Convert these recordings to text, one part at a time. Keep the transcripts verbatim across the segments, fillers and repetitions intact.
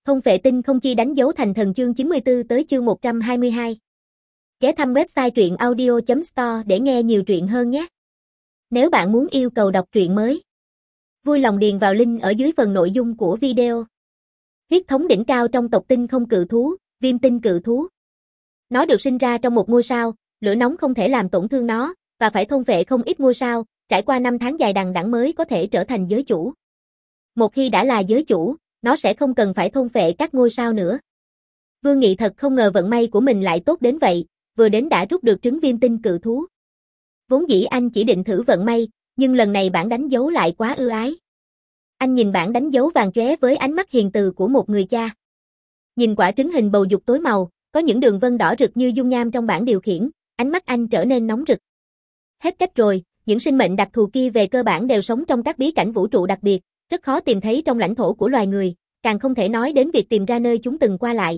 Không phệ tinh không chi đánh dấu thành thần chương chín mươi tư tới chương một trăm hai mươi hai. Ghé thăm website truyện audio chấm store để nghe nhiều truyện hơn nhé. Nếu bạn muốn yêu cầu đọc truyện mới, vui lòng điền vào link ở dưới phần nội dung của video. Huyết thống đỉnh cao trong tộc tinh không cự thú, viêm tinh cự thú. Nó được sinh ra trong một ngôi sao, lửa nóng không thể làm tổn thương nó, và phải thôn phệ không ít ngôi sao, trải qua năm tháng dài đằng đẵng mới có thể trở thành giới chủ. Một khi đã là giới chủ, nó sẽ không cần phải thôn phệ các ngôi sao nữa. Vương Nghị thật không ngờ vận may của mình lại tốt đến vậy, vừa đến đã rút được trứng viêm tinh cự thú. Vốn dĩ anh chỉ định thử vận may, nhưng lần này bản đánh dấu lại quá ưu ái. Anh nhìn bản đánh dấu vàng chóe với ánh mắt hiền từ của một người cha. Nhìn quả trứng hình bầu dục tối màu, có những đường vân đỏ rực như dung nham trong bảng điều khiển, ánh mắt anh trở nên nóng rực. Hết cách rồi, những sinh mệnh đặc thù kia về cơ bản đều sống trong các bí cảnh vũ trụ đặc biệt, rất khó tìm thấy trong lãnh thổ của loài người, càng không thể nói đến việc tìm ra nơi chúng từng qua lại.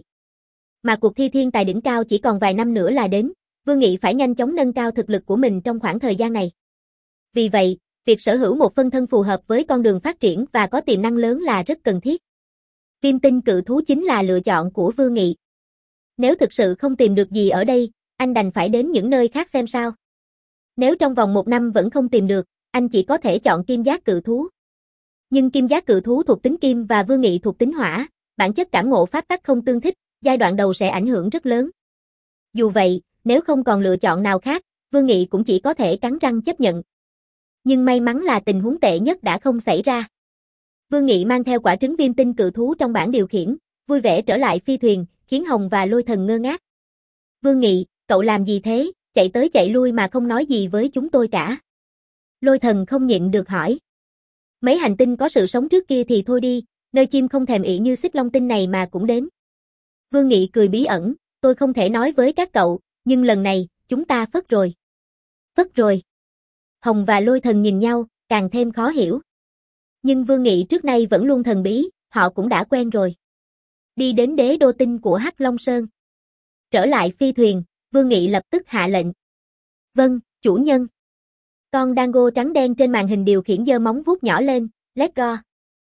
Mà cuộc thi thiên tài đỉnh cao chỉ còn vài năm nữa là đến, Vương Nghị phải nhanh chóng nâng cao thực lực của mình trong khoảng thời gian này. Vì vậy, việc sở hữu một phân thân phù hợp với con đường phát triển và có tiềm năng lớn là rất cần thiết. Viêm tinh cự thú chính là lựa chọn của Vương Nghị. Nếu thực sự không tìm được gì ở đây, anh đành phải đến những nơi khác xem sao. Nếu trong vòng một năm vẫn không tìm được, anh chỉ có thể chọn kim giác cự thú. Nhưng kim giác cự thú thuộc tính kim và Vương Nghị thuộc tính hỏa, bản chất cảm ngộ pháp tắc không tương thích, giai đoạn đầu sẽ ảnh hưởng rất lớn. Dù vậy, nếu không còn lựa chọn nào khác, Vương Nghị cũng chỉ có thể cắn răng chấp nhận. Nhưng may mắn là tình huống tệ nhất đã không xảy ra. Vương Nghị mang theo quả trứng viêm tinh cự thú trong bảng điều khiển, vui vẻ trở lại phi thuyền, khiến Hồng và Lôi Thần ngơ ngác. Vương Nghị, cậu làm gì thế, chạy tới chạy lui mà không nói gì với chúng tôi cả. Lôi Thần không nhịn được hỏi. Mấy hành tinh có sự sống trước kia thì thôi đi, nơi chim không thèm ị như Xích Long tinh này mà cũng đến. Vương Nghị cười bí ẩn, tôi không thể nói với các cậu, nhưng lần này, chúng ta phất rồi. Phất rồi. Hồng và Lôi Thần nhìn nhau, càng thêm khó hiểu. Nhưng Vương Nghị trước nay vẫn luôn thần bí, họ cũng đã quen rồi. Đi đến đế đô tinh của Hắc Long Sơn. Trở lại phi thuyền, Vương Nghị lập tức hạ lệnh. Vâng, chủ nhân. Con Dango trắng đen trên màn hình điều khiển giơ móng vuốt nhỏ lên, let's go.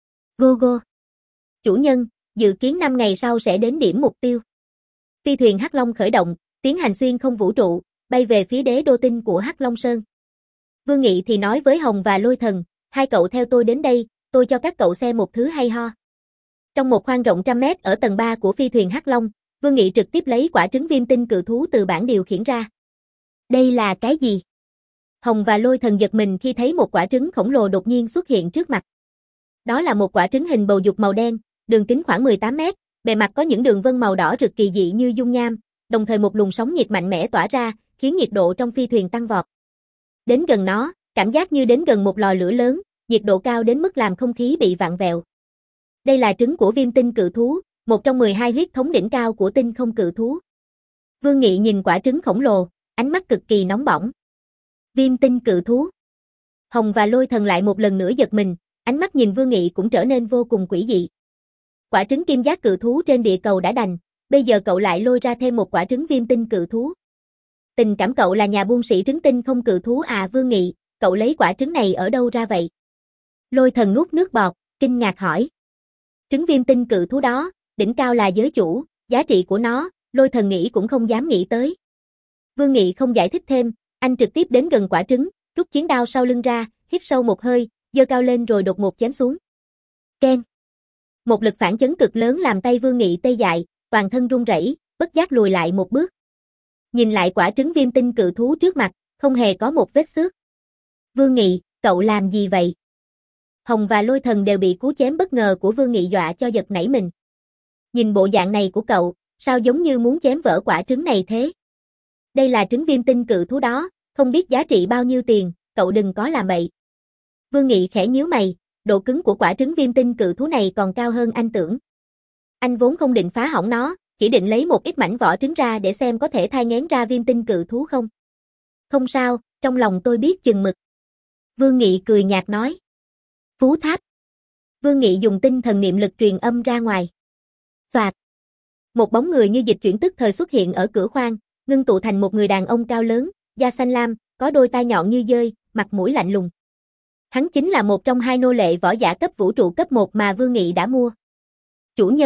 Go go. Chủ nhân, dự kiến năm ngày sau sẽ đến điểm mục tiêu. Phi thuyền Hắc Long khởi động, tiến hành xuyên không vũ trụ, bay về phía đế đô tinh của Hắc Long Sơn. Vương Nghị thì nói với Hồng và Lôi Thần, hai cậu theo tôi đến đây, tôi cho các cậu xem một thứ hay ho. Trong một khoang rộng trăm mét ở tầng ba của phi thuyền Hắc Long, Vương Nghị trực tiếp lấy quả trứng viêm tinh cự thú từ bảng điều khiển ra. Đây là cái gì? Hồng và Lôi Thần giật mình khi thấy một quả trứng khổng lồ đột nhiên xuất hiện trước mặt. Đó là một quả trứng hình bầu dục màu đen, đường kính khoảng mười tám mét, bề mặt có những đường vân màu đỏ rực kỳ dị như dung nham, đồng thời một luồng sóng nhiệt mạnh mẽ tỏa ra, khiến nhiệt độ trong phi thuyền tăng vọt. Đến gần nó, cảm giác như đến gần một lò lửa lớn, nhiệt độ cao đến mức làm không khí bị vặn vẹo. Đây là trứng của viêm tinh cự thú, một trong mười hai huyết thống đỉnh cao của tinh không cự thú. Vương Nghị nhìn quả trứng khổng lồ, ánh mắt cực kỳ nóng bỏng. Viêm tinh cự thú. Hồng và Lôi Thần lại một lần nữa giật mình, ánh mắt nhìn Vương Nghị cũng trở nên vô cùng quỷ dị. Quả trứng kim giác cự thú trên địa cầu đã đành, bây giờ cậu lại lôi ra thêm một quả trứng viêm tinh cự thú. Tình cảm cậu là nhà buôn sĩ trứng tinh không cự thú à? Vương Nghị, cậu lấy quả trứng này ở đâu ra vậy? Lôi Thần nuốt nước bọt, kinh ngạc hỏi. Trứng viêm tinh cự thú đó, đỉnh cao là giới chủ, giá trị của nó, Lôi Thần nghĩ cũng không dám nghĩ tới. Vương Nghị không giải thích thêm, anh trực tiếp đến gần quả trứng, rút chiến đao sau lưng ra, hít sâu một hơi, giơ cao lên rồi đột ngột chém xuống. Keng. Một lực phản chấn cực lớn làm tay Vương Nghị tê dại, toàn thân run rẩy, bất giác lùi lại một bước. Nhìn lại quả trứng viêm tinh cự thú trước mặt, không hề có một vết xước. Vương Nghị, cậu làm gì vậy? Hồng và Lôi Thần đều bị cú chém bất ngờ của Vương Nghị dọa cho giật nảy mình. Nhìn bộ dạng này của cậu, sao giống như muốn chém vỡ quả trứng này thế? Đây là trứng viêm tinh cự thú đó, không biết giá trị bao nhiêu tiền, cậu đừng có làm bậy. Vương Nghị khẽ nhíu mày, độ cứng của quả trứng viêm tinh cự thú này còn cao hơn anh tưởng. Anh vốn không định phá hỏng nó, chỉ định lấy một ít mảnh vỏ trứng ra để xem có thể thai nghén ra viêm tinh cự thú không. Không sao, trong lòng tôi biết chừng mực. Vương Nghị cười nhạt nói. Phú tháp. Vương Nghị dùng tinh thần niệm lực truyền âm ra ngoài. Phạt. Một bóng người như dịch chuyển tức thời xuất hiện ở cửa khoang, ngưng tụ thành một người đàn ông cao lớn, da xanh lam, có đôi tai nhọn như dơi, mặt mũi lạnh lùng. Hắn chính là một trong hai nô lệ võ giả cấp vũ trụ cấp một mà Vương Nghị đã mua. Chủ nhân,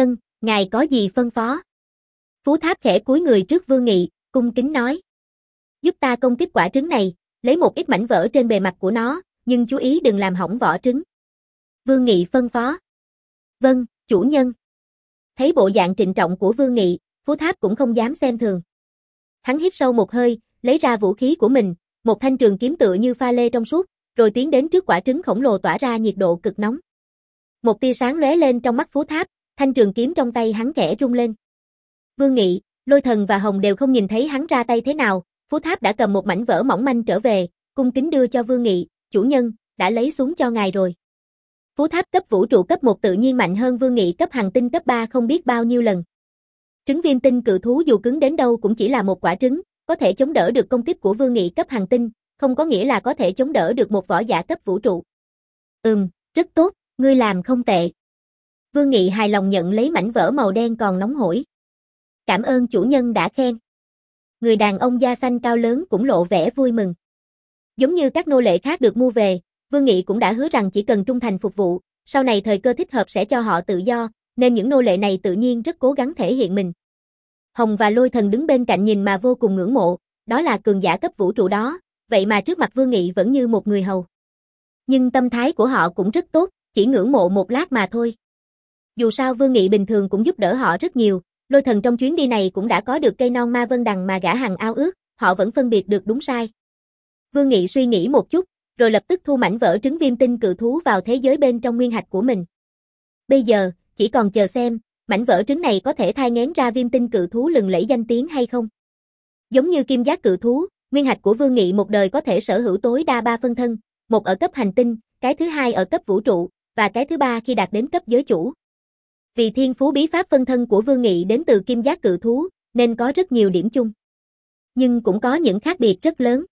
Ngài có gì phân phó? Phú Tháp khẽ cúi người trước Vương Nghị, cung kính nói. Giúp ta công kích quả trứng này, lấy một ít mảnh vỡ trên bề mặt của nó, nhưng chú ý đừng làm hỏng vỏ trứng. Vương Nghị phân phó. Vâng, chủ nhân. Thấy bộ dạng trịnh trọng của Vương Nghị, Phú Tháp cũng không dám xem thường. Hắn hít sâu một hơi, lấy ra vũ khí của mình, một thanh trường kiếm tựa như pha lê trong suốt, rồi tiến đến trước quả trứng khổng lồ tỏa ra nhiệt độ cực nóng. Một tia sáng lóe lên trong mắt Phú Tháp, thanh trường kiếm trong tay hắn khẽ rung lên. Vương Nghị, Lôi Thần và Hồng đều không nhìn thấy hắn ra tay thế nào, Phú Tháp đã cầm một mảnh vỡ mỏng manh trở về, cung kính đưa cho Vương Nghị, chủ nhân, đã lấy xuống cho ngài rồi. Phú Tháp cấp vũ trụ cấp một tự nhiên mạnh hơn Vương Nghị cấp hành tinh cấp ba không biết bao nhiêu lần. Trứng viêm tinh cự thú dù cứng đến đâu cũng chỉ là một quả trứng, có thể chống đỡ được công kích của Vương Nghị cấp hành tinh, không có nghĩa là có thể chống đỡ được một võ giả cấp vũ trụ. Ừm, rất tốt, ngươi làm không tệ. Vương Nghị hài lòng nhận lấy mảnh vỡ màu đen còn nóng hổi. Cảm ơn chủ nhân đã khen. Người đàn ông da xanh cao lớn cũng lộ vẻ vui mừng. Giống như các nô lệ khác được mua về, Vương Nghị cũng đã hứa rằng chỉ cần trung thành phục vụ, sau này thời cơ thích hợp sẽ cho họ tự do, nên những nô lệ này tự nhiên rất cố gắng thể hiện mình. Hồng và Lôi Thần đứng bên cạnh nhìn mà vô cùng ngưỡng mộ, đó là cường giả cấp vũ trụ đó, vậy mà trước mặt Vương Nghị vẫn như một người hầu. Nhưng tâm thái của họ cũng rất tốt, chỉ ngưỡng mộ một lát mà thôi. Dù sao Vương Nghị bình thường cũng giúp đỡ họ rất nhiều, Lôi Thần trong chuyến đi này cũng đã có được cây non ma vân đằng mà gã hằng ao ước, họ vẫn phân biệt được đúng sai. Vương Nghị suy nghĩ một chút, rồi lập tức thu mảnh vỡ trứng viêm tinh cự thú vào thế giới bên trong nguyên hạch của mình. Bây giờ, chỉ còn chờ xem, mảnh vỡ trứng này có thể thai nghén ra viêm tinh cự thú lừng lẫy danh tiếng hay không. Giống như kim giác cự thú, nguyên hạch của Vương Nghị một đời có thể sở hữu tối đa ba phân thân, một ở cấp hành tinh, cái thứ hai ở cấp vũ trụ, và cái thứ ba khi đạt đến cấp giới chủ. Vì thiên phú bí pháp phân thân của Vương Nghị đến từ kim giác cự thú, nên có rất nhiều điểm chung. Nhưng cũng có những khác biệt rất lớn.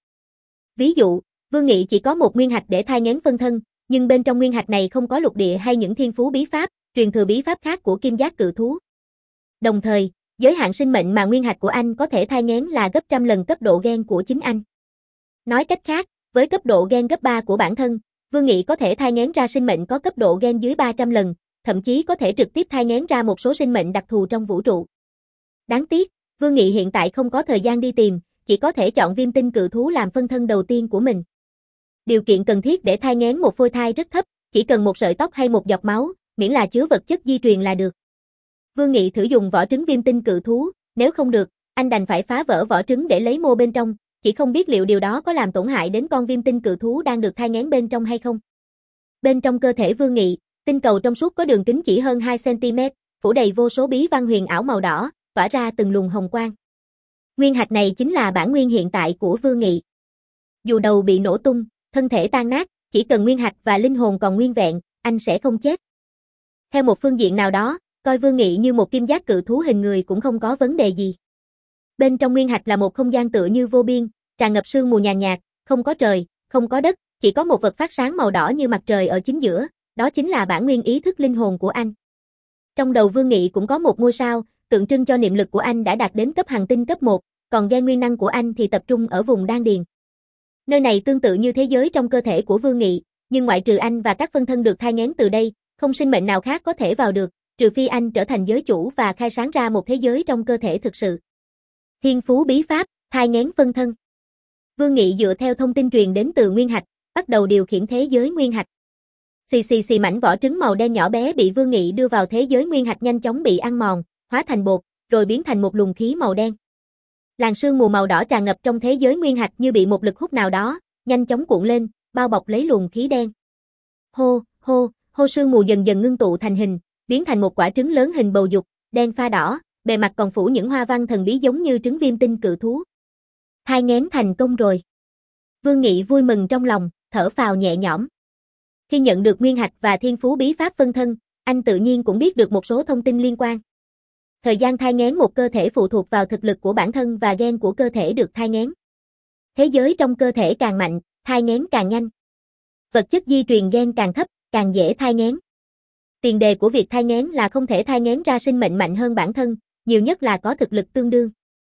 Ví dụ, Vương Nghị chỉ có một nguyên hạch để thai nghén phân thân, nhưng bên trong nguyên hạch này không có lục địa hay những thiên phú bí pháp, truyền thừa bí pháp khác của kim giác cự thú. Đồng thời, giới hạn sinh mệnh mà nguyên hạch của anh có thể thai nghén là gấp trăm lần cấp độ gen của chính anh. Nói cách khác, với cấp độ gen gấp ba của bản thân, Vương Nghị có thể thai nghén ra sinh mệnh có cấp độ gen dưới ba trăm lần, thậm chí có thể trực tiếp thai nghén ra một số sinh mệnh đặc thù trong vũ trụ. Đáng tiếc, Vương Nghị hiện tại không có thời gian đi tìm, chỉ có thể chọn viêm tinh cự thú làm phân thân đầu tiên của mình. Điều kiện cần thiết để thai nghén một phôi thai rất thấp, chỉ cần một sợi tóc hay một giọt máu, miễn là chứa vật chất di truyền là được. Vương Nghị thử dùng vỏ trứng viêm tinh cự thú, nếu không được, anh đành phải phá vỡ vỏ trứng để lấy mô bên trong, chỉ không biết liệu điều đó có làm tổn hại đến con viêm tinh cự thú đang được thai nghén bên trong hay không. Bên trong cơ thể Vương Nghị, tinh cầu trong suốt có đường kính chỉ hơn hai xăng ti mét, phủ đầy vô số bí văn huyền ảo màu đỏ, tỏa ra từng luồng hồng quang. Nguyên hạch này chính là bản nguyên hiện tại của Vương Nghị. Dù đầu bị nổ tung, thân thể tan nát, chỉ cần nguyên hạch và linh hồn còn nguyên vẹn, anh sẽ không chết. Theo một phương diện nào đó, coi Vương Nghị như một kim giác cự thú hình người cũng không có vấn đề gì. Bên trong nguyên hạch là một không gian tựa như vô biên, tràn ngập sương mù nhàn nhạt, không có trời, không có đất, chỉ có một vật phát sáng màu đỏ như mặt trời ở chính giữa, đó chính là bản nguyên ý thức linh hồn của anh. Trong đầu Vương Nghị cũng có một ngôi sao, tượng trưng cho niệm lực của anh đã đạt đến cấp hành tinh cấp một, còn gen nguyên năng của anh thì tập trung ở vùng đan điền. Nơi này tương tự như thế giới trong cơ thể của Vương Nghị, nhưng ngoại trừ anh và các phân thân được thai nghén từ đây, không sinh mệnh nào khác có thể vào được, trừ phi anh trở thành giới chủ và khai sáng ra một thế giới trong cơ thể thực sự. Thiên phú bí pháp, thai nghén phân thân. Vương Nghị dựa theo thông tin truyền đến từ nguyên hạch, bắt đầu điều khiển thế giới nguyên hạch. Xì xì xì mảnh vỏ trứng màu đen nhỏ bé bị Vương Nghị đưa vào thế giới nguyên hạch nhanh chóng bị ăn mòn, hóa thành bột, rồi biến thành một luồng khí màu đen. Làn sương mù màu đỏ tràn ngập trong thế giới nguyên hạch như bị một lực hút nào đó, nhanh chóng cuộn lên, bao bọc lấy luồng khí đen. Hô, hô, hô sương mù dần dần ngưng tụ thành hình, biến thành một quả trứng lớn hình bầu dục, đen pha đỏ, bề mặt còn phủ những hoa văn thần bí giống như trứng viêm tinh cự thú. Thai nghén thành công rồi. Vương Nghị vui mừng trong lòng, thở phào nhẹ nhõm. Khi nhận được nguyên hạch và thiên phú bí pháp phân thân, anh tự nhiên cũng biết được một số thông tin liên quan. Thời gian thai nghén một cơ thể phụ thuộc vào thực lực của bản thân và gen của cơ thể được thai nghén. Thế giới trong cơ thể càng mạnh, thai nghén càng nhanh. Vật chất di truyền gen càng thấp, càng dễ thai nghén. Tiền đề của việc thai nghén là không thể thai nghén ra sinh mệnh mạnh hơn bản thân, nhiều nhất là có thực lực tương đương.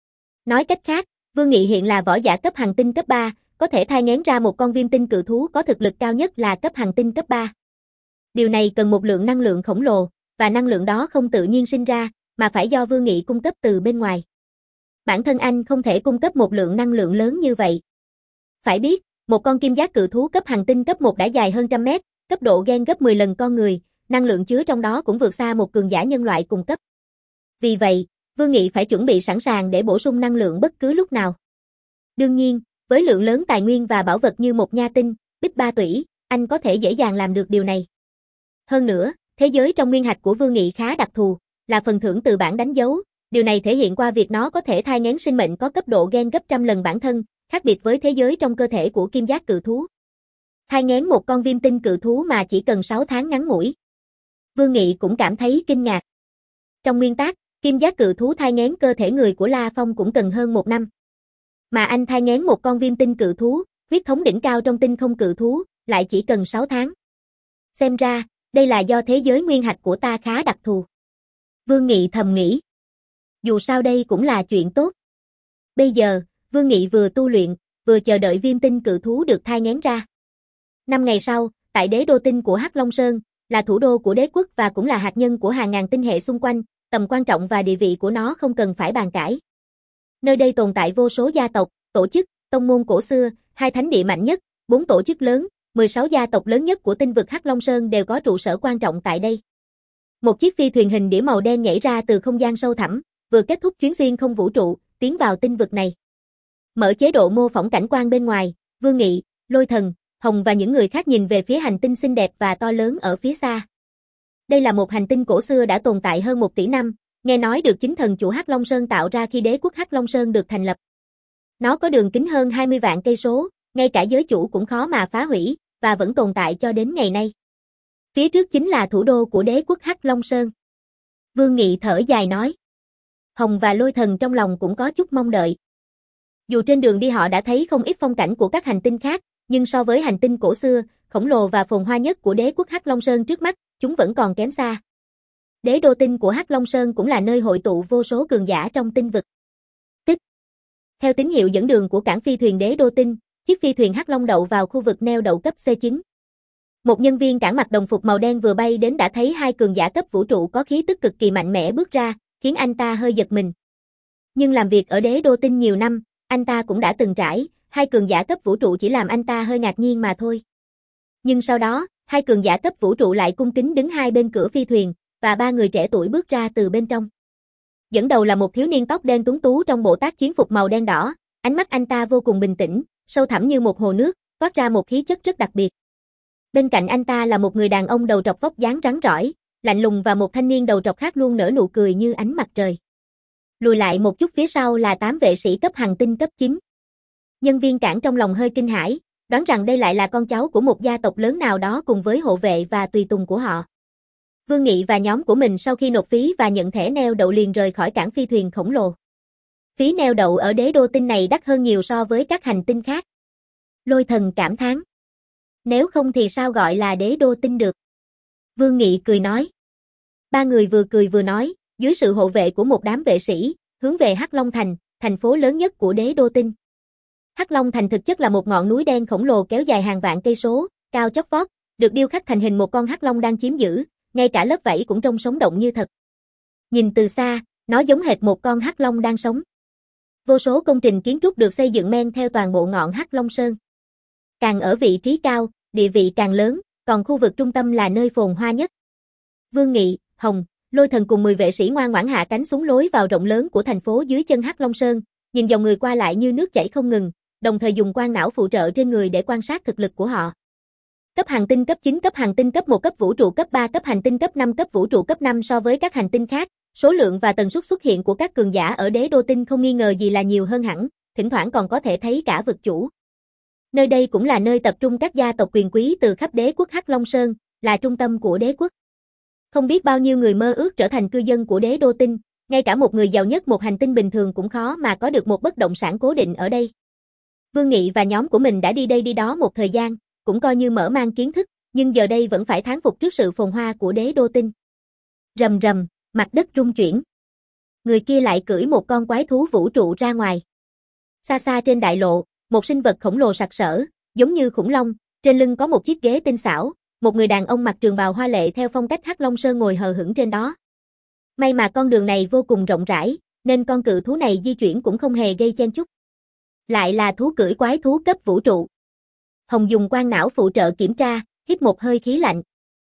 Nói cách khác, Vương Nghị hiện là võ giả cấp hành tinh cấp ba, có thể thai nghén ra một con viêm tinh cự thú có thực lực cao nhất là cấp hành tinh cấp ba. Điều này cần một lượng năng lượng khổng lồ, và năng lượng đó không tự nhiên sinh ra, mà phải do Vương Nghị cung cấp từ bên ngoài. Bản thân anh không thể cung cấp một lượng năng lượng lớn như vậy. Phải biết, một con kim giác cự thú cấp hành tinh cấp một đã dài hơn trăm mét, cấp độ gen gấp mười lần con người, năng lượng chứa trong đó cũng vượt xa một cường giả nhân loại cùng cấp. Vì vậy, Vương Nghị phải chuẩn bị sẵn sàng để bổ sung năng lượng bất cứ lúc nào. Đương nhiên, với lượng lớn tài nguyên và bảo vật như một nha tinh, bích ba tủy, anh có thể dễ dàng làm được điều này. Hơn nữa, thế giới trong nguyên hạch của Vương Nghị khá đặc thù, là phần thưởng từ bản đánh dấu, điều này thể hiện qua việc nó có thể thai nghén sinh mệnh có cấp độ gen gấp trăm lần bản thân, khác biệt với thế giới trong cơ thể của kim giác cự thú. Thai nghén một con viêm tinh cự thú mà chỉ cần sáu tháng ngắn ngủi. Vương Nghị cũng cảm thấy kinh ngạc. Trong nguyên tắc, kim giác cự thú thai nghén cơ thể người của La Phong cũng cần hơn một năm. Mà anh thai nghén một con viêm tinh cự thú, huyết thống đỉnh cao trong tinh không cự thú, lại chỉ cần sáu tháng. Xem ra, đây là do thế giới nguyên hạch của ta khá đặc thù. Vương Nghị thầm nghĩ. Dù sao đây cũng là chuyện tốt. Bây giờ, Vương Nghị vừa tu luyện, vừa chờ đợi viêm tinh cự thú được thai nghén ra. Năm ngày sau, tại đế đô tinh của Hắc Long Sơn, là thủ đô của đế quốc và cũng là hạt nhân của hàng ngàn tinh hệ xung quanh, tầm quan trọng và địa vị của nó không cần phải bàn cãi. Nơi đây tồn tại vô số gia tộc, tổ chức, tông môn cổ xưa, hai thánh địa mạnh nhất, bốn tổ chức lớn, mười sáu gia tộc lớn nhất của tinh vực Hắc Long Sơn đều có trụ sở quan trọng tại đây. Một chiếc phi thuyền hình đĩa màu đen nhảy ra từ không gian sâu thẳm, vừa kết thúc chuyến xuyên không vũ trụ, tiến vào tinh vực này. Mở chế độ mô phỏng cảnh quan bên ngoài, Vương Nghị, Lôi Thần, Hồng và những người khác nhìn về phía hành tinh xinh đẹp và to lớn ở phía xa. Đây là một hành tinh cổ xưa đã tồn tại hơn một tỷ năm, nghe nói được chính thần chủ Hắc Long Sơn tạo ra khi đế quốc Hắc Long Sơn được thành lập. Nó có đường kính hơn hai mươi vạn cây số, ngay cả giới chủ cũng khó mà phá hủy, và vẫn tồn tại cho đến ngày nay. Phía trước chính là thủ đô của đế quốc Hắc Long Sơn. Vương Nghị thở dài nói. Hồng và Lôi Thần trong lòng cũng có chút mong đợi. Dù trên đường đi họ đã thấy không ít phong cảnh của các hành tinh khác, nhưng so với hành tinh cổ xưa, khổng lồ và phồn hoa nhất của đế quốc Hắc Long Sơn trước mắt, chúng vẫn còn kém xa. Đế đô tinh của Hắc Long Sơn cũng là nơi hội tụ vô số cường giả trong tinh vực. Tích. Theo tín hiệu dẫn đường của cảng phi thuyền đế đô tinh, chiếc phi thuyền Hắc Long đậu vào khu vực neo đậu cấp C chín. Một nhân viên cảng mặc đồng phục màu đen vừa bay đến đã thấy hai cường giả cấp vũ trụ có khí tức cực kỳ mạnh mẽ bước ra, khiến anh ta hơi giật mình. Nhưng làm việc ở đế đô tinh nhiều năm, anh ta cũng đã từng trải, hai cường giả cấp vũ trụ chỉ làm anh ta hơi ngạc nhiên mà thôi. Nhưng sau đó, hai cường giả cấp vũ trụ lại cung kính đứng hai bên cửa phi thuyền, và ba người trẻ tuổi bước ra từ bên trong. Dẫn đầu là một thiếu niên tóc đen tuấn tú trong bộ tác chiến phục màu đen đỏ, ánh mắt anh ta vô cùng bình tĩnh, sâu thẳm như một hồ nước, toát ra một khí chất rất đặc biệt. Bên cạnh anh ta là một người đàn ông đầu trọc vóc dáng rắn rỏi, lạnh lùng và một thanh niên đầu trọc khác luôn nở nụ cười như ánh mặt trời. Lùi lại một chút phía sau là tám vệ sĩ cấp hành tinh cấp chín. Nhân viên cảng trong lòng hơi kinh hãi, đoán rằng đây lại là con cháu của một gia tộc lớn nào đó cùng với hộ vệ và tùy tùng của họ. Vương Nghị và nhóm của mình sau khi nộp phí và nhận thẻ neo đậu liền rời khỏi cảng phi thuyền khổng lồ. Phí neo đậu ở đế đô tinh này đắt hơn nhiều so với các hành tinh khác. Lôi Thần cảm thán. Nếu không thì sao gọi là đế đô tinh được? Vương Nghị cười nói. Ba người vừa cười vừa nói, dưới sự hộ vệ của một đám vệ sĩ, hướng về Hắc Long Thành, thành phố lớn nhất của đế đô tinh. Hắc Long Thành thực chất là một ngọn núi đen khổng lồ kéo dài hàng vạn cây số, cao chót vót, được điêu khắc thành hình một con hắc long đang chiếm giữ, ngay cả lớp vảy cũng trông sống động như thật. Nhìn từ xa, nó giống hệt một con hắc long đang sống. Vô số công trình kiến trúc được xây dựng men theo toàn bộ ngọn Hắc Long Sơn. Càng ở vị trí cao, địa vị càng lớn, còn khu vực trung tâm là nơi phồn hoa nhất. Vương Nghị, Hồng, Lôi Thần cùng mười vệ sĩ ngoan ngoãn hạ cánh xuống lối vào rộng lớn của thành phố dưới chân Hắc Long Sơn, nhìn dòng người qua lại như nước chảy không ngừng, đồng thời dùng quang não phụ trợ trên người để quan sát thực lực của họ. Cấp hành tinh cấp chín, cấp hành tinh cấp một, cấp vũ trụ cấp ba, cấp hành tinh cấp năm, cấp vũ trụ cấp năm so với các hành tinh khác, số lượng và tần suất xuất hiện của các cường giả ở đế đô tinh không nghi ngờ gì là nhiều hơn hẳn, thỉnh thoảng còn có thể thấy cả vực chủ. Nơi đây cũng là nơi tập trung các gia tộc quyền quý từ khắp đế quốc Hắc Long Sơn, là trung tâm của đế quốc. Không biết bao nhiêu người mơ ước trở thành cư dân của đế đô tinh, ngay cả một người giàu nhất một hành tinh bình thường cũng khó mà có được một bất động sản cố định ở đây. Vương Nghị và nhóm của mình đã đi đây đi đó một thời gian, cũng coi như mở mang kiến thức, nhưng giờ đây vẫn phải thán phục trước sự phồn hoa của đế đô tinh. Rầm rầm, mặt đất rung chuyển. Người kia lại cưỡi một con quái thú vũ trụ ra ngoài. Xa xa trên đại lộ, một sinh vật khổng lồ sặc sỡ, giống như khủng long, trên lưng có một chiếc ghế tinh xảo, một người đàn ông mặc trường bào hoa lệ theo phong cách Hắc Long Sơn ngồi hờ hững trên đó. May mà con đường này vô cùng rộng rãi, nên con cự thú này di chuyển cũng không hề gây chen chúc. Lại là thú cưỡi quái thú cấp vũ trụ. Hồng dùng quang não phụ trợ kiểm tra, hít một hơi khí lạnh.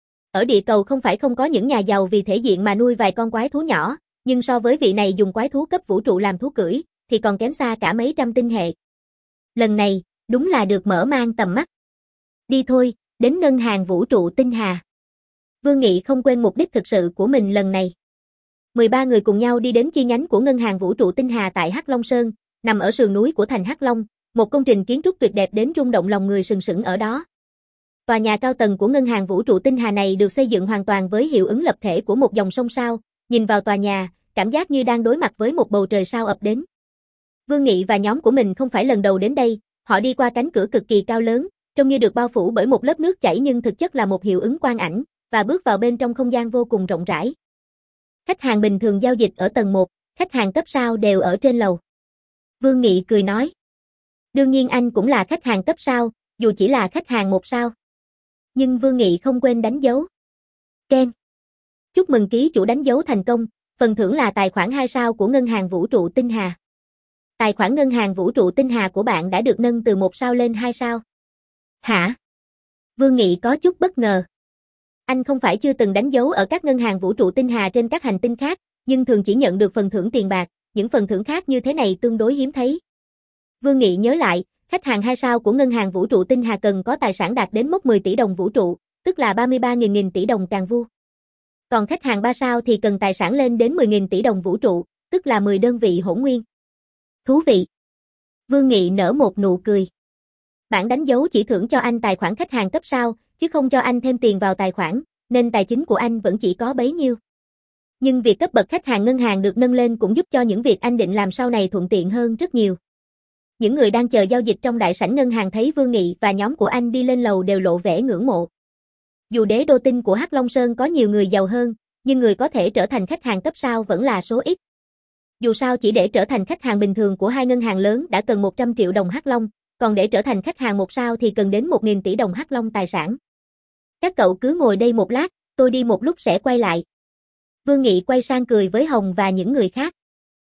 Ở địa cầu không phải không có những nhà giàu vì thể diện mà nuôi vài con quái thú nhỏ, nhưng so với vị này dùng quái thú cấp vũ trụ làm thú cưỡi, thì còn kém xa cả mấy trăm tinh hệ. Lần này, đúng là được mở mang tầm mắt. Đi thôi, đến ngân hàng vũ trụ tinh hà. Vương Nghị không quên mục đích thực sự của mình lần này. mười ba người cùng nhau đi đến chi nhánh của ngân hàng vũ trụ tinh hà tại Hắc Long Sơn, nằm ở sườn núi của thành Hắc Long, một công trình kiến trúc tuyệt đẹp đến rung động lòng người sừng sững ở đó. Tòa nhà cao tầng của ngân hàng vũ trụ tinh hà này được xây dựng hoàn toàn với hiệu ứng lập thể của một dòng sông sao, nhìn vào tòa nhà, cảm giác như đang đối mặt với một bầu trời sao ập đến. Vương Nghị và nhóm của mình không phải lần đầu đến đây, họ đi qua cánh cửa cực kỳ cao lớn, trông như được bao phủ bởi một lớp nước chảy nhưng thực chất là một hiệu ứng quang ảnh, và bước vào bên trong không gian vô cùng rộng rãi. Khách hàng bình thường giao dịch ở tầng một, khách hàng cấp sao đều ở trên lầu. Vương Nghị cười nói. Đương nhiên anh cũng là khách hàng cấp sao, dù chỉ là khách hàng một sao. Nhưng Vương Nghị không quên đánh dấu. Ken. Chúc mừng ký chủ đánh dấu thành công, phần thưởng là tài khoản hai sao của ngân hàng vũ trụ tinh hà. Tài khoản ngân hàng vũ trụ tinh hà của bạn đã được nâng từ một sao lên hai sao. Hả? Vương Nghị có chút bất ngờ. Anh không phải chưa từng đánh dấu ở các ngân hàng vũ trụ tinh hà trên các hành tinh khác, nhưng thường chỉ nhận được phần thưởng tiền bạc, những phần thưởng khác như thế này tương đối hiếm thấy. Vương Nghị nhớ lại, khách hàng hai sao của ngân hàng vũ trụ tinh hà cần có tài sản đạt đến mốc mười tỷ đồng vũ trụ, tức là ba mươi ba nghìn nghìn tỷ đồng càng vu. Còn khách hàng ba sao thì cần tài sản lên đến mười nghìn tỷ đồng vũ trụ, tức là mười đơn vị hỗn nguyên. Thú vị. Vương Nghị nở một nụ cười. Bản đánh dấu chỉ thưởng cho anh tài khoản khách hàng cấp sao, chứ không cho anh thêm tiền vào tài khoản, nên tài chính của anh vẫn chỉ có bấy nhiêu. Nhưng việc cấp bậc khách hàng ngân hàng được nâng lên cũng giúp cho những việc anh định làm sau này thuận tiện hơn rất nhiều. Những người đang chờ giao dịch trong đại sảnh ngân hàng thấy Vương Nghị và nhóm của anh đi lên lầu đều lộ vẻ ngưỡng mộ. Dù đế đô tinh của Hắc Long Sơn có nhiều người giàu hơn, nhưng người có thể trở thành khách hàng cấp sao vẫn là số ít. Dù sao chỉ để trở thành khách hàng bình thường của hai ngân hàng lớn đã cần một trăm triệu đồng Hắc Long, còn để trở thành khách hàng một sao thì cần đến một nghìn tỷ đồng Hắc Long tài sản. Các cậu cứ ngồi đây một lát, tôi đi một lúc sẽ quay lại. Vương Nghị quay sang cười với Hồng và những người khác.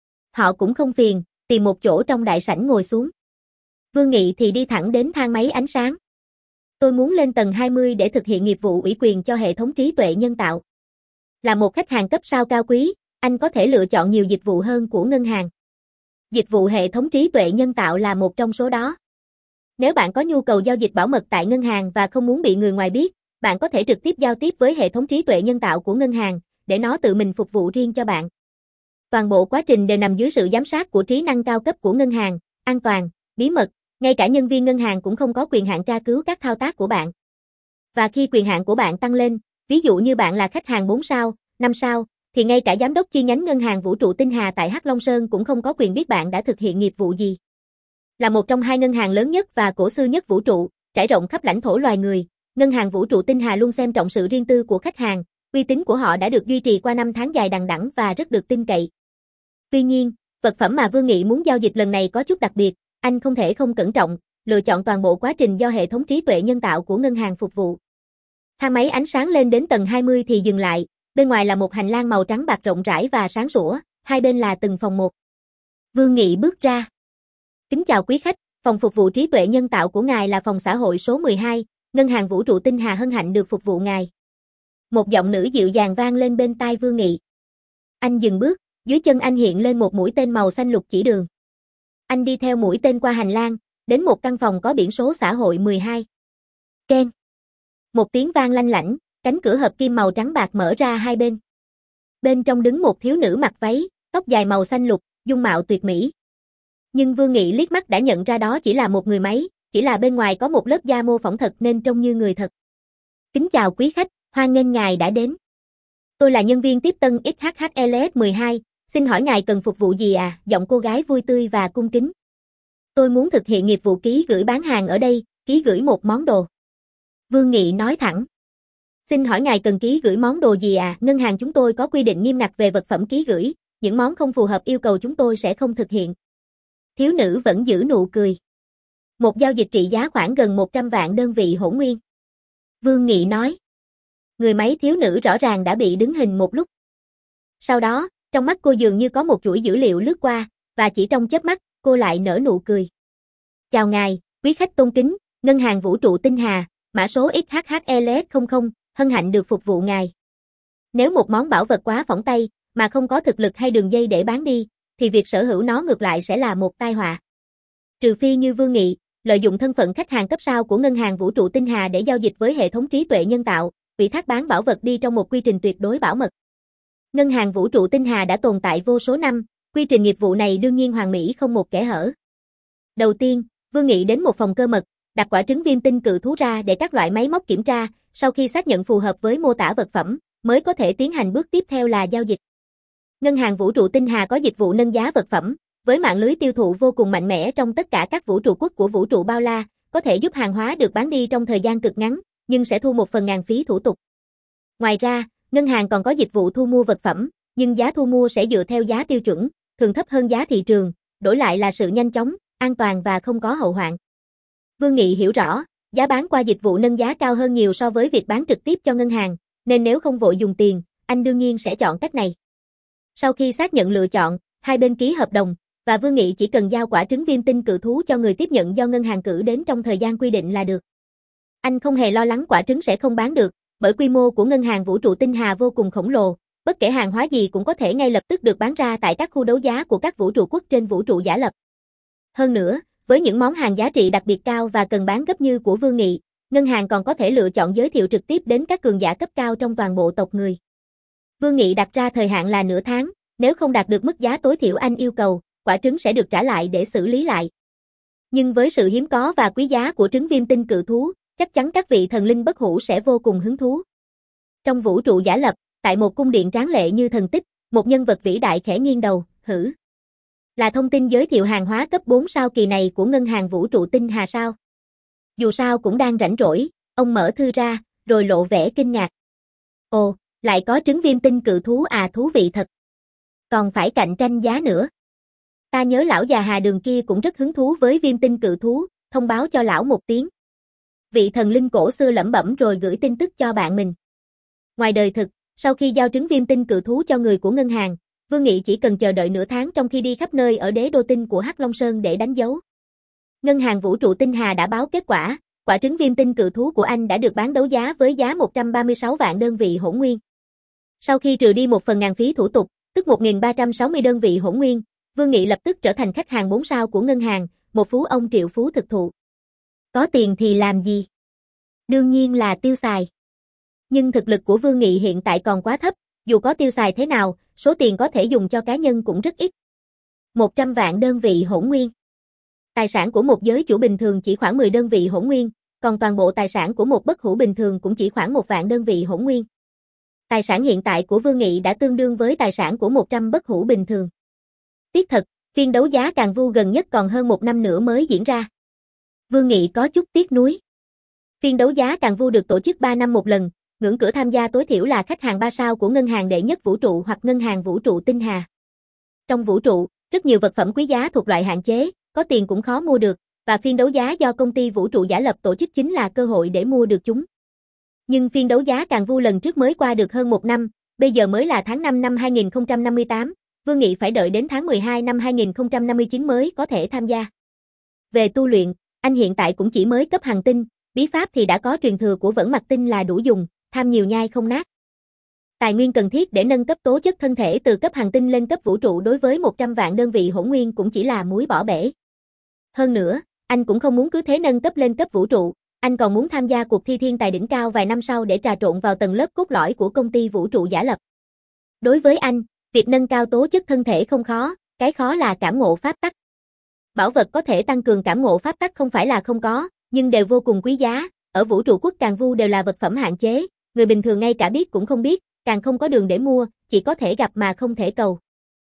Họ cũng không phiền, tìm một chỗ trong đại sảnh ngồi xuống. Vương Nghị thì đi thẳng đến thang máy ánh sáng. Tôi muốn lên tầng hai mươi để thực hiện nghiệp vụ ủy quyền cho hệ thống trí tuệ nhân tạo. Là một khách hàng cấp sao cao quý, anh có thể lựa chọn nhiều dịch vụ hơn của ngân hàng. Dịch vụ hệ thống trí tuệ nhân tạo là một trong số đó. Nếu bạn có nhu cầu giao dịch bảo mật tại ngân hàng và không muốn bị người ngoài biết, bạn có thể trực tiếp giao tiếp với hệ thống trí tuệ nhân tạo của ngân hàng, để nó tự mình phục vụ riêng cho bạn. Toàn bộ quá trình đều nằm dưới sự giám sát của trí năng cao cấp của ngân hàng, an toàn, bí mật, ngay cả nhân viên ngân hàng cũng không có quyền hạn tra cứu các thao tác của bạn. Và khi quyền hạn của bạn tăng lên, ví dụ như bạn là khách hàng bốn sao, năm sao, thì ngay cả giám đốc chi nhánh ngân hàng vũ trụ tinh hà tại Hắc Long Sơn cũng không có quyền biết bạn đã thực hiện nghiệp vụ gì. Là một trong hai ngân hàng lớn nhất và cổ xưa nhất vũ trụ, trải rộng khắp lãnh thổ loài người, ngân hàng vũ trụ tinh hà luôn xem trọng sự riêng tư của khách hàng, uy tín của họ đã được duy trì qua năm tháng dài đằng đẵng và rất được tin cậy. Tuy nhiên, vật phẩm mà Vương Nghị muốn giao dịch lần này có chút đặc biệt, anh không thể không cẩn trọng, lựa chọn toàn bộ quá trình do hệ thống trí tuệ nhân tạo của ngân hàng phục vụ. Thang máy ánh sáng lên đến tầng hai mươi thì dừng lại, bên ngoài là một hành lang màu trắng bạc rộng rãi và sáng sủa, hai bên là từng phòng một. Vương Nghị bước ra. Kính chào quý khách, phòng phục vụ trí tuệ nhân tạo của ngài là phòng xã hội số mười hai, ngân hàng vũ trụ tinh hà hân hạnh được phục vụ ngài. Một giọng nữ dịu dàng vang lên bên tai Vương Nghị. Anh dừng bước, dưới chân anh hiện lên một mũi tên màu xanh lục chỉ đường. Anh đi theo mũi tên qua hành lang, đến một căn phòng có biển số xã hội mười hai. Ken. Một tiếng vang lanh lảnh, cánh cửa hợp kim màu trắng bạc mở ra hai bên. Bên trong đứng một thiếu nữ mặc váy, tóc dài màu xanh lục, dung mạo tuyệt mỹ. Nhưng Vương Nghị liếc mắt đã nhận ra đó chỉ là một người máy, chỉ là bên ngoài có một lớp da mô phỏng thật nên trông như người thật. Kính chào quý khách, hoan nghênh ngài đã đến. Tôi là nhân viên tiếp tân ích hát hát lờ ét mười hai, xin hỏi ngài cần phục vụ gì à? Giọng cô gái vui tươi và cung kính. Tôi muốn thực hiện nghiệp vụ ký gửi bán hàng ở đây, ký gửi một món đồ. Vương Nghị nói thẳng. Xin hỏi ngài cần ký gửi món đồ gì à? Ngân hàng chúng tôi có quy định nghiêm ngặt về vật phẩm ký gửi, những món không phù hợp yêu cầu chúng tôi sẽ không thực hiện. Thiếu nữ vẫn giữ nụ cười. Một giao dịch trị giá khoảng gần một trăm vạn đơn vị hỗn nguyên. Vương Nghị nói. Người máy thiếu nữ rõ ràng đã bị đứng hình một lúc. Sau đó, trong mắt cô dường như có một chuỗi dữ liệu lướt qua, và chỉ trong chớp mắt, cô lại nở nụ cười. Chào ngài, quý khách tôn kính, Ngân hàng Vũ trụ Tinh Hà, mã số X H H L S không không, hân hạnh được phục vụ ngài. Nếu một món bảo vật quá phỏng tay, mà không có thực lực hay đường dây để bán đi, thì việc sở hữu nó ngược lại sẽ là một tai họa. Trừ phi như Vương Nghị, lợi dụng thân phận khách hàng cấp sao của Ngân hàng Vũ trụ Tinh Hà để giao dịch với hệ thống trí tuệ nhân tạo, ủy thác bán bảo vật đi trong một quy trình tuyệt đối bảo mật. Ngân hàng Vũ trụ Tinh Hà đã tồn tại vô số năm, quy trình nghiệp vụ này đương nhiên hoàn mỹ không một kẽ hở. Đầu tiên, Vương Nghị đến một phòng cơ mật, đặt quả trứng viêm tinh cự thú ra để các loại máy móc kiểm tra, sau khi xác nhận phù hợp với mô tả vật phẩm, mới có thể tiến hành bước tiếp theo là giao dịch. Ngân hàng Vũ trụ Tinh Hà có dịch vụ nâng giá vật phẩm, với mạng lưới tiêu thụ vô cùng mạnh mẽ trong tất cả các vũ trụ quốc của vũ trụ bao la, có thể giúp hàng hóa được bán đi trong thời gian cực ngắn, nhưng sẽ thu một phần ngàn phí thủ tục. Ngoài ra, ngân hàng còn có dịch vụ thu mua vật phẩm, nhưng giá thu mua sẽ dựa theo giá tiêu chuẩn, thường thấp hơn giá thị trường, đổi lại là sự nhanh chóng, an toàn và không có hậu hoạn. Vương Nghị hiểu rõ, giá bán qua dịch vụ nâng giá cao hơn nhiều so với việc bán trực tiếp cho ngân hàng, nên nếu không vội dùng tiền, anh đương nhiên sẽ chọn cách này. Sau khi xác nhận lựa chọn, hai bên ký hợp đồng, và Vương Nghị chỉ cần giao quả trứng viêm tinh cự thú cho người tiếp nhận do ngân hàng cử đến trong thời gian quy định là được. Anh không hề lo lắng quả trứng sẽ không bán được, bởi quy mô của Ngân hàng Vũ trụ Tinh Hà vô cùng khổng lồ, bất kể hàng hóa gì cũng có thể ngay lập tức được bán ra tại các khu đấu giá của các vũ trụ quốc trên vũ trụ giả lập. Hơn nữa, với những món hàng giá trị đặc biệt cao và cần bán gấp như của Vương Nghị, ngân hàng còn có thể lựa chọn giới thiệu trực tiếp đến các cường giả cấp cao trong toàn bộ tộc người. Vương Nghị đặt ra thời hạn là nửa tháng, nếu không đạt được mức giá tối thiểu anh yêu cầu, quả trứng sẽ được trả lại để xử lý lại. Nhưng với sự hiếm có và quý giá của trứng viêm tinh cự thú, chắc chắn các vị thần linh bất hủ sẽ vô cùng hứng thú. Trong vũ trụ giả lập, tại một cung điện tráng lệ như thần tích, một nhân vật vĩ đại khẽ nghiêng đầu, hử? Là thông tin giới thiệu hàng hóa cấp bốn sao kỳ này của Ngân hàng Vũ trụ Tinh Hà sao? Dù sao cũng đang rảnh rỗi, ông mở thư ra, rồi lộ vẻ kinh ngạc. Ồ, lại có trứng viêm tinh cự thú à, thú vị thật. Còn phải cạnh tranh giá nữa. Ta nhớ lão già Hà Đường kia cũng rất hứng thú với viêm tinh cự thú, thông báo cho lão một tiếng. Vị thần linh cổ xưa lẩm bẩm rồi gửi tin tức cho bạn mình. Ngoài đời thực, sau khi giao trứng viêm tinh cự thú cho người của ngân hàng, Vương Nghị chỉ cần chờ đợi nửa tháng trong khi đi khắp nơi ở đế đô tinh của Hắc Long Sơn để đánh dấu. Ngân hàng Vũ trụ Tinh Hà đã báo kết quả, quả trứng viêm tinh cự thú của anh đã được bán đấu giá với giá một trăm ba mươi sáu vạn đơn vị hỗn nguyên. Sau khi trừ đi một phần ngàn phí thủ tục, tức một nghìn ba trăm sáu mươi đơn vị hỗn nguyên, Vương Nghị lập tức trở thành khách hàng bốn sao của ngân hàng, một phú ông triệu phú thực thụ. Có tiền thì làm gì? Đương nhiên là tiêu xài. Nhưng thực lực của Vương Nghị hiện tại còn quá thấp, dù có tiêu xài thế nào, số tiền có thể dùng cho cá nhân cũng rất ít. một trăm vạn đơn vị hỗn nguyên. Tài sản của một giới chủ bình thường chỉ khoảng mười đơn vị hỗn nguyên, còn toàn bộ tài sản của một bất hủ bình thường cũng chỉ khoảng một vạn đơn vị hỗn nguyên. Tài sản hiện tại của Vương Nghị đã tương đương với tài sản của một trăm bất hủ bình thường. Tiếc thật, phiên đấu giá Càn Vu gần nhất còn hơn một năm nữa mới diễn ra. Vương Nghị có chút tiếc nuối. Phiên đấu giá Càn Vu được tổ chức ba năm một lần, ngưỡng cửa tham gia tối thiểu là khách hàng ba sao của ngân hàng đệ nhất vũ trụ hoặc ngân hàng Vũ trụ Tinh Hà. Trong vũ trụ, rất nhiều vật phẩm quý giá thuộc loại hạn chế, có tiền cũng khó mua được, và phiên đấu giá do công ty vũ trụ giả lập tổ chức chính là cơ hội để mua được chúng. Nhưng phiên đấu giá Càn Vu lần trước mới qua được hơn một năm, bây giờ mới là tháng năm năm hai nghìn không trăm năm mươi tám, Vương Nghị phải đợi đến tháng mười hai năm hai nghìn không trăm năm mươi chín mới có thể tham gia. Về tu luyện, anh hiện tại cũng chỉ mới cấp hành tinh, bí pháp thì đã có truyền thừa của Vẫn Mặc Tinh là đủ dùng, tham nhiều nhai không nát. Tài nguyên cần thiết để nâng cấp tố chất thân thể từ cấp hành tinh lên cấp vũ trụ đối với một trăm vạn đơn vị hỗn nguyên cũng chỉ là muối bỏ bể. Hơn nữa, anh cũng không muốn cứ thế nâng cấp lên cấp vũ trụ, anh còn muốn tham gia cuộc thi thiên tài đỉnh cao vài năm sau để trà trộn vào tầng lớp cốt lõi của công ty vũ trụ giả lập. Đối với anh, việc nâng cao tố chất thân thể không khó, cái khó là cảm ngộ pháp tắc. Bảo vật có thể tăng cường cảm ngộ pháp tắc không phải là không có, nhưng đều vô cùng quý giá, ở vũ trụ quốc Càn Vu đều là vật phẩm hạn chế, người bình thường ngay cả biết cũng không biết, càng không có đường để mua, chỉ có thể gặp mà không thể cầu.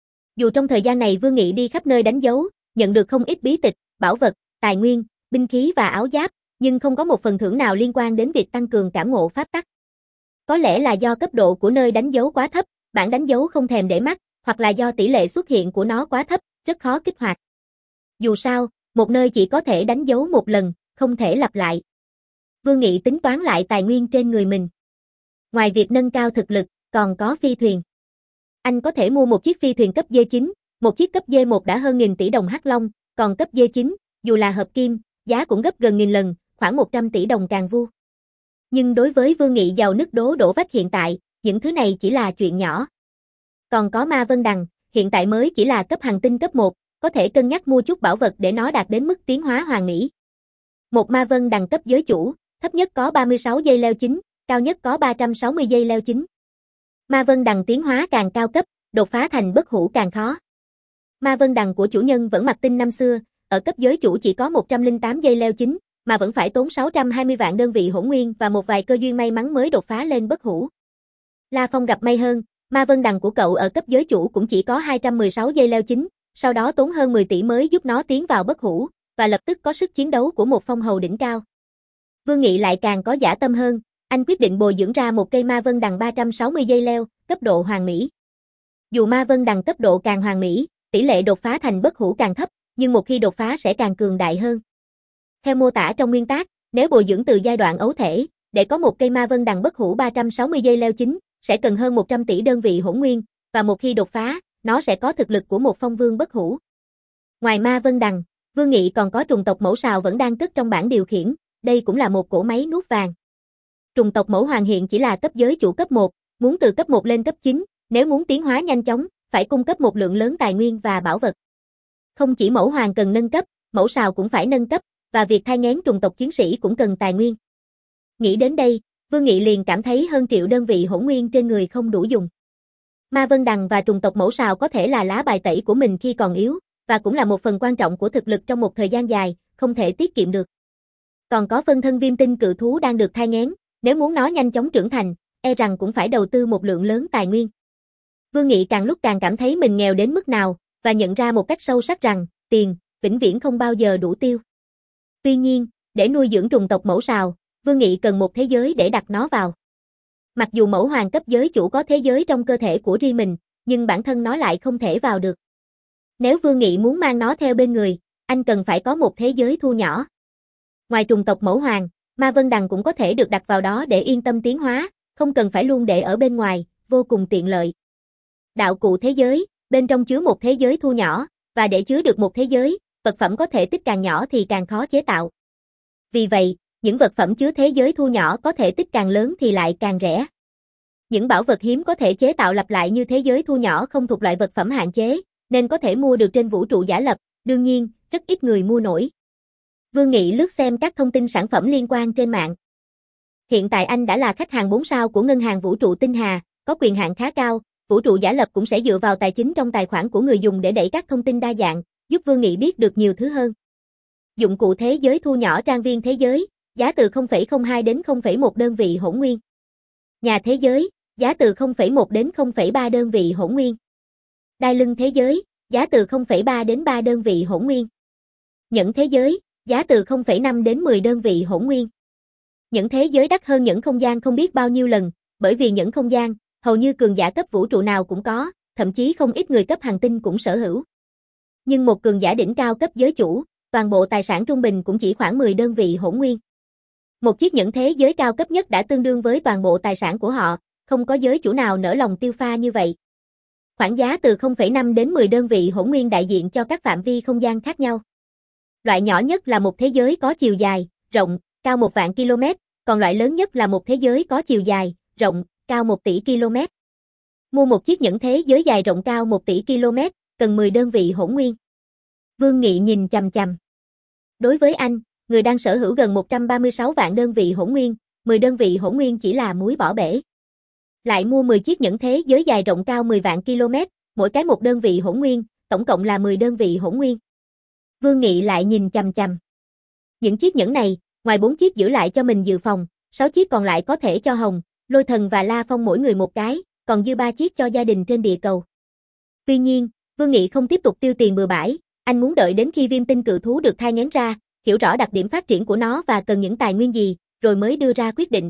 Dù trong thời gian này Vương Nghị đi khắp nơi đánh dấu, nhận được không ít bí tịch, bảo vật, tài nguyên, binh khí và áo giáp, nhưng không có một phần thưởng nào liên quan đến việc tăng cường cảm ngộ pháp tắc. Có lẽ là do cấp độ của nơi đánh dấu quá thấp, bản đánh dấu không thèm để mắt, hoặc là do tỷ lệ xuất hiện của nó quá thấp, rất khó kích hoạt. Dù sao, một nơi chỉ có thể đánh dấu một lần, không thể lặp lại. Vương Nghị tính toán lại tài nguyên trên người mình. Ngoài việc nâng cao thực lực, còn có phi thuyền. Anh có thể mua một chiếc phi thuyền cấp D chín, một chiếc cấp D một đã hơn nghìn tỷ đồng Hắc Long, còn cấp D chín, dù là hợp kim, giá cũng gấp gần nghìn lần, khoảng một trăm tỷ đồng càng vu. Nhưng đối với Vương Nghị giàu nứt đố đổ vách hiện tại, những thứ này chỉ là chuyện nhỏ. Còn có Ma Vân Đằng, hiện tại mới chỉ là cấp hành tinh cấp một, có thể cân nhắc mua chút bảo vật để nó đạt đến mức tiến hóa hoàn mỹ. Một Ma Vân Đằng cấp giới chủ, thấp nhất có ba mươi sáu giây leo chín, cao nhất có ba trăm sáu mươi giây leo chín. Ma Vân Đằng tiến hóa càng cao cấp, đột phá thành bất hủ càng khó. Ma Vân Đằng của chủ nhân vẫn mặc tinh năm xưa, ở cấp giới chủ chỉ có một trăm lẻ tám giây leo chín, mà vẫn phải tốn sáu trăm hai mươi vạn đơn vị hỗn nguyên và một vài cơ duyên may mắn mới đột phá lên bất hủ. La Phong gặp may hơn, Ma Vân Đằng của cậu ở cấp giới chủ cũng chỉ có hai trăm mười sáu giây leo chín, sau đó tốn hơn mười tỷ mới giúp nó tiến vào bất hủ, và lập tức có sức chiến đấu của một phong hầu đỉnh cao. Vương Nghị lại càng có dã tâm hơn, anh quyết định bồi dưỡng ra một cây Ma Vân Đằng ba trăm sáu mươi giây leo, cấp độ hoàn mỹ. Dù Ma Vân Đằng cấp độ càng hoàn mỹ, tỷ lệ đột phá thành bất hủ càng thấp, nhưng một khi đột phá sẽ càng cường đại hơn. Theo mô tả trong nguyên tác, nếu bồi dưỡng từ giai đoạn ấu thể, để có một cây Ma Vân Đằng bất hủ ba trăm sáu mươi giây leo chín, sẽ cần hơn một trăm tỷ đơn vị hỗn nguyên, và một khi đột phá, nó sẽ có thực lực của một phong vương bất hủ. Ngoài Ma Vân Đằng, Vương Nghị còn có trùng tộc mẫu sào vẫn đang cất trong bảng điều khiển, đây cũng là một cỗ máy nuốt vàng. Trùng tộc mẫu hoàng hiện chỉ là cấp giới chủ cấp một, muốn từ cấp một lên cấp chín, nếu muốn tiến hóa nhanh chóng, phải cung cấp một lượng lớn tài nguyên và bảo vật. Không chỉ mẫu hoàng cần nâng cấp, mẫu sào cũng phải nâng cấp, và việc thai nghén trùng tộc chiến sĩ cũng cần tài nguyên. Nghĩ đến đây, Vương Nghị liền cảm thấy hơn triệu đơn vị hỗn nguyên trên người không đủ dùng. Ma Vân Đằng và trùng tộc mẫu sào có thể là lá bài tẩy của mình khi còn yếu, và cũng là một phần quan trọng của thực lực trong một thời gian dài, không thể tiết kiệm được. Còn có phân thân viêm tinh cự thú đang được thai nghén, nếu muốn nó nhanh chóng trưởng thành, e rằng cũng phải đầu tư một lượng lớn tài nguyên. Vương Nghị càng lúc càng cảm thấy mình nghèo đến mức nào, và nhận ra một cách sâu sắc rằng, tiền, vĩnh viễn không bao giờ đủ tiêu. Tuy nhiên, để nuôi dưỡng trùng tộc mẫu sào, Vương Nghị cần một thế giới để đặt nó vào. Mặc dù mẫu hoàng cấp giới chủ có thế giới trong cơ thể của riêng mình, nhưng bản thân nó lại không thể vào được. Nếu Vương Nghị muốn mang nó theo bên người, anh cần phải có một thế giới thu nhỏ. Ngoài trùng tộc mẫu hoàng, Ma Vân Đằng cũng có thể được đặt vào đó để yên tâm tiến hóa, không cần phải luôn để ở bên ngoài, vô cùng tiện lợi. Đạo cụ thế giới, bên trong chứa một thế giới thu nhỏ, và để chứa được một thế giới, vật phẩm có thể tích càng nhỏ thì càng khó chế tạo. Vì vậy, những vật phẩm chứa thế giới thu nhỏ có thể tích càng lớn thì lại càng rẻ. Những bảo vật hiếm có thể chế tạo lặp lại như thế giới thu nhỏ không thuộc loại vật phẩm hạn chế, nên có thể mua được trên vũ trụ giả lập, đương nhiên, rất ít người mua nổi. Vương Nghị lướt xem các thông tin sản phẩm liên quan trên mạng. Hiện tại anh đã là khách hàng bốn sao của ngân hàng vũ trụ Tinh Hà, có quyền hạn khá cao, vũ trụ giả lập cũng sẽ dựa vào tài chính trong tài khoản của người dùng để đẩy các thông tin đa dạng, giúp Vương Nghị biết được nhiều thứ hơn. Dụng cụ thế giới thu nhỏ trang viên thế giới, giá từ không phẩy không hai đến không phẩy một đơn vị hỗn nguyên. Nhà thế giới, giá từ không phẩy một đến không phẩy ba đơn vị hỗn nguyên. Đai lưng thế giới, giá từ không phẩy ba đến ba đơn vị hỗn nguyên. Nhẫn thế giới, giá từ không phẩy năm đến mười đơn vị hỗn nguyên. Những thế giới đắt hơn những không gian không biết bao nhiêu lần, bởi vì những không gian, hầu như cường giả cấp vũ trụ nào cũng có, thậm chí không ít người cấp hành tinh cũng sở hữu. Nhưng một cường giả đỉnh cao cấp giới chủ, toàn bộ tài sản trung bình cũng chỉ khoảng mười đơn vị hỗn nguyên. Một chiếc nhẫn thế giới cao cấp nhất đã tương đương với toàn bộ tài sản của họ, không có giới chủ nào nỡ lòng tiêu pha như vậy. Khoản giá từ không phẩy năm đến mười đơn vị hỗn nguyên đại diện cho các phạm vi không gian khác nhau. Loại nhỏ nhất là một thế giới có chiều dài, rộng, cao một vạn km, còn loại lớn nhất là một thế giới có chiều dài, rộng, cao một tỷ km. Mua một chiếc nhẫn thế giới dài rộng cao một tỷ km, cần mười đơn vị hỗn nguyên. Vương Nghị nhìn chằm chằm. Đối với anh, người đang sở hữu gần một trăm ba mươi sáu vạn đơn vị hỗn nguyên, mười đơn vị hỗn nguyên chỉ là muối bỏ bể. Lại mua mười chiếc nhẫn thế giới dài rộng cao mười vạn km, mỗi cái một đơn vị hỗn nguyên, tổng cộng là mười đơn vị hỗn nguyên. Vương Nghị lại nhìn chằm chằm. Những chiếc nhẫn này, ngoài bốn chiếc giữ lại cho mình dự phòng, sáu chiếc còn lại có thể cho Hồng, Lôi Thần và La Phong mỗi người một cái, còn dư ba chiếc cho gia đình trên địa cầu. Tuy nhiên, Vương Nghị không tiếp tục tiêu tiền bừa bãi, anh muốn đợi đến khi viêm tinh cự thú được thai nghén ra, hiểu rõ đặc điểm phát triển của nó và cần những tài nguyên gì, rồi mới đưa ra quyết định.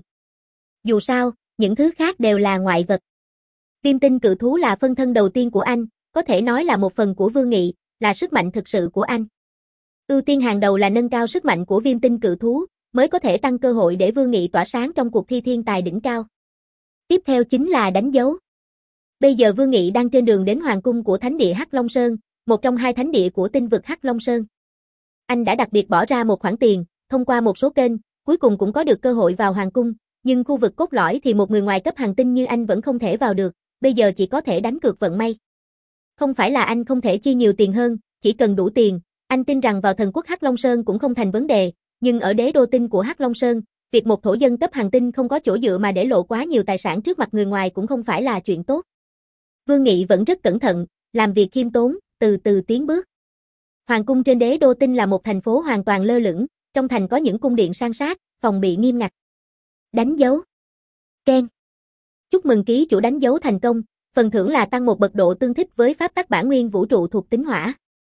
Dù sao, những thứ khác đều là ngoại vật. Viêm tinh cự thú là phân thân đầu tiên của anh, có thể nói là một phần của Vương Nghị, là sức mạnh thực sự của anh. Ưu tiên hàng đầu là nâng cao sức mạnh của viêm tinh cự thú, mới có thể tăng cơ hội để Vương Nghị tỏa sáng trong cuộc thi thiên tài đỉnh cao. Tiếp theo chính là đánh dấu. Bây giờ Vương Nghị đang trên đường đến hoàng cung của thánh địa Hắc Long Sơn, một trong hai thánh địa của tinh vực Hắc Long Sơn. Anh đã đặc biệt bỏ ra một khoản tiền, thông qua một số kênh, cuối cùng cũng có được cơ hội vào hoàng cung, nhưng khu vực cốt lõi thì một người ngoài cấp hành tinh như anh vẫn không thể vào được, bây giờ chỉ có thể đánh cược vận may. Không phải là anh không thể chi nhiều tiền hơn, chỉ cần đủ tiền, anh tin rằng vào thần quốc Hắc Long Sơn cũng không thành vấn đề, nhưng ở đế đô tinh của Hắc Long Sơn, việc một thổ dân cấp hành tinh không có chỗ dựa mà để lộ quá nhiều tài sản trước mặt người ngoài cũng không phải là chuyện tốt. Vương Nghị vẫn rất cẩn thận, làm việc khiêm tốn, từ từ tiến bước. Hoàng cung trên đế đô tinh là một thành phố hoàn toàn lơ lửng, trong thành có những cung điện san sát, phòng bị nghiêm ngặt. Đánh dấu. Ken. Chúc mừng ký chủ đánh dấu thành công, phần thưởng là tăng một bậc độ tương thích với pháp tắc bản nguyên vũ trụ thuộc tính hỏa.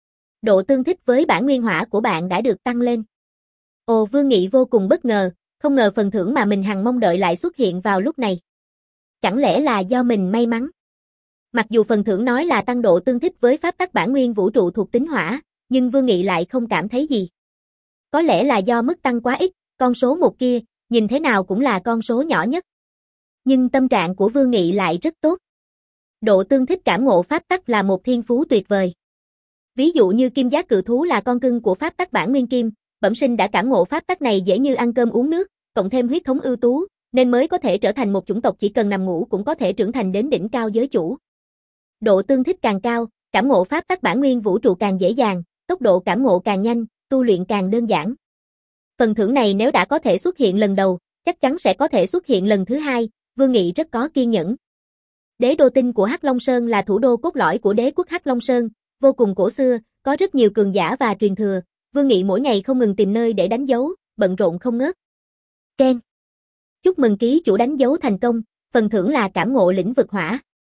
Độ tương thích với bản nguyên hỏa của bạn đã được tăng lên. Ồ, Vương Nghị vô cùng bất ngờ, không ngờ phần thưởng mà mình hằng mong đợi lại xuất hiện vào lúc này. Chẳng lẽ là do mình may mắn? Mặc dù phần thưởng nói là tăng độ tương thích với pháp tắc bản nguyên vũ trụ thuộc tính hỏa, nhưng Vương Nghị lại không cảm thấy gì. Có lẽ là do mức tăng quá ít, con số một kia, nhìn thế nào cũng là con số nhỏ nhất. Nhưng tâm trạng của Vương Nghị lại rất tốt. Độ tương thích cảm ngộ pháp tắc là một thiên phú tuyệt vời. Ví dụ như kim giác cự thú là con cưng của pháp tắc bản nguyên kim, bẩm sinh đã cảm ngộ pháp tắc này dễ như ăn cơm uống nước, cộng thêm huyết thống ưu tú, nên mới có thể trở thành một chủng tộc chỉ cần nằm ngủ cũng có thể trưởng thành đến đỉnh cao giới chủ. Độ tương thích càng cao, cảm ngộ pháp tắc bản nguyên vũ trụ càng dễ dàng, tốc độ cảm ngộ càng nhanh, tu luyện càng đơn giản. Phần thưởng này nếu đã có thể xuất hiện lần đầu, chắc chắn sẽ có thể xuất hiện lần thứ hai, Vương Nghị rất có kiên nhẫn. Đế đô tinh của Hắc Long Sơn là thủ đô cốt lõi của đế quốc Hắc Long Sơn, vô cùng cổ xưa, có rất nhiều cường giả và truyền thừa, Vương Nghị mỗi ngày không ngừng tìm nơi để đánh dấu, bận rộn không ngớt. Ken. Chúc mừng ký chủ đánh dấu thành công, phần thưởng là cảm ngộ lĩnh vực hỏa.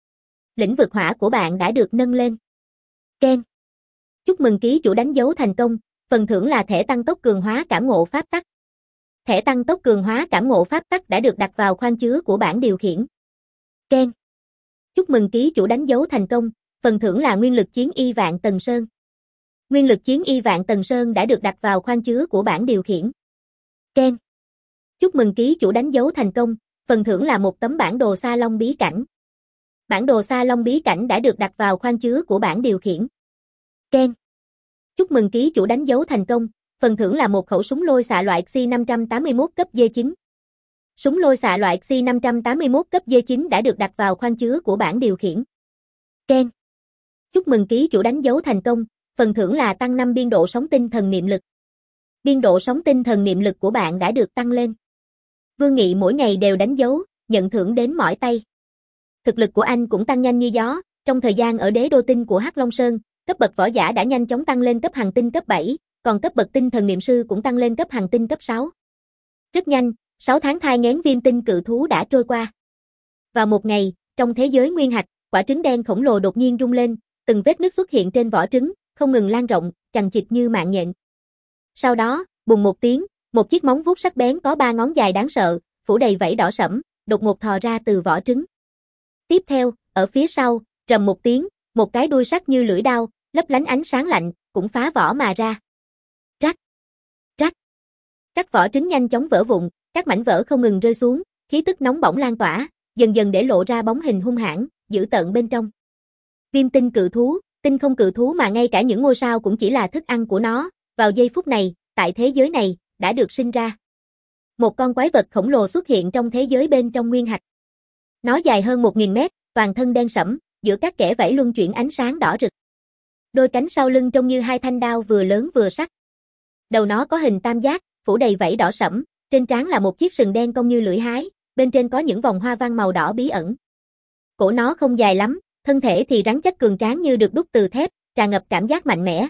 Lĩnh vực hỏa của bạn đã được nâng lên. Ken. Chúc mừng ký chủ đánh dấu thành công, phần thưởng là thẻ tăng tốc cường hóa cảm ngộ pháp tắc. Thẻ tăng tốc cường hóa cảm ngộ pháp tắc đã được đặt vào khoang chứa của bảng điều khiển. Ken. Chúc mừng ký chủ đánh dấu thành công, phần thưởng là nguyên lực chiến y vạn tần sơn. Nguyên lực chiến y vạn tần sơn đã được đặt vào khoang chứa của bảng điều khiển. Ken. Chúc mừng ký chủ đánh dấu thành công, phần thưởng là một tấm bản đồ Sa Long bí cảnh. Bản đồ Sa Long bí cảnh đã được đặt vào khoang chứa của bảng điều khiển. Ken. Chúc mừng ký chủ đánh dấu thành công, phần thưởng là một khẩu súng lôi xạ loại X năm tám mốt cấp D chín. Súng lôi xạ loại X năm tám mốt cấp D chín đã được đặt vào khoang chứa của bảng điều khiển. Ken. Chúc mừng ký chủ đánh dấu thành công, phần thưởng là tăng năm biên độ sóng tinh thần niệm lực. Biên độ sóng tinh thần niệm lực của bạn đã được tăng lên. Vương Nghị mỗi ngày đều đánh dấu, nhận thưởng đến mỏi tay. Thực lực của anh cũng tăng nhanh như gió, trong thời gian ở đế đô tinh của Hắc Long Sơn, cấp bậc võ giả đã nhanh chóng tăng lên cấp hằng tinh cấp bảy, còn cấp bậc tinh thần niệm sư cũng tăng lên cấp hằng tinh cấp sáu. Rất nhanh, sáu tháng thai nghén viêm tinh cự thú đã trôi qua. Vào một ngày, trong thế giới nguyên hạch, quả trứng đen khổng lồ đột nhiên rung lên, từng vết nứt xuất hiện trên vỏ trứng, không ngừng lan rộng, chằng chịt như mạng nhện. Sau đó, bùng một tiếng, một chiếc móng vuốt sắc bén có ba ngón dài đáng sợ, phủ đầy vảy đỏ sẫm, đột ngột thò ra từ vỏ trứng. Tiếp theo, ở phía sau, rầm một tiếng, một cái đuôi sắc như lưỡi dao, lấp lánh ánh sáng lạnh, cũng phá vỏ mà ra. Rắc, rắc. Các vỏ trứng nhanh chóng vỡ vụn, các mảnh vỡ không ngừng rơi xuống, khí tức nóng bỏng lan tỏa, dần dần để lộ ra bóng hình hung hãn, dữ tợn bên trong. Viêm tinh cự thú, tinh không cự thú mà ngay cả những ngôi sao cũng chỉ là thức ăn của nó, vào giây phút này, tại thế giới này, đã được sinh ra. Một con quái vật khổng lồ xuất hiện trong thế giới bên trong nguyên hạch. Nó dài hơn một nghìn mét, toàn thân đen sẫm, giữa các kẽ vảy luân chuyển ánh sáng đỏ rực. Đôi cánh sau lưng trông như hai thanh đao vừa lớn vừa sắc. Đầu nó có hình tam giác, phủ đầy vảy đỏ sẫm, trên trán là một chiếc sừng đen cong như lưỡi hái, bên trên có những vòng hoa văn màu đỏ bí ẩn. Cổ nó không dài lắm, thân thể thì rắn chắc cường tráng như được đúc từ thép, tràn ngập cảm giác mạnh mẽ.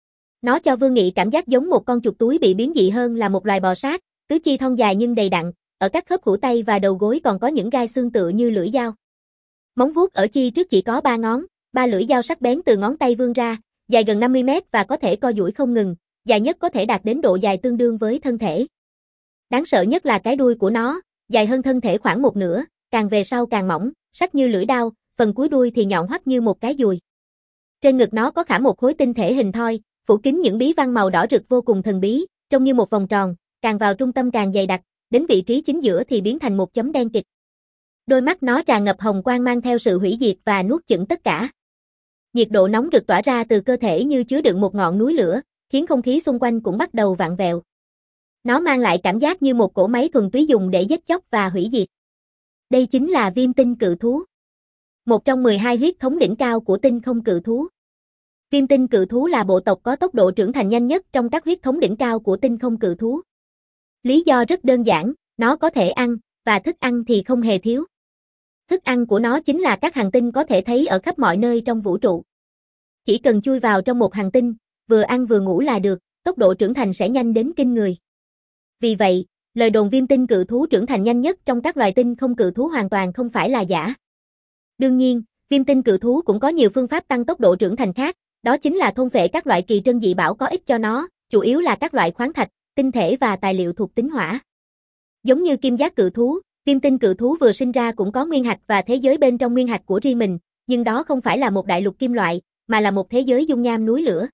Nó cho Vương Nghị cảm giác giống một con chuột túi bị biến dị hơn là một loài bò sát, tứ chi thon dài nhưng đầy đặn, ở các khớp khuỷu tay và đầu gối còn có những gai xương tựa như lưỡi dao. Móng vuốt ở chi trước chỉ có ba ngón, ba lưỡi dao sắc bén từ ngón tay vươn ra, dài gần năm mươi mét và có thể co duỗi không ngừng, dài nhất có thể đạt đến độ dài tương đương với thân thể. Đáng sợ nhất là cái đuôi của nó, dài hơn thân thể khoảng một nửa, càng về sau càng mỏng, sắc như lưỡi dao, phần cuối đuôi thì nhọn hoắt như một cái dùi. Trên ngực nó có khảm một khối tinh thể hình thoi, phủ kín những bí văn màu đỏ rực vô cùng thần bí, trông như một vòng tròn, càng vào trung tâm càng dày đặc, đến vị trí chính giữa thì biến thành một chấm đen kịt. Đôi mắt nó tràn ngập hồng quang mang theo sự hủy diệt và nuốt chửng tất cả. Nhiệt độ nóng rực tỏa ra từ cơ thể như chứa đựng một ngọn núi lửa, khiến không khí xung quanh cũng bắt đầu vặn vẹo. Nó mang lại cảm giác như một cỗ máy thuần túy dùng để giết chóc và hủy diệt. Đây chính là viêm tinh cự thú. Một trong mười hai huyết thống đỉnh cao của tinh không cự thú. Viêm tinh cự thú là bộ tộc có tốc độ trưởng thành nhanh nhất trong các huyết thống đỉnh cao của tinh không cự thú. Lý do rất đơn giản, nó có thể ăn, và thức ăn thì không hề thiếu. Thức ăn của nó chính là các hành tinh có thể thấy ở khắp mọi nơi trong vũ trụ. Chỉ cần chui vào trong một hành tinh, vừa ăn vừa ngủ là được, tốc độ trưởng thành sẽ nhanh đến kinh người. Vì vậy, lời đồn viêm tinh cự thú trưởng thành nhanh nhất trong các loài tinh không cự thú hoàn toàn không phải là giả. Đương nhiên, viêm tinh cự thú cũng có nhiều phương pháp tăng tốc độ trưởng thành khác, đó chính là thôn phệ các loại kỳ trân dị bảo có ích cho nó, chủ yếu là các loại khoáng thạch, tinh thể và tài liệu thuộc tính hỏa. Giống như kim giác cự thú, viêm tinh cự thú vừa sinh ra cũng có nguyên hạch và thế giới bên trong nguyên hạch của riêng mình, nhưng đó không phải là một đại lục kim loại, mà là một thế giới dung nham núi lửa.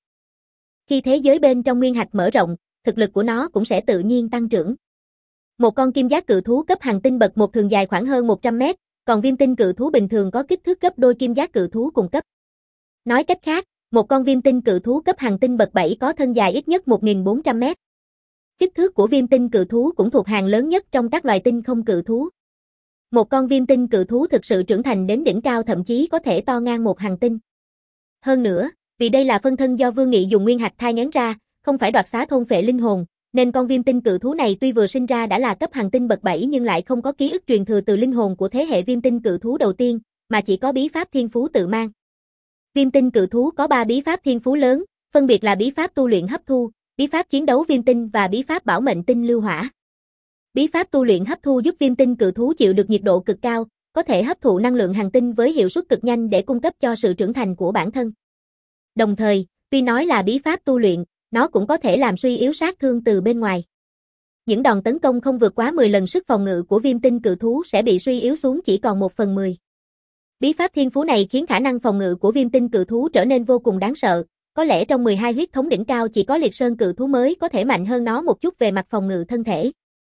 Khi thế giới bên trong nguyên hạch mở rộng, thực lực của nó cũng sẽ tự nhiên tăng trưởng. Một con kim giác cự thú cấp hành tinh bậc một thường dài khoảng hơn một trăm mét, còn viêm tinh cự thú bình thường có kích thước gấp đôi kim giác cự thú cùng cấp. Nói cách khác, một con viêm tinh cự thú cấp hành tinh bậc bảy có thân dài ít nhất một nghìn bốn trăm mét. Kích thước của viêm tinh cự thú cũng thuộc hàng lớn nhất trong các loài tinh không cự thú. Một con viêm tinh cự thú thực sự trưởng thành đến đỉnh cao thậm chí có thể to ngang một hành tinh. Hơn nữa, vì đây là phân thân do Vương Nghị dùng nguyên hạch thai nghén ra, không phải đoạt xá thôn phệ linh hồn, nên con viêm tinh cự thú này tuy vừa sinh ra đã là cấp hành tinh bậc bảy nhưng lại không có ký ức truyền thừa từ linh hồn của thế hệ viêm tinh cự thú đầu tiên, mà chỉ có bí pháp thiên phú tự mang. Viêm tinh cự thú có ba bí pháp thiên phú lớn, phân biệt là bí pháp tu luyện hấp thu, bí pháp chiến đấu viêm tinh và bí pháp bảo mệnh tinh lưu hỏa. Bí pháp tu luyện hấp thu giúp viêm tinh cự thú chịu được nhiệt độ cực cao, có thể hấp thụ năng lượng hành tinh với hiệu suất cực nhanh để cung cấp cho sự trưởng thành của bản thân. Đồng thời, tuy nói là bí pháp tu luyện, nó cũng có thể làm suy yếu sát thương từ bên ngoài. Những đòn tấn công không vượt quá mười lần sức phòng ngự của viêm tinh cự thú sẽ bị suy yếu xuống chỉ còn một phần mười. Bí pháp thiên phú này khiến khả năng phòng ngự của viêm tinh cự thú trở nên vô cùng đáng sợ, có lẽ trong mười hai huyết thống đỉnh cao chỉ có liệt sơn cự thú mới có thể mạnh hơn nó một chút về mặt phòng ngự thân thể.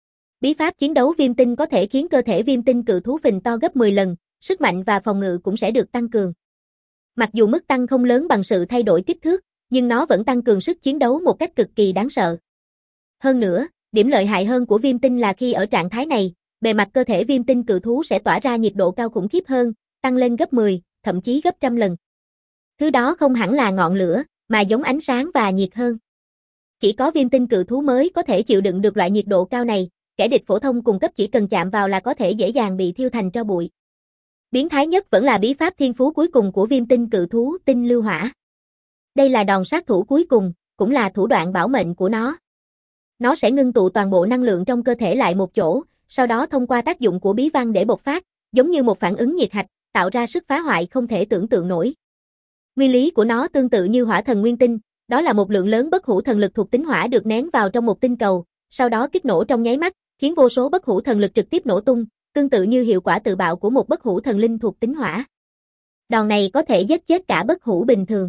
Bí pháp chiến đấu viêm tinh có thể khiến cơ thể viêm tinh cự thú phình to gấp mười lần, sức mạnh và phòng ngự cũng sẽ được tăng cường. Mặc dù mức tăng không lớn bằng sự thay đổi kích thước, nhưng nó vẫn tăng cường sức chiến đấu một cách cực kỳ đáng sợ. Hơn nữa, điểm lợi hại hơn của viêm tinh là khi ở trạng thái này, bề mặt cơ thể viêm tinh cự thú sẽ tỏa ra nhiệt độ cao khủng khiếp hơn, tăng lên gấp mười, thậm chí gấp trăm lần. Thứ đó không hẳn là ngọn lửa, mà giống ánh sáng và nhiệt hơn. Chỉ có viêm tinh cự thú mới có thể chịu đựng được loại nhiệt độ cao này, kẻ địch phổ thông cùng cấp chỉ cần chạm vào là có thể dễ dàng bị thiêu thành tro bụi. Biến thái nhất vẫn là bí pháp thiên phú cuối cùng của viêm tinh cự thú, tinh lưu hỏa. Đây là đòn sát thủ cuối cùng, cũng là thủ đoạn bảo mệnh của nó. Nó sẽ ngưng tụ toàn bộ năng lượng trong cơ thể lại một chỗ, sau đó thông qua tác dụng của bí văn để bộc phát, giống như một phản ứng nhiệt hạch, tạo ra sức phá hoại không thể tưởng tượng nổi. Nguyên lý của nó tương tự như hỏa thần nguyên tinh, đó là một lượng lớn bất hủ thần lực thuộc tính hỏa được nén vào trong một tinh cầu, sau đó kích nổ trong nháy mắt, khiến vô số bất hủ thần lực trực tiếp nổ tung, tương tự như hiệu quả tự bạo của một bất hủ thần linh thuộc tính hỏa. Đòn này có thể giết chết cả bất hủ bình thường.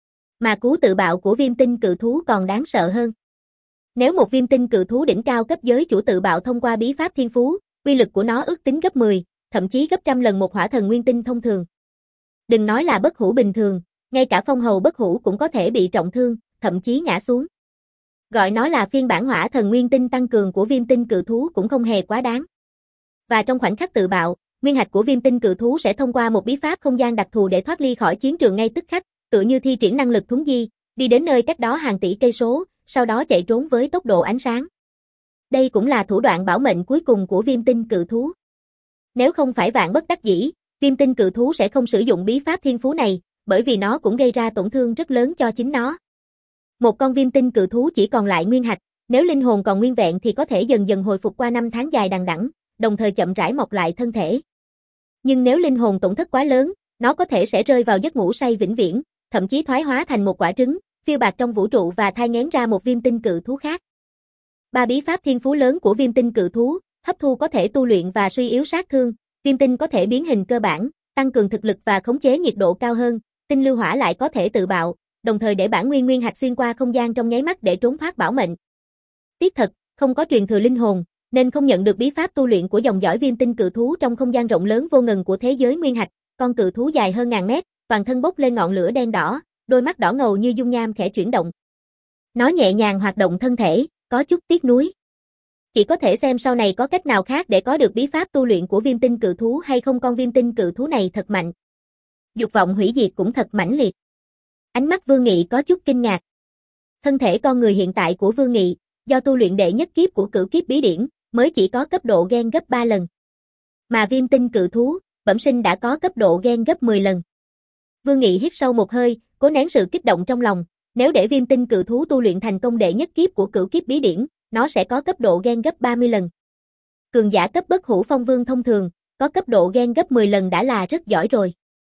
Mà cú tự bạo của viêm tinh cự thú còn đáng sợ hơn. Nếu một viêm tinh cự thú đỉnh cao cấp giới chủ tự bạo thông qua bí pháp thiên phú, uy lực của nó ước tính gấp mười, thậm chí gấp trăm lần một hỏa thần nguyên tinh thông thường. Đừng nói là bất hủ bình thường, ngay cả phong hầu bất hủ cũng có thể bị trọng thương, thậm chí ngã xuống. Gọi nó là phiên bản hỏa thần nguyên tinh tăng cường của viêm tinh cự thú cũng không hề quá đáng. Và trong khoảnh khắc tự bạo, nguyên hạch của viêm tinh cự thú sẽ thông qua một bí pháp không gian đặc thù để thoát ly khỏi chiến trường ngay tức khắc, tựa như thi triển năng lực thuấn di, đi đến nơi cách đó hàng tỷ cây số, sau đó chạy trốn với tốc độ ánh sáng. Đây cũng là thủ đoạn bảo mệnh cuối cùng của viêm tinh cự thú. Nếu không phải vạn bất đắc dĩ, viêm tinh cự thú sẽ không sử dụng bí pháp thiên phú này, bởi vì nó cũng gây ra tổn thương rất lớn cho chính nó. Một con viêm tinh cự thú chỉ còn lại nguyên hạch, nếu linh hồn còn nguyên vẹn thì có thể dần dần hồi phục qua năm tháng dài đằng đẵng, đồng thời chậm rãi mọc lại thân thể. Nhưng nếu linh hồn tổn thất quá lớn, nó có thể sẽ rơi vào giấc ngủ say vĩnh viễn, thậm chí thoái hóa thành một quả trứng, phiêu bạt trong vũ trụ và thai nghén ra một viêm tinh cự thú khác. Ba bí pháp thiên phú lớn của viêm tinh cự thú, hấp thu có thể tu luyện và suy yếu sát thương, viêm tinh có thể biến hình cơ bản, tăng cường thực lực và khống chế nhiệt độ cao hơn, tinh lưu hỏa lại có thể tự bạo, đồng thời để bản nguyên nguyên hạch xuyên qua không gian trong nháy mắt để trốn thoát bảo mệnh. Tiếc thật, không có truyền thừa linh hồn, nên không nhận được bí pháp tu luyện của dòng dõi viêm tinh cự thú trong không gian rộng lớn vô ngần của thế giới nguyên hạch. Con cự thú dài hơn ngàn mét, toàn thân bốc lên ngọn lửa đen đỏ, đôi mắt đỏ ngầu như dung nham khẽ chuyển động. Nó nhẹ nhàng hoạt động thân thể, có chút tiếc nuối. Chỉ có thể xem sau này có cách nào khác để có được bí pháp tu luyện của viêm tinh cự thú hay không. Con viêm tinh cự thú này thật mạnh. Dục vọng hủy diệt cũng thật mãnh liệt. Ánh mắt Vương Nghị có chút kinh ngạc. Thân thể con người hiện tại của Vương Nghị, do tu luyện đệ nhất kiếp của cửu kiếp bí điển, mới chỉ có cấp độ gen gấp ba lần. Mà viêm tinh cự thú, bẩm sinh đã có cấp độ gen gấp mười lần. Vương Nghị hít sâu một hơi, cố nén sự kích động trong lòng. Nếu để viêm tinh cự thú tu luyện thành công đệ nhất kiếp của cửu kiếp bí điển, nó sẽ có cấp độ gen gấp ba mươi lần. Cường giả cấp bất hủ phong vương thông thường, có cấp độ gen gấp mười lần đã là rất giỏi rồi.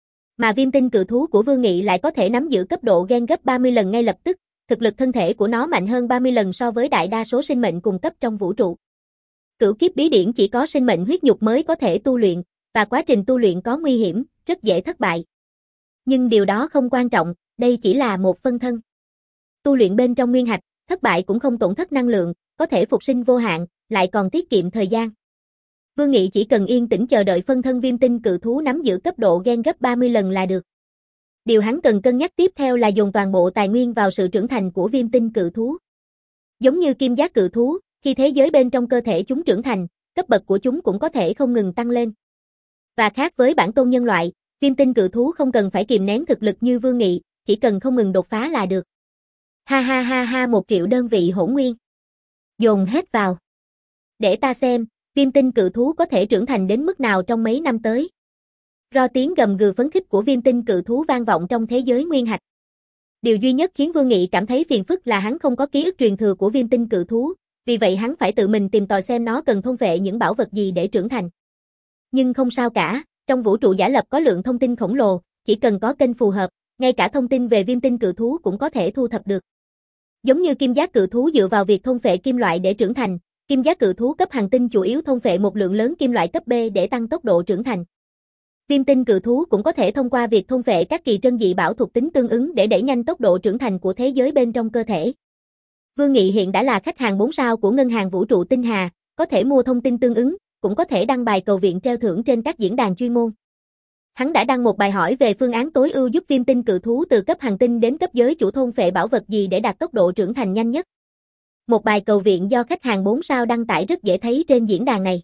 Mà viêm tinh cự thú của Vương Nghị lại có thể nắm giữ cấp độ gen gấp ba mươi lần ngay lập tức, thực lực thân thể của nó mạnh hơn ba mươi lần so với đại đa số sinh mệnh cùng cấp trong vũ trụ. Cửu kiếp bí điển chỉ có sinh mệnh huyết nhục mới có thể tu luyện, và quá trình tu luyện có nguy hiểm, rất dễ thất bại. Nhưng điều đó không quan trọng, đây chỉ là một phân thân. Tu luyện bên trong nguyên hạch, thất bại cũng không tổn thất năng lượng, có thể phục sinh vô hạn, lại còn tiết kiệm thời gian. Vương Nghị chỉ cần yên tĩnh chờ đợi phân thân viêm tinh cự thú nắm giữ cấp độ gen gấp ba mươi lần là được. Điều hắn cần cân nhắc tiếp theo là dồn toàn bộ tài nguyên vào sự trưởng thành của viêm tinh cự thú. Giống như kim giác cự thú, khi thế giới bên trong cơ thể chúng trưởng thành, cấp bậc của chúng cũng có thể không ngừng tăng lên. Và khác với bản tôn nhân loại, viêm tinh cự thú không cần phải kìm nén thực lực như Vương Nghị, chỉ cần không ngừng đột phá là được. Ha ha ha ha, một triệu đơn vị hỗn nguyên. Dồn hết vào. Để ta xem, viêm tinh cự thú có thể trưởng thành đến mức nào trong mấy năm tới. Ro tiếng gầm gừ phấn khích của viêm tinh cự thú vang vọng trong thế giới nguyên hạch. Điều duy nhất khiến Vương Nghị cảm thấy phiền phức là hắn không có ký ức truyền thừa của viêm tinh cự thú, vì vậy hắn phải tự mình tìm tòi xem nó cần thôn phệ những bảo vật gì để trưởng thành. Nhưng không sao cả, trong vũ trụ giả lập có lượng thông tin khổng lồ, chỉ cần có kênh phù hợp, ngay cả thông tin về viêm tinh cự thú cũng có thể thu thập được. Giống như kim giác cự thú dựa vào việc thôn phệ kim loại để trưởng thành, kim giác cự thú cấp hành tinh chủ yếu thôn phệ một lượng lớn kim loại cấp B để tăng tốc độ trưởng thành. Viêm tinh cự thú cũng có thể thông qua việc thôn phệ các kỳ trân dị bảo thuộc tính tương ứng để đẩy nhanh tốc độ trưởng thành của thế giới bên trong cơ thể. Vương Nghị hiện đã là khách hàng bốn sao của ngân hàng vũ trụ Tinh Hà, có thể mua thông tin tương ứng, cũng có thể đăng bài cầu viện treo thưởng trên các diễn đàn chuyên môn. Hắn đã đăng một bài hỏi về phương án tối ưu giúp viêm tinh cự thú từ cấp hành tinh đến cấp giới chủ thôn phệ bảo vật gì để đạt tốc độ trưởng thành nhanh nhất. Một bài cầu viện do khách hàng bốn sao đăng tải rất dễ thấy trên diễn đàn này.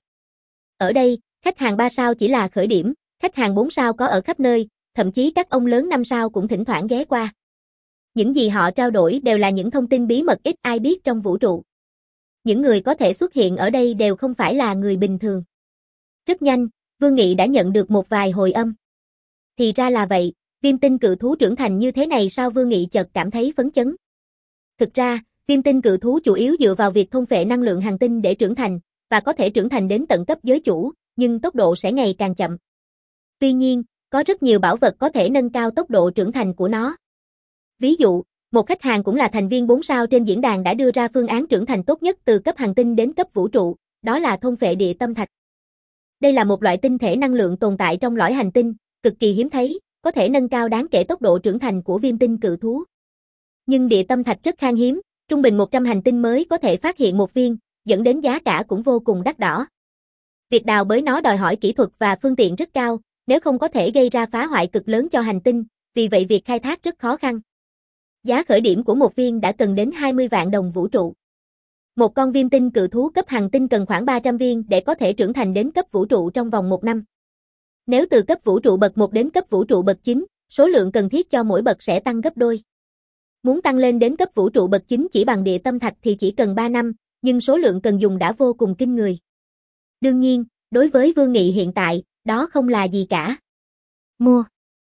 Ở đây, khách hàng ba sao chỉ là khởi điểm, khách hàng bốn sao có ở khắp nơi, thậm chí các ông lớn năm sao cũng thỉnh thoảng ghé qua. Những gì họ trao đổi đều là những thông tin bí mật ít ai biết trong vũ trụ. Những người có thể xuất hiện ở đây đều không phải là người bình thường. Rất nhanh, Vương Nghị đã nhận được một vài hồi âm. Thì ra là vậy, viêm tinh cự thú trưởng thành như thế này sao? Vương Nghị chợt cảm thấy phấn chấn. Thực ra, viêm tinh cự thú chủ yếu dựa vào việc thôn phệ năng lượng hành tinh để trưởng thành, và có thể trưởng thành đến tận cấp giới chủ, nhưng tốc độ sẽ ngày càng chậm. Tuy nhiên, có rất nhiều bảo vật có thể nâng cao tốc độ trưởng thành của nó. Ví dụ, một khách hàng cũng là thành viên bốn sao trên diễn đàn đã đưa ra phương án trưởng thành tốt nhất từ cấp hành tinh đến cấp vũ trụ, đó là thôn phệ địa tâm thạch. Đây là một loại tinh thể năng lượng tồn tại trong lõi hành tinh, cực kỳ hiếm thấy, có thể nâng cao đáng kể tốc độ trưởng thành của viêm tinh cự thú. Nhưng địa tâm thạch rất khan hiếm, trung bình một trăm hành tinh mới có thể phát hiện một viên, dẫn đến giá cả cũng vô cùng đắt đỏ. Việc đào bới nó đòi hỏi kỹ thuật và phương tiện rất cao, nếu không có thể gây ra phá hoại cực lớn cho hành tinh, vì vậy việc khai thác rất khó khăn. Giá khởi điểm của một viên đã cần đến hai mươi vạn đồng vũ trụ. Một con viêm tinh cự thú cấp hành tinh cần khoảng ba trăm viên để có thể trưởng thành đến cấp vũ trụ trong vòng một năm. Nếu từ cấp vũ trụ bậc một đến cấp vũ trụ bậc chín, số lượng cần thiết cho mỗi bậc sẽ tăng gấp đôi. Muốn tăng lên đến cấp vũ trụ bậc chín chỉ bằng địa tâm thạch thì chỉ cần ba năm, nhưng số lượng cần dùng đã vô cùng kinh người. Đương nhiên, đối với Vương Nghị hiện tại, đó không là gì cả. Mua.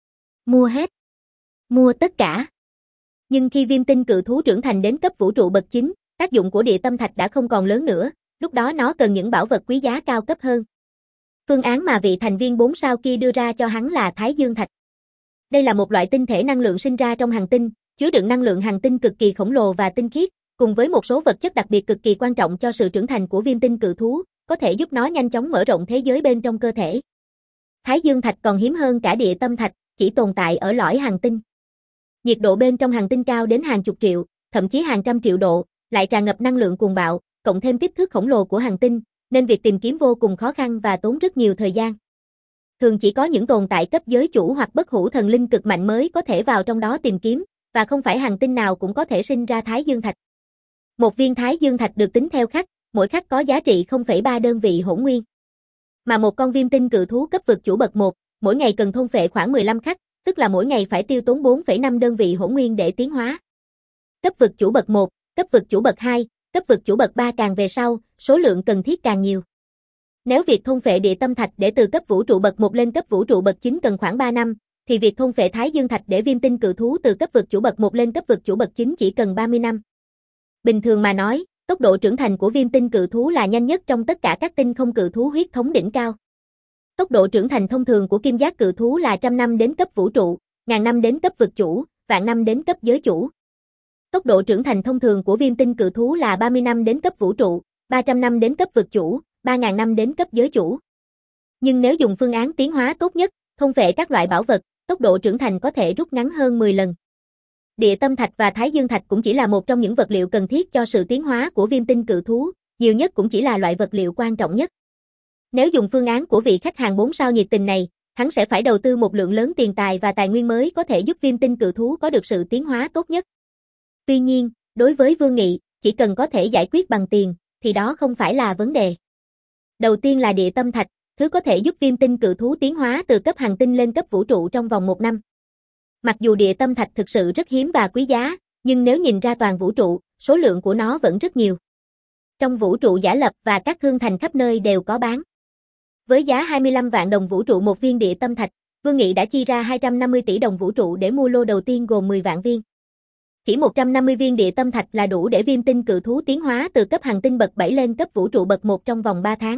Mua hết. Mua tất cả. Nhưng khi viêm tinh cự thú trưởng thành đến cấp vũ trụ bậc chín, tác dụng của địa tâm thạch đã không còn lớn nữa, lúc đó nó cần những bảo vật quý giá cao cấp hơn. Phương án mà vị thành viên bốn sao kia đưa ra cho hắn là Thái Dương Thạch. Đây là một loại tinh thể năng lượng sinh ra trong hành tinh, chứa đựng năng lượng hành tinh cực kỳ khổng lồ và tinh khiết, cùng với một số vật chất đặc biệt cực kỳ quan trọng cho sự trưởng thành của viêm tinh cự thú, có thể giúp nó nhanh chóng mở rộng thế giới bên trong cơ thể. Thái Dương Thạch còn hiếm hơn cả địa tâm thạch, chỉ tồn tại ở lõi hành tinh. Nhiệt độ bên trong hành tinh cao đến hàng chục triệu, thậm chí hàng trăm triệu độ, lại tràn ngập năng lượng cuồng bạo, cộng thêm kích thước khổng lồ của hành tinh, nên việc tìm kiếm vô cùng khó khăn và tốn rất nhiều thời gian. Thường chỉ có những tồn tại cấp giới chủ hoặc bất hủ thần linh cực mạnh mới có thể vào trong đó tìm kiếm, và không phải hành tinh nào cũng có thể sinh ra Thái Dương Thạch. Một viên Thái Dương Thạch được tính theo khắc, mỗi khắc có giá trị không phẩy ba đơn vị hỗn nguyên. Mà một con viêm tinh cự thú cấp vực chủ bậc một, mỗi ngày cần thôn phệ khoảng mười lăm khắc, tức là mỗi ngày phải tiêu tốn bốn phẩy năm đơn vị hỗn nguyên để tiến hóa. Cấp vực chủ bậc một, cấp vực chủ bậc hai, cấp vực chủ bậc ba càng về sau, số lượng cần thiết càng nhiều. Nếu việc thôn phệ địa tâm thạch để từ cấp vũ trụ bậc một lên cấp vũ trụ bậc chín cần khoảng ba năm, thì việc thôn phệ Thái Dương Thạch để viêm tinh cự thú từ cấp vực chủ bậc một lên cấp vực chủ bậc chín chỉ cần ba mươi năm. Bình thường mà nói, tốc độ trưởng thành của viêm tinh cự thú là nhanh nhất trong tất cả các tinh không cự thú huyết thống đỉnh cao. Tốc độ trưởng thành thông thường của kim giác cự thú là trăm năm đến cấp vũ trụ, ngàn năm đến cấp vực chủ, vạn năm đến cấp giới chủ. Tốc độ trưởng thành thông thường của viêm tinh cự thú là ba mươi năm đến cấp vũ trụ, ba trăm năm đến cấp vực chủ, ba nghìn năm đến cấp giới chủ. Nhưng nếu dùng phương án tiến hóa tốt nhất, thôn phệ các loại bảo vật, tốc độ trưởng thành có thể rút ngắn hơn mười lần. Địa tâm thạch và Thái Dương Thạch cũng chỉ là một trong những vật liệu cần thiết cho sự tiến hóa của viêm tinh cự thú, nhiều nhất cũng chỉ là loại vật liệu quan trọng nhất. Nếu dùng phương án của vị khách hàng bốn sao nhiệt tình này, hắn sẽ phải đầu tư một lượng lớn tiền tài và tài nguyên mới có thể giúp viêm tinh cự thú có được sự tiến hóa tốt nhất. Tuy nhiên, đối với Vương Nghị, chỉ cần có thể giải quyết bằng tiền, thì đó không phải là vấn đề. Đầu tiên là địa tâm thạch, thứ có thể giúp viêm tinh cự thú tiến hóa từ cấp hành tinh lên cấp vũ trụ trong vòng một năm. Mặc dù địa tâm thạch thực sự rất hiếm và quý giá, nhưng nếu nhìn ra toàn vũ trụ, số lượng của nó vẫn rất nhiều. Trong vũ trụ giả lập và các thương thành khắp nơi đều có bán. Với giá hai mươi lăm vạn đồng vũ trụ một viên địa tâm thạch, Vương Nghị đã chi ra hai trăm năm mươi tỷ đồng vũ trụ để mua lô đầu tiên gồm mười vạn viên. Chỉ một trăm năm mươi viên địa tâm thạch là đủ để viêm tinh cự thú tiến hóa từ cấp hành tinh bậc bảy lên cấp vũ trụ bậc một trong vòng ba tháng.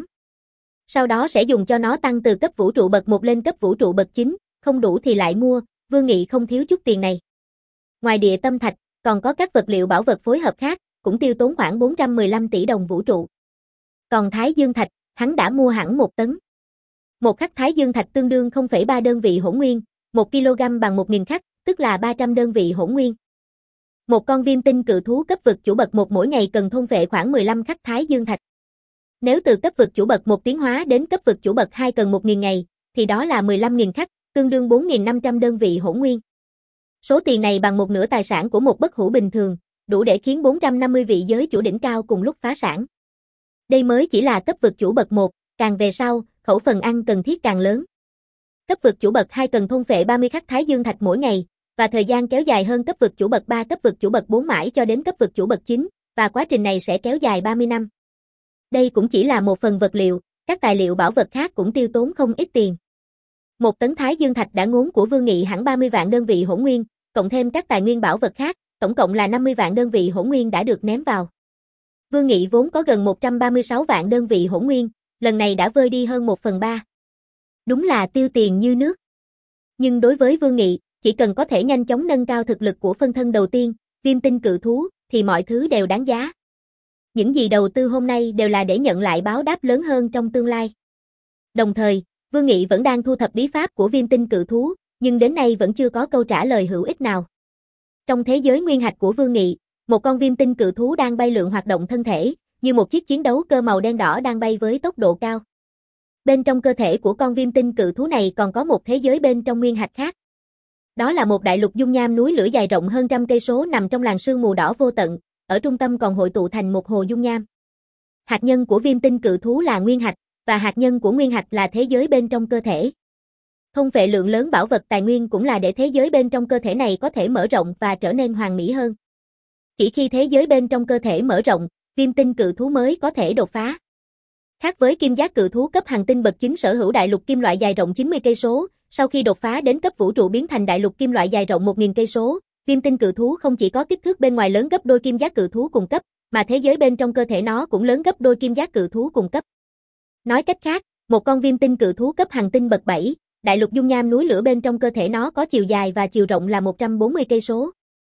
Sau đó sẽ dùng cho nó tăng từ cấp vũ trụ bậc một lên cấp vũ trụ bậc chín, không đủ thì lại mua, Vương Nghị không thiếu chút tiền này. Ngoài địa tâm thạch, còn có các vật liệu bảo vật phối hợp khác, cũng tiêu tốn khoảng bốn trăm mười lăm tỷ đồng vũ trụ. Còn Thái Dương Thạch, hắn đã mua hẳn một tấn. Một khắc Thái Dương Thạch tương đương không phẩy ba đơn vị hỗn nguyên, một ki lô gam bằng một nghìn khắc, tức là ba trăm đơn vị hỗn nguyên. Một con viêm tinh cự thú cấp vực chủ bậc một mỗi ngày cần thôn phệ khoảng mười lăm khắc Thái Dương Thạch. Nếu từ cấp vực chủ bậc một tiến hóa đến cấp vực chủ bậc hai cần một nghìn ngày, thì đó là mười lăm nghìn khắc, tương đương bốn nghìn năm trăm đơn vị hỗn nguyên. Số tiền này bằng một nửa tài sản của một bất hủ bình thường, đủ để khiến bốn trăm năm mươi vị giới chủ đỉnh cao cùng lúc phá sản. Đây mới chỉ là cấp vực chủ bậc một, càng về sau, khẩu phần ăn cần thiết càng lớn. Cấp vực chủ bậc hai cần thôn phệ ba mươi khắc Thái Dương Thạch mỗi ngày, và thời gian kéo dài hơn cấp vực chủ bậc ba, cấp vực chủ bậc bốn mãi cho đến cấp vực chủ bậc chín, và quá trình này sẽ kéo dài ba mươi năm. Đây cũng chỉ là một phần vật liệu, các tài liệu bảo vật khác cũng tiêu tốn không ít tiền. Một tấn Thái Dương Thạch đã ngốn của Vương Nghị hẳn ba mươi vạn đơn vị hỗn nguyên, cộng thêm các tài nguyên bảo vật khác, tổng cộng là năm mươi vạn đơn vị hỗn nguyên đã được ném vào. Vương Nghị vốn có gần một trăm ba mươi sáu vạn đơn vị hỗn nguyên, lần này đã vơi đi hơn một phần ba. Đúng là tiêu tiền như nước. Nhưng đối với Vương Nghị, chỉ cần có thể nhanh chóng nâng cao thực lực của phân thân đầu tiên, viêm tinh cự thú, thì mọi thứ đều đáng giá. Những gì đầu tư hôm nay đều là để nhận lại báo đáp lớn hơn trong tương lai. Đồng thời, Vương Nghị vẫn đang thu thập bí pháp của viêm tinh cự thú, nhưng đến nay vẫn chưa có câu trả lời hữu ích nào. Trong thế giới nguyên hạch của Vương Nghị, một con viêm tinh cự thú đang bay lượn hoạt động thân thể, như một chiếc chiến đấu cơ màu đen đỏ đang bay với tốc độ cao. Bên trong cơ thể của con viêm tinh cự thú này còn có một thế giới bên trong nguyên hạch khác. Đó là một đại lục dung nham núi lửa dài rộng hơn trăm cây số nằm trong làn sương mù đỏ vô tận, ở trung tâm còn hội tụ thành một hồ dung nham. Hạt nhân của viêm tinh cự thú là nguyên hạch, và hạt nhân của nguyên hạch là thế giới bên trong cơ thể. Thôn phệ lượng lớn bảo vật tài nguyên cũng là để thế giới bên trong cơ thể này có thể mở rộng và trở nên hoàn mỹ hơn. Chỉ khi thế giới bên trong cơ thể mở rộng, viêm tinh cự thú mới có thể đột phá. Khác với kim giác cự thú cấp hành tinh bậc chín sở hữu đại lục kim loại dài rộng chín mươi cây số, sau khi đột phá đến cấp vũ trụ biến thành đại lục kim loại dài rộng một nghìn cây số, viêm tinh cự thú không chỉ có kích thước bên ngoài lớn gấp đôi kim giác cự thú cùng cấp, mà thế giới bên trong cơ thể nó cũng lớn gấp đôi kim giác cự thú cùng cấp. Nói cách khác, một con viêm tinh cự thú cấp hành tinh bậc bảy, đại lục dung nham núi lửa bên trong cơ thể nó có chiều dài và chiều rộng là một trăm bốn mươi cây số.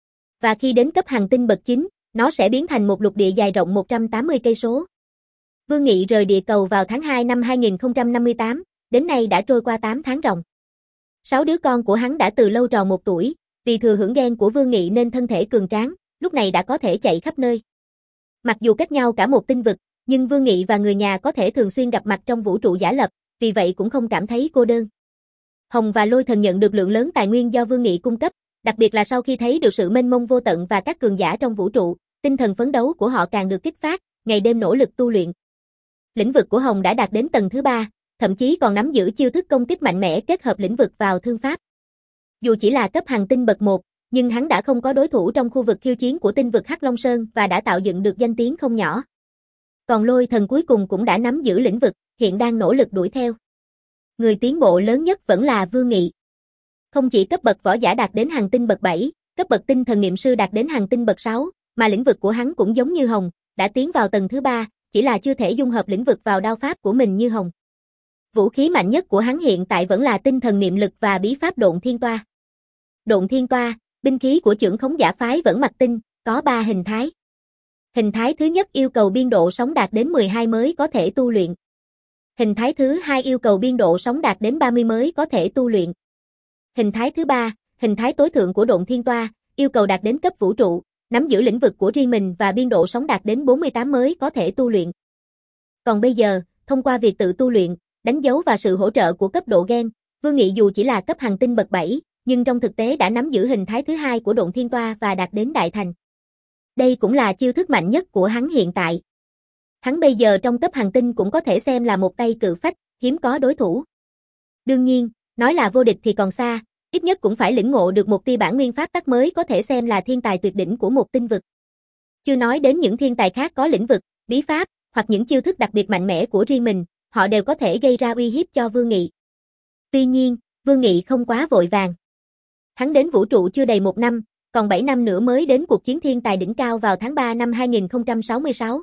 Và khi đến cấp hành tinh bậc chín, nó sẽ biến thành một lục địa dài rộng một trăm tám mươi cây số. Vương Nghị rời địa cầu vào tháng hai năm hai nghìn không trăm năm mươi tám, đến nay đã trôi qua tám tháng ròng. Sáu đứa con của hắn đã từ lâu tròn một tuổi, vì thừa hưởng gen của Vương Nghị nên thân thể cường tráng, lúc này đã có thể chạy khắp nơi. Mặc dù cách nhau cả một tinh vực, nhưng Vương Nghị và người nhà có thể thường xuyên gặp mặt trong vũ trụ giả lập, vì vậy cũng không cảm thấy cô đơn. Hồng và Lôi Thần nhận được lượng lớn tài nguyên do Vương Nghị cung cấp, đặc biệt là sau khi thấy được sự mênh mông vô tận và các cường giả trong vũ trụ, tinh thần phấn đấu của họ càng được kích phát, ngày đêm nỗ lực tu luyện. Lĩnh vực của Hồng đã đạt đến tầng thứ ba, thậm chí còn nắm giữ chiêu thức công kích mạnh mẽ kết hợp lĩnh vực vào thương pháp. Dù chỉ là cấp hành tinh bậc một, nhưng hắn đã không có đối thủ trong khu vực khiêu chiến của tinh vực Hắc Long Sơn và đã tạo dựng được danh tiếng không nhỏ. Còn Lôi Thần cuối cùng cũng đã nắm giữ lĩnh vực, hiện đang nỗ lực đuổi theo. Người tiến bộ lớn nhất vẫn là Vương Nghị. Không chỉ cấp bậc võ giả đạt đến hành tinh bậc bảy, cấp bậc tinh thần niệm sư đạt đến hành tinh bậc sáu, mà lĩnh vực của hắn cũng giống như Hồng, đã tiến vào tầng thứ ba, chỉ là chưa thể dung hợp lĩnh vực vào đao pháp của mình như Hồng. Vũ khí mạnh nhất của hắn hiện tại vẫn là tinh thần niệm lực và bí pháp Độn Thiên Toa. Độn Thiên Toa, binh khí của trưởng khống giả phái Vẫn Mạch Tinh, có ba hình thái. Hình thái thứ nhất yêu cầu biên độ sóng đạt đến mười hai mới có thể tu luyện. Hình thái thứ hai yêu cầu biên độ sóng đạt đến ba mươi mới có thể tu luyện. Hình thái thứ ba, hình thái tối thượng của Độn Thiên Toa, yêu cầu đạt đến cấp vũ trụ, nắm giữ lĩnh vực của riêng mình và biên độ sóng đạt đến bốn mươi tám mới có thể tu luyện. Còn bây giờ, thông qua việc tự tu luyện, đánh dấu và sự hỗ trợ của cấp độ gen, Vương Nghị dù chỉ là cấp hành tinh bậc bảy, nhưng trong thực tế đã nắm giữ hình thái thứ hai của Độn Thiên Toa và đạt đến đại thành. Đây cũng là chiêu thức mạnh nhất của hắn hiện tại. Hắn bây giờ trong cấp hành tinh cũng có thể xem là một tay cự phách, hiếm có đối thủ. Đương nhiên, nói là vô địch thì còn xa, ít nhất cũng phải lĩnh ngộ được một tia bản nguyên pháp tắc mới có thể xem là thiên tài tuyệt đỉnh của một tinh vực. Chưa nói đến những thiên tài khác có lĩnh vực, bí pháp, hoặc những chiêu thức đặc biệt mạnh mẽ của riêng mình, họ đều có thể gây ra uy hiếp cho Vương Nghị. Tuy nhiên, Vương Nghị không quá vội vàng. Hắn đến vũ trụ chưa đầy một năm, còn bảy năm nữa mới đến cuộc chiến thiên tài đỉnh cao vào tháng ba năm hai nghìn không trăm sáu mươi sáu.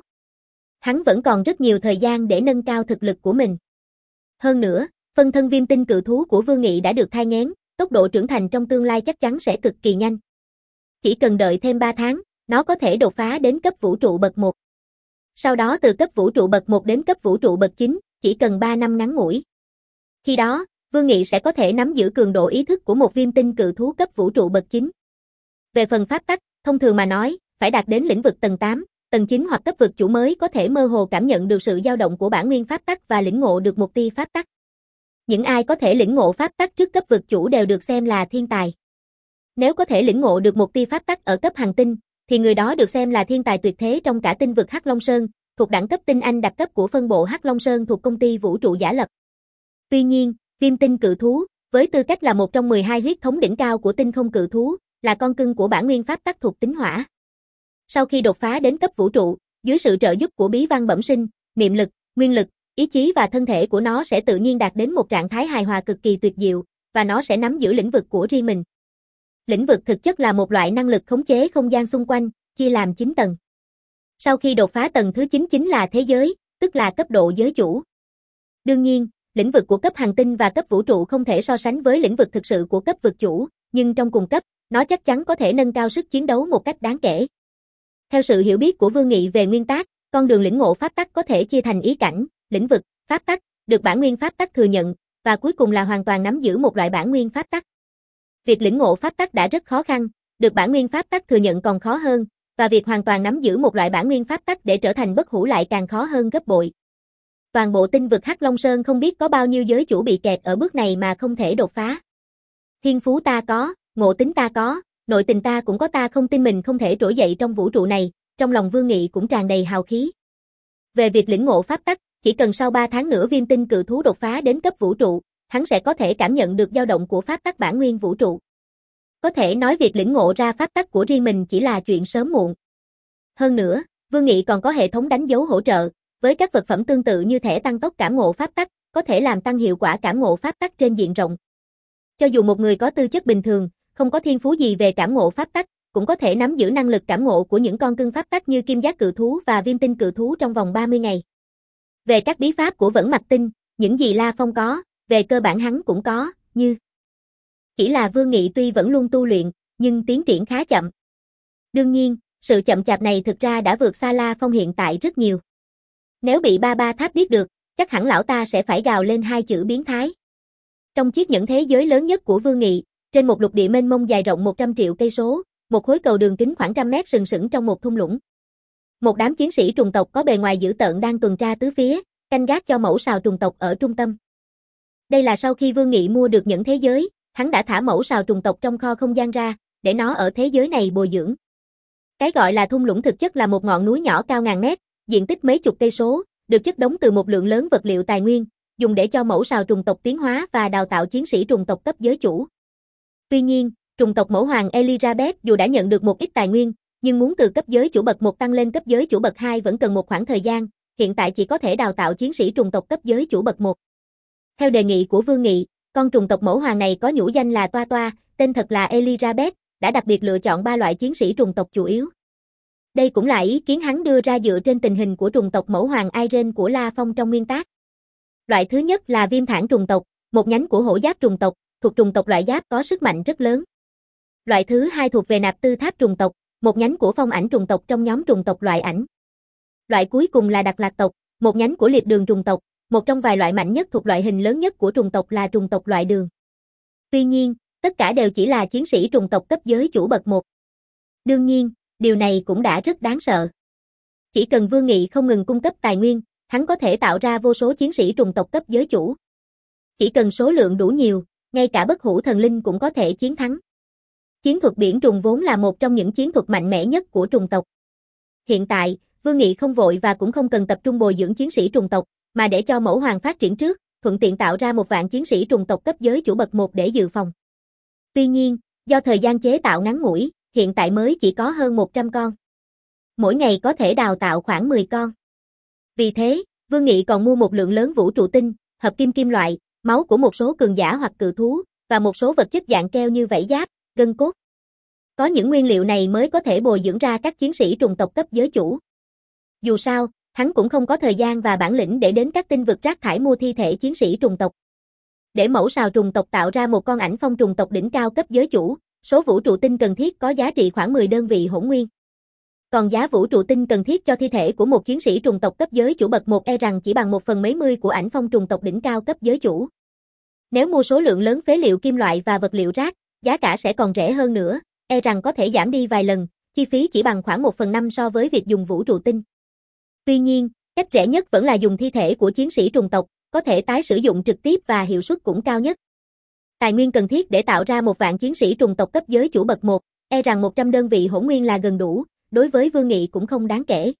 Hắn vẫn còn rất nhiều thời gian để nâng cao thực lực của mình. Hơn nữa, phân thân viêm tinh cự thú của Vương Nghị đã được thai nghén, tốc độ trưởng thành trong tương lai chắc chắn sẽ cực kỳ nhanh. Chỉ cần đợi thêm ba tháng, nó có thể đột phá đến cấp vũ trụ bậc một. Sau đó từ cấp vũ trụ bậc một đến cấp vũ trụ bậc chín, chỉ cần ba năm ngắn ngủi. Khi đó, Vương Nghị sẽ có thể nắm giữ cường độ ý thức của một viêm tinh cự thú cấp vũ trụ bậc chín. Về phần pháp tắc, thông thường mà nói, phải đạt đến lĩnh vực tầng tám, tầng chín hoặc cấp vực chủ mới có thể mơ hồ cảm nhận được sự dao động của bản nguyên pháp tắc và lĩnh ngộ được một tia pháp tắc. Những ai có thể lĩnh ngộ pháp tắc trước cấp vực chủ đều được xem là thiên tài. Nếu có thể lĩnh ngộ được một tia pháp tắc ở cấp hành tinh, thì người đó được xem là thiên tài tuyệt thế trong cả tinh vực Hắc Long Sơn, thuộc đẳng cấp tinh anh đặc cấp của phân bộ Hắc Long Sơn thuộc công ty vũ trụ giả lập. Tuy nhiên, viêm tinh cự thú, với tư cách là một trong mười hai huyết thống đỉnh cao của tinh không cự thú, là con cưng của bản nguyên pháp tắc thuộc tính hỏa. Sau khi đột phá đến cấp vũ trụ, dưới sự trợ giúp của bí văn bẩm sinh, niệm lực, nguyên lực, ý chí và thân thể của nó sẽ tự nhiên đạt đến một trạng thái hài hòa cực kỳ tuyệt diệu, và nó sẽ nắm giữ lĩnh vực của riêng mình. Lĩnh vực thực chất là một loại năng lực khống chế không gian xung quanh, chia làm chín tầng. Sau khi đột phá tầng thứ chín chính là thế giới, tức là cấp độ giới chủ. Đương nhiên, lĩnh vực của cấp hành tinh và cấp vũ trụ không thể so sánh với lĩnh vực thực sự của cấp vực chủ, nhưng trong cùng cấp, nó chắc chắn có thể nâng cao sức chiến đấu một cách đáng kể. Theo sự hiểu biết của Vương Nghị về nguyên tắc, con đường lĩnh ngộ pháp tắc có thể chia thành ý cảnh, lĩnh vực, pháp tắc, được bản nguyên pháp tắc thừa nhận, và cuối cùng là hoàn toàn nắm giữ một loại bản nguyên pháp tắc. Việc lĩnh ngộ pháp tắc đã rất khó khăn, được bản nguyên pháp tắc thừa nhận còn khó hơn, và việc hoàn toàn nắm giữ một loại bản nguyên pháp tắc để trở thành bất hủ lại càng khó hơn gấp bội. Toàn bộ tinh vực Hắc Long Sơn không biết có bao nhiêu giới chủ bị kẹt ở bước này mà không thể đột phá. Thiên phú ta có, ngộ tính ta có, nội tình ta cũng có, ta không tin mình không thể trỗi dậy trong vũ trụ này, trong lòng Vương Nghị cũng tràn đầy hào khí. Về việc lĩnh ngộ pháp tắc, chỉ cần sau ba tháng nữa viêm tinh cự thú đột phá đến cấp vũ trụ, hắn sẽ có thể cảm nhận được dao động của pháp tắc bản nguyên vũ trụ. Có thể nói việc lĩnh ngộ ra pháp tắc của riêng mình chỉ là chuyện sớm muộn. Hơn nữa, Vương Nghị còn có hệ thống đánh dấu hỗ trợ, với các vật phẩm tương tự như thẻ tăng tốc cảm ngộ pháp tắc, có thể làm tăng hiệu quả cảm ngộ pháp tắc trên diện rộng. Cho dù một người có tư chất bình thường, không có thiên phú gì về cảm ngộ pháp tắc, cũng có thể nắm giữ năng lực cảm ngộ của những con cưng pháp tắc như kim giác cự thú và viêm tinh cự thú trong vòng ba mươi ngày. Về các bí pháp của Vẫn Mạch Tinh, những gì La Phong có, về cơ bản hắn cũng có, như chỉ là Vương Nghị tuy vẫn luôn tu luyện, nhưng tiến triển khá chậm. Đương nhiên, sự chậm chạp này thực ra đã vượt xa La Phong hiện tại rất nhiều. Nếu bị Ba Ba Tháp biết được, chắc hẳn lão ta sẽ phải gào lên hai chữ biến thái. Trong chiếc nhẫn thế giới lớn nhất của Vương Nghị, trên một lục địa mênh mông dài rộng một trăm triệu cây số, một khối cầu đường kính khoảng trăm mét sừng sững trong một thung lũng. Một đám chiến sĩ trùng tộc có bề ngoài dữ tợn đang tuần tra tứ phía, canh gác cho mẫu sào trùng tộc ở trung tâm. Đây là sau khi Vương Nghị mua được nhẫn thế giới, hắn đã thả mẫu sào trùng tộc trong kho không gian ra, để nó ở thế giới này bồi dưỡng. Cái gọi là thung lũng thực chất là một ngọn núi nhỏ cao ngàn mét, diện tích mấy chục cây số, được chất đống từ một lượng lớn vật liệu tài nguyên, dùng để cho mẫu sào trùng tộc tiến hóa và đào tạo chiến sĩ trùng tộc cấp giới chủ. Tuy nhiên, trùng tộc mẫu hoàng Elizabeth dù đã nhận được một ít tài nguyên, nhưng muốn từ cấp giới chủ bậc một tăng lên cấp giới chủ bậc hai vẫn cần một khoảng thời gian, hiện tại chỉ có thể đào tạo chiến sĩ trùng tộc cấp giới chủ bậc một. Theo đề nghị của Vương Nghị, con trùng tộc mẫu hoàng này có nhũ danh là Toa Toa, tên thật là Elizabeth, đã đặc biệt lựa chọn ba loại chiến sĩ trùng tộc chủ yếu. Đây cũng là ý kiến hắn đưa ra dựa trên tình hình của trùng tộc mẫu hoàng Irene của La Phong trong nguyên tác. Loại thứ nhất là viêm thản trùng tộc, một nhánh của hổ giáp trùng tộc, thuộc trùng tộc loại giáp có sức mạnh rất lớn. Loại thứ hai thuộc về nạp tư tháp trùng tộc, một nhánh của phong ảnh trùng tộc trong nhóm trùng tộc loại ảnh. Loại cuối cùng là đặc lạc tộc, một nhánh của liệt đường trùng tộc, một trong vài loại mạnh nhất thuộc loại hình lớn nhất của trùng tộc là trùng tộc loại đường. Tuy nhiên, tất cả đều chỉ là chiến sĩ trùng tộc cấp giới chủ bậc một. Đương nhiên, điều này cũng đã rất đáng sợ. Chỉ cần Vương Nghị không ngừng cung cấp tài nguyên, hắn có thể tạo ra vô số chiến sĩ trùng tộc cấp giới chủ. Chỉ cần số lượng đủ nhiều, ngay cả bất hủ thần linh cũng có thể chiến thắng. Chiến thuật biển trùng vốn là một trong những chiến thuật mạnh mẽ nhất của trùng tộc. Hiện tại, Vương Nghị không vội và cũng không cần tập trung bồi dưỡng chiến sĩ trùng tộc, mà để cho mẫu hoàng phát triển trước, thuận tiện tạo ra một vạn chiến sĩ trùng tộc cấp giới chủ bậc một để dự phòng. Tuy nhiên, do thời gian chế tạo ngắn ngủi, hiện tại mới chỉ có hơn một trăm con. Mỗi ngày có thể đào tạo khoảng mười con. Vì thế, Vương Nghị còn mua một lượng lớn vũ trụ tinh, hợp kim kim loại, máu của một số cường giả hoặc cự thú, và một số vật chất dạng keo như vảy giáp, gân cốt. Có những nguyên liệu này mới có thể bồi dưỡng ra các chiến sĩ trùng tộc cấp giới chủ. Dù sao, hắn cũng không có thời gian và bản lĩnh để đến các tinh vực rác thải mua thi thể chiến sĩ trùng tộc. Để mẫu sào trùng tộc tạo ra một con ảnh phong trùng tộc đỉnh cao cấp giới chủ, số vũ trụ tinh cần thiết có giá trị khoảng mười đơn vị hỗn nguyên. Còn giá vũ trụ tinh cần thiết cho thi thể của một chiến sĩ trùng tộc cấp giới chủ bậc một e rằng chỉ bằng một phần mấy mươi của ảnh phong trùng tộc đỉnh cao cấp giới chủ. Nếu mua số lượng lớn phế liệu kim loại và vật liệu rác, giá cả sẽ còn rẻ hơn nữa, e rằng có thể giảm đi vài lần, chi phí chỉ bằng khoảng một phần năm so với việc dùng vũ trụ tinh. Tuy nhiên, cách rẻ nhất vẫn là dùng thi thể của chiến sĩ trùng tộc, có thể tái sử dụng trực tiếp và hiệu suất cũng cao nhất. Tài nguyên cần thiết để tạo ra một vạn chiến sĩ trùng tộc cấp giới chủ bậc một, e rằng một trăm đơn vị hỗn nguyên là gần đủ, đối với Vương Nghị cũng không đáng kể.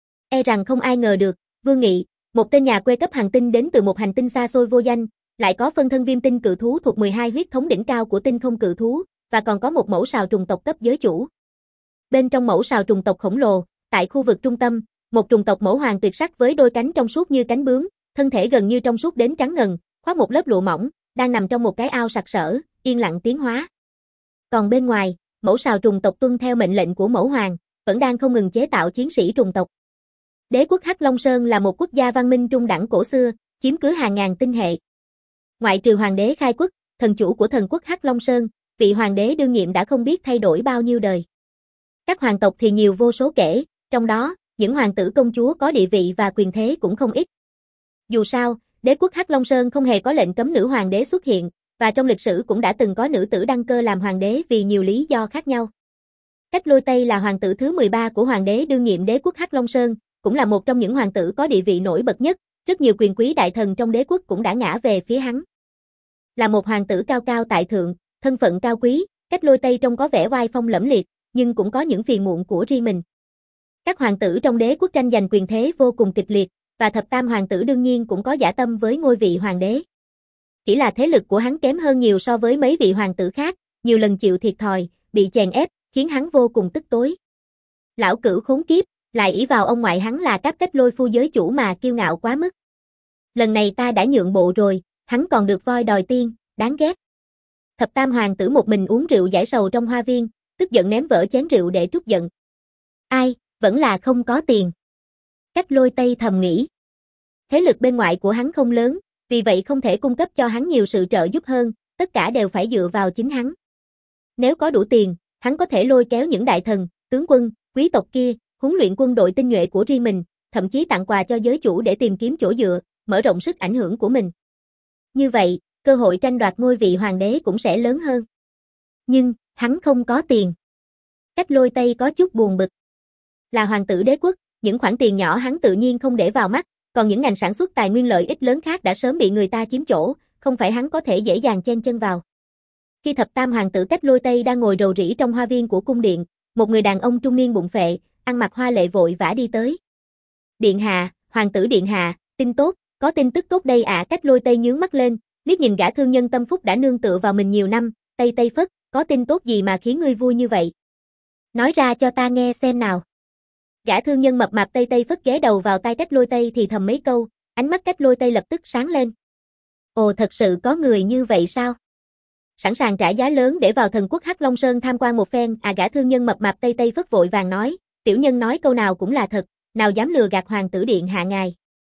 E rằng không ai ngờ được, Vương Nghị, một tên nhà quê cấp hành tinh đến từ một hành tinh xa xôi vô danh, lại có phân thân viêm tinh cự thú thuộc mười hai huyết thống đỉnh cao của tinh không cự thú, và còn có một mẫu sào trùng tộc cấp giới chủ. Bên trong mẫu sào trùng tộc khổng lồ, tại khu vực trung tâm, một trùng tộc mẫu hoàng tuyệt sắc với đôi cánh trong suốt như cánh bướm, thân thể gần như trong suốt đến trắng ngần, khoác một lớp lụa mỏng, đang nằm trong một cái ao sặc sỡ, yên lặng tiến hóa. Còn bên ngoài, mẫu sào trùng tộc tuân theo mệnh lệnh của mẫu hoàng, vẫn đang không ngừng chế tạo chiến sĩ trùng tộc. Đế quốc Hắc Long Sơn là một quốc gia văn minh trung đẳng cổ xưa, chiếm cứ hàng ngàn tinh hệ. Ngoại trừ hoàng đế khai quốc, thần chủ của thần quốc Hắc Long Sơn, vị hoàng đế đương nhiệm đã không biết thay đổi bao nhiêu đời. Các hoàng tộc thì nhiều vô số kể, trong đó, những hoàng tử công chúa có địa vị và quyền thế cũng không ít. Dù sao, đế quốc Hắc Long Sơn không hề có lệnh cấm nữ hoàng đế xuất hiện, và trong lịch sử cũng đã từng có nữ tử đăng cơ làm hoàng đế vì nhiều lý do khác nhau. Cách Lôi Tây là hoàng tử thứ mười ba của hoàng đế đương nhiệm đế quốc Hắc Long Sơn, cũng là một trong những hoàng tử có địa vị nổi bật nhất, rất nhiều quyền quý đại thần trong đế quốc cũng đã ngã về phía hắn. Là một hoàng tử cao cao tại thượng, thân phận cao quý, Cách Lôi Tây trông có vẻ oai phong lẫm liệt, nhưng cũng có những phiền muộn của riêng mình. Các hoàng tử trong đế quốc tranh giành quyền thế vô cùng kịch liệt, và thập tam hoàng tử đương nhiên cũng có dã tâm với ngôi vị hoàng đế. Chỉ là thế lực của hắn kém hơn nhiều so với mấy vị hoàng tử khác, nhiều lần chịu thiệt thòi, bị chèn ép, khiến hắn vô cùng tức tối. Lão cửu khốn kiếp, lại ỷ vào ông ngoại hắn là Cáp Cách Lôi phu giới chủ mà kiêu ngạo quá mức. Lần này ta đã nhượng bộ rồi, hắn còn được voi đòi tiên, đáng ghét. Thập tam hoàng tử một mình uống rượu giải sầu trong hoa viên, tức giận ném vỡ chén rượu để trút giận. Ai, vẫn là không có tiền. Cách Lôi Tây thầm nghĩ. Thế lực bên ngoại của hắn không lớn, vì vậy không thể cung cấp cho hắn nhiều sự trợ giúp hơn, tất cả đều phải dựa vào chính hắn. Nếu có đủ tiền, hắn có thể lôi kéo những đại thần, tướng quân, quý tộc kia, huấn luyện quân đội tinh nhuệ của riêng mình, thậm chí tặng quà cho giới chủ để tìm kiếm chỗ dựa, mở rộng sức ảnh hưởng của mình. Như vậy, cơ hội tranh đoạt ngôi vị hoàng đế cũng sẽ lớn hơn. Nhưng, hắn không có tiền. Cách Lôi Tây có chút buồn bực. Là hoàng tử đế quốc, những khoản tiền nhỏ hắn tự nhiên không để vào mắt, còn những ngành sản xuất tài nguyên lợi ích lớn khác đã sớm bị người ta chiếm chỗ, không phải hắn có thể dễ dàng chen chân vào. Khi thập tam hoàng tử Cách Lôi Tây đang ngồi rầu rĩ trong hoa viên của cung điện, một người đàn ông trung niên bụng phệ, ăn mặc hoa lệ vội vã đi tới. Điện hạ, hoàng tử điện hạ, tin tốt, có tin tức tốt đây ạ. À. Cách Lôi Tây nhướng mắt lên, liếc nhìn gã thương nhân tâm phúc đã nương tựa vào mình nhiều năm, Tây Tây phất, có tin tốt gì mà khiến ngươi vui như vậy? Nói ra cho ta nghe xem nào. Gã thương nhân mập mạp Tây Tây phất ghé đầu vào tai Cách Lôi Tây thì thầm mấy câu, ánh mắt Cách Lôi Tây lập tức sáng lên. Ồ, thật sự có người như vậy sao? Sẵn sàng trả giá lớn để vào thần quốc Hắc Long Sơn tham quan một phen. À, gã thương nhân mập mạp Tây Tây phất vội vàng nói, tiểu nhân nói câu nào cũng là thật, nào dám lừa gạt hoàng tử điện hạ ngài.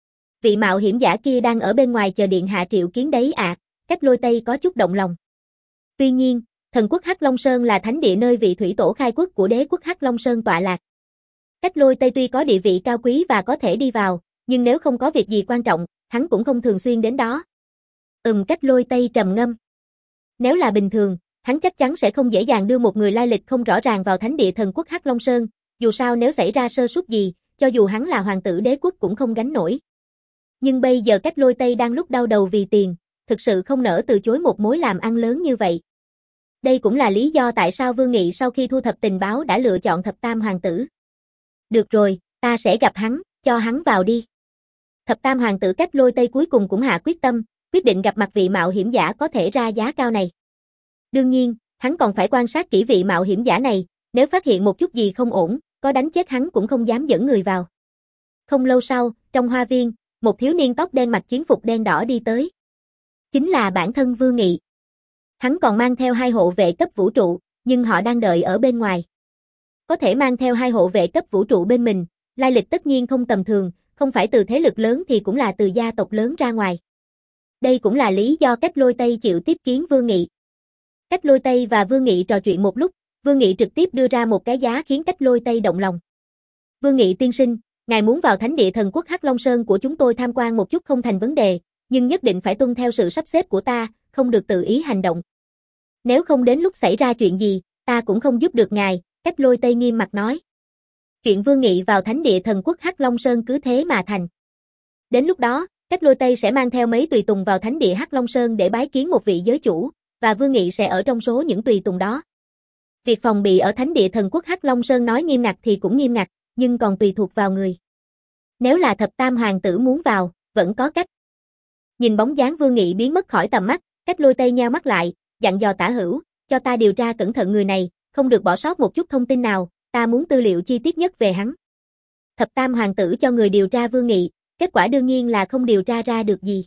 Vị mạo hiểm giả kia đang ở bên ngoài chờ điện hạ triệu kiến đấy ạ. À. Cách Lôi Tây có chút động lòng. Tuy nhiên, thần quốc Hắc Long Sơn là thánh địa nơi vị thủy tổ khai quốc của đế quốc Hắc Long Sơn tọa lạc. Cách Lôi Tây tuy có địa vị cao quý và có thể đi vào, nhưng nếu không có việc gì quan trọng, hắn cũng không thường xuyên đến đó. Ừm, Cách Lôi Tây trầm ngâm. Nếu là bình thường, hắn chắc chắn sẽ không dễ dàng đưa một người lai lịch không rõ ràng vào thánh địa thần quốc Hắc Long Sơn, dù sao nếu xảy ra sơ suất gì, cho dù hắn là hoàng tử đế quốc cũng không gánh nổi. Nhưng bây giờ Cách Lôi Tây đang lúc đau đầu vì tiền, thực sự không nỡ từ chối một mối làm ăn lớn như vậy. Đây cũng là lý do tại sao Vương Nghị sau khi thu thập tình báo đã lựa chọn thập tam hoàng tử. Được rồi, ta sẽ gặp hắn, cho hắn vào đi. Thập tam hoàng tử Cách Lôi Tây cuối cùng cũng hạ quyết tâm, quyết định gặp mặt vị mạo hiểm giả có thể ra giá cao này. Đương nhiên, hắn còn phải quan sát kỹ vị mạo hiểm giả này, nếu phát hiện một chút gì không ổn, có đánh chết hắn cũng không dám dẫn người vào. Không lâu sau, trong hoa viên, một thiếu niên tóc đen mặc chiến phục đen đỏ đi tới. Chính là bản thân Vương Nghị. Hắn còn mang theo hai hộ vệ cấp vũ trụ, nhưng họ đang đợi ở bên ngoài. Có thể mang theo hai hộ vệ cấp vũ trụ bên mình, lai lịch tất nhiên không tầm thường, không phải từ thế lực lớn thì cũng là từ gia tộc lớn ra ngoài. Đây cũng là lý do Cách Lôi Tây chịu tiếp kiến Vương Nghị. Cách Lôi Tây và Vương Nghị trò chuyện một lúc, Vương Nghị trực tiếp đưa ra một cái giá khiến Cách Lôi Tây động lòng. Vương Nghị tiên sinh, ngài muốn vào thánh địa thần quốc Hắc Long Sơn của chúng tôi tham quan một chút không thành vấn đề, nhưng nhất định phải tuân theo sự sắp xếp của ta, không được tự ý hành động. Nếu không đến lúc xảy ra chuyện gì, ta cũng không giúp được ngài, Cách Lôi Tây nghiêm mặt nói. Chuyện Vương Nghị vào thánh địa thần quốc Hắc Long Sơn cứ thế mà thành. Đến lúc đó, Cách Lôi Tây sẽ mang theo mấy tùy tùng vào thánh địa Hắc Long Sơn để bái kiến một vị giới chủ, và Vương Nghị sẽ ở trong số những tùy tùng đó. Việc phòng bị ở thánh địa thần quốc Hắc Long Sơn nói nghiêm ngặt thì cũng nghiêm ngặt, nhưng còn tùy thuộc vào người. Nếu là thập tam hoàng tử muốn vào, vẫn có cách. Nhìn bóng dáng Vương Nghị biến mất khỏi tầm mắt, Cách Lôi Tây nheo mắt lại, dặn dò Tả Hữu, cho ta điều tra cẩn thận người này, không được bỏ sót một chút thông tin nào, ta muốn tư liệu chi tiết nhất về hắn. Thập tam hoàng tử cho người điều tra Vương Nghị, kết quả đương nhiên là không điều tra ra được gì.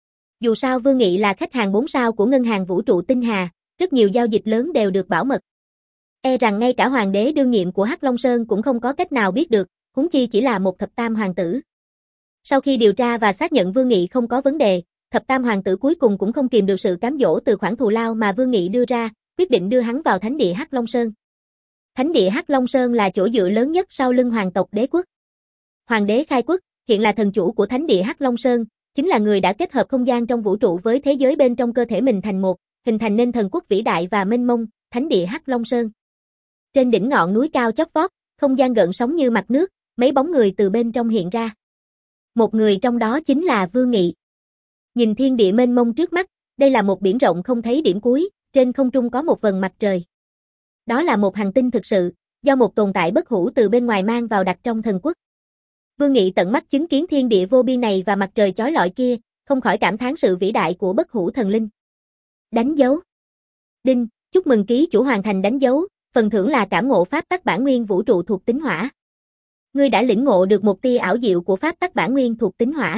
Dù sao Vương Nghị là khách hàng bốn sao của ngân hàng vũ trụ Tinh Hà, rất nhiều giao dịch lớn đều được bảo mật. E rằng ngay cả hoàng đế đương nhiệm của Hắc Long Sơn cũng không có cách nào biết được, huống chi chỉ là một thập tam hoàng tử. Sau khi điều tra và xác nhận Vương Nghị không có vấn đề, thập tam hoàng tử cuối cùng cũng không kìm được sự cám dỗ từ khoản thù lao mà Vương Nghị đưa ra, quyết định đưa hắn vào thánh địa Hắc Long Sơn. Thánh địa Hắc Long Sơn là chỗ dựa lớn nhất sau lưng hoàng tộc đế quốc. Hoàng đế khai quốc, hiện là thần chủ của thánh địa Hắc Long Sơn, chính là người đã kết hợp không gian trong vũ trụ với thế giới bên trong cơ thể mình thành một, hình thành nên thần quốc vĩ đại và mênh mông, thánh địa Hắc Long Sơn. Trên đỉnh ngọn núi cao chót vót, không gian gợn sóng như mặt nước, mấy bóng người từ bên trong hiện ra. Một người trong đó chính là Vương Nghị. Nhìn thiên địa mênh mông trước mắt, đây là một biển rộng không thấy điểm cuối, trên không trung có một vầng mặt trời. Đó là một hành tinh thực sự, do một tồn tại bất hủ từ bên ngoài mang vào đặt trong thần quốc. Vương Nghị tận mắt chứng kiến thiên địa vô biên này và mặt trời chói lọi kia, không khỏi cảm thán sự vĩ đại của bất hủ thần linh. Đánh dấu. Đinh, chúc mừng ký chủ hoàn thành đánh dấu, phần thưởng là cảm ngộ pháp tắc bản nguyên vũ trụ thuộc tính hỏa. Ngươi đã lĩnh ngộ được một tia ảo diệu của pháp tắc bản nguyên thuộc tính hỏa.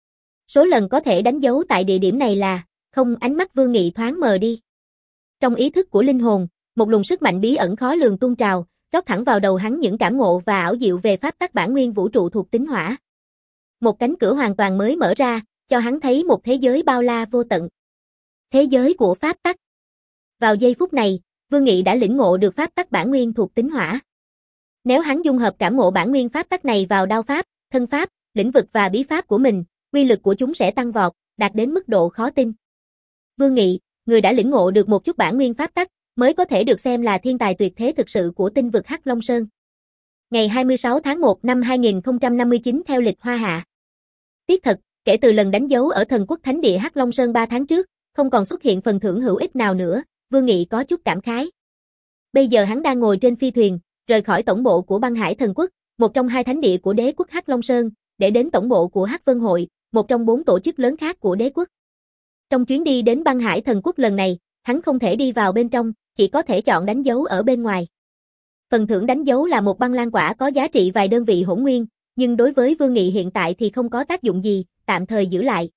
Số lần có thể đánh dấu tại địa điểm này là, không, ánh mắt Vương Nghị thoáng mờ đi. Trong ý thức của linh hồn, một luồng sức mạnh bí ẩn khó lường tuôn trào, rót thẳng vào đầu hắn những cảm ngộ và ảo diệu về pháp tắc bản nguyên vũ trụ thuộc tính hỏa. Một cánh cửa hoàn toàn mới mở ra, cho hắn thấy một thế giới bao la vô tận. Thế giới của pháp tắc. Vào giây phút này, Vương Nghị đã lĩnh ngộ được pháp tắc bản nguyên thuộc tính hỏa. Nếu hắn dung hợp cảm ngộ bản nguyên pháp tắc này vào đao pháp, thân pháp, lĩnh vực và bí pháp của mình, uy lực của chúng sẽ tăng vọt, đạt đến mức độ khó tin. Vương Nghị, người đã lĩnh ngộ được một chút bản nguyên pháp tắc, mới có thể được xem là thiên tài tuyệt thế thực sự của tinh vực Hắc Long Sơn. Ngày hai mươi sáu tháng một năm hai nghìn không trăm năm mươi chín theo lịch Hoa Hạ. Tiếc thật, kể từ lần đánh dấu ở Thần Quốc Thánh Địa Hắc Long Sơn ba tháng trước, không còn xuất hiện phần thưởng hữu ích nào nữa, Vương Nghị có chút cảm khái. Bây giờ hắn đang ngồi trên phi thuyền, rời khỏi tổng bộ của Băng Hải Thần Quốc, một trong hai thánh địa của đế quốc Hắc Long Sơn, để đến tổng bộ của Hắc Vân Hội, một trong bốn tổ chức lớn khác của đế quốc. Trong chuyến đi đến Băng Hải Thần Quốc lần này, hắn không thể đi vào bên trong, chỉ có thể chọn đánh dấu ở bên ngoài. Phần thưởng đánh dấu là một băng lan quả có giá trị vài đơn vị hỗn nguyên, nhưng đối với Vương Nghị hiện tại thì không có tác dụng gì, tạm thời giữ lại.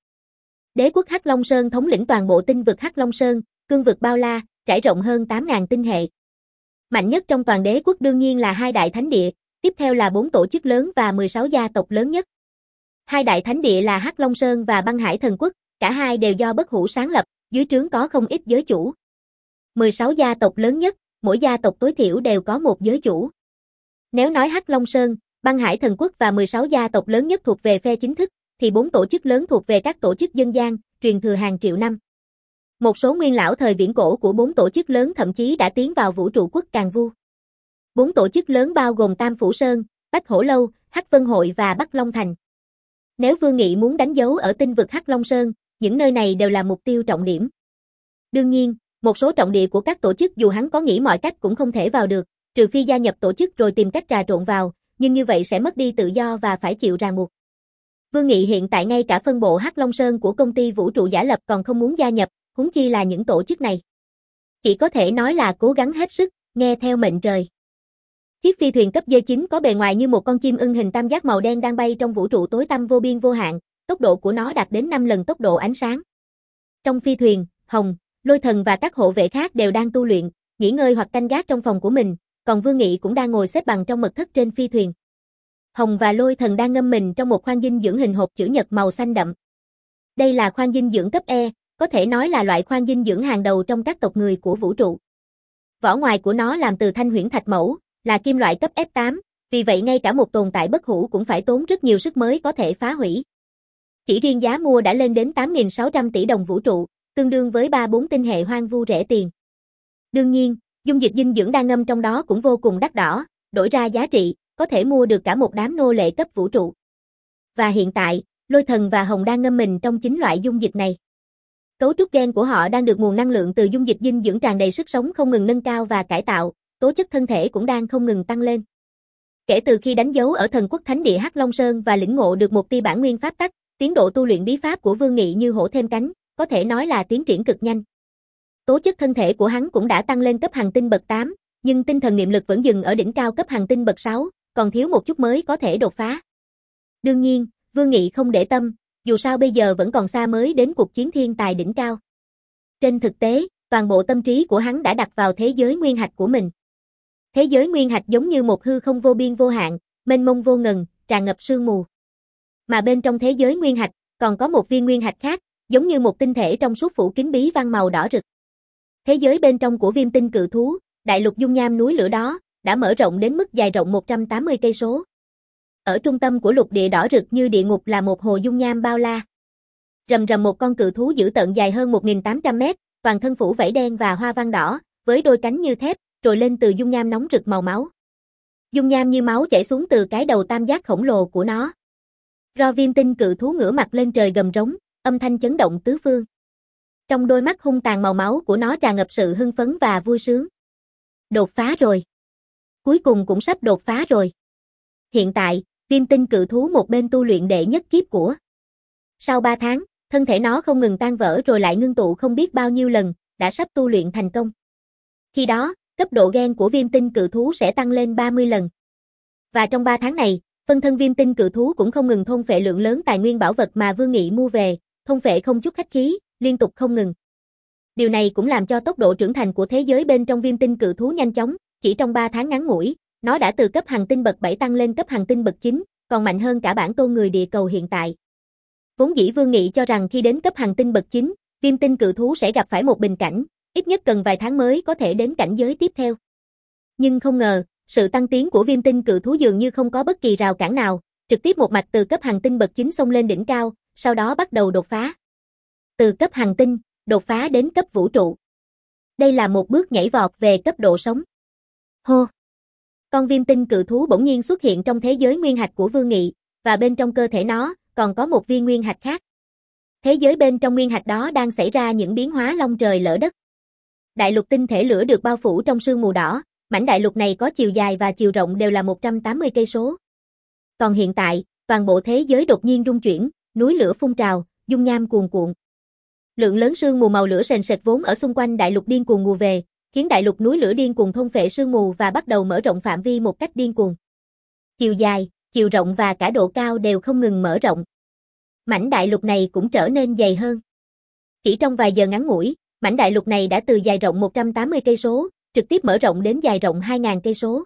Đế quốc Hắc Long Sơn thống lĩnh toàn bộ tinh vực Hắc Long Sơn, cương vực bao la, trải rộng hơn tám nghìn tinh hệ. Mạnh nhất trong toàn đế quốc đương nhiên là hai đại thánh địa, tiếp theo là bốn tổ chức lớn và mười sáu gia tộc lớn nhất. Hai đại thánh địa là Hắc Long Sơn và Băng Hải Thần Quốc, cả hai đều do Bất Hủ sáng lập, dưới trướng có không ít giới chủ. mười sáu gia tộc lớn nhất, mỗi gia tộc tối thiểu đều có một giới chủ. Nếu nói Hắc Long Sơn, Băng Hải Thần Quốc và mười sáu gia tộc lớn nhất thuộc về phe chính thức, thì bốn tổ chức lớn thuộc về các tổ chức dân gian, truyền thừa hàng triệu năm. Một số nguyên lão thời viễn cổ của bốn tổ chức lớn thậm chí đã tiến vào vũ trụ quốc Càn Vu. Bốn tổ chức lớn bao gồm Tam Phủ Sơn, Bách Hổ Lâu, Hắc Vân Hội và Bắc Long Thành. Nếu Vương Nghị muốn đánh dấu ở tinh vực Hắc Long Sơn, những nơi này đều là mục tiêu trọng điểm. Đương nhiên, một số trọng địa của các tổ chức dù hắn có nghĩ mọi cách cũng không thể vào được, trừ phi gia nhập tổ chức rồi tìm cách trà trộn vào, nhưng như vậy sẽ mất đi tự do và phải chịu ràng buộc. Vương Nghị hiện tại ngay cả phân bộ Hắc Long Sơn của công ty vũ trụ giả lập còn không muốn gia nhập, huống chi là những tổ chức này. Chỉ có thể nói là cố gắng hết sức, nghe theo mệnh trời. Chiếc phi thuyền cấp D chín có bề ngoài như một con chim ưng hình tam giác màu đen đang bay trong vũ trụ tối tăm vô biên vô hạn, tốc độ của nó đạt đến năm lần tốc độ ánh sáng. Trong phi thuyền, Hồng, Lôi Thần và các hộ vệ khác đều đang tu luyện, nghỉ ngơi hoặc canh gác trong phòng của mình, còn Vương Nghị cũng đang ngồi xếp bằng trong mật thất trên phi thuyền. Hồng và Lôi Thần đang ngâm mình trong một khoang dinh dưỡng hình hộp chữ nhật màu xanh đậm. Đây là khoang dinh dưỡng cấp E, có thể nói là loại khoang dinh dưỡng hàng đầu trong các tộc người của vũ trụ. Vỏ ngoài của nó làm từ thanh huyễn thạch mẫu, là kim loại cấp F tám, vì vậy ngay cả một tồn tại bất hủ cũng phải tốn rất nhiều sức mới có thể phá hủy. Chỉ riêng giá mua đã lên đến tám nghìn sáu trăm tỷ đồng vũ trụ, tương đương với ba bốn tinh hệ hoang vu rẻ tiền. Đương nhiên, dung dịch dinh dưỡng đang ngâm trong đó cũng vô cùng đắt đỏ, đổi ra giá trị, có thể mua được cả một đám nô lệ cấp vũ trụ. Và hiện tại, Lôi Thần và Hồng đang ngâm mình trong chính loại dung dịch này. Cấu trúc gen của họ đang được nguồn năng lượng từ dung dịch dinh dưỡng tràn đầy sức sống không ngừng nâng cao và cải tạo, tố chất thân thể cũng đang không ngừng tăng lên. Kể từ khi đánh dấu ở Thần Quốc Thánh Địa Hắc Long Sơn và lĩnh ngộ được một tia bản nguyên pháp tắc, tiến độ tu luyện bí pháp của Vương Nghị như hổ thêm cánh, có thể nói là tiến triển cực nhanh. Tố chất thân thể của hắn cũng đã tăng lên cấp hành tinh bậc tám, nhưng tinh thần niệm lực vẫn dừng ở đỉnh cao cấp hành tinh bậc sáu, còn thiếu một chút mới có thể đột phá. Đương nhiên, Vương Nghị không để tâm, dù sao bây giờ vẫn còn xa mới đến cuộc chiến thiên tài đỉnh cao. Trên thực tế, toàn bộ tâm trí của hắn đã đặt vào thế giới nguyên hạch của mình. Thế giới nguyên hạch giống như một hư không vô biên vô hạn, mênh mông vô ngần, tràn ngập sương mù. Mà bên trong thế giới nguyên hạch, còn có một viên nguyên hạch khác, giống như một tinh thể trong suốt phủ kín bí văn màu đỏ rực. Thế giới bên trong của Viêm Tinh Cự Thú, đại lục dung nham núi lửa đó, đã mở rộng đến mức dài rộng một trăm tám mươi cây số. Ở trung tâm của lục địa đỏ rực như địa ngục là một hồ dung nham bao la. Rầm rầm một con cự thú dữ tợn dài hơn một nghìn tám trăm mét, toàn thân phủ vảy đen và hoa văn đỏ, với đôi cánh như thép, trồi lên từ dung nham nóng rực màu máu. Dung nham như máu chảy xuống từ cái đầu tam giác khổng lồ của nó. Ro Viêm Tinh Cự Thú ngửa mặt lên trời gầm rống, âm thanh chấn động tứ phương. Trong đôi mắt hung tàn màu máu của nó tràn ngập sự hưng phấn và vui sướng. Đột phá rồi. Cuối cùng cũng sắp đột phá rồi. Hiện tại, Viêm Tinh Cự Thú một bên tu luyện đệ nhất kiếp của. Sau ba tháng, thân thể nó không ngừng tan vỡ rồi lại ngưng tụ không biết bao nhiêu lần, đã sắp tu luyện thành công. Khi đó, cấp độ gen của Viêm Tinh Cự Thú sẽ tăng lên ba mươi lần. Và trong ba tháng này, phân thân Viêm Tinh Cự Thú cũng không ngừng thôn phệ lượng lớn tài nguyên bảo vật mà Vương Nghị mua về, thôn phệ không chút khách khí, liên tục không ngừng. Điều này cũng làm cho tốc độ trưởng thành của thế giới bên trong Viêm Tinh Cự Thú nhanh chóng, chỉ trong ba tháng ngắn ngủi, nó đã từ cấp hành tinh bậc bảy tăng lên cấp hành tinh bậc chín, còn mạnh hơn cả bản tôn người địa cầu hiện tại. Vốn dĩ Vương Nghị cho rằng khi đến cấp hành tinh bậc chín, Viêm Tinh Cự Thú sẽ gặp phải một bình cảnh, ít nhất cần vài tháng mới có thể đến cảnh giới tiếp theo. Nhưng không ngờ, sự tăng tiến của Viêm Tinh Cự Thú dường như không có bất kỳ rào cản nào, trực tiếp một mạch từ cấp hành tinh bậc chín xông lên đỉnh cao, sau đó bắt đầu đột phá. Từ cấp hành tinh, đột phá đến cấp vũ trụ. Đây là một bước nhảy vọt về cấp độ sống. Hô! Con viêm tinh cự thú bỗng nhiên xuất hiện trong thế giới nguyên hạch của Vương Nghị, và bên trong cơ thể nó còn có một viên nguyên hạch khác. Thế giới bên trong nguyên hạch đó đang xảy ra những biến hóa long trời lỡ đất. Đại lục tinh thể lửa được bao phủ trong sương mù đỏ, mảnh đại lục này có chiều dài và chiều rộng đều là một trăm tám mươi cây số. Còn hiện tại, toàn bộ thế giới đột nhiên rung chuyển, núi lửa phun trào, dung nham cuồn cuộn. Lượng lớn sương mù màu lửa sền sệt vốn ở xung quanh đại lục điên cuồng ùa về, khiến đại lục núi lửa điên cuồng thôn phệ sương mù và bắt đầu mở rộng phạm vi một cách điên cuồng. Chiều dài, chiều rộng và cả độ cao đều không ngừng mở rộng. Mảnh đại lục này cũng trở nên dày hơn. Chỉ trong vài giờ ngắn ngủi, mảnh đại lục này đã từ dài rộng một trăm tám mươi cây số, trực tiếp mở rộng đến dài rộng hai nghìn cây số.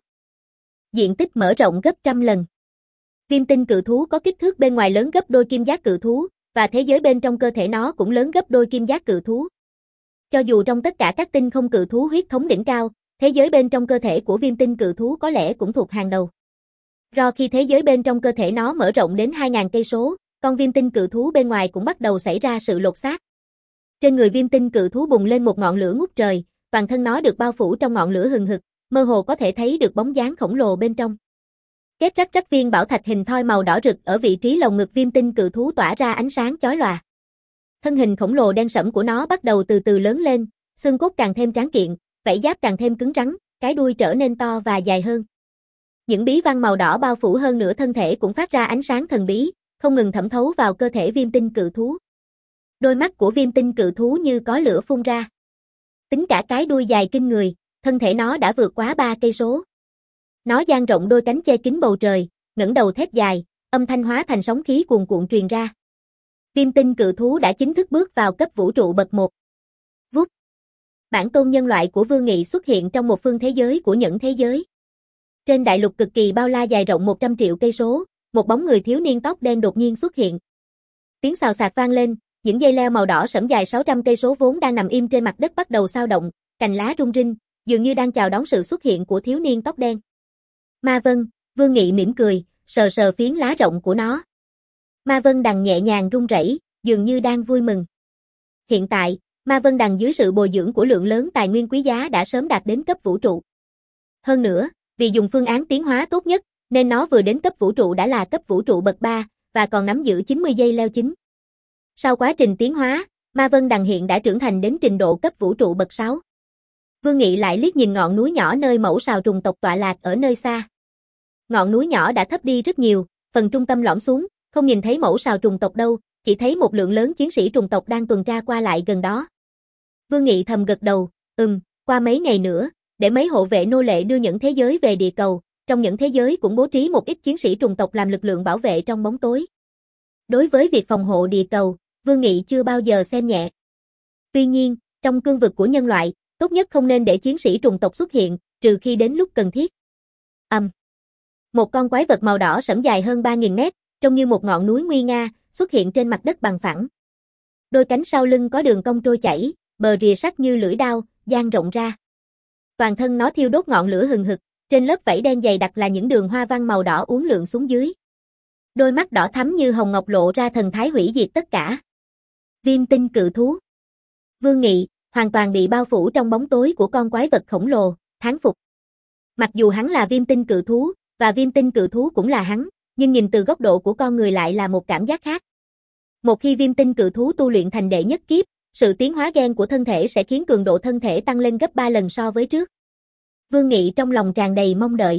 Diện tích mở rộng gấp trăm lần. Viêm tinh cự thú có kích thước bên ngoài lớn gấp đôi kim giác cự thú, và thế giới bên trong cơ thể nó cũng lớn gấp đôi kim giác cự thú. Cho dù trong tất cả các tinh không cự thú huyết thống đỉnh cao, thế giới bên trong cơ thể của viêm tinh cự thú có lẽ cũng thuộc hàng đầu. Do khi thế giới bên trong cơ thể nó mở rộng đến hai nghìn cây số, con viêm tinh cự thú bên ngoài cũng bắt đầu xảy ra sự lột xác. Trên người viêm tinh cự thú bùng lên một ngọn lửa ngút trời, toàn thân nó được bao phủ trong ngọn lửa hừng hực, mơ hồ có thể thấy được bóng dáng khổng lồ bên trong. Kết rắc rắc viên bảo thạch hình thoi màu đỏ rực ở vị trí lồng ngực viêm tinh cự thú tỏa ra ánh sáng chói lòa. Thân hình khổng lồ đen sẫm của nó bắt đầu từ từ lớn lên, xương cốt càng thêm tráng kiện, vảy giáp càng thêm cứng rắn, cái đuôi trở nên to và dài hơn. Những bí văn màu đỏ bao phủ hơn nửa thân thể cũng phát ra ánh sáng thần bí, không ngừng thẩm thấu vào cơ thể viêm tinh cự thú. Đôi mắt của viêm tinh cự thú như có lửa phun ra. Tính cả cái đuôi dài kinh người, thân thể nó đã vượt quá ba cây số. Nó dang rộng đôi cánh che kín bầu trời, ngẩng đầu thét dài, âm thanh hóa thành sóng khí cuồn cuộn truyền ra. Viêm tinh cự thú đã chính thức bước vào cấp vũ trụ bậc một. Vút. Bản tôn nhân loại của Vương Nghị xuất hiện trong một phương thế giới của những thế giới. Trên đại lục cực kỳ bao la dài rộng một trăm triệu cây số, một bóng người thiếu niên tóc đen đột nhiên xuất hiện. Tiếng xào xạc vang lên, những dây leo màu đỏ sẫm dài sáu trăm cây số vốn đang nằm im trên mặt đất bắt đầu xao động, cành lá rung rinh, dường như đang chào đón sự xuất hiện của thiếu niên tóc đen. Ma Vân, Vương Nghị mỉm cười, sờ sờ phiến lá rộng của nó. Ma Vân Đằng nhẹ nhàng rung rẩy, dường như đang vui mừng. Hiện tại, Ma Vân Đằng dưới sự bồi dưỡng của lượng lớn tài nguyên quý giá đã sớm đạt đến cấp vũ trụ. Hơn nữa, vì dùng phương án tiến hóa tốt nhất, nên nó vừa đến cấp vũ trụ đã là cấp vũ trụ bậc ba, và còn nắm giữ chín mươi dây leo chính. Sau quá trình tiến hóa, Ma Vân Đằng hiện đã trưởng thành đến trình độ cấp vũ trụ bậc sáu. Vương Nghị lại liếc nhìn ngọn núi nhỏ nơi mẫu sào trùng tộc tọa lạc ở nơi xa. Ngọn núi nhỏ đã thấp đi rất nhiều, phần trung tâm lõm xuống, không nhìn thấy mẫu sào trùng tộc đâu, chỉ thấy một lượng lớn chiến sĩ trùng tộc đang tuần tra qua lại gần đó. Vương Nghị thầm gật đầu, ừm, qua mấy ngày nữa, để mấy hộ vệ nô lệ đưa những thế giới về địa cầu, trong những thế giới cũng bố trí một ít chiến sĩ trùng tộc làm lực lượng bảo vệ trong bóng tối. Đối với việc phòng hộ địa cầu, Vương Nghị chưa bao giờ xem nhẹ. Tuy nhiên, trong cương vực của nhân loại, tốt nhất không nên để chiến sĩ trùng tộc xuất hiện, trừ khi đến lúc cần thiết. Âm. Um. Một con quái vật màu đỏ sẫm dài hơn ba nghìn mét, trông như một ngọn núi nguy nga, xuất hiện trên mặt đất bằng phẳng. Đôi cánh sau lưng có đường cong trôi chảy, bờ rìa sắc như lưỡi đao, dang rộng ra. Toàn thân nó thiêu đốt ngọn lửa hừng hực, trên lớp vảy đen dày đặc là những đường hoa văn màu đỏ uốn lượn xuống dưới. Đôi mắt đỏ thắm như hồng ngọc lộ ra thần thái hủy diệt tất cả. Viêm tinh cự thú. Vương Nghị, hoàn toàn bị bao phủ trong bóng tối của con quái vật khổng lồ, thán phục. Mặc dù hắn là viêm tinh cự thú, và viêm tinh cự thú cũng là hắn, nhưng nhìn từ góc độ của con người lại là một cảm giác khác. Một khi viêm tinh cự thú tu luyện thành đệ nhất kiếp, sự tiến hóa gen của thân thể sẽ khiến cường độ thân thể tăng lên gấp ba lần so với trước. Vương Nghị trong lòng tràn đầy mong đợi.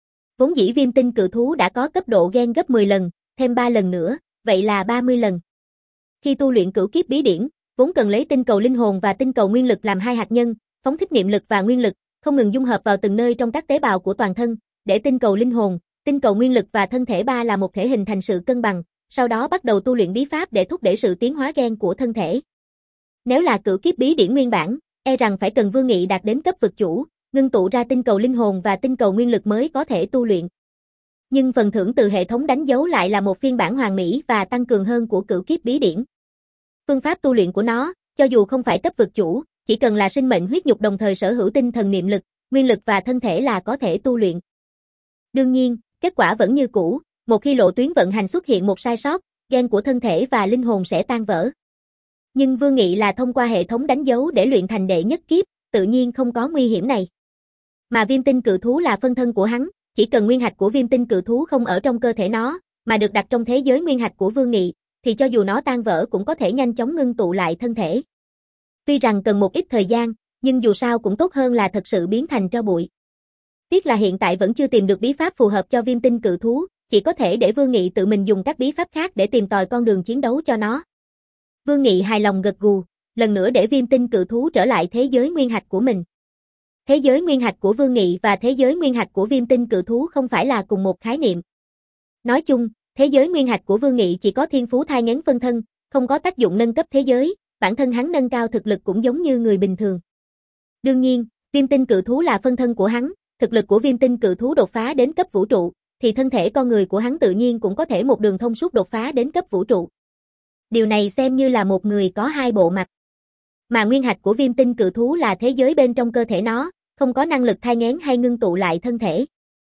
Vốn dĩ viêm tinh cự thú đã có cấp độ gen gấp mười lần, thêm ba lần nữa, vậy là ba mươi lần. Khi tu luyện cửu kiếp bí điển, vốn cần lấy tinh cầu linh hồn và tinh cầu nguyên lực làm hai hạt nhân, phóng thích niệm lực và nguyên lực, không ngừng dung hợp vào từng nơi trong các tế bào của toàn thân, để tinh cầu linh hồn, tinh cầu nguyên lực và thân thể ba là một thể hình thành sự cân bằng, sau đó bắt đầu tu luyện bí pháp để thúc đẩy sự tiến hóa gen của thân thể. Nếu là cửu kiếp bí điển nguyên bản, e rằng phải cần Vương Nghị đạt đến cấp vực chủ, ngưng tụ ra tinh cầu linh hồn và tinh cầu nguyên lực mới có thể tu luyện. Nhưng phần thưởng từ hệ thống đánh dấu lại là một phiên bản hoàn mỹ và tăng cường hơn của cửu kiếp bí điển. Phương pháp tu luyện của nó, cho dù không phải cấp vực chủ, chỉ cần là sinh mệnh huyết nhục đồng thời sở hữu tinh thần niệm lực, nguyên lực và thân thể là có thể tu luyện. Đương nhiên, kết quả vẫn như cũ, một khi lộ tuyến vận hành xuất hiện một sai sót, gen của thân thể và linh hồn sẽ tan vỡ. Nhưng Vương Nghị là thông qua hệ thống đánh dấu để luyện thành đệ nhất kiếp, tự nhiên không có nguy hiểm này. Mà viêm tinh cự thú là phân thân của hắn, chỉ cần nguyên hạch của viêm tinh cự thú không ở trong cơ thể nó, mà được đặt trong thế giới nguyên hạch của Vương Nghị, thì cho dù nó tan vỡ cũng có thể nhanh chóng ngưng tụ lại thân thể. Tuy rằng cần một ít thời gian, nhưng dù sao cũng tốt hơn là thật sự biến thành tro bụi. Tiếc là hiện tại vẫn chưa tìm được bí pháp phù hợp cho viêm tinh cự thú, chỉ có thể để Vương Nghị tự mình dùng các bí pháp khác để tìm tòi con đường chiến đấu cho nó. Vương Nghị hài lòng gật gù, lần nữa để viêm tinh cự thú trở lại thế giới nguyên hạch của mình. Thế giới nguyên hạch của Vương Nghị và thế giới nguyên hạch của viêm tinh cự thú không phải là cùng một khái niệm. Nói chung, thế giới nguyên hạch của Vương Nghị chỉ có thiên phú thai nghén phân thân, không có tác dụng nâng cấp thế giới, bản thân hắn nâng cao thực lực cũng giống như người bình thường. Đương nhiên, viêm tinh cự thú là phân thân của hắn, thực lực của viêm tinh cự thú đột phá đến cấp vũ trụ, thì thân thể con người của hắn tự nhiên cũng có thể một đường thông suốt đột phá đến cấp vũ trụ. Điều này xem như là một người có hai bộ mặt. Mà nguyên hạch của viêm tinh cự thú là thế giới bên trong cơ thể nó, không có năng lực thai nghén hay ngưng tụ lại thân thể.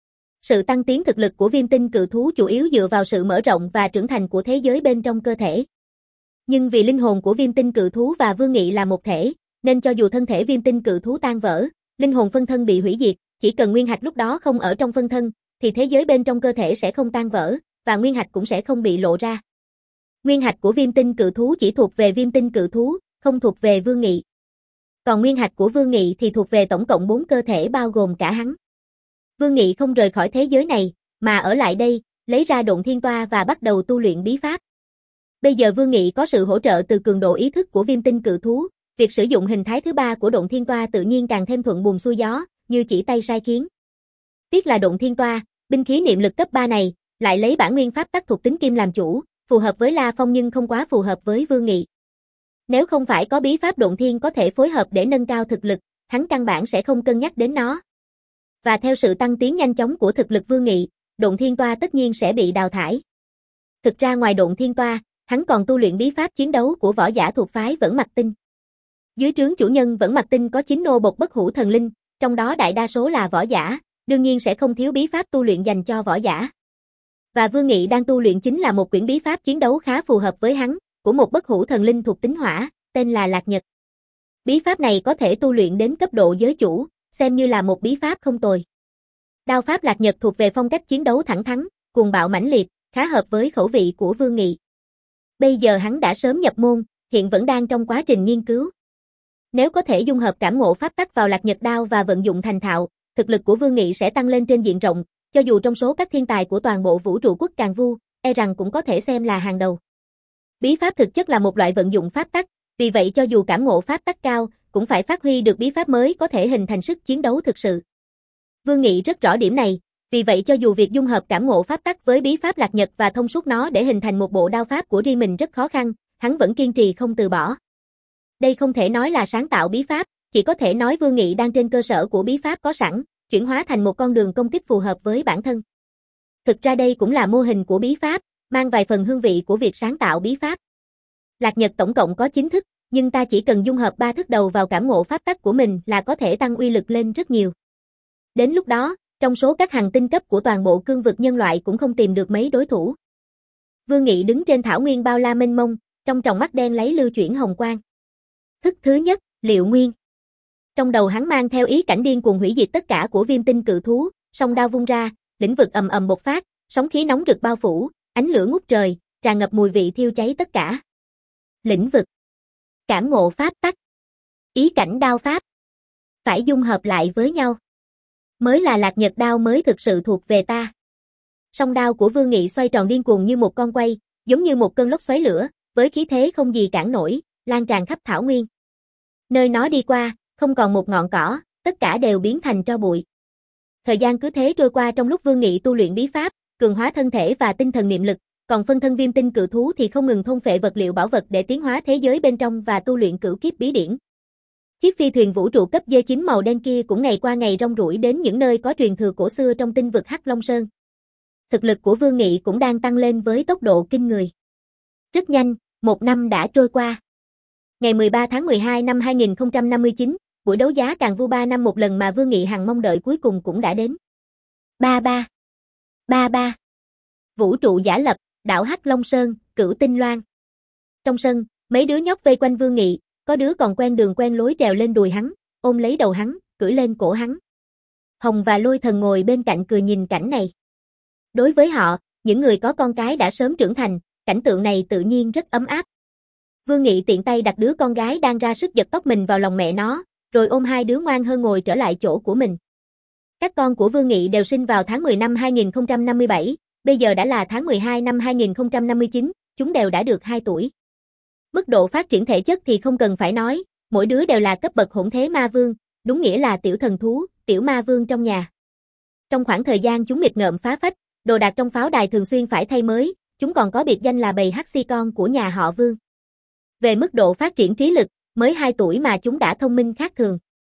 Sự tăng tiến thực lực của viêm tinh cự thú chủ yếu dựa vào sự mở rộng và trưởng thành của thế giới bên trong cơ thể. Nhưng vì linh hồn của viêm tinh cự thú và Vương Nghị là một thể, nên cho dù thân thể viêm tinh cự thú tan vỡ, linh hồn phân thân bị hủy diệt, chỉ cần nguyên hạch lúc đó không ở trong phân thân, thì thế giới bên trong cơ thể sẽ không tan vỡ, và nguyên hạch cũng sẽ không bị lộ ra. Nguyên hạch của viêm tinh cự thú chỉ thuộc về viêm tinh cự thú, không thuộc về Vương Nghị. Còn nguyên hạch của Vương Nghị thì thuộc về tổng cộng bốn cơ thể bao gồm cả hắn. Vương Nghị không rời khỏi thế giới này, mà ở lại đây, lấy ra Độn Thiên Toa và bắt đầu tu luyện bí pháp. Bây giờ Vương Nghị có sự hỗ trợ từ cường độ ý thức của viêm tinh cự thú, việc sử dụng hình thái thứ ba của Độn Thiên Toa tự nhiên càng thêm thuận buồm xuôi gió, như chỉ tay sai khiến. Tiếc là Độn Thiên Toa, binh khí niệm lực cấp ba này, lại lấy bản nguyên pháp tắc thuộc tính kim làm chủ, phù hợp với La Phong nhưng không quá phù hợp với Vương Nghị. Nếu không phải có bí pháp Độn Thiên có thể phối hợp để nâng cao thực lực, hắn căn bản sẽ không cân nhắc đến nó. Và theo sự tăng tiến nhanh chóng của thực lực Vương Nghị, Độn Thiên Toa tất nhiên sẽ bị đào thải. Thực ra ngoài Độn Thiên Toa, hắn còn tu luyện bí pháp chiến đấu của võ giả thuộc phái Vẫn Mặc Tinh. Dưới trướng chủ nhân Vẫn Mặc Tinh có chín nô bộc bất hủ thần linh, trong đó đại đa số là võ giả, đương nhiên sẽ không thiếu bí pháp tu luyện dành cho võ giả. Và Vương Nghị đang tu luyện chính là một quyển bí pháp chiến đấu khá phù hợp với hắn, của một bất hủ thần linh thuộc tính hỏa, tên là Lạc Nhật. Bí pháp này có thể tu luyện đến cấp độ giới chủ, xem như là một bí pháp không tồi. Đao pháp Lạc Nhật thuộc về phong cách chiến đấu thẳng thắn, cuồng bạo mãnh liệt, khá hợp với khẩu vị của Vương Nghị. Bây giờ hắn đã sớm nhập môn, hiện vẫn đang trong quá trình nghiên cứu. Nếu có thể dung hợp cảm ngộ pháp tắc vào Lạc Nhật đao và vận dụng thành thạo, thực lực của Vương Nghị sẽ tăng lên trên diện rộng, cho dù trong số các thiên tài của toàn bộ vũ trụ quốc Càn Vu, e rằng cũng có thể xem là hàng đầu. Bí pháp thực chất là một loại vận dụng pháp tắc, vì vậy cho dù cảm ngộ pháp tắc cao, cũng phải phát huy được bí pháp mới có thể hình thành sức chiến đấu thực sự. Vương Nghị rất rõ điểm này, vì vậy cho dù việc dung hợp cảm ngộ pháp tắc với bí pháp Lạc Nhật và thông suốt nó để hình thành một bộ đao pháp của riêng mình rất khó khăn, hắn vẫn kiên trì không từ bỏ. Đây không thể nói là sáng tạo bí pháp, chỉ có thể nói Vương Nghị đang trên cơ sở của bí pháp có sẵn, chuyển hóa thành một con đường công kích phù hợp với bản thân. Thực ra đây cũng là mô hình của bí pháp, mang vài phần hương vị của việc sáng tạo bí pháp. Lạc Nhật tổng cộng có chín thức, nhưng ta chỉ cần dung hợp ba thức đầu vào cảm ngộ pháp tắc của mình là có thể tăng uy lực lên rất nhiều. Đến lúc đó, trong số các hành tinh cấp của toàn bộ cương vực nhân loại cũng không tìm được mấy đối thủ. Vương Nghị đứng trên thảo nguyên bao la mênh mông, trong tròng mắt đen lấy lưu chuyển hồng quang. Thức thứ nhất, Liệu Nguyên. Trong đầu hắn mang theo ý cảnh điên cuồng hủy diệt tất cả của viêm tinh cự thú, song đao vung ra, lĩnh vực ầm ầm bộc phát, sóng khí nóng rực bao phủ, ánh lửa ngút trời, tràn ngập mùi vị thiêu cháy tất cả. Lĩnh vực, cảm ngộ pháp tắc, ý cảnh đao pháp, phải dung hợp lại với nhau. Mới là Lạc Nhật đao mới thực sự thuộc về ta. Song đao của Vương Nghị xoay tròn điên cuồng như một con quay, giống như một cơn lốc xoáy lửa, với khí thế không gì cản nổi, lan tràn khắp thảo nguyên. Nơi nó đi qua, không còn một ngọn cỏ, tất cả đều biến thành tro bụi. Thời gian cứ thế trôi qua trong lúc Vương Nghị tu luyện bí pháp, cường hóa thân thể và tinh thần niệm lực, còn phân thân viêm tinh cự thú thì không ngừng thôn phệ vật liệu bảo vật để tiến hóa thế giới bên trong và tu luyện cửu kiếp bí điển. Chiếc phi thuyền vũ trụ cấp D chín màu đen kia cũng ngày qua ngày rong ruổi đến những nơi có truyền thừa cổ xưa trong tinh vực Hắc Long Sơn. Thực lực của Vương Nghị cũng đang tăng lên với tốc độ kinh người. Rất nhanh, một năm đã trôi qua. Ngày mười ba tháng mười hai năm hai nghìn không trăm năm mươi chín, buổi đấu giá Càn Vu ba năm một lần mà Vương Nghị hằng mong đợi cuối cùng cũng đã đến. Ba ba. Ba ba. Vũ trụ giả lập, đảo Hắc Long Sơn, Cửu Tinh Loan. Trong sân, mấy đứa nhóc vây quanh Vương Nghị, có đứa còn quen đường quen lối trèo lên đùi hắn, ôm lấy đầu hắn, cưỡi lên cổ hắn. Hồng và Lôi Thần ngồi bên cạnh cười nhìn cảnh này. Đối với họ, những người có con cái đã sớm trưởng thành, cảnh tượng này tự nhiên rất ấm áp. Vương Nghị tiện tay đặt đứa con gái đang ra sức giật tóc mình vào lòng mẹ nó, rồi ôm hai đứa ngoan hơn ngồi trở lại chỗ của mình. Các con của Vương Nghị đều sinh vào tháng mười năm hai nghìn không trăm năm mươi bảy, bây giờ đã là tháng mười hai năm hai nghìn không trăm năm mươi chín, chúng đều đã được hai tuổi. Mức độ phát triển thể chất thì không cần phải nói, mỗi đứa đều là cấp bậc hỗn thế ma vương, đúng nghĩa là tiểu thần thú, tiểu ma vương trong nhà. Trong khoảng thời gian chúng nghịch ngợm phá phách, đồ đạc trong pháo đài thường xuyên phải thay mới, chúng còn có biệt danh là bầy hắc xi con của nhà họ Vương. Về mức độ phát triển trí lực, mới hai tuổi mà chúng đã thông minh khác thường.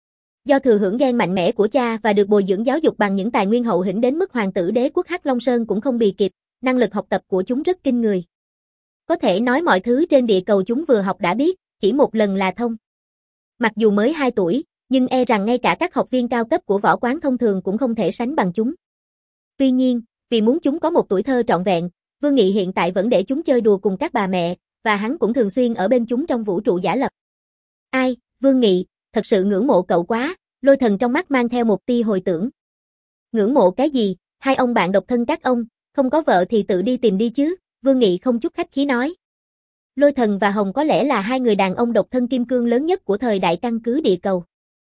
Do thừa hưởng gen mạnh mẽ của cha và được bồi dưỡng giáo dục bằng những tài nguyên hậu hĩnh đến mức hoàng tử đế quốc Hắc Long Sơn cũng không bì kịp, năng lực học tập của chúng rất kinh người. Có thể nói mọi thứ trên địa cầu chúng vừa học đã biết, chỉ một lần là thông. Mặc dù mới hai tuổi, nhưng e rằng ngay cả các học viên cao cấp của võ quán thông thường cũng không thể sánh bằng chúng. Tuy nhiên, vì muốn chúng có một tuổi thơ trọn vẹn, Vương Nghị hiện tại vẫn để chúng chơi đùa cùng các bà mẹ, và hắn cũng thường xuyên ở bên chúng trong vũ trụ giả lập. Ai, Vương Nghị, thật sự ngưỡng mộ cậu quá, Lôi Thần trong mắt mang theo một tia hồi tưởng. Ngưỡng mộ cái gì, hai ông bạn độc thân các ông, không có vợ thì tự đi tìm đi chứ, Vương Nghị không chút khách khí nói. Lôi Thần và Hồng có lẽ là hai người đàn ông độc thân kim cương lớn nhất của thời đại căn cứ địa cầu.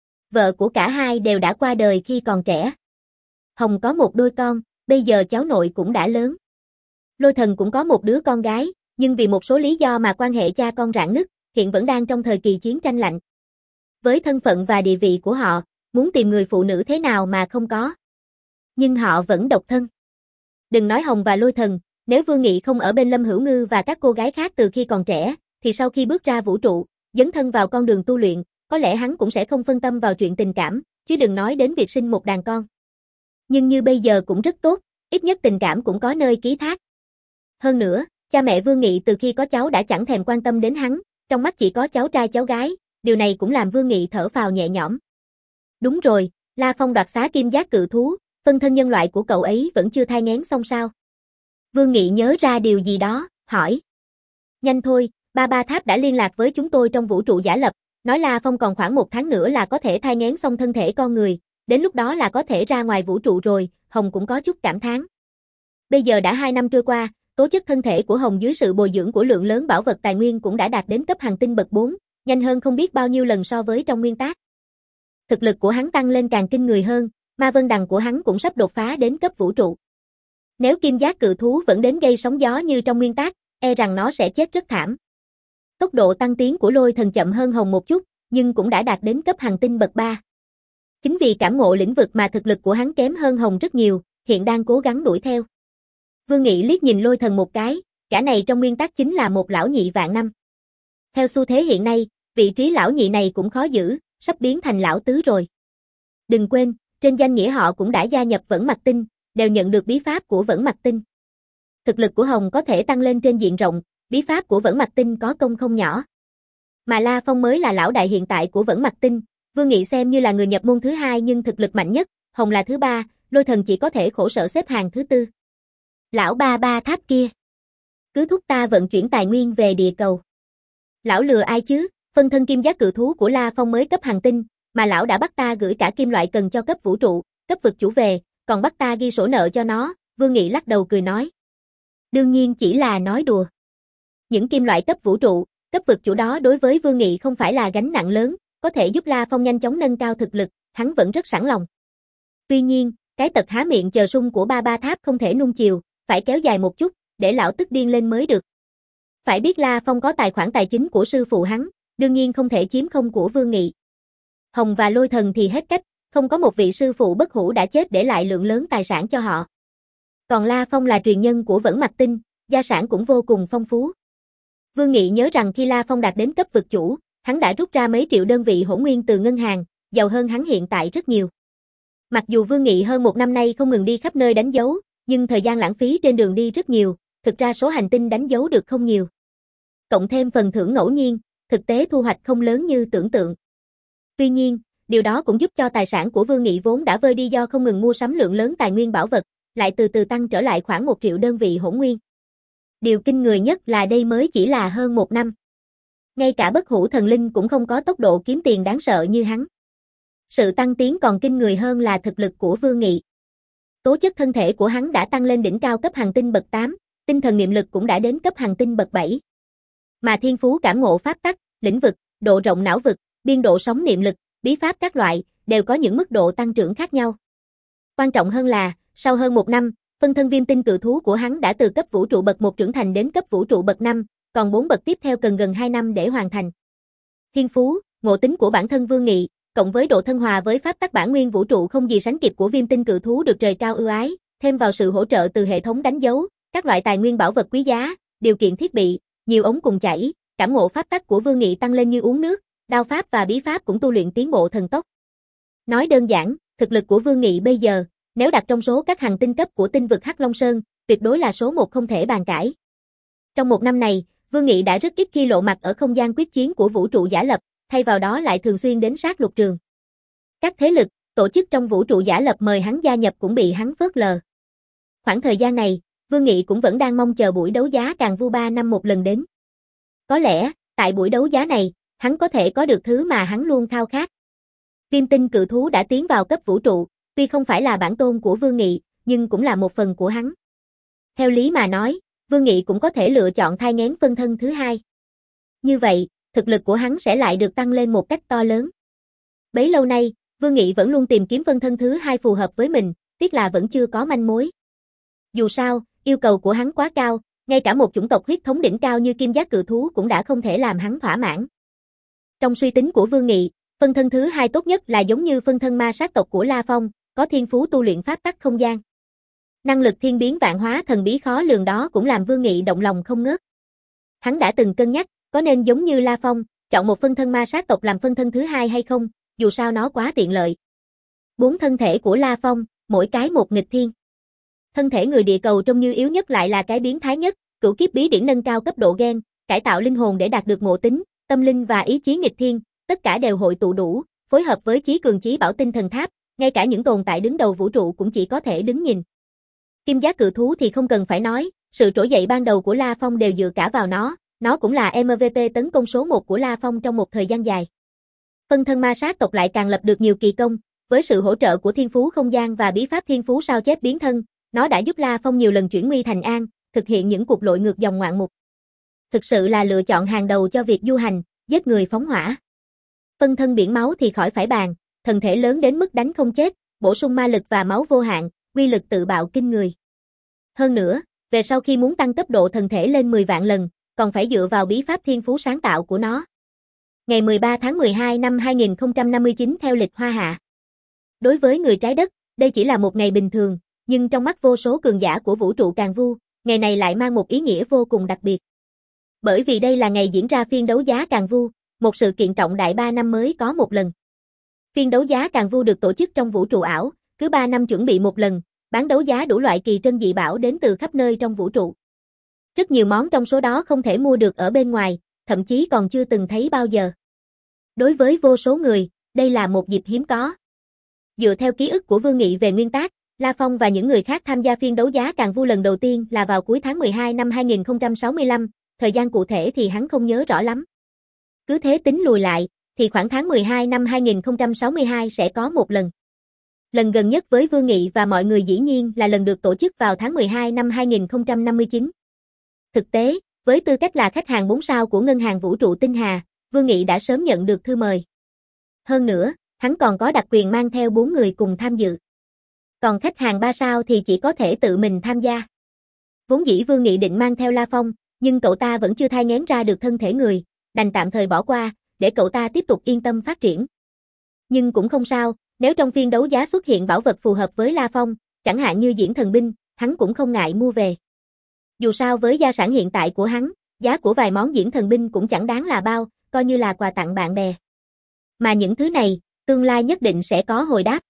Vợ của cả hai đều đã qua đời khi còn trẻ. Hồng có một đôi con, bây giờ cháu nội cũng đã lớn. Lôi Thần cũng có một đứa con gái, nhưng vì một số lý do mà quan hệ cha con rạn nứt, hiện vẫn đang trong thời kỳ chiến tranh lạnh. Với thân phận và địa vị của họ, muốn tìm người phụ nữ thế nào mà không có. Nhưng họ vẫn độc thân. Đừng nói Hồng và Lôi Thần, nếu Vương Nghị không ở bên Lâm Hữu Ngư và các cô gái khác từ khi còn trẻ, thì sau khi bước ra vũ trụ, dấn thân vào con đường tu luyện, có lẽ hắn cũng sẽ không phân tâm vào chuyện tình cảm, chứ đừng nói đến việc sinh một đàn con. Nhưng như bây giờ cũng rất tốt, ít nhất tình cảm cũng có nơi ký thác. Hơn nữa, cha mẹ Vương Nghị từ khi có cháu đã chẳng thèm quan tâm đến hắn, trong mắt chỉ có cháu trai cháu gái, điều này cũng làm Vương Nghị thở phào nhẹ nhõm. Đúng rồi, La Phong đoạt xá kim giác cự thú, phân thân nhân loại của cậu ấy vẫn chưa thai nghén xong sao? Vương Nghị nhớ ra điều gì đó, hỏi. Nhanh thôi, Ba Ba Tháp đã liên lạc với chúng tôi trong vũ trụ giả lập, nói La Phong còn khoảng một tháng nữa là có thể thai nghén xong thân thể con người, đến lúc đó là có thể ra ngoài vũ trụ rồi, Hồng cũng có chút cảm thán. Bây giờ đã hai năm trôi qua, tố chất thân thể của Hồng dưới sự bồi dưỡng của lượng lớn bảo vật tài nguyên cũng đã đạt đến cấp hành tinh bậc bốn, nhanh hơn không biết bao nhiêu lần so với trong nguyên tác. Thực lực của hắn tăng lên càng kinh người hơn, ma vân đằng của hắn cũng sắp đột phá đến cấp vũ trụ. Nếu kim giác cự thú vẫn đến gây sóng gió như trong nguyên tác, e rằng nó sẽ chết rất thảm. Tốc độ tăng tiến của Lôi Thần chậm hơn Hồng một chút, nhưng cũng đã đạt đến cấp hành tinh bậc ba. Chính vì cảm ngộ lĩnh vực mà thực lực của hắn kém hơn Hồng rất nhiều, hiện đang cố gắng đuổi theo. Vương Nghị liếc nhìn Lôi Thần một cái, cả này trong nguyên tắc chính là một lão nhị vạn năm. Theo xu thế hiện nay, vị trí lão nhị này cũng khó giữ, sắp biến thành lão tứ rồi. Đừng quên, trên danh nghĩa họ cũng đã gia nhập Vẫn Mạch Tinh, đều nhận được bí pháp của Vẫn Mạch Tinh. Thực lực của Hồng có thể tăng lên trên diện rộng, bí pháp của Vẫn Mạch Tinh có công không nhỏ. Mà La Phong mới là lão đại hiện tại của Vẫn Mạch Tinh, Vương Nghị xem như là người nhập môn thứ hai nhưng thực lực mạnh nhất, Hồng là thứ ba, Lôi Thần chỉ có thể khổ sở xếp hàng thứ tư. Lão Ba Ba Tháp kia, cứ thúc ta vận chuyển tài nguyên về địa cầu. Lão lừa ai chứ, phân thân kim giác cự thú của La Phong mới cấp hành tinh, mà lão đã bắt ta gửi cả kim loại cần cho cấp vũ trụ, cấp vực chủ về, còn bắt ta ghi sổ nợ cho nó, Vương Nghị lắc đầu cười nói. Đương nhiên chỉ là nói đùa. Những kim loại cấp vũ trụ, cấp vực chủ đó đối với Vương Nghị không phải là gánh nặng lớn, có thể giúp La Phong nhanh chóng nâng cao thực lực, hắn vẫn rất sẵn lòng. Tuy nhiên, cái tật há miệng chờ sung của Ba Ba Tháp không thể nuông chiều, phải kéo dài một chút, để lão tức điên lên mới được. Phải biết La Phong có tài khoản tài chính của sư phụ hắn, đương nhiên không thể chiếm không của Vương Nghị. Hồng và Lôi Thần thì hết cách, không có một vị sư phụ bất hủ đã chết để lại lượng lớn tài sản cho họ. Còn La Phong là truyền nhân của Vẫn Mạch Tinh, gia sản cũng vô cùng phong phú. Vương Nghị nhớ rằng khi La Phong đạt đến cấp vực chủ, hắn đã rút ra mấy triệu đơn vị hỗn nguyên từ ngân hàng, giàu hơn hắn hiện tại rất nhiều. Mặc dù Vương Nghị hơn một năm nay không ngừng đi khắp nơi đánh dấu, nhưng thời gian lãng phí trên đường đi rất nhiều, thực ra số hành tinh đánh dấu được không nhiều. Cộng thêm phần thưởng ngẫu nhiên, thực tế thu hoạch không lớn như tưởng tượng. Tuy nhiên, điều đó cũng giúp cho tài sản của Vương Nghị vốn đã vơi đi do không ngừng mua sắm lượng lớn tài nguyên bảo vật, lại từ từ tăng trở lại khoảng một triệu đơn vị hỗn nguyên. Điều kinh người nhất là đây mới chỉ là hơn một năm. Ngay cả bất hủ thần linh cũng không có tốc độ kiếm tiền đáng sợ như hắn. Sự tăng tiến còn kinh người hơn là thực lực của Vương Nghị. Tố chất thân thể của hắn đã tăng lên đỉnh cao cấp hành tinh bậc tám, tinh thần niệm lực cũng đã đến cấp hành tinh bậc bảy. Mà thiên phú cảm ngộ pháp tắc, lĩnh vực, độ rộng não vực, biên độ sóng niệm lực, bí pháp các loại, đều có những mức độ tăng trưởng khác nhau. Quan trọng hơn là, sau hơn một năm, phân thân viêm tinh cự thú của hắn đã từ cấp vũ trụ bậc một trưởng thành đến cấp vũ trụ bậc năm, còn bốn bậc tiếp theo cần gần hai năm để hoàn thành. Thiên phú, ngộ tính của bản thân Vương Nghị, cộng với độ thân hòa với pháp tắc bản nguyên vũ trụ không gì sánh kịp của viêm tinh cự thú được trời cao ưu ái, thêm vào sự hỗ trợ từ hệ thống đánh dấu, các loại tài nguyên bảo vật quý giá, điều kiện thiết bị, nhiều ống cùng chảy, cảm ngộ pháp tắc của Vương Nghị tăng lên như uống nước, đao pháp và bí pháp cũng tu luyện tiến bộ thần tốc. Nói đơn giản, thực lực của Vương Nghị bây giờ, nếu đặt trong số các hành tinh cấp của tinh vực Hắc Long Sơn, tuyệt đối là số một không thể bàn cãi. Trong một năm này, Vương Nghị đã rất ít khi lộ mặt ở không gian quyết chiến của vũ trụ giả lập, thay vào đó lại thường xuyên đến sát lục trường. Các thế lực, tổ chức trong vũ trụ giả lập mời hắn gia nhập cũng bị hắn phớt lờ. Khoảng thời gian này, Vương Nghị cũng vẫn đang mong chờ buổi đấu giá Càn Vu ba năm một lần đến. Có lẽ, tại buổi đấu giá này, hắn có thể có được thứ mà hắn luôn khao khát. Viêm tinh cự thú đã tiến vào cấp vũ trụ, tuy không phải là bản tôn của Vương Nghị, nhưng cũng là một phần của hắn. Theo lý mà nói, Vương Nghị cũng có thể lựa chọn thai nghén phân thân thứ hai. Như vậy, thực lực của hắn sẽ lại được tăng lên một cách to lớn. Bấy lâu nay, Vương Nghị vẫn luôn tìm kiếm phân thân thứ hai phù hợp với mình, tiếc là vẫn chưa có manh mối. Dù sao, yêu cầu của hắn quá cao, ngay cả một chủng tộc huyết thống đỉnh cao như kim giác cự thú cũng đã không thể làm hắn thỏa mãn. Trong suy tính của Vương Nghị, phân thân thứ hai tốt nhất là giống như phân thân ma sát tộc của La Phong, có thiên phú tu luyện pháp tắc không gian. Năng lực thiên biến vạn hóa thần bí khó lường đó cũng làm Vương Nghị động lòng không ngớt. Hắn đã từng cân nhắc, có nên giống như La Phong, chọn một phân thân ma sát tộc làm phân thân thứ hai hay không, dù sao nó quá tiện lợi. Bốn thân thể của La Phong, mỗi cái một nghịch thiên. Thân thể người địa cầu trông như yếu nhất lại là cái biến thái nhất, cửu kiếp bí điển nâng cao cấp độ gen, cải tạo linh hồn để đạt được ngộ tính, tâm linh và ý chí nghịch thiên, tất cả đều hội tụ đủ, phối hợp với chí cường chí bảo tinh thần tháp, ngay cả những tồn tại đứng đầu vũ trụ cũng chỉ có thể đứng nhìn. Kim giác cự thú thì không cần phải nói, sự trỗi dậy ban đầu của La Phong đều dựa cả vào nó, nó cũng là em vê pê tấn công số một của La Phong trong một thời gian dài. Phân thân ma sát tộc lại càng lập được nhiều kỳ công, với sự hỗ trợ của thiên phú không gian và bí pháp thiên phú sao chép biến thân, nó đã giúp La Phong nhiều lần chuyển nguy thành an, thực hiện những cuộc lội ngược dòng ngoạn mục. Thực sự là lựa chọn hàng đầu cho việc du hành, giết người phóng hỏa. Phân thân biển máu thì khỏi phải bàn, thần thể lớn đến mức đánh không chết, bổ sung ma lực và máu vô hạn, uy lực tự bạo kinh người. Hơn nữa, về sau khi muốn tăng cấp độ thần thể lên mười vạn lần, còn phải dựa vào bí pháp thiên phú sáng tạo của nó. Ngày mười ba tháng mười hai năm hai nghìn không trăm năm mươi chín theo lịch Hoa Hạ. Đối với người trái đất, đây chỉ là một ngày bình thường, nhưng trong mắt vô số cường giả của vũ trụ Càn Vu, ngày này lại mang một ý nghĩa vô cùng đặc biệt. Bởi vì đây là ngày diễn ra phiên đấu giá Càn Vu, một sự kiện trọng đại ba năm mới có một lần. Phiên đấu giá Càn Vu được tổ chức trong vũ trụ ảo, cứ ba năm chuẩn bị một lần, bán đấu giá đủ loại kỳ trân dị bảo đến từ khắp nơi trong vũ trụ. Rất nhiều món trong số đó không thể mua được ở bên ngoài, thậm chí còn chưa từng thấy bao giờ. Đối với vô số người, đây là một dịp hiếm có. Dựa theo ký ức của Vương Nghị về nguyên tác, La Phong và những người khác tham gia phiên đấu giá Càn Vu lần đầu tiên là vào cuối tháng mười hai năm hai nghìn không trăm sáu mươi lăm, thời gian cụ thể thì hắn không nhớ rõ lắm. Cứ thế tính lùi lại, thì khoảng tháng mười hai năm hai nghìn không trăm sáu mươi hai sẽ có một lần. Lần gần nhất với Vương Nghị và mọi người dĩ nhiên là lần được tổ chức vào tháng mười hai năm hai nghìn không trăm năm mươi chín. Thực tế, với tư cách là khách hàng bốn sao của ngân hàng vũ trụ Tinh Hà, Vương Nghị đã sớm nhận được thư mời. Hơn nữa, hắn còn có đặc quyền mang theo bốn người cùng tham dự. Còn khách hàng ba sao thì chỉ có thể tự mình tham gia. Vốn dĩ Vương Nghị định mang theo La Phong, nhưng cậu ta vẫn chưa thai nghén ra được thân thể người, đành tạm thời bỏ qua, để cậu ta tiếp tục yên tâm phát triển. Nhưng cũng không sao, nếu trong phiên đấu giá xuất hiện bảo vật phù hợp với La Phong, chẳng hạn như diễn thần binh, hắn cũng không ngại mua về. Dù sao với gia sản hiện tại của hắn, giá của vài món diễn thần binh cũng chẳng đáng là bao, coi như là quà tặng bạn bè. Mà những thứ này, tương lai nhất định sẽ có hồi đáp.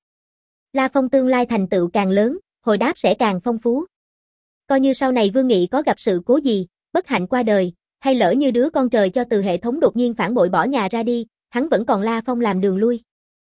La Phong tương lai thành tựu càng lớn, hồi đáp sẽ càng phong phú. Coi như sau này Vương Nghị có gặp sự cố gì, bất hạnh qua đời, hay lỡ như đứa con trời cho từ hệ thống đột nhiên phản bội bỏ nhà ra đi, hắn vẫn còn La Phong làm đường lui.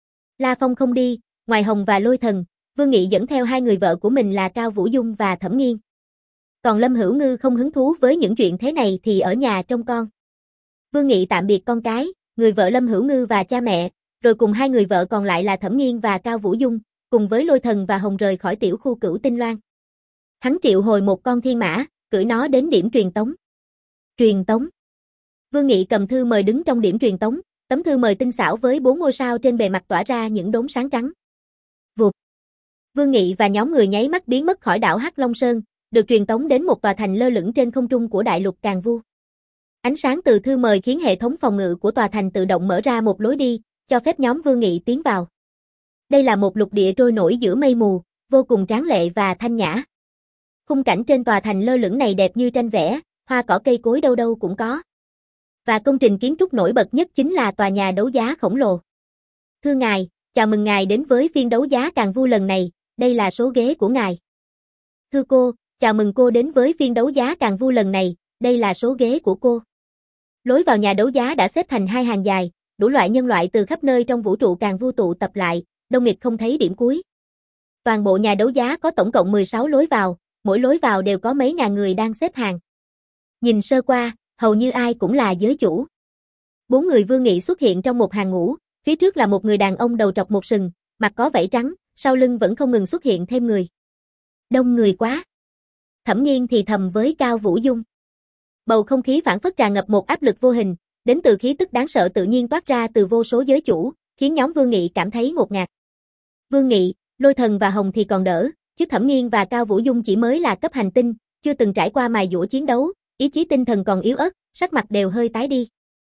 La Phong không đi, ngoài Hồng và Lôi Thần, Vương Nghị dẫn theo hai người vợ của mình là Cao Vũ Dung và Thẩm Nghiên. Còn Lâm Hữu Ngư không hứng thú với những chuyện thế này thì ở nhà trông con. Vương Nghị tạm biệt con cái, người vợ Lâm Hữu Ngư và cha mẹ, rồi cùng hai người vợ còn lại là Thẩm Nghiên và Cao Vũ Dung, cùng với Lôi Thần và Hồng rời khỏi tiểu khu Cửu Tinh Loan. Hắn triệu hồi một con thiên mã, cưỡi nó đến điểm truyền tống. Truyền tống. Vương Nghị cầm thư mời đứng trong điểm truyền tống, tấm thư mời tinh xảo với bốn ngôi sao trên bề mặt tỏa ra những đốm sáng trắng. Vụt. Vương Nghị và nhóm người nháy mắt biến mất khỏi đảo Hắc Long Sơn, được truyền tống đến một tòa thành lơ lửng trên không trung của đại lục Càn Vu. Ánh sáng từ thư mời khiến hệ thống phòng ngự của tòa thành tự động mở ra một lối đi, cho phép nhóm Vương Nghị tiến vào. Đây là một lục địa trôi nổi giữa mây mù, vô cùng tráng lệ và thanh nhã. Khung cảnh trên tòa thành lơ lửng này đẹp như tranh vẽ, hoa cỏ cây cối đâu đâu cũng có. Và công trình kiến trúc nổi bật nhất chính là tòa nhà đấu giá khổng lồ. Thưa ngài, chào mừng ngài đến với phiên đấu giá Càn Vu lần này, đây là số ghế của ngài. Thưa cô, chào mừng cô đến với phiên đấu giá Càn Vu lần này, đây là số ghế của cô. Lối vào nhà đấu giá đã xếp thành hai hàng dài, đủ loại nhân loại từ khắp nơi trong vũ trụ Càn Vu tụ tập lại, đông nghịt không thấy điểm cuối. Toàn bộ nhà đấu giá có tổng cộng mười sáu lối vào, mỗi lối vào đều có mấy ngàn người đang xếp hàng. Nhìn sơ qua, hầu như ai cũng là giới chủ. Bốn người Vương Nghị xuất hiện trong một hàng ngũ, phía trước là một người đàn ông đầu trọc một sừng, mặt có vảy trắng, sau lưng vẫn không ngừng xuất hiện thêm người. Đông người quá. Thẩm Nghiên thì thầm với Cao Vũ Dung. Bầu không khí phảng phất tràn ngập một áp lực vô hình, đến từ khí tức đáng sợ tự nhiên toát ra từ vô số giới chủ, khiến nhóm Vương Nghị cảm thấy ngột ngạt. Vương Nghị, Lôi Thần và Hồng thì còn đỡ, chứ Thẩm Nghiên và Cao Vũ Dung chỉ mới là cấp hành tinh, chưa từng trải qua mài dũa chiến đấu, ý chí tinh thần còn yếu ớt, sắc mặt đều hơi tái đi.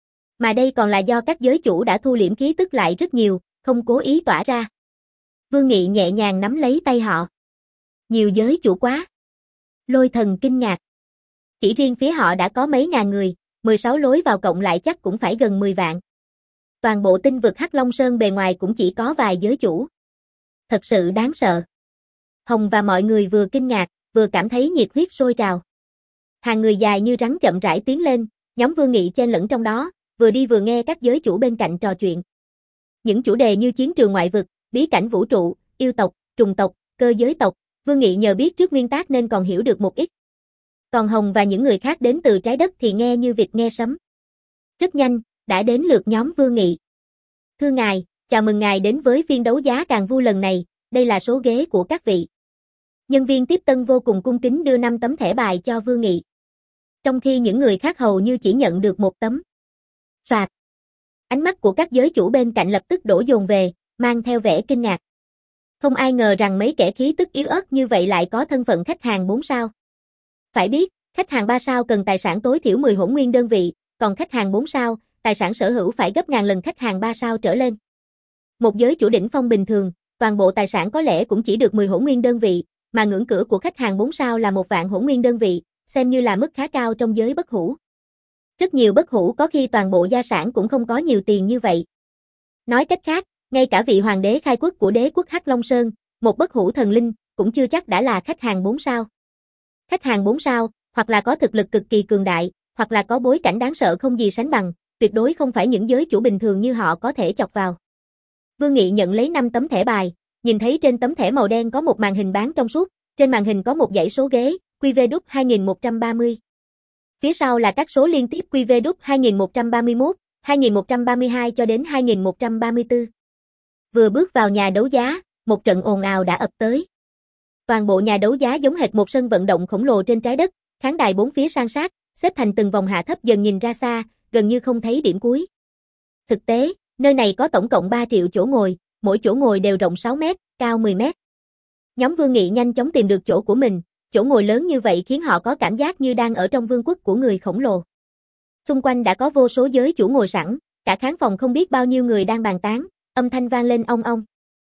Mà đây còn là do các giới chủ đã thu liễm khí tức lại rất nhiều, không cố ý tỏa ra. Vương Nghị nhẹ nhàng nắm lấy tay họ. Nhiều giới chủ quá. Lôi Thần kinh ngạc. Chỉ riêng phía họ đã có mấy ngàn người, mười sáu lối vào cộng lại chắc cũng phải gần mười vạn. Toàn bộ tinh vực Hắc Long Sơn bề ngoài cũng chỉ có vài giới chủ. Thật sự đáng sợ. Hồng và mọi người vừa kinh ngạc, vừa cảm thấy nhiệt huyết sôi trào. Hàng người dài như rắn chậm rãi tiến lên, nhóm Vương Nghị chen lẫn trong đó, vừa đi vừa nghe các giới chủ bên cạnh trò chuyện. Những chủ đề như chiến trường ngoại vực, bí cảnh vũ trụ, yêu tộc, trùng tộc, cơ giới tộc, Vương Nghị nhờ biết trước nguyên tác nên còn hiểu được một ít. Còn Hồng và những người khác đến từ trái đất thì nghe như vịt nghe sấm. Rất nhanh, đã đến lượt nhóm Vương Nghị. Thưa ngài, chào mừng ngài đến với phiên đấu giá Càn Vu lần này, đây là số ghế của các vị. Nhân viên tiếp tân vô cùng cung kính đưa năm tấm thẻ bài cho Vương Nghị. Trong khi những người khác hầu như chỉ nhận được một tấm. Soạt. Ánh mắt của các giới chủ bên cạnh lập tức đổ dồn về, mang theo vẻ kinh ngạc. Không ai ngờ rằng mấy kẻ khí tức yếu ớt như vậy lại có thân phận khách hàng bốn sao. Phải biết, khách hàng ba sao cần tài sản tối thiểu mười hỗn nguyên đơn vị, còn khách hàng bốn sao, tài sản sở hữu phải gấp ngàn lần khách hàng ba sao trở lên. Một giới chủ đỉnh phong bình thường, toàn bộ tài sản có lẽ cũng chỉ được mười hỗn nguyên đơn vị, mà ngưỡng cửa của khách hàng bốn sao là một vạn hỗn nguyên đơn vị, xem như là mức khá cao trong giới bất hủ. Rất nhiều bất hủ có khi toàn bộ gia sản cũng không có nhiều tiền như vậy. Nói cách khác, ngay cả vị hoàng đế khai quốc của đế quốc Hắc Long Sơn, một bất hủ thần linh, cũng chưa chắc đã là khách hàng bốn sao. Khách hàng bốn sao, hoặc là có thực lực cực kỳ cường đại, hoặc là có bối cảnh đáng sợ không gì sánh bằng, tuyệt đối không phải những giới chủ bình thường như họ có thể chọc vào. Vương Nghị nhận lấy năm tấm thẻ bài, nhìn thấy trên tấm thẻ màu đen có một màn hình bán trong suốt, trên màn hình có một dãy số ghế, Q V đúc hai nghìn một trăm ba mươi. Phía sau là các số liên tiếp Q V đúc hai nghìn một trăm ba mươi mốt, hai nghìn một trăm ba mươi hai cho đến hai nghìn một trăm ba mươi tư. Vừa bước vào nhà đấu giá, một trận ồn ào đã ập tới. Toàn bộ nhà đấu giá giống hệt một sân vận động khổng lồ trên trái đất, khán đài bốn phía san sát, xếp thành từng vòng hạ thấp dần nhìn ra xa, gần như không thấy điểm cuối. Thực tế, nơi này có tổng cộng ba triệu chỗ ngồi, mỗi chỗ ngồi đều rộng sáu mét, cao mười mét. Nhóm Vương Nghị nhanh chóng tìm được chỗ của mình, chỗ ngồi lớn như vậy khiến họ có cảm giác như đang ở trong vương quốc của người khổng lồ. Xung quanh đã có vô số giới chủ ngồi sẵn, cả khán phòng không biết bao nhiêu người đang bàn tán, âm thanh vang lên ong ong.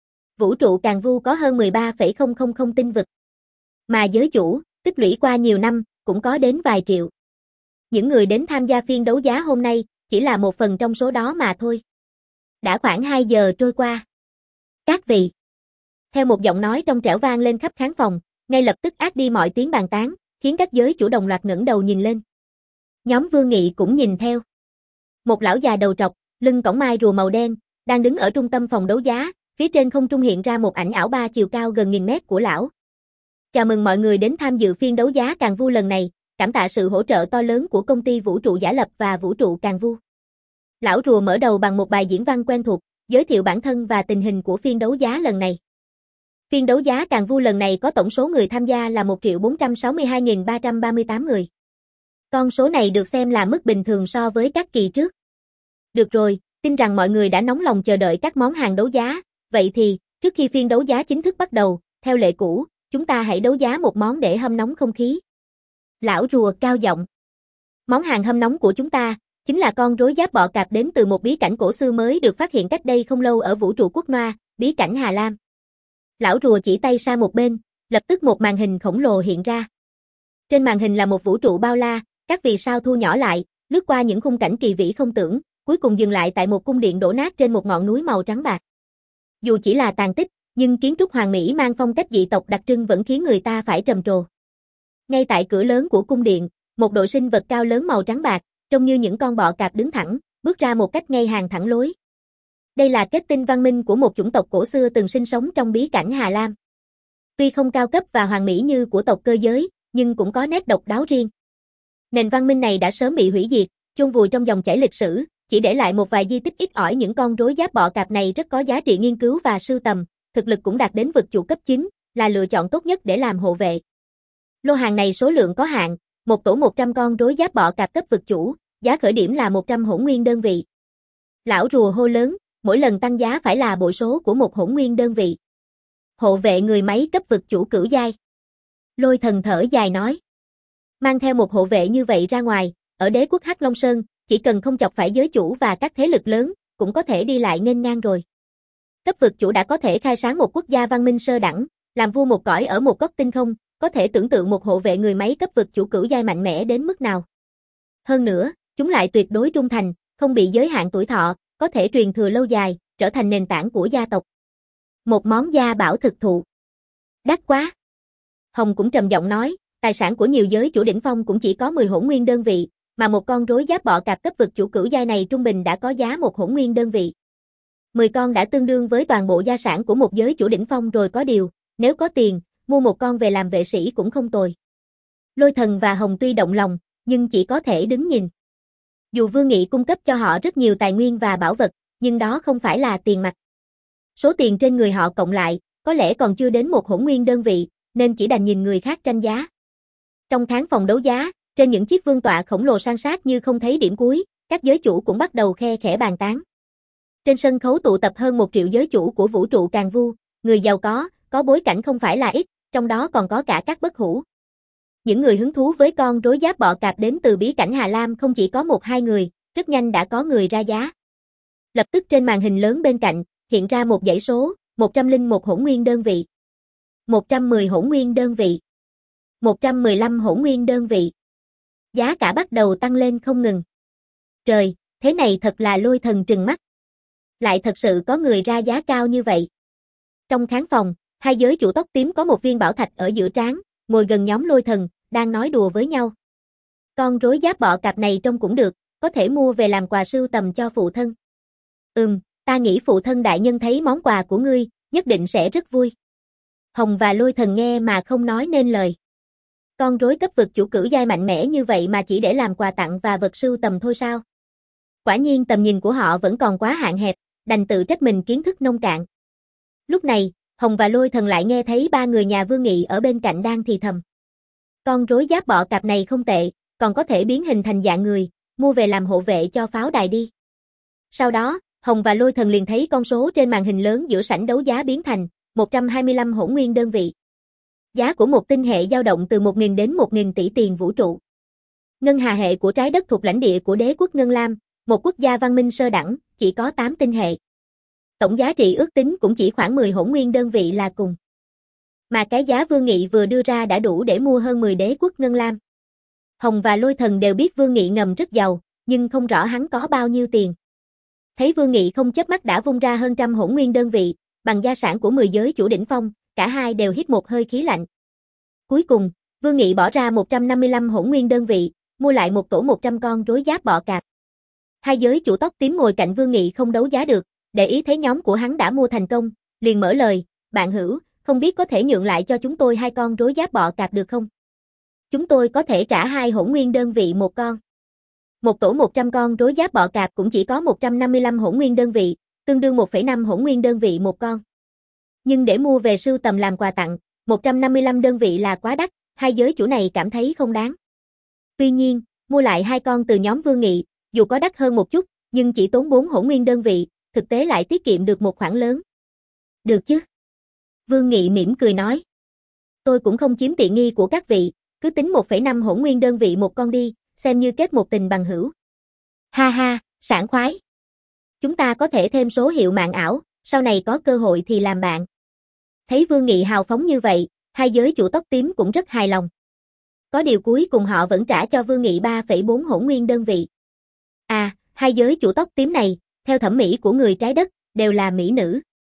Vũ trụ Càn Vu có hơn mười ba phẩy không không không tinh vực. Mà giới chủ, tích lũy qua nhiều năm, cũng có đến vài triệu. Những người đến tham gia phiên đấu giá hôm nay, chỉ là một phần trong số đó mà thôi. Đã khoảng hai giờ trôi qua. Các vị. Theo một giọng nói trong trẻo vang lên khắp khán phòng, ngay lập tức át đi mọi tiếng bàn tán, khiến các giới chủ đồng loạt ngẩng đầu nhìn lên. Nhóm Vương Nghị cũng nhìn theo. Một lão già đầu trọc, lưng cõng mai rùa màu đen, đang đứng ở trung tâm phòng đấu giá, phía trên không trung hiện ra một ảnh ảo ba chiều cao gần nghìn mét của lão. Chào mừng mọi người đến tham dự phiên đấu giá Càn Vu lần này, cảm tạ sự hỗ trợ to lớn của công ty vũ trụ giả lập và vũ trụ Càn Vu. Lão rùa mở đầu bằng một bài diễn văn quen thuộc, Giới thiệu bản thân và tình hình của phiên đấu giá lần này. Phiên đấu giá Càng Vu lần này có tổng số người tham gia là một triệu bốn trăm sáu mươi hai nghìn ba trăm ba mươi tám người. Con số này được xem là mức bình thường so với các kỳ trước. Được rồi, tin rằng mọi người đã nóng lòng chờ đợi các món hàng đấu giá, vậy thì, trước khi phiên đấu giá chính thức bắt đầu, theo lệ cũ, chúng ta hãy đấu giá một món để hâm nóng không khí. Lão rùa cao giọng. Món hàng hâm nóng của chúng ta, chính là con rối giáp bọ cạp đến từ một bí cảnh cổ xưa mới được phát hiện cách đây không lâu ở vũ trụ Quốc Noa, bí cảnh Hà Lam. Lão rùa chỉ tay sang một bên, lập tức một màn hình khổng lồ hiện ra. Trên màn hình là một vũ trụ bao la, các vì sao thu nhỏ lại, lướt qua những khung cảnh kỳ vĩ không tưởng, cuối cùng dừng lại tại một cung điện đổ nát trên một ngọn núi màu trắng bạc. Dù chỉ là tàn tích, nhưng kiến trúc hoàn mỹ mang phong cách dị tộc đặc trưng vẫn khiến người ta phải trầm trồ. Ngay tại cửa lớn của cung điện, một đội sinh vật cao lớn màu trắng bạc, trông như những con bọ cạp đứng thẳng, bước ra một cách ngay hàng thẳng lối. Đây là kết tinh văn minh của một chủng tộc cổ xưa từng sinh sống trong bí cảnh Hà Lam. Tuy không cao cấp và hoàn mỹ như của tộc cơ giới, nhưng cũng có nét độc đáo riêng. Nền văn minh này đã sớm bị hủy diệt, chôn vùi trong dòng chảy lịch sử, chỉ để lại một vài di tích ít ỏi. Những con rối giáp bọ cạp này rất có giá trị nghiên cứu và sưu tầm, thực lực cũng đạt đến vực chủ cấp chín, là lựa chọn tốt nhất để làm hộ vệ. Lô hàng này số lượng có hạn, một tổ một trăm con rối giáp bọ cạp cấp vực chủ, giá khởi điểm là một trăm hỗn nguyên đơn vị. Lão rùa hô lớn, mỗi lần tăng giá phải là bội số của một hỗn nguyên đơn vị. Hộ vệ người máy cấp vực chủ cửu giai. Lôi Thần thở dài nói. Mang theo một hộ vệ như vậy ra ngoài, ở đế quốc Hắc Long Sơn, chỉ cần không chọc phải giới chủ và các thế lực lớn, cũng có thể đi lại nghênh ngang rồi. Cấp vực chủ đã có thể khai sáng một quốc gia văn minh sơ đẳng, làm vua một cõi ở một góc tinh không, có thể tưởng tượng một hộ vệ người máy cấp vực chủ cửu giai mạnh mẽ đến mức nào. Hơn nữa, chúng lại tuyệt đối trung thành, không bị giới hạn tuổi thọ, có thể truyền thừa lâu dài, trở thành nền tảng của gia tộc. Một món gia bảo thực thụ. Đắt quá. Hồng cũng trầm giọng nói, tài sản của nhiều giới chủ đỉnh phong cũng chỉ có mười hỗn nguyên đơn vị, mà một con rối giáp bọ cạp cấp vực chủ cửu giai này trung bình đã có giá một hỗn nguyên đơn vị. mười con đã tương đương với toàn bộ gia sản của một giới chủ đỉnh phong rồi, có điều, nếu có tiền, mua một con về làm vệ sĩ cũng không tồi. Lôi Thần và Hồng tuy động lòng, nhưng chỉ có thể đứng nhìn. Dù Vương Nghị cung cấp cho họ rất nhiều tài nguyên và bảo vật, nhưng đó không phải là tiền mặt. Số tiền trên người họ cộng lại, có lẽ còn chưa đến một hỗn nguyên đơn vị, nên chỉ đành nhìn người khác tranh giá. Trong khán phòng đấu giá, trên những chiếc vương tọa khổng lồ san sát như không thấy điểm cuối, các giới chủ cũng bắt đầu khe khẽ bàn tán. Trên sân khấu tụ tập hơn một triệu giới chủ của vũ trụ Càng Vu, người giàu có, có bối cảnh không phải là ít, trong đó còn có cả các bất hủ. Những người hứng thú với con rối giáp bọ cạp đến từ bí cảnh Hà Lam không chỉ có một hai người, rất nhanh đã có người ra giá. Lập tức trên màn hình lớn bên cạnh, hiện ra một dãy số, một trăm lẻ một hỗn nguyên đơn vị, một trăm mười hỗn nguyên đơn vị, một trăm mười lăm hỗn nguyên đơn vị. Giá cả bắt đầu tăng lên không ngừng. Trời, thế này thật là Lôi Thần trừng mắt. Lại thật sự có người ra giá cao như vậy. Trong khán phòng, hai giới chủ tóc tím có một viên bảo thạch ở giữa trán, ngồi gần nhóm Lôi Thần, đang nói đùa với nhau. Con rối giáp bọ cạp này trông cũng được, có thể mua về làm quà sưu tầm cho phụ thân. Ừm, ta nghĩ phụ thân đại nhân thấy món quà của ngươi, nhất định sẽ rất vui. Hồng và Lôi Thần nghe mà không nói nên lời. Con rối cấp vực chủ cửu giai mạnh mẽ như vậy mà chỉ để làm quà tặng và vật sưu tầm thôi sao? Quả nhiên tầm nhìn của họ vẫn còn quá hạn hẹp, đành tự trách mình kiến thức nông cạn. Lúc này, Hồng và Lôi Thần lại nghe thấy ba người nhà Vương Nghị ở bên cạnh đang thì thầm. Con rối giáp bọ cạp này không tệ, còn có thể biến hình thành dạng người, mua về làm hộ vệ cho pháo đài đi. Sau đó, Hồng và Lôi Thần liền thấy con số trên màn hình lớn giữa sảnh đấu giá biến thành một trăm hai mươi lăm hỗn nguyên đơn vị. Giá của một tinh hệ dao động từ một nghìn đến một nghìn tỷ tiền vũ trụ. Ngân hà hệ của trái đất thuộc lãnh địa của đế quốc Ngân Lam, một quốc gia văn minh sơ đẳng, chỉ có tám tinh hệ. Tổng giá trị ước tính cũng chỉ khoảng mười hỗn nguyên đơn vị là cùng. Mà cái giá Vương Nghị vừa đưa ra đã đủ để mua hơn mười đế quốc Ngân Lam. Hồng và Lôi Thần đều biết Vương Nghị ngầm rất giàu, nhưng không rõ hắn có bao nhiêu tiền. Thấy Vương Nghị không chớp mắt đã vung ra hơn trăm hỗn nguyên đơn vị, bằng gia sản của mười giới chủ đỉnh phong, cả hai đều hít một hơi khí lạnh. Cuối cùng, Vương Nghị bỏ ra một trăm năm mươi lăm hỗn nguyên đơn vị, mua lại một tổ một trăm con rối giáp bọ cạp. Hai giới chủ tóc tím ngồi cạnh Vương Nghị không đấu giá được, để ý thấy nhóm của hắn đã mua thành công, liền mở lời, bạn hữu, không biết có thể nhượng lại cho chúng tôi hai con rối giáp bọ cạp được không? Chúng tôi có thể trả hai hỗn nguyên đơn vị một con. Một tổ một trăm con rối giáp bọ cạp cũng chỉ có một trăm năm mươi lăm hỗn nguyên đơn vị, tương đương một phẩy năm hỗn nguyên đơn vị một con. Nhưng để mua về sưu tầm làm quà tặng, một trăm năm mươi lăm đơn vị là quá đắt, hai giới chủ này cảm thấy không đáng. Tuy nhiên, mua lại hai con từ nhóm Vương Nghị, dù có đắt hơn một chút, nhưng chỉ tốn bốn hỗn nguyên đơn vị, thực tế lại tiết kiệm được một khoản lớn. Được chứ? Vương Nghị mỉm cười nói. Tôi cũng không chiếm tiện nghi của các vị, cứ tính một phẩy năm hỗn nguyên đơn vị một con đi, xem như kết một tình bằng hữu. Ha ha, sảng khoái. Chúng ta có thể thêm số hiệu mạng ảo, sau này có cơ hội thì làm bạn. Thấy Vương Nghị hào phóng như vậy, hai giới chủ tóc tím cũng rất hài lòng. Có điều cuối cùng họ vẫn trả cho Vương Nghị ba phẩy bốn hỗn nguyên đơn vị. À, hai giới chủ tóc tím này, theo thẩm mỹ của người trái đất, đều là mỹ nữ.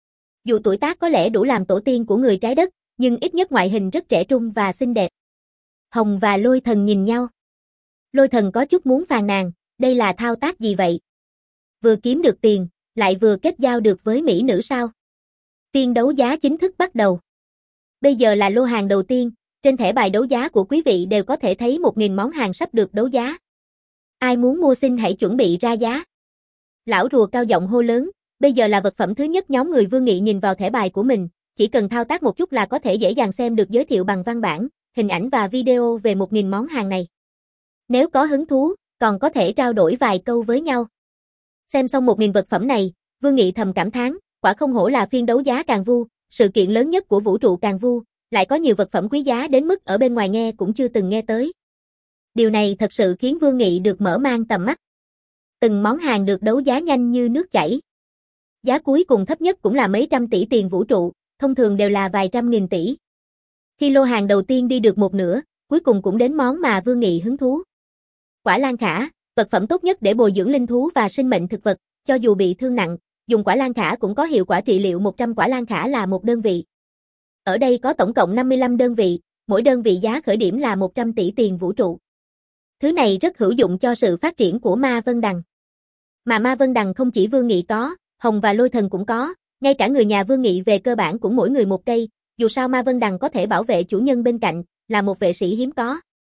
Dù tuổi tác có lẽ đủ làm tổ tiên của người trái đất, nhưng ít nhất ngoại hình rất trẻ trung và xinh đẹp. Hồng và Lôi Thần nhìn nhau. Lôi Thần có chút muốn phàn nàn, đây là thao tác gì vậy? Vừa kiếm được tiền, lại vừa kết giao được với mỹ nữ sao? Phiên đấu giá chính thức bắt đầu. Bây giờ là lô hàng đầu tiên, trên thẻ bài đấu giá của quý vị đều có thể thấy một nghìn món hàng sắp được đấu giá. Ai muốn mua xin hãy chuẩn bị ra giá. Lão rùa cao giọng hô lớn, bây giờ là vật phẩm thứ nhất nhóm người Vương Nghị nhìn vào thẻ bài của mình, chỉ cần thao tác một chút là có thể dễ dàng xem được giới thiệu bằng văn bản, hình ảnh và video về một nghìn món hàng này. Nếu có hứng thú, còn có thể trao đổi vài câu với nhau. Xem xong một nghìn vật phẩm này, Vương Nghị thầm cảm thán, quả không hổ là phiên đấu giá Càn Vu, sự kiện lớn nhất của vũ trụ Càn Vu, lại có nhiều vật phẩm quý giá đến mức ở bên ngoài nghe cũng chưa từng nghe tới. Điều này thật sự khiến Vương Nghị được mở mang tầm mắt. Từng món hàng được đấu giá nhanh như nước chảy. Giá cuối cùng thấp nhất cũng là mấy trăm tỷ tiền vũ trụ, thông thường đều là vài trăm nghìn tỷ. Khi lô hàng đầu tiên đi được một nửa, cuối cùng cũng đến món mà Vương Nghị hứng thú. Quả lan khả, vật phẩm tốt nhất để bồi dưỡng linh thú và sinh mệnh thực vật, cho dù bị thương nặng, dùng quả lan khả cũng có hiệu quả trị liệu một trăm quả lan khả là một đơn vị. Ở đây có tổng cộng năm mươi lăm đơn vị, mỗi đơn vị giá khởi điểm là một trăm tỷ tiền vũ trụ. Thứ này rất hữu dụng cho sự phát triển của Ma Vân Đằng. Mà Ma Vân Đằng không chỉ Vương Nghị có, Hồng và Lôi Thần cũng có, ngay cả người nhà Vương Nghị về cơ bản cũng mỗi người một cây, dù sao Ma Vân Đằng có thể bảo vệ chủ nhân bên cạnh, là một vệ sĩ hiếm có.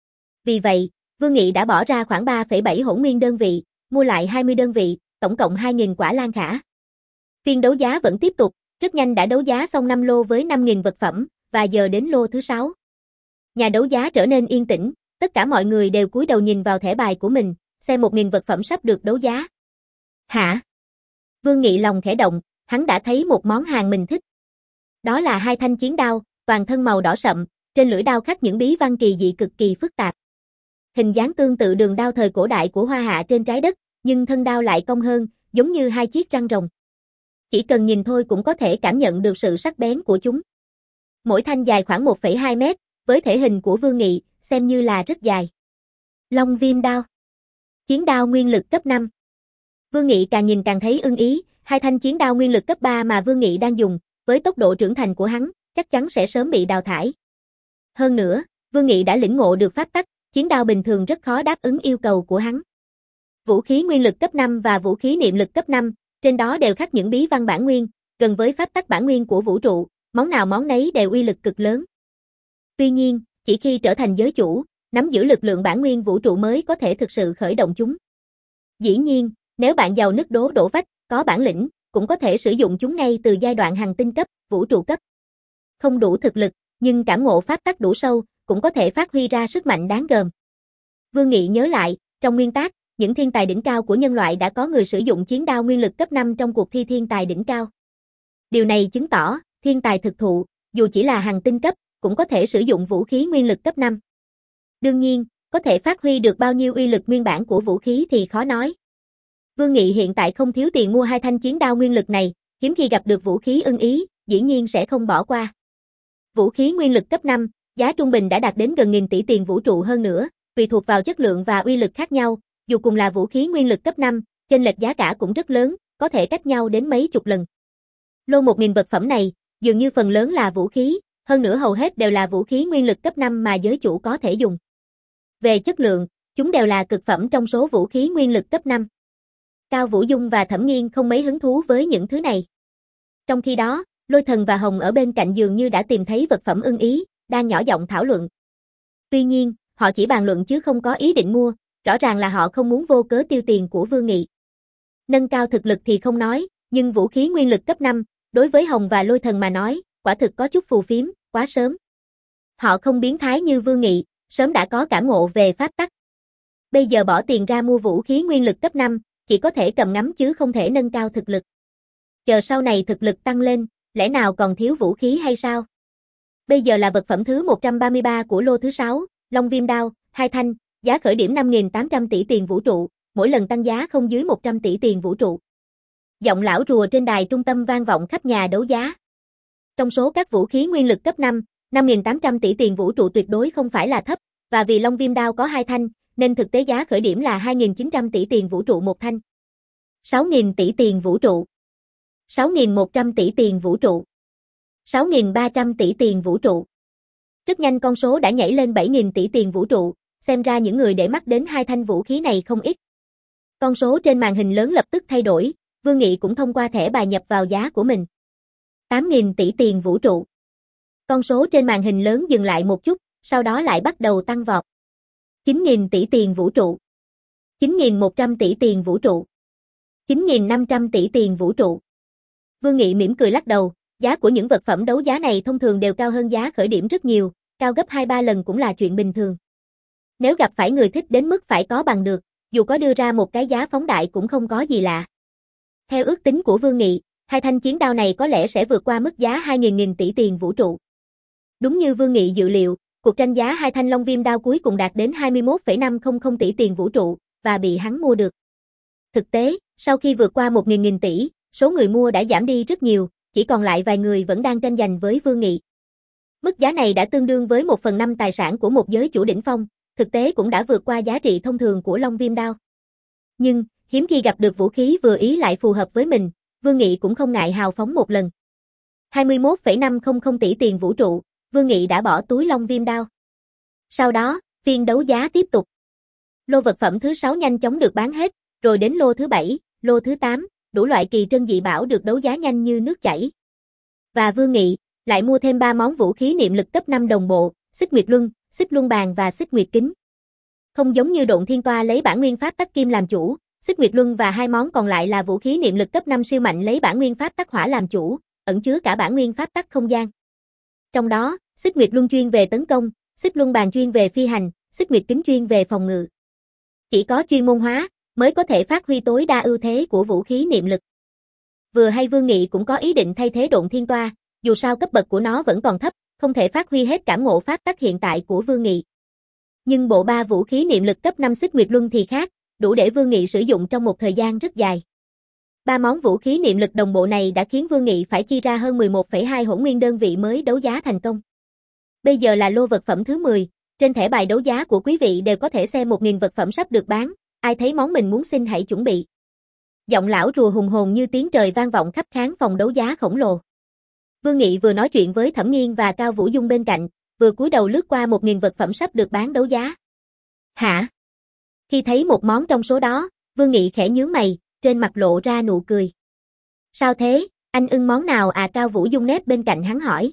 Vì vậy, Vương Nghị đã bỏ ra khoảng ba phẩy bảy hỗn nguyên đơn vị, mua lại hai mươi đơn vị, tổng cộng hai nghìn quả lan khả. Phiên đấu giá vẫn tiếp tục, rất nhanh đã đấu giá xong năm lô với năm nghìn vật phẩm, và giờ đến lô thứ sáu. Nhà đấu giá trở nên yên tĩnh, tất cả mọi người đều cúi đầu nhìn vào thẻ bài của mình, xem một nghìn vật phẩm sắp được đấu giá. Hả? Vương Nghị lòng khẽ động, hắn đã thấy một món hàng mình thích. Đó là hai thanh chiến đao, toàn thân màu đỏ sậm, trên lưỡi đao khắc những bí văn kỳ dị cực kỳ phức tạp. Hình dáng tương tự đường đao thời cổ đại của Hoa Hạ trên trái đất, nhưng thân đao lại cong hơn, giống như hai chiếc răng rồng. Chỉ cần nhìn thôi cũng có thể cảm nhận được sự sắc bén của chúng. Mỗi thanh dài khoảng một phẩy hai mét, với thể hình của Vương Nghị, xem như là rất dài. Long viêm đao. Chiến đao nguyên lực cấp năm. Vương Nghị càng nhìn càng thấy ưng ý, hai thanh chiến đao nguyên lực cấp ba mà Vương Nghị đang dùng, với tốc độ trưởng thành của hắn, chắc chắn sẽ sớm bị đào thải. Hơn nữa, Vương Nghị đã lĩnh ngộ được pháp tắc, chiến đao bình thường rất khó đáp ứng yêu cầu của hắn. Vũ khí nguyên lực cấp năm và vũ khí niệm lực cấp năm, trên đó đều khắc những bí văn bản nguyên, gần với pháp tắc bản nguyên của vũ trụ, món nào món nấy đều uy lực cực lớn. Tuy nhiên, chỉ khi trở thành giới chủ, nắm giữ lực lượng bản nguyên vũ trụ mới có thể thực sự khởi động chúng. Dĩ nhiên, nếu bạn giàu nứt đố đổ vách, có bản lĩnh, cũng có thể sử dụng chúng ngay từ giai đoạn hành tinh cấp, vũ trụ cấp. Không đủ thực lực, nhưng cảm ngộ pháp tắc đủ sâu, cũng có thể phát huy ra sức mạnh đáng gờm. Vương Nghị nhớ lại, trong nguyên tác, những thiên tài đỉnh cao của nhân loại đã có người sử dụng chiến đao nguyên lực cấp năm trong cuộc thi thiên tài đỉnh cao. Điều này chứng tỏ, thiên tài thực thụ, dù chỉ là hành tinh cấp, cũng có thể sử dụng vũ khí nguyên lực cấp năm. Đương nhiên, có thể phát huy được bao nhiêu uy lực nguyên bản của vũ khí thì khó nói. Vương Nghị hiện tại không thiếu tiền mua hai thanh chiến đao nguyên lực này, hiếm khi gặp được vũ khí ưng ý, dĩ nhiên sẽ không bỏ qua. Vũ khí nguyên lực cấp năm, giá trung bình đã đạt đến gần nghìn tỷ tiền vũ trụ hơn nữa, tùy thuộc vào chất lượng và uy lực khác nhau, dù cùng là vũ khí nguyên lực cấp năm, chênh lệch giá cả cũng rất lớn, có thể cách nhau đến mấy chục lần. Lô một nghìn vật phẩm này, dường như phần lớn là vũ khí, hơn nữa hầu hết đều là vũ khí nguyên lực cấp năm mà giới chủ có thể dùng. Về chất lượng, chúng đều là cực phẩm trong số vũ khí nguyên lực cấp năm. Cao Vũ Dung và Thẩm Nghiên không mấy hứng thú với những thứ này. Trong khi đó, Lôi Thần và Hồng ở bên cạnh dường như đã tìm thấy vật phẩm ưng ý, đang nhỏ giọng thảo luận. Tuy nhiên, họ chỉ bàn luận chứ không có ý định mua, rõ ràng là họ không muốn vô cớ tiêu tiền của Vương Nghị. Nâng cao thực lực thì không nói, Nhưng vũ khí nguyên lực cấp năm, đối với Hồng và Lôi Thần mà nói, quả thực có chút phù phiếm, quá sớm. Họ không biến thái như Vương Nghị, sớm đã có cảm ngộ về pháp tắc. Bây giờ bỏ tiền ra mua vũ khí nguyên lực cấp năm, chỉ có thể cầm ngắm chứ không thể nâng cao thực lực. Chờ sau này thực lực tăng lên, lẽ nào còn thiếu vũ khí hay sao? Bây giờ là vật phẩm thứ một trăm ba mươi ba của lô thứ sáu, Long Viêm Đao, hai thanh, giá khởi điểm năm nghìn tám trăm tỷ tiền vũ trụ, mỗi lần tăng giá không dưới một trăm tỷ tiền vũ trụ. Giọng lão rùa trên đài trung tâm vang vọng khắp nhà đấu giá. Trong số các vũ khí nguyên lực cấp năm, năm nghìn tám trăm tỷ tiền vũ trụ tuyệt đối không phải là thấp, và vì Long Viêm Đao có hai thanh, nên thực tế giá khởi điểm là hai nghìn chín trăm tỷ tiền vũ trụ một thanh. sáu nghìn tỷ tiền vũ trụ. sáu nghìn một trăm tỷ tiền vũ trụ. sáu nghìn ba trăm tỷ tiền vũ trụ. Rất nhanh con số đã nhảy lên bảy nghìn tỷ tiền vũ trụ, xem ra những người để mắt đến hai thanh vũ khí này không ít. Con số trên màn hình lớn lập tức thay đổi, Vương Nghị cũng thông qua thẻ bài nhập vào giá của mình. tám nghìn tỷ tiền vũ trụ. Con số trên màn hình lớn dừng lại một chút, sau đó lại bắt đầu tăng vọt. chín nghìn tỷ tiền vũ trụ. chín nghìn một trăm tỷ tiền vũ trụ. chín nghìn năm trăm tỷ tiền vũ trụ. Vương Nghị mỉm cười lắc đầu, giá của những vật phẩm đấu giá này thông thường đều cao hơn giá khởi điểm rất nhiều, cao gấp hai ba lần cũng là chuyện bình thường. Nếu gặp phải người thích đến mức phải có bằng được, dù có đưa ra một cái giá phóng đại cũng không có gì lạ. Theo ước tính của Vương Nghị, hai thanh chiến đao này có lẽ sẽ vượt qua mức giá hai nghìn tỷ tiền vũ trụ. Đúng như Vương Nghị dự liệu, cuộc tranh giá hai thanh Long Viêm Đao cuối cùng đạt đến hai mươi mốt phẩy năm không tỷ tiền vũ trụ, và bị hắn mua được. Thực tế, sau khi vượt qua một nghìn tỷ, số người mua đã giảm đi rất nhiều, chỉ còn lại vài người vẫn đang tranh giành với Vương Nghị. Mức giá này đã tương đương với một phần năm tài sản của một giới chủ đỉnh phong, thực tế cũng đã vượt qua giá trị thông thường của Long Viêm Đao. Nhưng, hiếm khi gặp được vũ khí vừa ý lại phù hợp với mình, Vương Nghị cũng không ngại hào phóng một lần. hai mươi mốt phẩy năm không tỷ tiền vũ trụ, Vương Nghị đã bỏ túi Long Viêm Đao. Sau đó, phiên đấu giá tiếp tục. Lô vật phẩm thứ sáu nhanh chóng được bán hết, rồi đến lô thứ bảy, lô thứ tám, đủ loại kỳ trân dị bảo được đấu giá nhanh như nước chảy. Và Vương Nghị lại mua thêm ba món vũ khí niệm lực cấp năm đồng bộ, Xích Nguyệt Luân, Xích Luân Bàn và Xích Nguyệt Kính. Không giống như Độn Thiên Toa lấy bản nguyên pháp tắc kim làm chủ, Xích Nguyệt Luân và hai món còn lại là vũ khí niệm lực cấp năm siêu mạnh lấy bản nguyên pháp tắc hỏa làm chủ, ẩn chứa cả bản nguyên pháp tắc không gian. Trong đó, Xích Nguyệt Luân chuyên về tấn công, Xích Luân Bàn chuyên về phi hành, Xích Nguyệt Kính chuyên về phòng ngự. Chỉ có chuyên môn hóa mới có thể phát huy tối đa ưu thế của vũ khí niệm lực. Vừa hay Vương Nghị cũng có ý định thay thế Độn Thiên Toa, dù sao cấp bậc của nó vẫn còn thấp, không thể phát huy hết cảm ngộ pháp tắc hiện tại của Vương Nghị. Nhưng bộ ba vũ khí niệm lực cấp năm Xích Nguyệt Luân thì khác, đủ để Vương Nghị sử dụng trong một thời gian rất dài. Ba món vũ khí niệm lực đồng bộ này đã khiến Vương Nghị phải chi ra hơn mười một phẩy hai hỗn nguyên đơn vị mới đấu giá thành công. Bây giờ là lô vật phẩm thứ mười, trên thẻ bài đấu giá của quý vị đều có thể xem một nghìn vật phẩm sắp được bán, ai thấy món mình muốn xin hãy chuẩn bị. Giọng lão rùa hùng hồn như tiếng trời vang vọng khắp khán phòng đấu giá khổng lồ. Vương Nghị vừa nói chuyện với Thẩm Nghiên và Cao Vũ Dung bên cạnh, vừa cúi đầu lướt qua một nghìn vật phẩm sắp được bán đấu giá. Hả? Khi thấy một món trong số đó, Vương Nghị khẽ nhướng mày, trên mặt lộ ra nụ cười. Sao thế, anh ưng món nào à? Cao Vũ Dung nép bên cạnh hắn hỏi.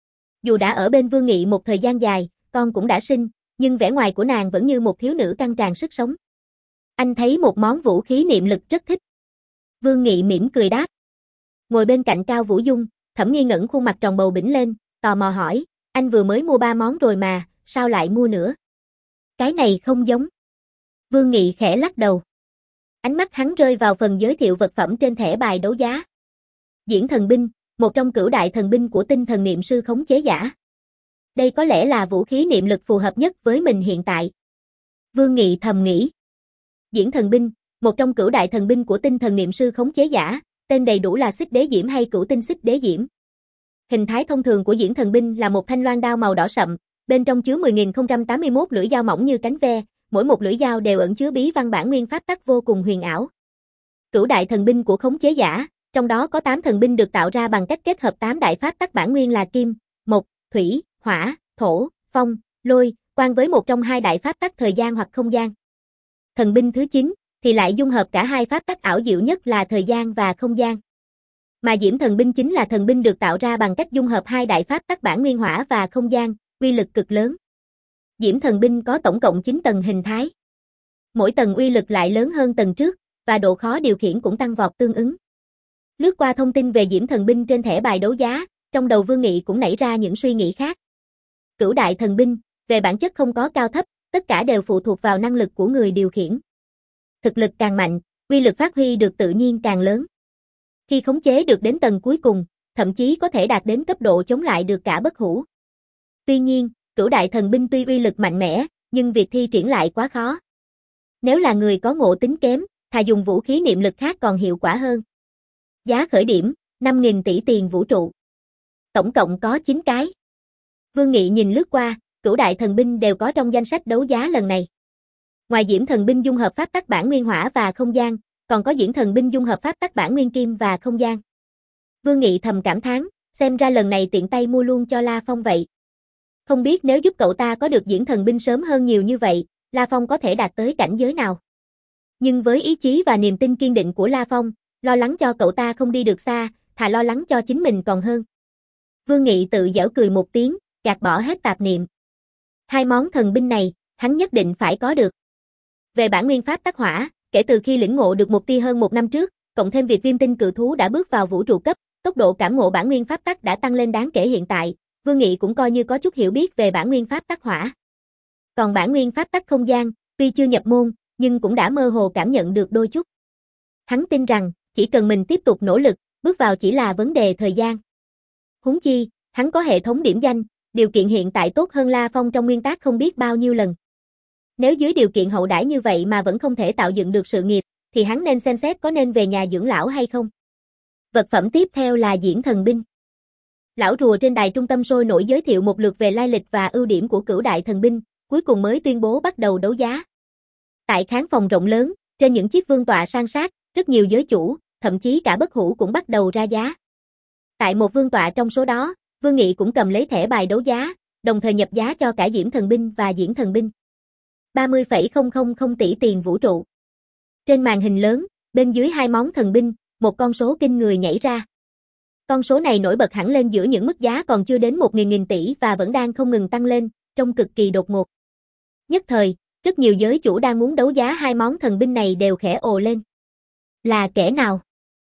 Dù đã ở bên Vương Nghị một thời gian dài, con cũng đã sinh, nhưng vẻ ngoài của nàng vẫn như một thiếu nữ căng tràn sức sống. Anh thấy một món vũ khí niệm lực rất thích. Vương Nghị mỉm cười đáp. Ngồi bên cạnh Cao Vũ Dung, Thẩm Nghi ngẩng khuôn mặt tròn bầu bĩnh lên, tò mò hỏi, anh vừa mới mua ba món rồi mà, sao lại mua nữa? Cái này không giống. Vương Nghị khẽ lắc đầu. Ánh mắt hắn rơi vào phần giới thiệu vật phẩm trên thẻ bài đấu giá. Diễn thần binh, một trong cửu đại thần binh của tinh thần niệm sư khống chế giả. Đây có lẽ là vũ khí niệm lực phù hợp nhất với mình hiện tại. Vương Nghị thầm nghĩ. Diễn thần binh, một trong cửu đại thần binh của tinh thần niệm sư khống chế giả, tên đầy đủ là Xích Đế Diễm hay Cửu Tinh Xích Đế Diễm. Hình thái thông thường của diễn thần binh là một thanh loan đao màu đỏ sậm, bên trong chứa mười nghìn không trăm tám mươi mốt lưỡi dao mỏng như cánh ve, mỗi một lưỡi dao đều ẩn chứa bí văn bản nguyên pháp tắc vô cùng huyền ảo. Cửu đại thần binh của khống chế giả, trong đó có tám thần binh được tạo ra bằng cách kết hợp tám đại pháp tắc bản nguyên là kim, mộc, thủy, hỏa, thổ, phong, lôi, quan với một trong hai đại pháp tắc thời gian hoặc không gian. Thần binh thứ chín thì lại dung hợp cả hai pháp tắc ảo diệu nhất là thời gian và không gian. Mà Diễm thần binh chính là thần binh được tạo ra bằng cách dung hợp hai đại pháp tắc bản nguyên hỏa và không gian, uy lực cực lớn. Diễm thần binh có tổng cộng chín tầng hình thái. Mỗi tầng uy lực lại lớn hơn tầng trước, và độ khó điều khiển cũng tăng vọt tương ứng. Lướt qua thông tin về Diễm Thần binh trên thẻ bài đấu giá, trong đầu Vương Nghị cũng nảy ra những suy nghĩ khác. Cửu đại thần binh, về bản chất không có cao thấp, tất cả đều phụ thuộc vào năng lực của người điều khiển. Thực lực càng mạnh, uy lực phát huy được tự nhiên càng lớn. Khi khống chế được đến tầng cuối cùng, thậm chí có thể đạt đến cấp độ chống lại được cả bất hủ. Tuy nhiên, cửu đại thần binh tuy uy lực mạnh mẽ, nhưng việc thi triển lại quá khó. Nếu là người có ngộ tính kém, thà dùng vũ khí niệm lực khác còn hiệu quả hơn. Giá khởi điểm, năm nghìn tỷ tiền vũ trụ. Tổng cộng có chín cái. Vương Nghị nhìn lướt qua, cửu đại thần binh đều có trong danh sách đấu giá lần này. Ngoài Diễm Thần binh dung hợp pháp tắc bản nguyên hỏa và không gian, còn có Diễm Thần binh dung hợp pháp tắc bản nguyên kim và không gian. Vương Nghị thầm cảm thán, xem ra lần này tiện tay mua luôn cho La Phong vậy. Không biết nếu giúp cậu ta có được Diễm Thần binh sớm hơn nhiều như vậy, La Phong có thể đạt tới cảnh giới nào. Nhưng với ý chí và niềm tin kiên định của La Phong, lo lắng cho cậu ta không đi được xa, thà lo lắng cho chính mình còn hơn. Vương Nghị tự giễu cười một tiếng, gạt bỏ hết tạp niệm. Hai món thần binh này, hắn nhất định phải có được. Về bản nguyên pháp tắc hỏa, kể từ khi lĩnh ngộ được một tia hơn một năm trước, cộng thêm việc viêm tinh cự thú đã bước vào vũ trụ cấp, tốc độ cảm ngộ bản nguyên pháp tắc đã tăng lên đáng kể hiện tại, Vương Nghị cũng coi như có chút hiểu biết về bản nguyên pháp tắc hỏa. Còn bản nguyên pháp tắc không gian, tuy chưa nhập môn, nhưng cũng đã mơ hồ cảm nhận được đôi chút. Hắn tin rằng, chỉ cần mình tiếp tục nỗ lực, bước vào chỉ là vấn đề thời gian. Huống chi, hắn có hệ thống điểm danh, điều kiện hiện tại tốt hơn La Phong trong nguyên tắc không biết bao nhiêu lần. Nếu dưới điều kiện hậu đãi như vậy mà vẫn không thể tạo dựng được sự nghiệp, thì hắn nên xem xét có nên về nhà dưỡng lão hay không. Vật phẩm tiếp theo là Diễm Thần binh. Lão rùa trên đài trung tâm sôi nổi giới thiệu một lượt về lai lịch và ưu điểm của cửu đại thần binh, cuối cùng mới tuyên bố bắt đầu đấu giá. Tại khán phòng rộng lớn, trên những chiếc vương tọa san sát, rất nhiều giới chủ, thậm chí cả bất hủ cũng bắt đầu ra giá. Tại một vương tọa trong số đó, Vương Nghị cũng cầm lấy thẻ bài đấu giá, đồng thời nhập giá cho cả Diễm Thần binh và Diễm Thần binh. ba mươi phẩy không không không tỷ tiền vũ trụ. Trên màn hình lớn, bên dưới hai món thần binh, một con số kinh người nhảy ra. Con số này nổi bật hẳn lên giữa những mức giá còn chưa đến một nghìn nghìn tỷ và vẫn đang không ngừng tăng lên, trông cực kỳ đột ngột. Nhất thời, rất nhiều giới chủ đang muốn đấu giá hai món thần binh này đều khẽ ồ lên. Là kẻ nào?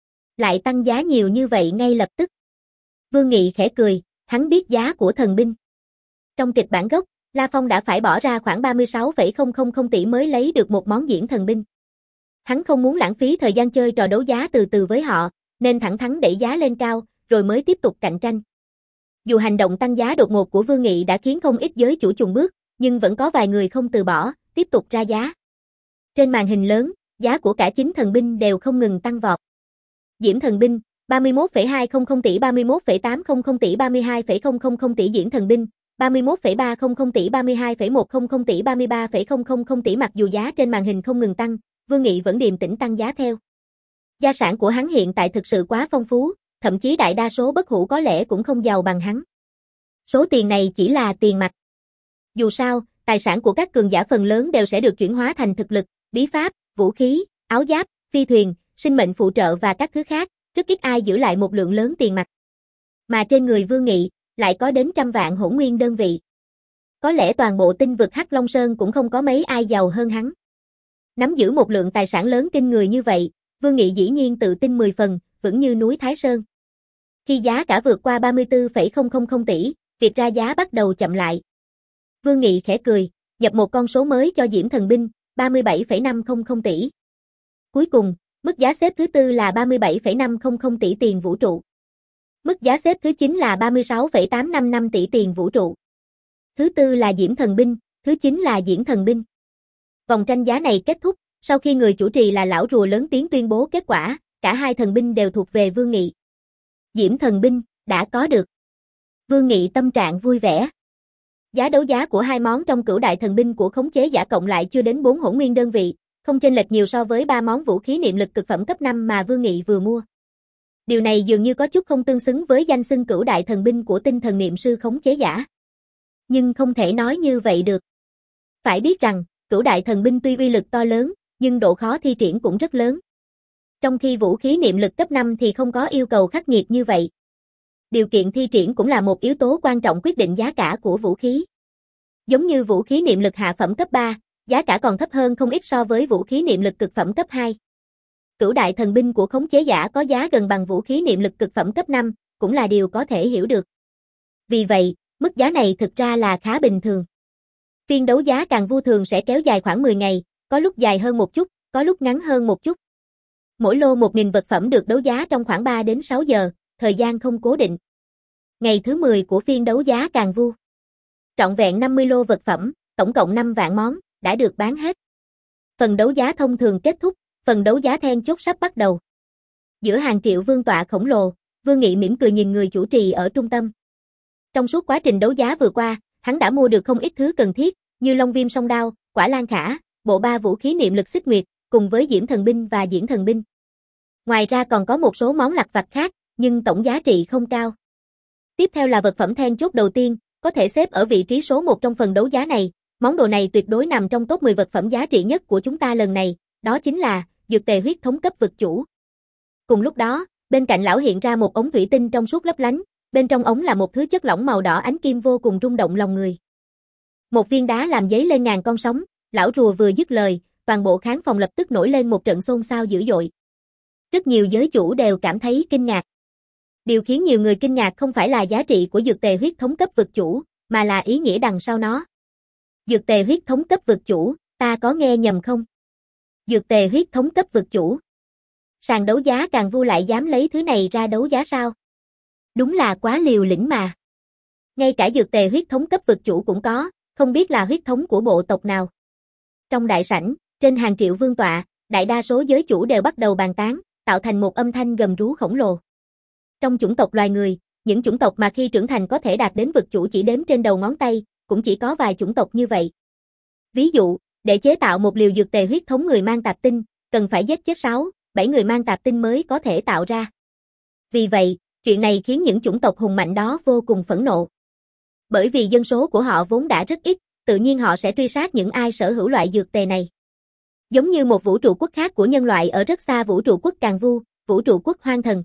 Lại tăng giá nhiều như vậy ngay lập tức. Vương Nghị khẽ cười, hắn biết giá của thần binh. Trong kịch bản gốc, La Phong đã phải bỏ ra khoảng ba mươi sáu phẩy không không không tỷ mới lấy được một món Diễm Thần binh. Hắn không muốn lãng phí thời gian chơi trò đấu giá từ từ với họ, nên thẳng thắn đẩy giá lên cao, rồi mới tiếp tục cạnh tranh. Dù hành động tăng giá đột ngột của Vương Nghị đã khiến không ít giới chủ chùn bước, nhưng vẫn có vài người không từ bỏ, tiếp tục ra giá. Trên màn hình lớn, giá của cả chín thần binh đều không ngừng tăng vọt. Diễm Thần binh, ba mươi mốt phẩy hai không không tỷ, ba mươi mốt phẩy tám không không tỷ, ba mươi hai phẩy không không không tỷ Diễm Thần binh, ba mươi mốt phẩy ba không không tỷ, ba mươi hai phẩy một không không tỷ, ba mươi ba phẩy không không không tỷ. Mặc dù giá trên màn hình không ngừng tăng, Vương Nghị vẫn điềm tĩnh tăng giá theo. Gia sản của hắn hiện tại thực sự quá phong phú, thậm chí đại đa số bất hủ có lẽ cũng không giàu bằng hắn. Số tiền này chỉ là tiền mặt. Dù sao, tài sản của các cường giả phần lớn đều sẽ được chuyển hóa thành thực lực, bí pháp, vũ khí, áo giáp, phi thuyền, sinh mệnh phụ trợ và các thứ khác, rất ít ai giữ lại một lượng lớn tiền mặt. Mà trên người Vương Nghị, lại có đến trăm vạn hỗn nguyên đơn vị. Có lẽ toàn bộ tinh vực Hắc Long Sơn cũng không có mấy ai giàu hơn hắn. Nắm giữ một lượng tài sản lớn kinh người như vậy, Vương Nghị dĩ nhiên tự tin mười phần, vững như núi Thái Sơn. Khi giá cả vượt qua ba mươi tư phẩy không không không tỷ, việc ra giá bắt đầu chậm lại. Vương Nghị khẽ cười, nhập một con số mới cho Diễm Thần binh, ba mươi bảy phẩy năm không không tỷ. Cuối cùng, mức giá xếp thứ tư là ba mươi bảy phẩy năm không không tỷ tiền vũ trụ. Mức giá xếp thứ chín là ba mươi sáu phẩy tám năm năm tỷ tiền vũ trụ. Thứ tư là Diễm Thần binh, thứ chín là Diễm Thần binh. Vòng tranh giá này kết thúc, sau khi người chủ trì là lão rùa lớn tiếng tuyên bố kết quả, cả hai thần binh đều thuộc về Vương Nghị. Diễm Thần binh, đã có được. Vương Nghị tâm trạng vui vẻ. Giá đấu giá của hai món trong cửu đại thần binh của khống chế giả cộng lại chưa đến bốn hỗn nguyên đơn vị, không chênh lệch nhiều so với ba món vũ khí niệm lực cực phẩm cấp năm mà Vương Nghị vừa mua. Điều này dường như có chút không tương xứng với danh xưng cửu đại thần binh của tinh thần niệm sư khống chế giả. Nhưng không thể nói như vậy được. Phải biết rằng, cửu đại thần binh tuy uy lực to lớn, nhưng độ khó thi triển cũng rất lớn. Trong khi vũ khí niệm lực cấp năm thì không có yêu cầu khắc nghiệt như vậy. Điều kiện thi triển cũng là một yếu tố quan trọng quyết định giá cả của vũ khí. Giống như vũ khí niệm lực hạ phẩm cấp ba, giá cả còn thấp hơn không ít so với vũ khí niệm lực cực phẩm cấp hai. Cửu đại thần binh của khống chế giả có giá gần bằng vũ khí niệm lực cực phẩm cấp năm, cũng là điều có thể hiểu được. Vì vậy, mức giá này thực ra là khá bình thường. Phiên đấu giá càng vu thường sẽ kéo dài khoảng mười ngày, có lúc dài hơn một chút, có lúc ngắn hơn một chút. Mỗi lô một nghìn vật phẩm được đấu giá trong khoảng ba đến sáu giờ, thời gian không cố định. Ngày thứ mười của phiên đấu giá càng vu. Trọn vẹn năm mươi lô vật phẩm, tổng cộng năm vạn món, đã được bán hết. Phần đấu giá thông thường kết thúc, phần đấu giá then chốt sắp bắt đầu. Giữa hàng triệu vương tọa khổng lồ, Vương Nghị mỉm cười nhìn người chủ trì ở trung tâm. Trong suốt quá trình đấu giá vừa qua, hắn đã mua được không ít thứ cần thiết, như Long Viêm song đao, Quả Lan Khả, bộ ba vũ khí niệm lực xích nguyệt, cùng với Diễm Thần binh và Diễn Thần binh. Ngoài ra còn có một số món lặt vặt khác, nhưng tổng giá trị không cao. Tiếp theo là vật phẩm then chốt đầu tiên, có thể xếp ở vị trí số một trong phần đấu giá này. Món đồ này tuyệt đối nằm trong top mười vật phẩm giá trị nhất của chúng ta lần này, đó chính là dược tề huyết thống cấp vực chủ. Cùng lúc đó, bên cạnh lão hiện ra một ống thủy tinh trong suốt lấp lánh, bên trong ống là một thứ chất lỏng màu đỏ ánh kim vô cùng rung động lòng người. Một viên đá làm dấy lên ngàn con sóng, lão rùa vừa dứt lời, toàn bộ khán phòng lập tức nổi lên một trận xôn xao dữ dội. Rất nhiều giới chủ đều cảm thấy kinh ngạc. Điều khiến nhiều người kinh ngạc không phải là giá trị của dược tề huyết thống cấp vực chủ, mà là ý nghĩa đằng sau nó. Dược tề huyết thống cấp vực chủ, ta có nghe nhầm không? Dược tề huyết thống cấp vực chủ. Sàn đấu giá càng vu lại dám lấy thứ này ra đấu giá sao? Đúng là quá liều lĩnh mà. Ngay cả dược tề huyết thống cấp vực chủ cũng có, không biết là huyết thống của bộ tộc nào. Trong đại sảnh, trên hàng triệu vương tọa, đại đa số giới chủ đều bắt đầu bàn tán, tạo thành một âm thanh gầm rú khổng lồ. Trong chủng tộc loài người, những chủng tộc mà khi trưởng thành có thể đạt đến vực chủ chỉ đếm trên đầu ngón tay, cũng chỉ có vài chủng tộc như vậy. Ví dụ, để chế tạo một liều dược tề huyết thống người mang tạp tinh, cần phải giết chết sáu, bảy người mang tạp tinh mới có thể tạo ra. Vì vậy, chuyện này khiến những chủng tộc hùng mạnh đó vô cùng phẫn nộ. Bởi vì dân số của họ vốn đã rất ít, tự nhiên họ sẽ truy sát những ai sở hữu loại dược tề này. Giống như một vũ trụ quốc khác của nhân loại ở rất xa vũ trụ quốc Càn Vu, vũ trụ quốc Hoang Thần.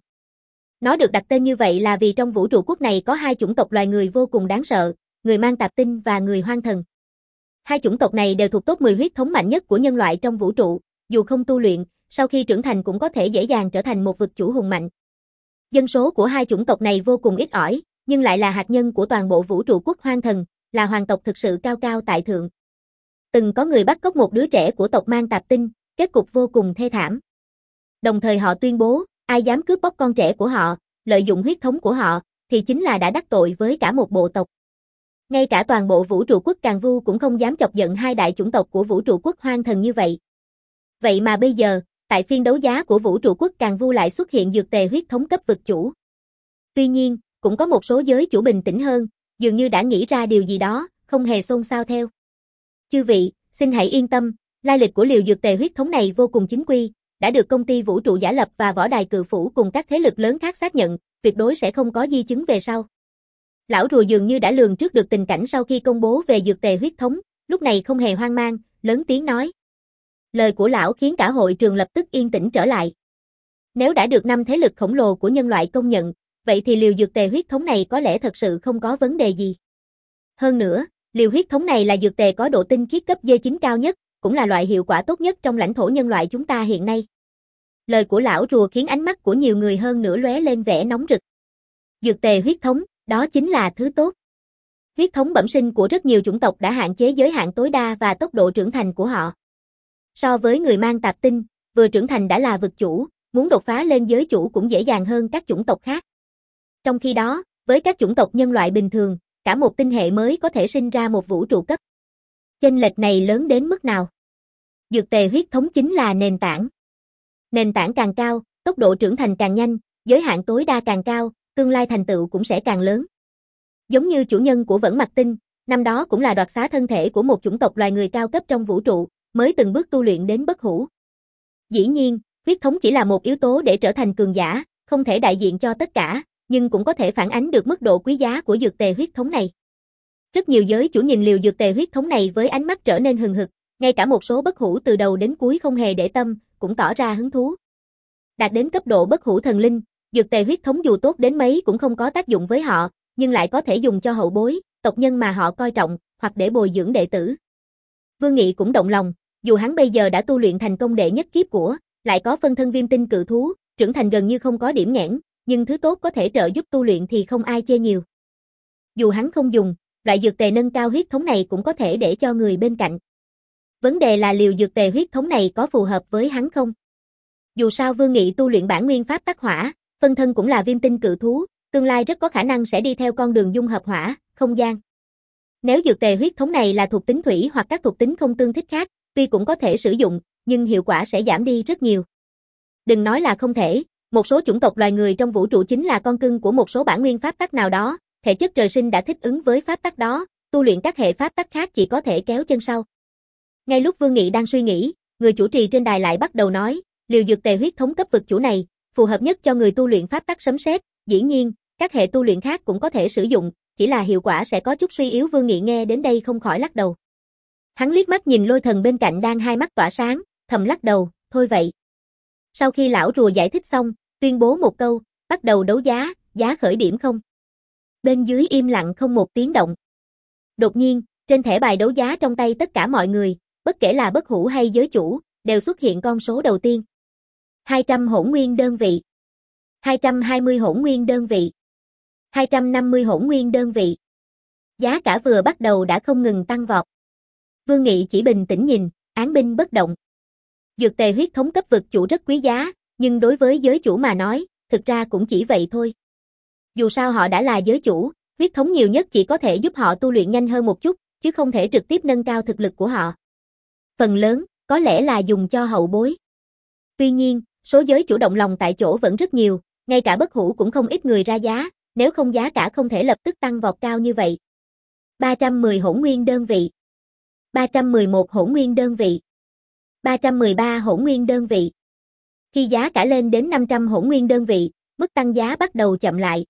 Nó được đặt tên như vậy là vì trong vũ trụ quốc này có hai chủng tộc loài người vô cùng đáng sợ, người mang tạp tinh và người hoang thần. Hai chủng tộc này đều thuộc top mười huyết thống mạnh nhất của nhân loại trong vũ trụ, dù không tu luyện, sau khi trưởng thành cũng có thể dễ dàng trở thành một vực chủ hùng mạnh. Dân số của hai chủng tộc này vô cùng ít ỏi, nhưng lại là hạt nhân của toàn bộ vũ trụ quốc Hoang Thần, là hoàng tộc thực sự cao cao tại thượng. Từng có người bắt cóc một đứa trẻ của tộc mang tạp tinh, kết cục vô cùng thê thảm. Đồng thời họ tuyên bố, ai dám cướp bóc con trẻ của họ, lợi dụng huyết thống của họ, thì chính là đã đắc tội với cả một bộ tộc. Ngay cả toàn bộ vũ trụ quốc Càn Vu cũng không dám chọc giận hai đại chủng tộc của vũ trụ quốc Hoang Thần như vậy. Vậy mà bây giờ, tại phiên đấu giá của vũ trụ quốc Càn Vu lại xuất hiện dược tề huyết thống cấp vực chủ. Tuy nhiên, cũng có một số giới chủ bình tĩnh hơn, dường như đã nghĩ ra điều gì đó, không hề xôn xao theo. Chư vị, xin hãy yên tâm, lai lịch của liều dược tề huyết thống này vô cùng chính quy, đã được công ty vũ trụ giả lập và võ đài cự phủ cùng các thế lực lớn khác xác nhận, tuyệt đối sẽ không có di chứng về sau. Lão rùa dường như đã lường trước được tình cảnh sau khi công bố về dược tề huyết thống, lúc này không hề hoang mang, lớn tiếng nói. Lời của lão khiến cả hội trường lập tức yên tĩnh trở lại. Nếu đã được năm thế lực khổng lồ của nhân loại công nhận, vậy thì liều dược tề huyết thống này có lẽ thật sự không có vấn đề gì. Hơn nữa, liều huyết thống này là dược tề có độ tinh khiết cấp D chín cao nhất, cũng là loại hiệu quả tốt nhất trong lãnh thổ nhân loại chúng ta hiện nay. Lời của lão rùa khiến ánh mắt của nhiều người hơn nữa lóe lên vẻ nóng rực. Dược tề huyết thống, đó chính là thứ tốt. Huyết thống bẩm sinh của rất nhiều chủng tộc đã hạn chế giới hạn tối đa và tốc độ trưởng thành của họ. So với người mang tạp tinh, vừa trưởng thành đã là vực chủ, muốn đột phá lên giới chủ cũng dễ dàng hơn các chủng tộc khác. Trong khi đó, với các chủng tộc nhân loại bình thường, cả một tinh hệ mới có thể sinh ra một vũ trụ cấp. Chênh lệch này lớn đến mức nào? Dược tề huyết thống chính là nền tảng. Nền tảng càng cao, tốc độ trưởng thành càng nhanh, giới hạn tối đa càng cao, tương lai thành tựu cũng sẽ càng lớn. Giống như chủ nhân của Vẫn Mặc Tinh, năm đó cũng là đoạt xá thân thể của một chủng tộc loài người cao cấp trong vũ trụ, mới từng bước tu luyện đến bất hủ. Dĩ nhiên, huyết thống chỉ là một yếu tố để trở thành cường giả, không thể đại diện cho tất cả, nhưng cũng có thể phản ánh được mức độ quý giá của dược tề huyết thống này. Rất nhiều giới chủ nhìn liều dược tề huyết thống này với ánh mắt trở nên hừng hực, ngay cả một số bất hủ từ đầu đến cuối không hề để tâm, cũng tỏ ra hứng thú. Đạt đến cấp độ bất hủ thần linh, dược tề huyết thống dù tốt đến mấy cũng không có tác dụng với họ, nhưng lại có thể dùng cho hậu bối, tộc nhân mà họ coi trọng, hoặc để bồi dưỡng đệ tử. Vương Nghị cũng động lòng, dù hắn bây giờ đã tu luyện thành công đệ nhất kiếp của lại có phân thân viêm tinh cự thú, trưởng thành gần như không có điểm nghẽn, nhưng thứ tốt có thể trợ giúp tu luyện thì không ai chê nhiều. Dù hắn không dùng, loại dược tề nâng cao huyết thống này cũng có thể để cho người bên cạnh. Vấn đề là liều dược tề huyết thống này có phù hợp với hắn không? Dù sao Vương Nghị tu luyện bản nguyên pháp tắc hỏa, phân thân cũng là viêm tinh cự thú, tương lai rất có khả năng sẽ đi theo con đường dung hợp hỏa, không gian. Nếu dược tề huyết thống này là thuộc tính thủy hoặc các thuộc tính không tương thích khác, tuy cũng có thể sử dụng, nhưng hiệu quả sẽ giảm đi rất nhiều. Đừng nói là không thể, một số chủng tộc loài người trong vũ trụ chính là con cưng của một số bản nguyên pháp tắc nào đó, thể chất trời sinh đã thích ứng với pháp tắc đó, tu luyện các hệ pháp tắc khác chỉ có thể kéo chân sau. Ngay lúc Vương Nghị đang suy nghĩ, người chủ trì trên đài lại bắt đầu nói, liều dược tề huyết thống cấp vực chủ này, phù hợp nhất cho người tu luyện pháp tắc sấm sét, dĩ nhiên, các hệ tu luyện khác cũng có thể sử dụng, chỉ là hiệu quả sẽ có chút suy yếu. Vương Nghị nghe đến đây không khỏi lắc đầu. Hắn liếc mắt nhìn Lôi Thần bên cạnh đang hai mắt tỏa sáng, thầm lắc đầu, thôi vậy. Sau khi lão rùa giải thích xong, tuyên bố một câu, bắt đầu đấu giá, giá khởi điểm không. Bên dưới im lặng không một tiếng động. Đột nhiên, trên thẻ bài đấu giá trong tay tất cả mọi người, bất kể là bất hủ hay giới chủ, đều xuất hiện con số đầu tiên. hai trăm hỗn nguyên đơn vị. hai trăm hai mươi hỗn nguyên đơn vị. hai trăm năm mươi hỗn nguyên đơn vị. Giá cả vừa bắt đầu đã không ngừng tăng vọt. Vương Nghị chỉ bình tĩnh nhìn, án binh bất động. Dược tề huyết thống cấp vực chủ rất quý giá, nhưng đối với giới chủ mà nói, thực ra cũng chỉ vậy thôi. Dù sao họ đã là giới chủ, huyết thống nhiều nhất chỉ có thể giúp họ tu luyện nhanh hơn một chút, chứ không thể trực tiếp nâng cao thực lực của họ. Phần lớn, có lẽ là dùng cho hậu bối. Tuy nhiên, số giới chủ động lòng tại chỗ vẫn rất nhiều, ngay cả bất hủ cũng không ít người ra giá, nếu không giá cả không thể lập tức tăng vọt cao như vậy. ba trăm mười hỗn nguyên đơn vị. ba trăm mười một hỗn nguyên đơn vị. ba trăm mười ba hỗn nguyên đơn vị. Khi giá cả lên đến năm trăm hỗn nguyên đơn vị, mức tăng giá bắt đầu chậm lại.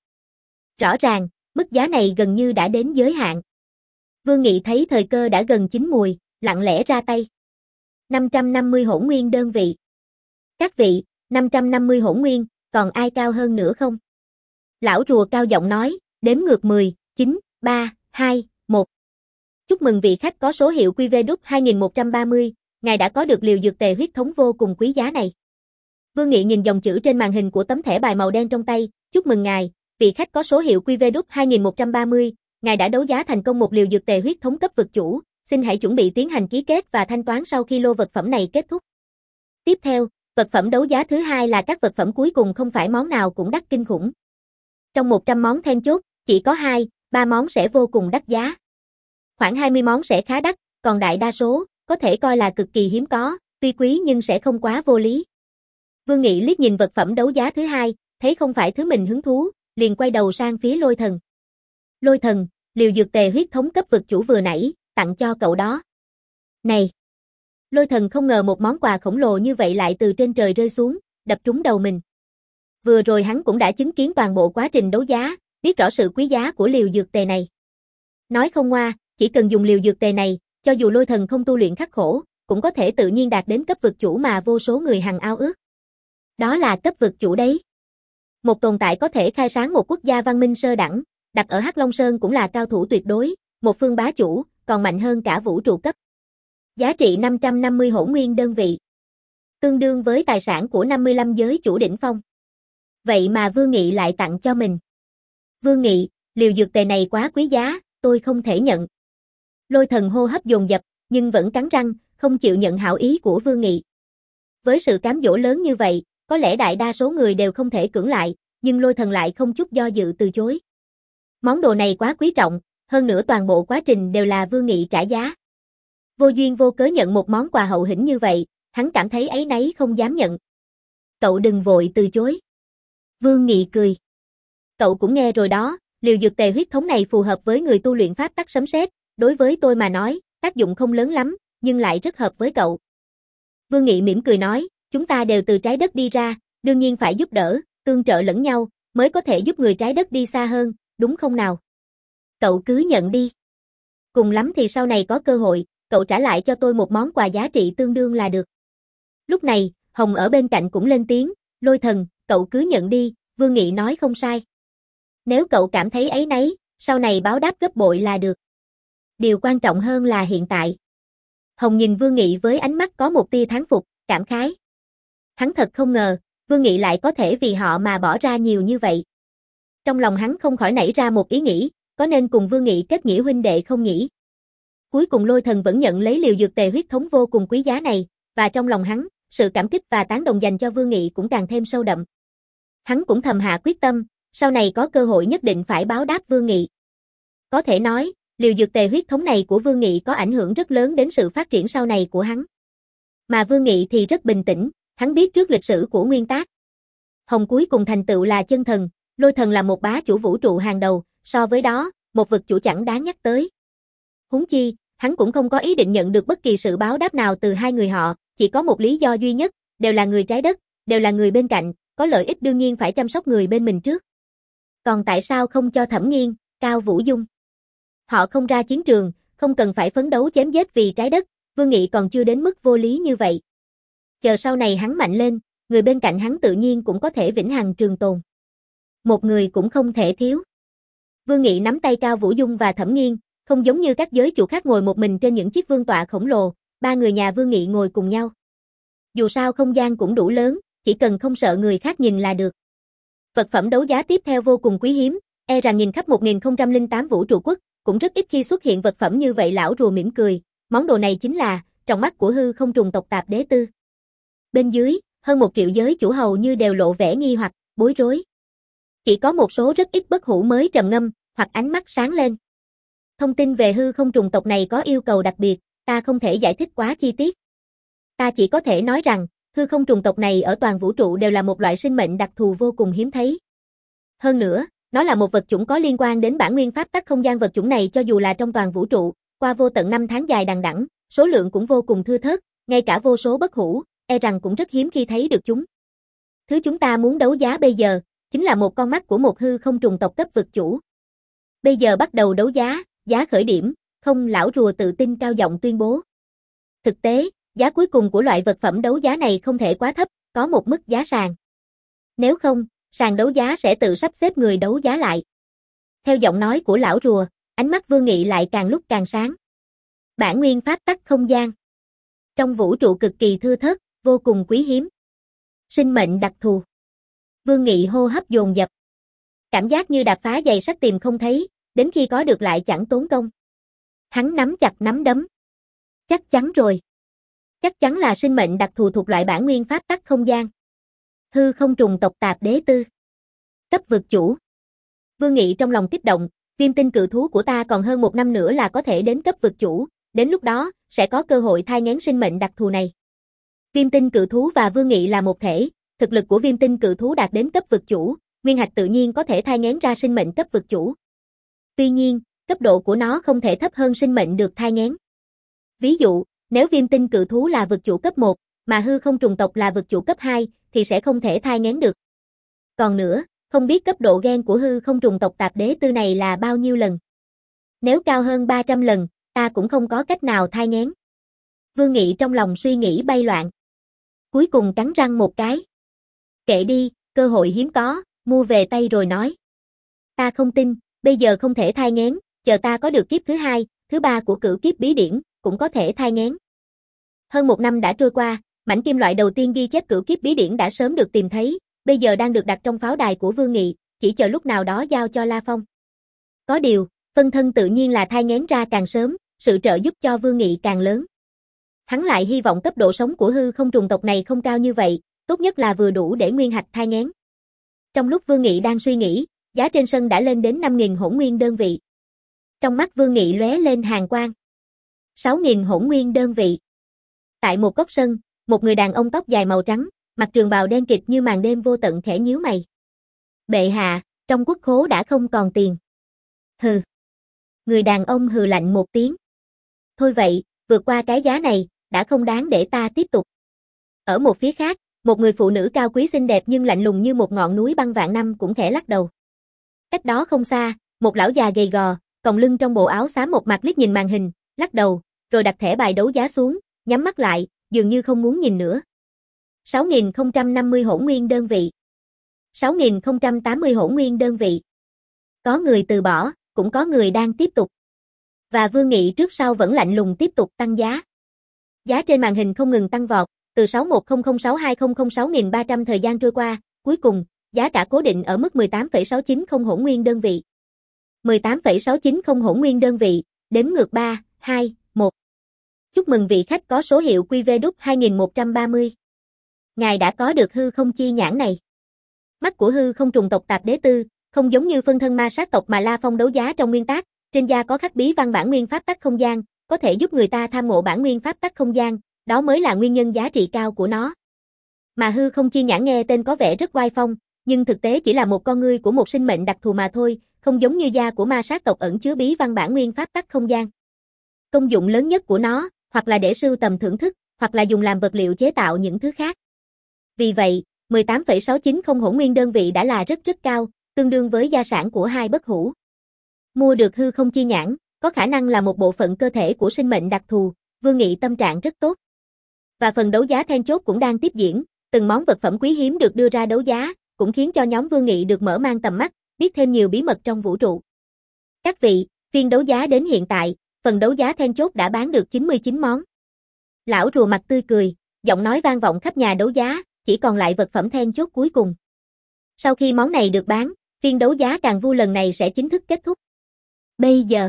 Rõ ràng, mức giá này gần như đã đến giới hạn. Vương Nghị thấy thời cơ đã gần chín mùi, lặng lẽ ra tay. năm trăm năm mươi hỗn nguyên đơn vị. Các vị, năm trăm năm mươi hỗn nguyên, còn ai cao hơn nữa không? Lão rùa cao giọng nói, đếm ngược mười, chín, ba, hai, một. Chúc mừng vị khách có số hiệu Q V hai một ba không, ngài đã có được liều dược tề huyết thống vô cùng quý giá này. Vương Nghị nhìn dòng chữ trên màn hình của tấm thẻ bài màu đen trong tay, chúc mừng ngài, vị khách có số hiệu Q V hai một ba không, ngài đã đấu giá thành công một liều dược tề huyết thống cấp vực chủ, xin hãy chuẩn bị tiến hành ký kết và thanh toán sau khi lô vật phẩm này kết thúc. Tiếp theo, vật phẩm đấu giá thứ hai là các vật phẩm cuối cùng không phải món nào cũng đắt kinh khủng. Trong một trăm món then chốt, chỉ có hai, ba món sẽ vô cùng đắt giá. Khoảng hai mươi món sẽ khá đắt, còn đại đa số, có thể coi là cực kỳ hiếm có, tuy quý nhưng sẽ không quá vô lý. Vương Nghị liếc nhìn vật phẩm đấu giá thứ hai, thấy không phải thứ mình hứng thú, liền quay đầu sang phía Lôi Thần. Lôi Thần, liều dược tề huyết thống cấp vực chủ vừa nãy, tặng cho cậu đó. Này! Lôi Thần không ngờ một món quà khổng lồ như vậy lại từ trên trời rơi xuống, đập trúng đầu mình. Vừa rồi hắn cũng đã chứng kiến toàn bộ quá trình đấu giá, biết rõ sự quý giá của liều dược tề này. Nói không ngoa, chỉ cần dùng liều dược tề này, cho dù Lôi Thần không tu luyện khắc khổ, cũng có thể tự nhiên đạt đến cấp vực chủ mà vô số người hằng ao ước. Đó là cấp vực chủ đấy. Một tồn tại có thể khai sáng một quốc gia văn minh sơ đẳng, đặt ở Hắc Long Sơn cũng là cao thủ tuyệt đối, một phương bá chủ, còn mạnh hơn cả vũ trụ cấp. Giá trị năm trăm năm mươi hỗn nguyên đơn vị. Tương đương với tài sản của năm mươi lăm giới chủ đỉnh phong. Vậy mà Vương Nghị lại tặng cho mình. Vương Nghị, liều dược tề này quá quý giá, tôi không thể nhận. Lôi Thần hô hấp dồn dập, nhưng vẫn cắn răng, không chịu nhận hảo ý của Vương Nghị. Với sự cám dỗ lớn như vậy, có lẽ đại đa số người đều không thể cưỡng lại, nhưng Lôi Thần lại không chút do dự từ chối. Món đồ này quá quý trọng, hơn nữa toàn bộ quá trình đều là Vương Nghị trả giá. Vô duyên vô cớ nhận một món quà hậu hĩnh như vậy, hắn cảm thấy áy náy không dám nhận. Cậu đừng vội từ chối. Vương Nghị cười. Cậu cũng nghe rồi đó, liều dược tề huyết thống này phù hợp với người tu luyện pháp tắc sấm sét, đối với tôi mà nói, tác dụng không lớn lắm, nhưng lại rất hợp với cậu. Vương Nghị mỉm cười nói, chúng ta đều từ trái đất đi ra, đương nhiên phải giúp đỡ, tương trợ lẫn nhau, mới có thể giúp người trái đất đi xa hơn, đúng không nào? Cậu cứ nhận đi. Cùng lắm thì sau này có cơ hội, cậu trả lại cho tôi một món quà giá trị tương đương là được. Lúc này, Hồng ở bên cạnh cũng lên tiếng, Lôi Thần, cậu cứ nhận đi, Vương Nghị nói không sai. Nếu cậu cảm thấy áy náy, sau này báo đáp gấp bội là được. Điều quan trọng hơn là hiện tại. Hồng nhìn Vương Nghị với ánh mắt có một tia thán phục, cảm khái. Hắn thật không ngờ, Vương Nghị lại có thể vì họ mà bỏ ra nhiều như vậy. Trong lòng hắn không khỏi nảy ra một ý nghĩ, có nên cùng Vương Nghị kết nghĩa huynh đệ không nhỉ? Cuối cùng Lôi Thần vẫn nhận lấy liều dược tề huyết thống vô cùng quý giá này, và trong lòng hắn, sự cảm kích và tán đồng dành cho Vương Nghị cũng càng thêm sâu đậm. Hắn cũng thầm hạ quyết tâm, sau này có cơ hội nhất định phải báo đáp Vương Nghị. Có thể nói, liều dược tề huyết thống này của Vương Nghị có ảnh hưởng rất lớn đến sự phát triển sau này của hắn. Mà Vương Nghị thì rất bình tĩnh, hắn biết trước lịch sử của Nguyên Tác. Hồng cuối cùng thành tựu là chân thần, Lôi Thần là một bá chủ vũ trụ hàng đầu, so với đó, một vực chủ chẳng đáng nhắc tới. Huống chi, hắn cũng không có ý định nhận được bất kỳ sự báo đáp nào từ hai người họ, chỉ có một lý do duy nhất, đều là người trái đất, đều là người bên cạnh, có lợi ích đương nhiên phải chăm sóc người bên mình trước. Còn tại sao không cho Thẩm Nghiên, Cao Vũ Dung? Họ không ra chiến trường, không cần phải phấn đấu chém giết vì trái đất, Vương Nghị còn chưa đến mức vô lý như vậy. Chờ sau này hắn mạnh lên, người bên cạnh hắn tự nhiên cũng có thể vĩnh hằng trường tồn. Một người cũng không thể thiếu. Vương Nghị nắm tay Cao Vũ Dung và Thẩm Nghiên, không giống như các giới chủ khác ngồi một mình trên những chiếc vương tọa khổng lồ, ba người nhà Vương Nghị ngồi cùng nhau. Dù sao không gian cũng đủ lớn, chỉ cần không sợ người khác nhìn là được. Vật phẩm đấu giá tiếp theo vô cùng quý hiếm, e rằng nhìn khắp một nghìn không trăm lẻ tám vũ trụ quốc, cũng rất ít khi xuất hiện vật phẩm như vậy. Lão rùa mỉm cười, món đồ này chính là trong mắt của hư không trùng tộc Tạp Đế Tư. Bên dưới, hơn một triệu giới chủ hầu như đều lộ vẻ nghi hoặc, bối rối. Chỉ có một số rất ít bất hủ mới trầm ngâm, hoặc ánh mắt sáng lên. Thông tin về hư không trùng tộc này có yêu cầu đặc biệt, ta không thể giải thích quá chi tiết. Ta chỉ có thể nói rằng, hư không trùng tộc này ở toàn vũ trụ đều là một loại sinh mệnh đặc thù vô cùng hiếm thấy. Hơn nữa, nó là một vật chủng có liên quan đến bản nguyên pháp tắc không gian. Vật chủng này cho dù là trong toàn vũ trụ, qua vô tận năm tháng dài đằng đẵng, số lượng cũng vô cùng thưa thớt, ngay cả vô số bất hủ, e rằng cũng rất hiếm khi thấy được chúng. Thứ chúng ta muốn đấu giá bây giờ, chính là một con mắt của một hư không trùng tộc cấp vực chủ. Bây giờ bắt đầu đấu giá, giá khởi điểm, không, lão rùa tự tin cao giọng tuyên bố. Thực tế, giá cuối cùng của loại vật phẩm đấu giá này không thể quá thấp, có một mức giá sàn. Nếu không, sàn đấu giá sẽ tự sắp xếp người đấu giá lại. Theo giọng nói của lão rùa, ánh mắt Vương Nghị lại càng lúc càng sáng. Bản nguyên pháp tắc không gian. Trong vũ trụ cực kỳ thưa thớt, vô cùng quý hiếm. Sinh mệnh đặc thù. Vương Nghị hô hấp dồn dập. Cảm giác như đạp phá giày sắt tìm không thấy, đến khi có được lại chẳng tốn công. Hắn nắm chặt nắm đấm. Chắc chắn rồi. Chắc chắn là sinh mệnh đặc thù thuộc loại bản nguyên pháp tắc không gian. Hư không trùng tộc Tạp Đế Tư. Cấp vực chủ. Vương Nghị trong lòng kích động, viêm tinh cự thú của ta còn hơn một năm nữa là có thể đến cấp vực chủ, đến lúc đó, sẽ có cơ hội thai nghén sinh mệnh đặc thù này. Viêm tinh cự thú và Vương Nghị là một thể, thực lực của viêm tinh cự thú đạt đến cấp vực chủ, nguyên hạch tự nhiên có thể thai nghén ra sinh mệnh cấp vực chủ. Tuy nhiên, cấp độ của nó không thể thấp hơn sinh mệnh được thai nghén. Ví dụ, nếu viêm tinh cự thú là vực chủ cấp một, mà hư không trùng tộc là vực chủ cấp hai, thì sẽ không thể thai nghén được. Còn nữa, không biết cấp độ gen của hư không trùng tộc Tạp Đế Tư này là bao nhiêu lần. Nếu cao hơn ba trăm lần, ta cũng không có cách nào thai nghén. Vương Nghị trong lòng suy nghĩ bay loạn. Cuối cùng cắn răng một cái. Kệ đi, cơ hội hiếm có, mua về tay rồi nói. Ta không tin, bây giờ không thể thai nghén, chờ ta có được kiếp thứ hai, thứ ba của cửu kiếp bí điển, cũng có thể thai nghén. Hơn một năm đã trôi qua, mảnh kim loại đầu tiên ghi chép cửu kiếp bí điển đã sớm được tìm thấy, bây giờ đang được đặt trong pháo đài của Vương Nghị, chỉ chờ lúc nào đó giao cho La Phong. Có điều, phân thân tự nhiên là thai nghén ra càng sớm, sự trợ giúp cho Vương Nghị càng lớn. Hắn lại hy vọng cấp độ sống của hư không trùng tộc này không cao như vậy, tốt nhất là vừa đủ để nguyên hạch thai nghén. Trong lúc Vương Nghị đang suy nghĩ, giá trên sân đã lên đến năm nghìn hỗn nguyên đơn vị. Trong mắt Vương Nghị lóe lên hàn quang. sáu nghìn hỗn nguyên đơn vị. Tại một góc sân, một người đàn ông tóc dài màu trắng, mặc trường bào đen kịt như màn đêm vô tận khẽ nhíu mày. Bệ hạ, trong quốc khố đã không còn tiền. Hừ. Người đàn ông hừ lạnh một tiếng. Thôi vậy, vượt qua cái giá này, đã không đáng để ta tiếp tục. Ở một phía khác, một người phụ nữ cao quý xinh đẹp nhưng lạnh lùng như một ngọn núi băng vạn năm cũng khẽ lắc đầu. Cách đó không xa, một lão già gầy gò, còng lưng trong bộ áo xám một mặt liếc nhìn màn hình, lắc đầu, rồi đặt thẻ bài đấu giá xuống, nhắm mắt lại, dường như không muốn nhìn nữa. sáu nghìn không trăm năm mươi hỗn nguyên đơn vị. sáu nghìn không trăm tám mươi hỗn nguyên đơn vị. Có người từ bỏ, cũng có người đang tiếp tục. Và Vương Nghị trước sau vẫn lạnh lùng tiếp tục tăng giá. Giá trên màn hình không ngừng tăng vọt, Từ sáu một không không sáu hai không không sáu nghìn ba trăm thời gian trôi qua, cuối cùng, giá cả cố định ở mức mười tám phẩy sáu chín không hỗn nguyên đơn vị. mười tám phẩy sáu chín không hỗn nguyên đơn vị, đếm ngược ba, hai, một. Chúc mừng vị khách có số hiệu Q V đúc hai nghìn một trăm ba mươi. Ngài đã có được hư không chi nhãn này. Mắt của hư không trùng tộc tạp đế tư, không giống như phân thân ma sát tộc mà La Phong đấu giá trong nguyên tác, trên da có khắc bí văn bản nguyên pháp tắc không gian, có thể giúp người ta tham ngộ bản nguyên pháp tắc không gian, đó mới là nguyên nhân giá trị cao của nó. Mà hư không chi nhãn nghe tên có vẻ rất oai phong, nhưng thực tế chỉ là một con ngươi của một sinh mệnh đặc thù mà thôi, không giống như da của ma sát tộc ẩn chứa bí văn bản nguyên pháp tắc không gian. Công dụng lớn nhất của nó, hoặc là để sưu tầm thưởng thức, hoặc là dùng làm vật liệu chế tạo những thứ khác. Vì vậy, mười tám phẩy sáu chín không hỗn nguyên đơn vị đã là rất rất cao, tương đương với gia sản của hai bất hủ. Mua được hư không chi nhãn, có khả năng là một bộ phận cơ thể của sinh mệnh đặc thù, Vương Nghị tâm trạng rất tốt. Và phần đấu giá then chốt cũng đang tiếp diễn, từng món vật phẩm quý hiếm được đưa ra đấu giá, cũng khiến cho nhóm Vương Nghị được mở mang tầm mắt, biết thêm nhiều bí mật trong vũ trụ. Các vị, phiên đấu giá đến hiện tại, phần đấu giá then chốt đã bán được chín mươi chín món. Lão rùa mặt tươi cười, giọng nói vang vọng khắp nhà đấu giá, chỉ còn lại vật phẩm then chốt cuối cùng. Sau khi món này được bán, phiên đấu giá Càng Vu lần này sẽ chính thức kết thúc. Bây giờ,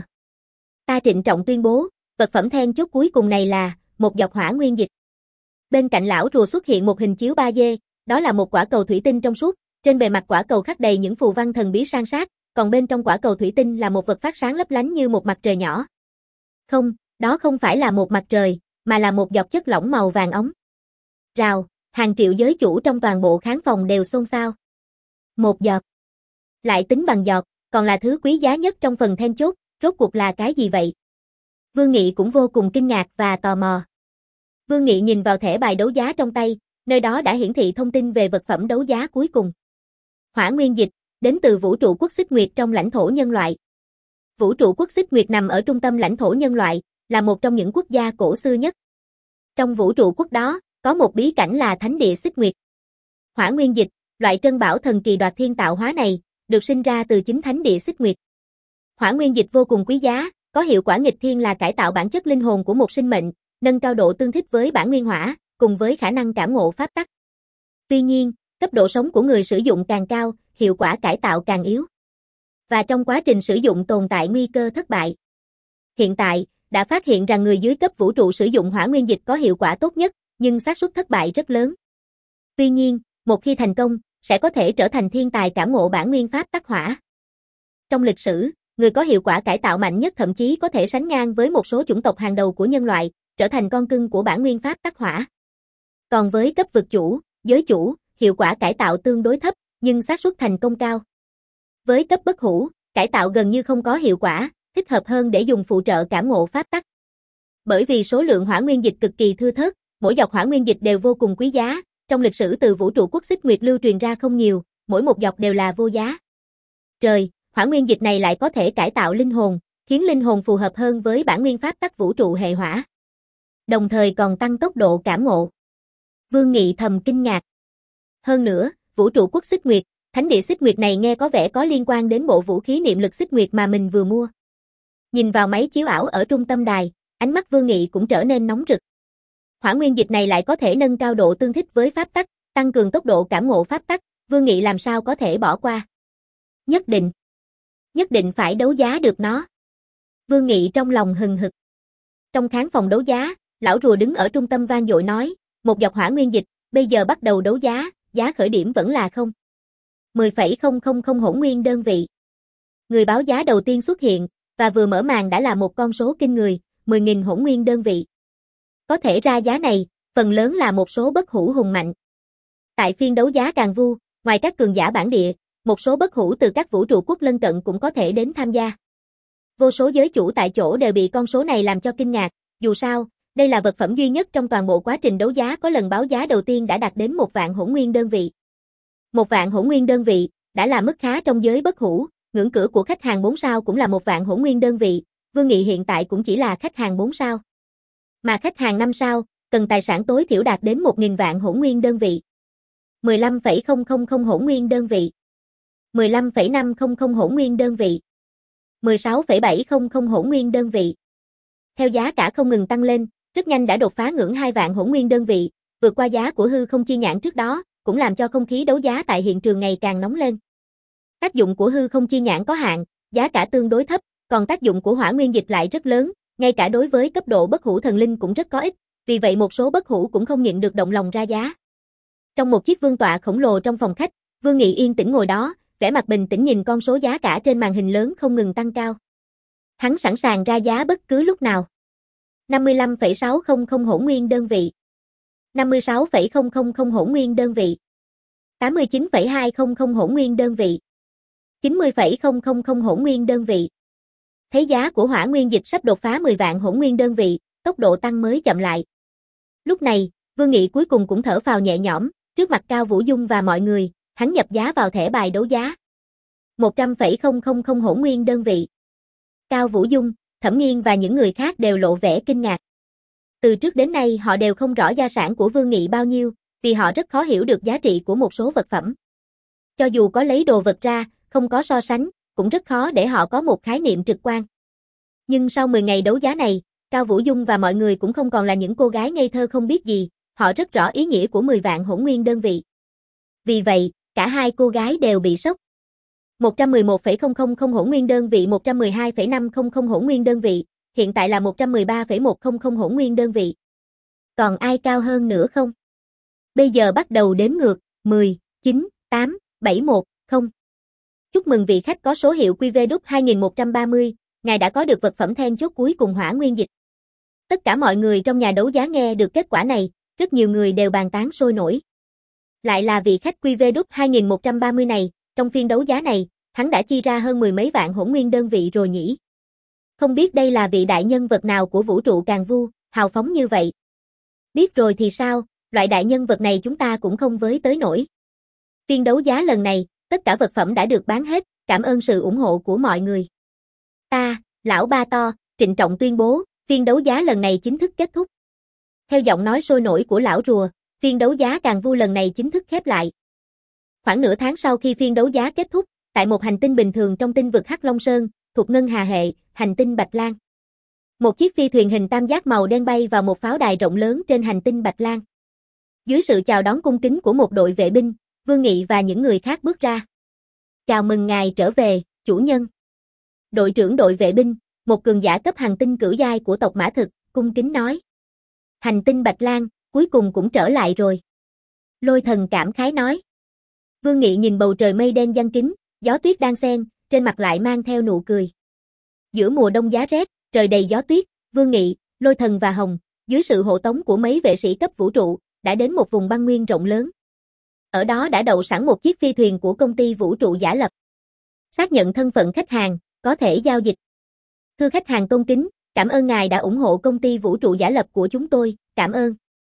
ta trịnh trọng tuyên bố, vật phẩm then chốt cuối cùng này là một giọt hỏa nguyên dịch. Bên cạnh lão rùa xuất hiện một hình chiếu ba D, đó là một quả cầu thủy tinh trong suốt, trên bề mặt quả cầu khắc đầy những phù văn thần bí san sát, còn bên trong quả cầu thủy tinh là một vật phát sáng lấp lánh như một mặt trời nhỏ. Không, đó không phải là một mặt trời, mà là một giọt chất lỏng màu vàng óng. Rào, hàng triệu giới chủ trong toàn bộ khán phòng đều xôn xao. Một giọt. Lại tính bằng giọt, còn là thứ quý giá nhất trong phần then chốt, rốt cuộc là cái gì vậy? Vương Nghị cũng vô cùng kinh ngạc và tò mò. Vương Nghị nhìn vào thẻ bài đấu giá trong tay, nơi đó đã hiển thị thông tin về vật phẩm đấu giá cuối cùng. Hỏa nguyên dịch, đến từ vũ trụ quốc Xích Nguyệt trong lãnh thổ nhân loại. Vũ trụ quốc Xích Nguyệt nằm ở trung tâm lãnh thổ nhân loại, là một trong những quốc gia cổ xưa nhất. Trong vũ trụ quốc đó, có một bí cảnh là Thánh địa Xích Nguyệt. Hỏa nguyên dịch, loại trân bảo thần kỳ đoạt thiên tạo hóa này, được sinh ra từ chính Thánh địa Xích Nguyệt. Hỏa nguyên dịch vô cùng quý giá, có hiệu quả nghịch thiên là cải tạo bản chất linh hồn của một sinh mệnh, nâng cao độ tương thích với bản nguyên hỏa, cùng với khả năng cảm ngộ pháp tắc. Tuy nhiên, cấp độ sống của người sử dụng càng cao, hiệu quả cải tạo càng yếu. Và trong quá trình sử dụng tồn tại nguy cơ thất bại. Hiện tại, đã phát hiện rằng người dưới cấp vũ trụ sử dụng hỏa nguyên dịch có hiệu quả tốt nhất, nhưng xác suất thất bại rất lớn. Tuy nhiên, một khi thành công, sẽ có thể trở thành thiên tài cảm ngộ bản nguyên pháp tắc hỏa. Trong lịch sử, người có hiệu quả cải tạo mạnh nhất thậm chí có thể sánh ngang với một số chủng tộc hàng đầu của nhân loại, trở thành con cưng của bản nguyên pháp tắc hỏa. Còn với cấp vực chủ, giới chủ, hiệu quả cải tạo tương đối thấp, nhưng xác suất thành công cao. Với cấp bất hủ, cải tạo gần như không có hiệu quả, thích hợp hơn để dùng phụ trợ cảm ngộ pháp tắc. Bởi vì số lượng hỏa nguyên dịch cực kỳ thưa thớt, mỗi giọt hỏa nguyên dịch đều vô cùng quý giá, trong lịch sử từ vũ trụ quốc Xích Nguyệt lưu truyền ra không nhiều, mỗi một giọt đều là vô giá. Trời, hỏa nguyên dịch này lại có thể cải tạo linh hồn, khiến linh hồn phù hợp hơn với bản nguyên pháp tắc vũ trụ hệ hỏa. Đồng thời còn tăng tốc độ cảm ngộ. Vương Nghị thầm kinh ngạc. Hơn nữa, vũ trụ quốc Xích Nguyệt, Thánh địa Xích Nguyệt này nghe có vẻ có liên quan đến bộ vũ khí niệm lực Xích Nguyệt mà mình vừa mua. Nhìn vào máy chiếu ảo ở trung tâm đài, ánh mắt Vương Nghị cũng trở nên nóng rực. Hỏa nguyên dịch này lại có thể nâng cao độ tương thích với pháp tắc, tăng cường tốc độ cảm ngộ pháp tắc, Vương Nghị làm sao có thể bỏ qua. Nhất định, nhất định phải đấu giá được nó. Vương Nghị trong lòng hừng hực. Trong khán phòng đấu giá, lão rùa đứng ở trung tâm vang dội nói, một giọt hỏa nguyên dịch, bây giờ bắt đầu đấu giá, giá khởi điểm vẫn là không. mười phẩy không không không hỗn nguyên đơn vị. Người báo giá đầu tiên xuất hiện, và vừa mở màn đã là một con số kinh người, mười nghìn hỗn nguyên đơn vị. Có thể ra giá này, phần lớn là một số bất hủ hùng mạnh. Tại phiên đấu giá Càng Vu, ngoài các cường giả bản địa, một số bất hủ từ các vũ trụ quốc lân cận cũng có thể đến tham gia. Vô số giới chủ tại chỗ đều bị con số này làm cho kinh ngạc, dù sao, đây là vật phẩm duy nhất trong toàn bộ quá trình đấu giá có lần báo giá đầu tiên đã đạt đến một vạn hỗn nguyên đơn vị. Một vạn hỗn nguyên đơn vị, đã là mức khá trong giới bất hủ, ngưỡng cửa của khách hàng bốn sao cũng là một vạn hỗn nguyên đơn vị, Vương Nghị hiện tại cũng chỉ là khách hàng bốn sao. Mà khách hàng năm sao, cần tài sản tối thiểu đạt đến một nghìn vạn hỗn nguyên đơn vị. mười lăm phẩy không không không hỗn nguyên đơn vị. mười lăm phẩy năm không không hỗn nguyên đơn vị. mười sáu phẩy bảy không không hỗn nguyên đơn vị. Theo giá cả không ngừng tăng lên, rất nhanh đã đột phá ngưỡng hai vạn hỗn nguyên đơn vị, vượt qua giá của hư không chi nhãn trước đó, cũng làm cho không khí đấu giá tại hiện trường ngày càng nóng lên. Tác dụng của hư không chi nhãn có hạn, giá cả tương đối thấp, còn tác dụng của hỏa nguyên dịch lại rất lớn, ngay cả đối với cấp độ bất hủ thần linh cũng rất có ích, vì vậy một số bất hủ cũng không nhịn được động lòng ra giá. Trong một chiếc vương tọa khổng lồ trong phòng khách, Vương Nghị yên tĩnh ngồi đó, vẻ mặt bình tĩnh nhìn con số giá cả trên màn hình lớn không ngừng tăng cao. Hắn sẵn sàng ra giá bất cứ lúc nào. năm mươi lăm phẩy sáu không không hỗn nguyên đơn vị. năm mươi sáu phẩy không không không hỗn nguyên đơn vị. tám mươi chín phẩy hai không không hỗn nguyên đơn vị. chín mươi phẩy không không không hỗn nguyên đơn vị. Thấy giá của hỏa nguyên dịch sắp đột phá mười vạn hỗn nguyên đơn vị, tốc độ tăng mới chậm lại. Lúc này, Vương Nghị cuối cùng cũng thở phào nhẹ nhõm, trước mặt Cao Vũ Dung và mọi người, hắn nhập giá vào thẻ bài đấu giá. một trăm phẩy không không không hỗn nguyên đơn vị. Cao Vũ Dung, Thẩm Nghiên và những người khác đều lộ vẻ kinh ngạc. Từ trước đến nay họ đều không rõ gia sản của Vương Nghị bao nhiêu, vì họ rất khó hiểu được giá trị của một số vật phẩm. Cho dù có lấy đồ vật ra, không có so sánh, cũng rất khó để họ có một khái niệm trực quan. Nhưng sau mười ngày đấu giá này, Cao Vũ Dung và mọi người cũng không còn là những cô gái ngây thơ không biết gì, họ rất rõ ý nghĩa của mười vạn hỗn nguyên đơn vị. Vì vậy, cả hai cô gái đều bị sốc. một trăm mười một phẩy không không không hỗn nguyên đơn vị, một trăm mười hai phẩy năm không không hỗn nguyên đơn vị, hiện tại là một trăm mười ba phẩy một không không hỗn nguyên đơn vị. Còn ai cao hơn nữa không? Bây giờ bắt đầu đếm ngược, mười, chín, tám, bảy, một, không. Chúc mừng vị khách có số hiệu Q V hai một ba không, ngài đã có được vật phẩm then chốt cuối cùng hỏa nguyên dịch. Tất cả mọi người trong nhà đấu giá nghe được kết quả này, rất nhiều người đều bàn tán sôi nổi. Lại là vị khách Q V hai một ba không này, trong phiên đấu giá này, hắn đã chi ra hơn mười mấy vạn hỗn nguyên đơn vị rồi nhỉ. Không biết đây là vị đại nhân vật nào của vũ trụ Càn Vu, hào phóng như vậy. Biết rồi thì sao, loại đại nhân vật này chúng ta cũng không với tới nổi. Phiên đấu giá lần này, tất cả vật phẩm đã được bán hết, cảm ơn sự ủng hộ của mọi người. Ta, lão ba to, trịnh trọng tuyên bố, phiên đấu giá lần này chính thức kết thúc. Theo giọng nói sôi nổi của lão rùa, phiên đấu giá Càn Vu lần này chính thức khép lại. Khoảng nửa tháng sau khi phiên đấu giá kết thúc, tại một hành tinh bình thường trong tinh vực Hắc Long Sơn, thuộc Ngân Hà hệ, hành tinh Bạch Lan. Một chiếc phi thuyền hình tam giác màu đen bay vào một pháo đài rộng lớn trên hành tinh Bạch Lan. Dưới sự chào đón cung kính của một đội vệ binh, Vương Nghị và những người khác bước ra. Chào mừng ngài trở về, chủ nhân. Đội trưởng đội vệ binh, một cường giả cấp hành tinh cửu giai của tộc Mã Thực, cung kính nói. Hành tinh Bạch Lan, cuối cùng cũng trở lại rồi. Lôi Thần cảm khái nói. Vương Nghị nhìn bầu trời mây đen giăng kín, gió tuyết đang xen, trên mặt lại mang theo nụ cười. Giữa mùa đông giá rét, trời đầy gió tuyết, Vương Nghị, Lôi Thần và Hồng, dưới sự hộ tống của mấy vệ sĩ cấp vũ trụ, đã đến một vùng băng nguyên rộng lớn. Ở đó đã đậu sẵn một chiếc phi thuyền của công ty vũ trụ giả lập. Xác nhận thân phận khách hàng, có thể giao dịch. Thưa khách hàng tôn kính, cảm ơn ngài đã ủng hộ công ty vũ trụ giả lập của chúng tôi, cảm ơn.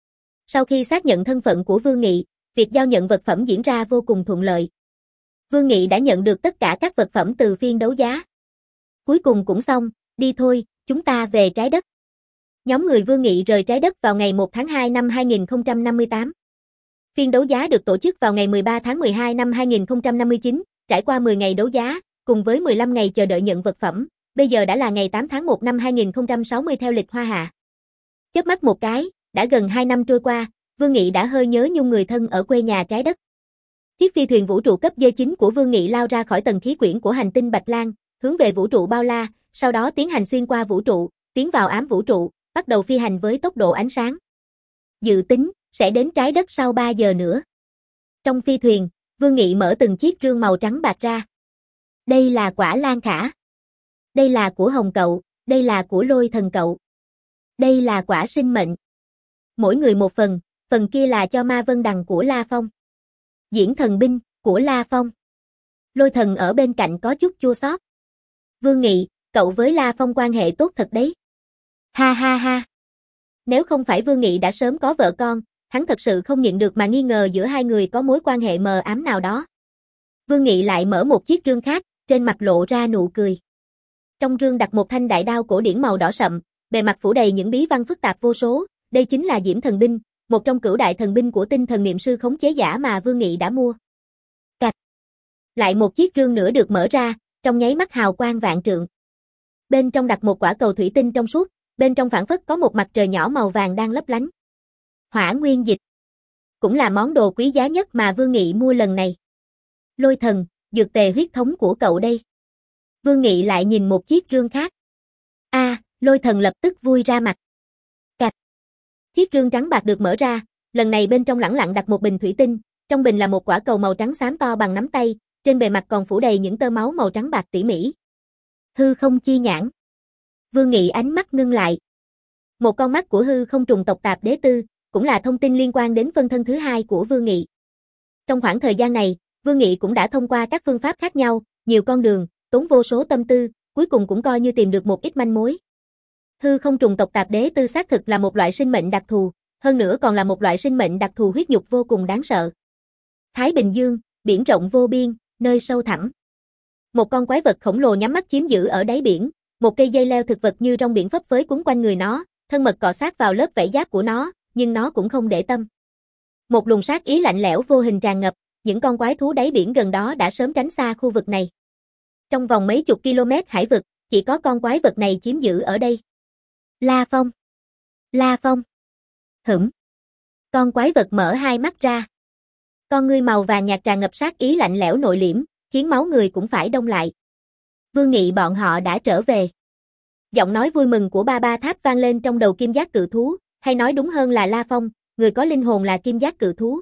Sau khi xác nhận thân phận của Vương Nghị, việc giao nhận vật phẩm diễn ra vô cùng thuận lợi. Vương Nghị đã nhận được tất cả các vật phẩm từ phiên đấu giá. Cuối cùng cũng xong, đi thôi, chúng ta về trái đất. Nhóm người Vương Nghị rời trái đất vào ngày một tháng hai năm hai nghìn không trăm năm mươi tám. Phiên đấu giá được tổ chức vào ngày mười ba tháng mười hai năm hai nghìn không trăm năm mươi chín, trải qua mười ngày đấu giá, cùng với mười lăm ngày chờ đợi nhận vật phẩm, bây giờ đã là ngày tám tháng một năm hai nghìn không trăm sáu mươi theo lịch Hoa Hạ. Chớp mắt một cái, đã gần hai năm trôi qua, Vương Nghị đã hơi nhớ nhung người thân ở quê nhà trái đất. Chiếc phi thuyền vũ trụ cấp D chín của Vương Nghị lao ra khỏi tầng khí quyển của hành tinh Bạch Lan, hướng về vũ trụ bao la, sau đó tiến hành xuyên qua vũ trụ, tiến vào ám vũ trụ, bắt đầu phi hành với tốc độ ánh sáng. Dự tính sẽ đến trái đất sau ba giờ nữa. Trong phi thuyền, Vương Nghị mở từng chiếc rương màu trắng bạc ra. Đây là quả Lan Khả. Đây là của Hồng cậu, đây là của Lôi Thần cậu. Đây là quả sinh mệnh. Mỗi người một phần, phần kia là cho Ma Vân Đằng của La Phong. Diễn thần binh, của La Phong. Lôi Thần ở bên cạnh có chút chua xót. Vương Nghị, cậu với La Phong quan hệ tốt thật đấy. Ha ha ha. Nếu không phải Vương Nghị đã sớm có vợ con, hắn thật sự không nhịn được mà nghi ngờ giữa hai người có mối quan hệ mờ ám nào đó. Vương Nghị lại mở một chiếc rương khác, trên mặt lộ ra nụ cười. Trong rương đặt một thanh đại đao cổ điển màu đỏ sậm, bề mặt phủ đầy những bí văn phức tạp vô số, đây chính là Diễm Thần Binh, một trong cửu đại thần binh của tinh thần niệm sư khống chế giả mà Vương Nghị đã mua. Cạch. Lại một chiếc rương nữa được mở ra, trong nháy mắt hào quang vạn trượng. Bên trong đặt một quả cầu thủy tinh trong suốt, bên trong phảng phất có một mặt trời nhỏ màu vàng đang lấp lánh. Hỏa nguyên dịch. cũng là món đồ quý giá nhất mà Vương Nghị mua lần này. Lôi thần, dược tề huyết thống của cậu đây. Vương Nghị lại nhìn một chiếc rương khác. A, à, lôi thần lập tức vui ra mặt. Cạch. Chiếc rương trắng bạc được mở ra, lần này bên trong lẳng lặng đặt một bình thủy tinh, trong bình là một quả cầu màu trắng xám to bằng nắm tay, trên bề mặt còn phủ đầy những tơ máu màu trắng bạc tỉ mỉ. Hư không chi nhãn. Vương Nghị ánh mắt ngưng lại. Một con mắt của hư không trùng tộc tạp đế tư, cũng là thông tin liên quan đến phân thân thứ hai của Vương Nghị. Trong khoảng thời gian này, Vương Nghị cũng đã thông qua các phương pháp khác nhau, nhiều con đường, tốn vô số tâm tư, cuối cùng cũng coi như tìm được một ít manh mối. Hư không trùng tộc tạp đế tư xác thực là một loại sinh mệnh đặc thù, hơn nữa còn là một loại sinh mệnh đặc thù huyết nhục vô cùng đáng sợ. Thái Bình Dương, biển rộng vô biên, nơi sâu thẳm. Một con quái vật khổng lồ nhắm mắt chiếm giữ ở đáy biển, một cây dây leo thực vật như rong biển phấp phới quấn quanh người nó, thân mật cọ sát vào lớp vảy giáp của nó, nhưng nó cũng không để tâm. Một luồng sát ý lạnh lẽo vô hình tràn ngập, những con quái thú đáy biển gần đó đã sớm tránh xa khu vực này. Trong vòng mấy chục km hải vực, chỉ có con quái vật này chiếm giữ ở đây. La Phong. La Phong. Hửm. Con quái vật mở hai mắt ra. Con ngươi màu vàng nhạt tràn ngập sát ý lạnh lẽo nội liễm, khiến máu người cũng phải đông lại. Vương Nghị bọn họ đã trở về. Giọng nói vui mừng của Ba Ba Tháp vang lên trong đầu Kim Giác Cự Thú, hay nói đúng hơn là La Phong, người có linh hồn là Kim Giác Cự Thú.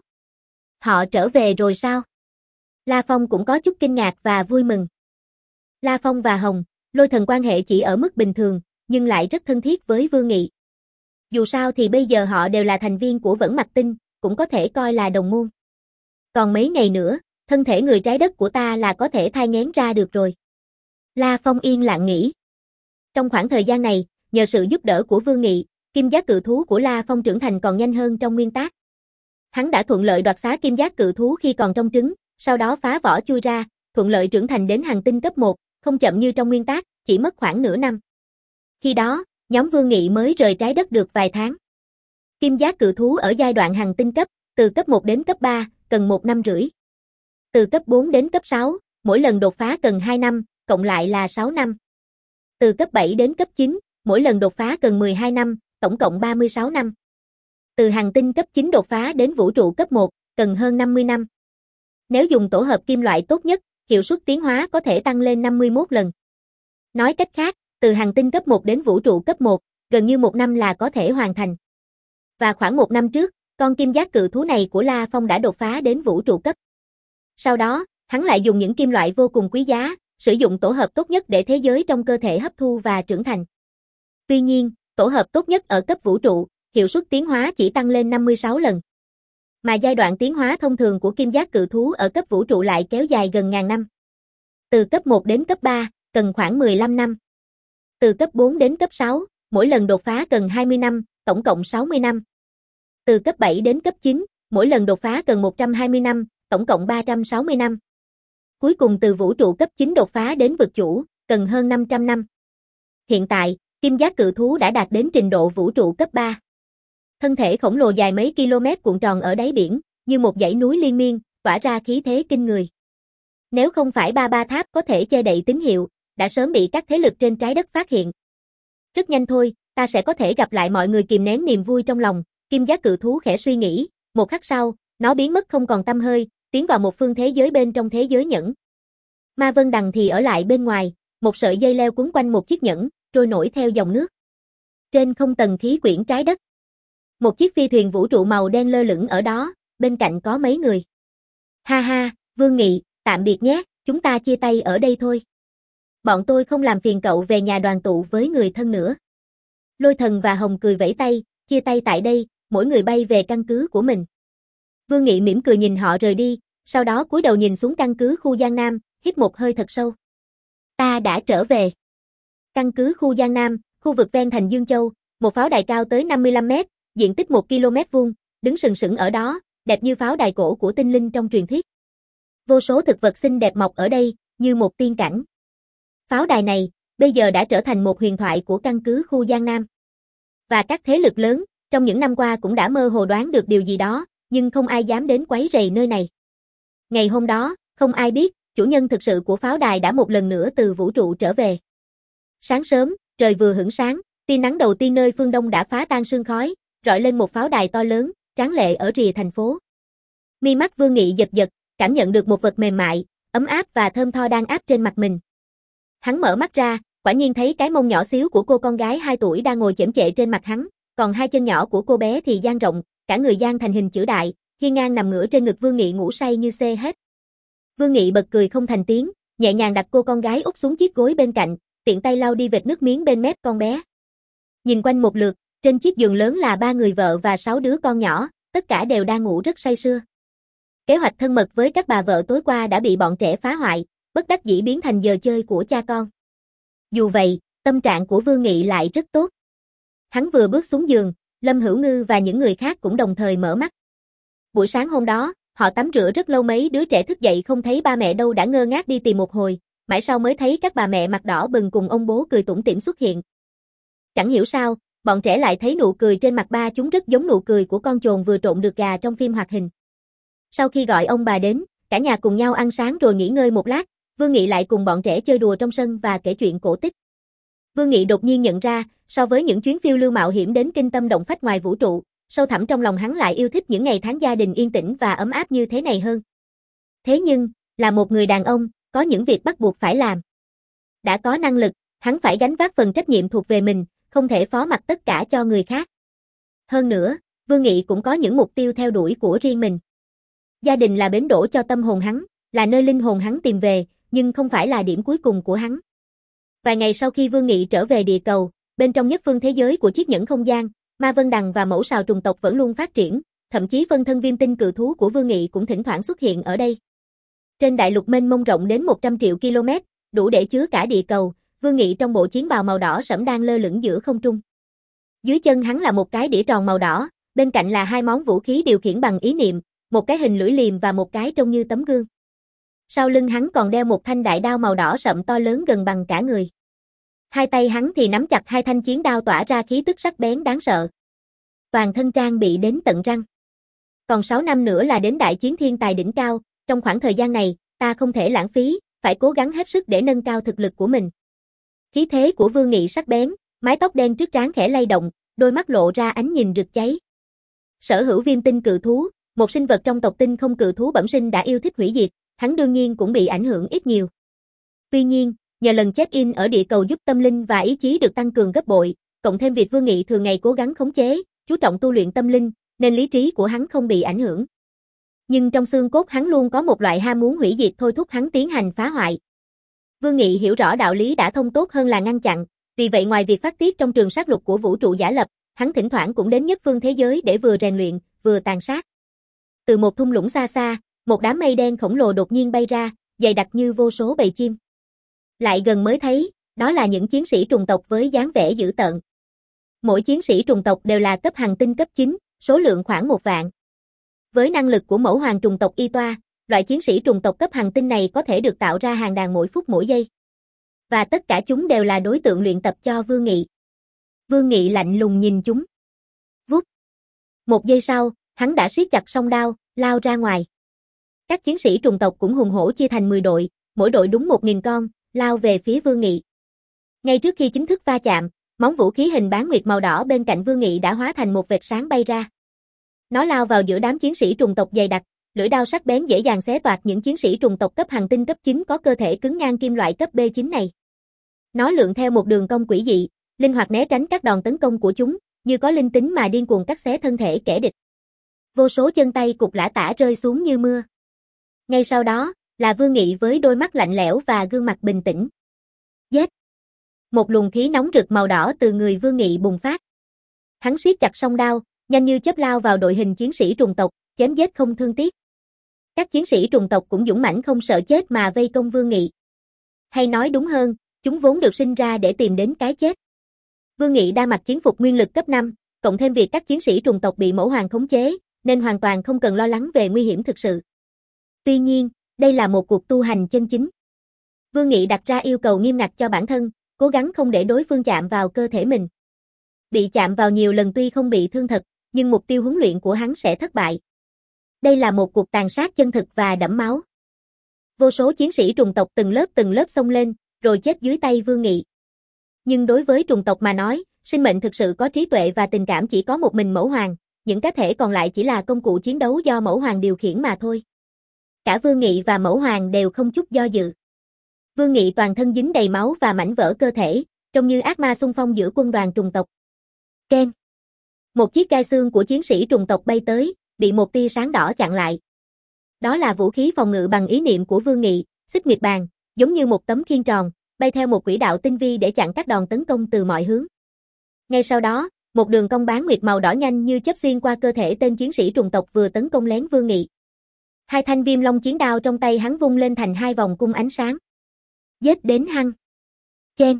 Họ trở về rồi sao? La Phong cũng có chút kinh ngạc và vui mừng. La Phong và Hồng, Lôi Thần quan hệ chỉ ở mức bình thường, nhưng lại rất thân thiết với Vương Nghị. Dù sao thì bây giờ họ đều là thành viên của Vẫn Mặc Tinh, cũng có thể coi là đồng môn. Còn mấy ngày nữa, thân thể người trái đất của ta là có thể thai nghén ra được rồi. La Phong yên lặng nghĩ. Trong khoảng thời gian này, nhờ sự giúp đỡ của Vương Nghị, Kim Giác Cự Thú của La Phong trưởng thành còn nhanh hơn trong nguyên tác. Hắn đã thuận lợi đoạt xá Kim Giác Cự Thú khi còn trong trứng, sau đó phá vỏ chui ra, thuận lợi trưởng thành đến hành tinh cấp một, không chậm như trong nguyên tác, chỉ mất khoảng nửa năm. Khi đó, nhóm Vương Nghị mới rời trái đất được vài tháng. Kim Giác Cự Thú ở giai đoạn hành tinh cấp, từ cấp một đến cấp ba, cần một năm rưỡi. Từ cấp bốn đến cấp sáu, mỗi lần đột phá cần hai năm, cộng lại là sáu năm. Từ cấp bảy đến cấp chín, mỗi lần đột phá cần mười hai năm, tổng cộng ba mươi sáu năm. Từ hành tinh cấp chín đột phá đến vũ trụ cấp một, cần hơn năm mươi năm. Nếu dùng tổ hợp kim loại tốt nhất, hiệu suất tiến hóa có thể tăng lên năm mươi mốt lần. Nói cách khác, từ hành tinh cấp một đến vũ trụ cấp một, gần như một năm là có thể hoàn thành. Và khoảng một năm trước, con Kim Giác Cự Thú này của La Phong đã đột phá đến vũ trụ cấp. Sau đó, hắn lại dùng những kim loại vô cùng quý giá, sử dụng tổ hợp tốt nhất để thế giới trong cơ thể hấp thu và trưởng thành. Tuy nhiên, tổ hợp tốt nhất ở cấp vũ trụ, hiệu suất tiến hóa chỉ tăng lên năm mươi sáu lần. Mà giai đoạn tiến hóa thông thường của Kim Giác Cự Thú ở cấp vũ trụ lại kéo dài gần ngàn năm. Từ cấp một đến cấp ba, cần khoảng mười lăm năm. Từ cấp bốn đến cấp sáu, mỗi lần đột phá cần hai mươi năm, tổng cộng sáu mươi năm. Từ cấp bảy đến cấp chín, mỗi lần đột phá cần một trăm hai mươi năm, tổng cộng ba trăm sáu mươi năm. Cuối cùng từ vũ trụ cấp chín đột phá đến vực chủ, cần hơn năm trăm năm. Hiện tại, Kim Giác Cự Thú đã đạt đến trình độ vũ trụ cấp ba. Thân thể khổng lồ dài mấy km cuộn tròn ở đáy biển, như một dãy núi liên miên, tỏa ra khí thế kinh người. Nếu không phải Ba Ba Tháp có thể che đậy tín hiệu, đã sớm bị các thế lực trên trái đất phát hiện. Rất nhanh thôi, ta sẽ có thể gặp lại mọi người. Kìm nén niềm vui trong lòng, Kim Giác Cự Thú khẽ suy nghĩ, một khắc sau, nó biến mất không còn tăm hơi, tiến vào một phương thế giới bên trong thế giới nhẫn. Ma Vân Đằng thì ở lại bên ngoài, một sợi dây leo quấn quanh một chiếc nhẫn, trôi nổi theo dòng nước. Trên không tầng khí quyển trái đất, một chiếc phi thuyền vũ trụ màu đen lơ lửng ở đó, bên cạnh có mấy người. Ha ha, Vương Nghị, tạm biệt nhé, chúng ta chia tay ở đây thôi. Bọn tôi không làm phiền cậu về nhà đoàn tụ với người thân nữa. Lôi Thần và Hồng cười vẫy tay, chia tay tại đây, mỗi người bay về căn cứ của mình. Vương Nghị mỉm cười nhìn họ rời đi, sau đó cúi đầu nhìn xuống căn cứ khu Giang Nam, hít một hơi thật sâu. Ta đã trở về. Căn cứ khu Giang Nam, khu vực ven thành Dương Châu, một pháo đài cao tới năm mươi lăm mét, diện tích một ki lô mét vuông, đứng sừng sững ở đó, đẹp như pháo đài cổ của tinh linh trong truyền thuyết. Vô số thực vật xinh đẹp mọc ở đây, như một tiên cảnh. Pháo đài này, bây giờ đã trở thành một huyền thoại của căn cứ khu Giang Nam. Và các thế lực lớn, trong những năm qua cũng đã mơ hồ đoán được điều gì đó, nhưng không ai dám đến quấy rầy nơi này. Ngày hôm đó, không ai biết, chủ nhân thực sự của pháo đài đã một lần nữa từ vũ trụ trở về. Sáng sớm, trời vừa hửng sáng, tia nắng đầu tiên nơi phương Đông đã phá tan sương khói, rọi lên một pháo đài to lớn, tráng lệ ở rìa thành phố. Mi mắt Vương Nghị giật giật, cảm nhận được một vật mềm mại, ấm áp và thơm tho đang áp trên mặt mình. Hắn mở mắt ra, quả nhiên thấy cái mông nhỏ xíu của cô con gái hai tuổi đang ngồi chễm chệ trên mặt hắn, còn hai chân nhỏ của cô bé thì dang rộng, cả người dang thành hình chữ đại, hiên ngang nằm ngửa trên ngực Vương Nghị ngủ say như xê hết. Vương Nghị bật cười không thành tiếng, nhẹ nhàng đặt cô con gái úp xuống chiếc gối bên cạnh, tiện tay lau đi vệt nước miếng bên mép con bé. Nhìn quanh một lượt, trên chiếc giường lớn là ba người vợ và sáu đứa con nhỏ, tất cả đều đang ngủ rất say sưa. Kế hoạch thân mật với các bà vợ tối qua đã bị bọn trẻ phá hoại, bất đắc dĩ biến thành giờ chơi của cha con. Dù vậy, tâm trạng của Vương Nghị lại rất tốt. Hắn vừa bước xuống giường, Lâm Hữu Ngư và những người khác cũng đồng thời mở mắt. Buổi sáng hôm đó, họ tắm rửa rất lâu, mấy đứa trẻ thức dậy không thấy ba mẹ đâu đã ngơ ngác đi tìm một hồi, mãi sau mới thấy các bà mẹ mặt đỏ bừng cùng ông bố cười tủm tỉm xuất hiện. Chẳng hiểu sao, bọn trẻ lại thấy nụ cười trên mặt ba chúng rất giống nụ cười của con chồn vừa trộn được gà trong phim hoạt hình. Sau khi gọi ông bà đến, cả nhà cùng nhau ăn sáng rồi nghỉ ngơi một lát, Vương Nghị lại cùng bọn trẻ chơi đùa trong sân và kể chuyện cổ tích. Vương Nghị đột nhiên nhận ra, so với những chuyến phiêu lưu mạo hiểm đến kinh tâm động phách ngoài vũ trụ, sâu thẳm trong lòng hắn lại yêu thích những ngày tháng gia đình yên tĩnh và ấm áp như thế này hơn. Thế nhưng, là một người đàn ông, có những việc bắt buộc phải làm. Đã có năng lực, hắn phải gánh vác phần trách nhiệm thuộc về mình, không thể phó mặc tất cả cho người khác. Hơn nữa, Vương Nghị cũng có những mục tiêu theo đuổi của riêng mình. Gia đình là bến đỗ cho tâm hồn hắn, là nơi linh hồn hắn tìm về, nhưng không phải là điểm cuối cùng của hắn. Vài ngày sau khi Vương Nghị trở về địa cầu, bên trong nhất phương thế giới của chiếc nhẫn không gian, Ma Vân Đằng và mẫu sào trùng tộc vẫn luôn phát triển, thậm chí phân thân viêm tinh cự thú của Vương Nghị cũng thỉnh thoảng xuất hiện ở đây. Trên đại lục mênh mông rộng đến một trăm triệu ki lô mét, đủ để chứa cả địa cầu, Vương Nghị trong bộ chiến bào màu đỏ sẫm đang lơ lửng giữa không trung. Dưới chân hắn là một cái đĩa tròn màu đỏ, bên cạnh là hai món vũ khí điều khiển bằng ý niệm, một cái hình lưỡi liềm và một cái trông như tấm gương. Sau lưng hắn còn đeo một thanh đại đao màu đỏ sậm to lớn gần bằng cả người. Hai tay hắn thì nắm chặt hai thanh chiến đao tỏa ra khí tức sắc bén đáng sợ. Toàn thân trang bị đến tận răng. Còn sáu năm nữa là đến đại chiến thiên tài đỉnh cao, trong khoảng thời gian này, ta không thể lãng phí, phải cố gắng hết sức để nâng cao thực lực của mình. Khí thế của Vương Nghị sắc bén, mái tóc đen trước trán khẽ lay động, đôi mắt lộ ra ánh nhìn rực cháy. Sở hữu viêm tinh cự thú, một sinh vật trong tộc tinh không cự thú bẩm sinh đã yêu thích hủy diệt, hắn đương nhiên cũng bị ảnh hưởng ít nhiều. Tuy nhiên, nhờ lần check-in ở địa cầu giúp tâm linh và ý chí được tăng cường gấp bội, cộng thêm việc Vương Nghị thường ngày cố gắng khống chế, chú trọng tu luyện tâm linh, nên lý trí của hắn không bị ảnh hưởng. Nhưng trong xương cốt hắn luôn có một loại ham muốn hủy diệt thôi thúc hắn tiến hành phá hoại. Vương Nghị hiểu rõ đạo lý đã thông tốt hơn là ngăn chặn, vì vậy ngoài việc phát tiết trong trường sát lục của vũ trụ giả lập, hắn thỉnh thoảng cũng đến nhất phương thế giới để vừa rèn luyện, vừa tàn sát. Từ một thung lũng xa xa, một đám mây đen khổng lồ đột nhiên bay ra, dày đặc như vô số bầy chim. Lại gần mới thấy, đó là những chiến sĩ trùng tộc với dáng vẻ dữ tợn. Mỗi chiến sĩ trùng tộc đều là cấp hành tinh cấp chín, số lượng khoảng một vạn. Với năng lực của mẫu hoàng trùng tộc Y Toa, loại chiến sĩ trùng tộc cấp hành tinh này có thể được tạo ra hàng đàn mỗi phút mỗi giây. Và tất cả chúng đều là đối tượng luyện tập cho Vương Nghị. Vương Nghị lạnh lùng nhìn chúng. Vút. Một giây sau, hắn đã siết chặt song đao, lao ra ngoài. Các chiến sĩ trùng tộc cũng hùng hổ chia thành mười đội, mỗi đội đúng một nghìn con, lao về phía Vương Nghị. Ngay trước khi chính thức va chạm, món vũ khí hình bán nguyệt màu đỏ bên cạnh Vương Nghị đã hóa thành một vệt sáng bay ra. Nó lao vào giữa đám chiến sĩ trùng tộc dày đặc, lưỡi đao sắc bén dễ dàng xé toạc những chiến sĩ trùng tộc cấp hành tinh cấp chín có cơ thể cứng ngang kim loại cấp B chín này. Nó lượn theo một đường cong quỷ dị, linh hoạt né tránh các đòn tấn công của chúng, như có linh tính mà điên cuồng cắt xé thân thể kẻ địch. Vô số chân tay cục lã tả rơi xuống như mưa. Ngay sau đó, là Vương Nghị với đôi mắt lạnh lẽo và gương mặt bình tĩnh. Giết! Một luồng khí nóng rực màu đỏ từ người Vương Nghị bùng phát. Hắn siết chặt song đao, nhanh như chớp lao vào đội hình chiến sĩ trùng tộc, chém giết không thương tiếc. Các chiến sĩ trùng tộc cũng dũng mãnh không sợ chết mà vây công Vương Nghị. Hay nói đúng hơn, chúng vốn được sinh ra để tìm đến cái chết. Vương Nghị đang mặc chiến phục nguyên lực cấp năm, cộng thêm việc các chiến sĩ trùng tộc bị mẫu hoàng khống chế, nên hoàn toàn không cần lo lắng về nguy hiểm thực sự. Tuy nhiên, đây là một cuộc tu hành chân chính. Vương Nghị đặt ra yêu cầu nghiêm ngặt cho bản thân, cố gắng không để đối phương chạm vào cơ thể mình. Bị chạm vào nhiều lần tuy không bị thương thật, nhưng mục tiêu huấn luyện của hắn sẽ thất bại. Đây là một cuộc tàn sát chân thực và đẫm máu. Vô số chiến sĩ trùng tộc từng lớp từng lớp xông lên, rồi chết dưới tay Vương Nghị. Nhưng đối với trùng tộc mà nói, sinh mệnh thực sự có trí tuệ và tình cảm chỉ có một mình mẫu hoàng, những cá thể còn lại chỉ là công cụ chiến đấu do Mẫu Hoàng điều khiển mà thôi. Cả Vương Nghị và Mẫu Hoàng đều không chút do dự. Vương Nghị toàn thân dính đầy máu và mảnh vỡ cơ thể, trông như ác ma xung phong giữa quân đoàn trùng tộc. Keng. Một chiếc gai xương của chiến sĩ trùng tộc bay tới, bị một tia sáng đỏ chặn lại. Đó là vũ khí phòng ngự bằng ý niệm của Vương Nghị, Xích Nguyệt Bàn, giống như một tấm khiên tròn, bay theo một quỹ đạo tinh vi để chặn các đòn tấn công từ mọi hướng. Ngay sau đó, một đường cong bán nguyệt màu đỏ nhanh như chớp xuyên qua cơ thể tên chiến sĩ trùng tộc vừa tấn công lén Vương Nghị. Hai thanh viêm long chiến đao trong tay hắn vung lên thành hai vòng cung ánh sáng. Giết đến hăng. Chen.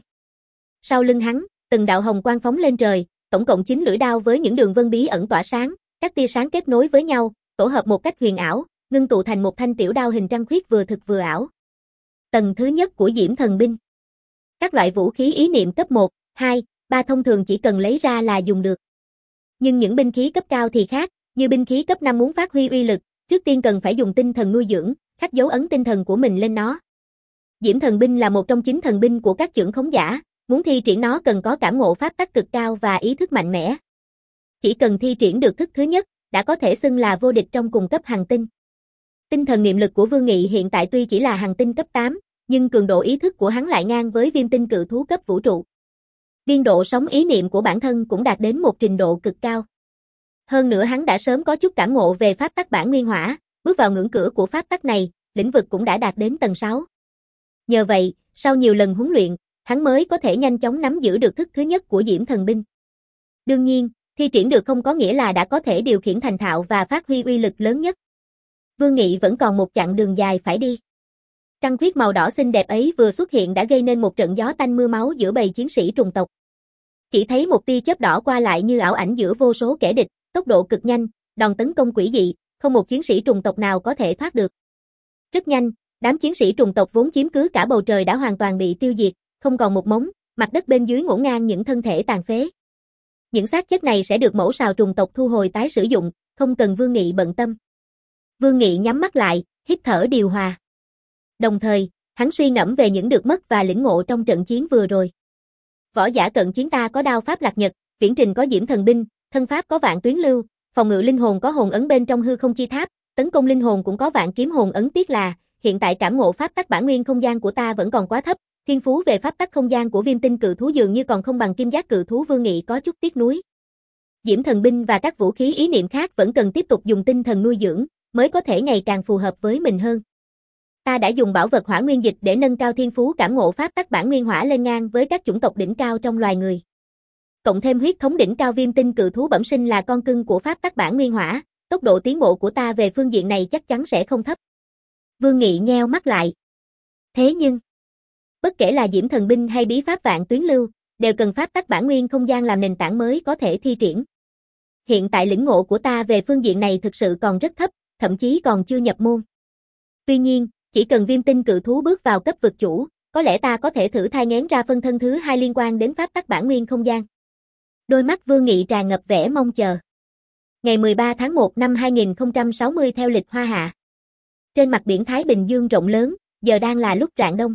Sau lưng hắn, từng đạo hồng quang phóng lên trời, tổng cộng chín lưỡi đao với những đường vân bí ẩn tỏa sáng, các tia sáng kết nối với nhau, tổ hợp một cách huyền ảo, ngưng tụ thành một thanh tiểu đao hình trăng khuyết vừa thực vừa ảo. Tầng thứ nhất của Diễm Thần Binh. Các loại vũ khí ý niệm cấp một, hai, ba thông thường chỉ cần lấy ra là dùng được. Nhưng những binh khí cấp cao thì khác, như binh khí cấp năm muốn phát huy uy lực, trước tiên cần phải dùng tinh thần nuôi dưỡng, khắc dấu ấn tinh thần của mình lên nó. Diễm Thần Binh là một trong chín thần binh của các chưởng khống giả, muốn thi triển nó cần có cảm ngộ pháp tắc cực cao và ý thức mạnh mẽ. Chỉ cần thi triển được thức thứ nhất, đã có thể xưng là vô địch trong cùng cấp hành tinh. Tinh thần niệm lực của Vương Nghị hiện tại tuy chỉ là hành tinh cấp tám, nhưng cường độ ý thức của hắn lại ngang với viêm tinh cự thú cấp vũ trụ. Biên độ sóng ý niệm của bản thân cũng đạt đến một trình độ cực cao. Hơn nữa hắn đã sớm có chút cảm ngộ về pháp tắc bản nguyên hỏa, bước vào ngưỡng cửa của pháp tắc này, lĩnh vực cũng đã đạt đến tầng sáu. Nhờ vậy, sau nhiều lần huấn luyện, hắn mới có thể nhanh chóng nắm giữ được thức thứ nhất của Diễm Thần Binh. Đương nhiên, thi triển được không có nghĩa là đã có thể điều khiển thành thạo và phát huy uy lực lớn nhất. Vương Nghị vẫn còn một chặng đường dài phải đi. Trăng khuyết màu đỏ xinh đẹp ấy vừa xuất hiện đã gây nên một trận gió tanh mưa máu giữa bầy chiến sĩ trùng tộc. Chỉ thấy một tia chớp đỏ qua lại như ảo ảnh giữa vô số kẻ địch, tốc độ cực nhanh, đòn tấn công quỷ dị, không một chiến sĩ trùng tộc nào có thể thoát được. Rất nhanh, đám chiến sĩ trùng tộc vốn chiếm cứ cả bầu trời đã hoàn toàn bị tiêu diệt, không còn một mống, mặt đất bên dưới ngổn ngang những thân thể tàn phế. Những xác chết này sẽ được mẫu sào trùng tộc thu hồi tái sử dụng, không cần Vương Nghị bận tâm. Vương Nghị nhắm mắt lại, hít thở điều hòa. Đồng thời, hắn suy ngẫm về những được mất và lĩnh ngộ trong trận chiến vừa rồi. Võ giả cận chiến ta có đao pháp lạc nhật, viễn trình có Diễm Thần Binh, thân pháp có Vạn Tuyến Lưu, phòng ngự linh hồn có hồn ấn bên trong hư không chi tháp, tấn công linh hồn cũng có Vạn Kiếm hồn ấn. Tiếc là hiện tại cảm ngộ pháp tắc bản nguyên không gian của ta vẫn còn quá thấp, thiên phú về pháp tắc không gian của viêm tinh cự thú dường như còn không bằng kim giác cự thú. Vương Nghị có chút tiếc nuối. Diễm Thần Binh và các vũ khí ý niệm khác vẫn cần tiếp tục dùng tinh thần nuôi dưỡng, mới có thể ngày càng phù hợp với mình hơn. Ta đã dùng bảo vật hỏa nguyên dịch để nâng cao thiên phú cảm ngộ pháp tắc bản nguyên hỏa lên ngang với các chủng tộc đỉnh cao trong loài người. Cộng thêm huyết thống đỉnh cao viêm tinh cự thú bẩm sinh là con cưng của pháp tắc bản nguyên hỏa, tốc độ tiến bộ của ta về phương diện này chắc chắn sẽ không thấp. Vương Nghị nheo mắt lại. Thế nhưng, bất kể là Diễm Thần Binh hay bí pháp Vạn Tuyến Lưu, đều cần pháp tắc bản nguyên không gian làm nền tảng mới có thể thi triển. Hiện tại lĩnh ngộ của ta về phương diện này thực sự còn rất thấp, thậm chí còn chưa nhập môn. Tuy nhiên, chỉ cần viêm tinh cự thú bước vào cấp vực chủ, có lẽ ta có thể thử thai nghén ra phân thân thứ hai liên quan đến pháp tắc bản nguyên không gian. Đôi mắt Vương Nghị tràn ngập vẻ mong chờ. Ngày mười ba tháng một năm hai nghìn không trăm sáu mươi theo lịch Hoa Hạ. Trên mặt biển Thái Bình Dương rộng lớn, giờ đang là lúc rạng đông.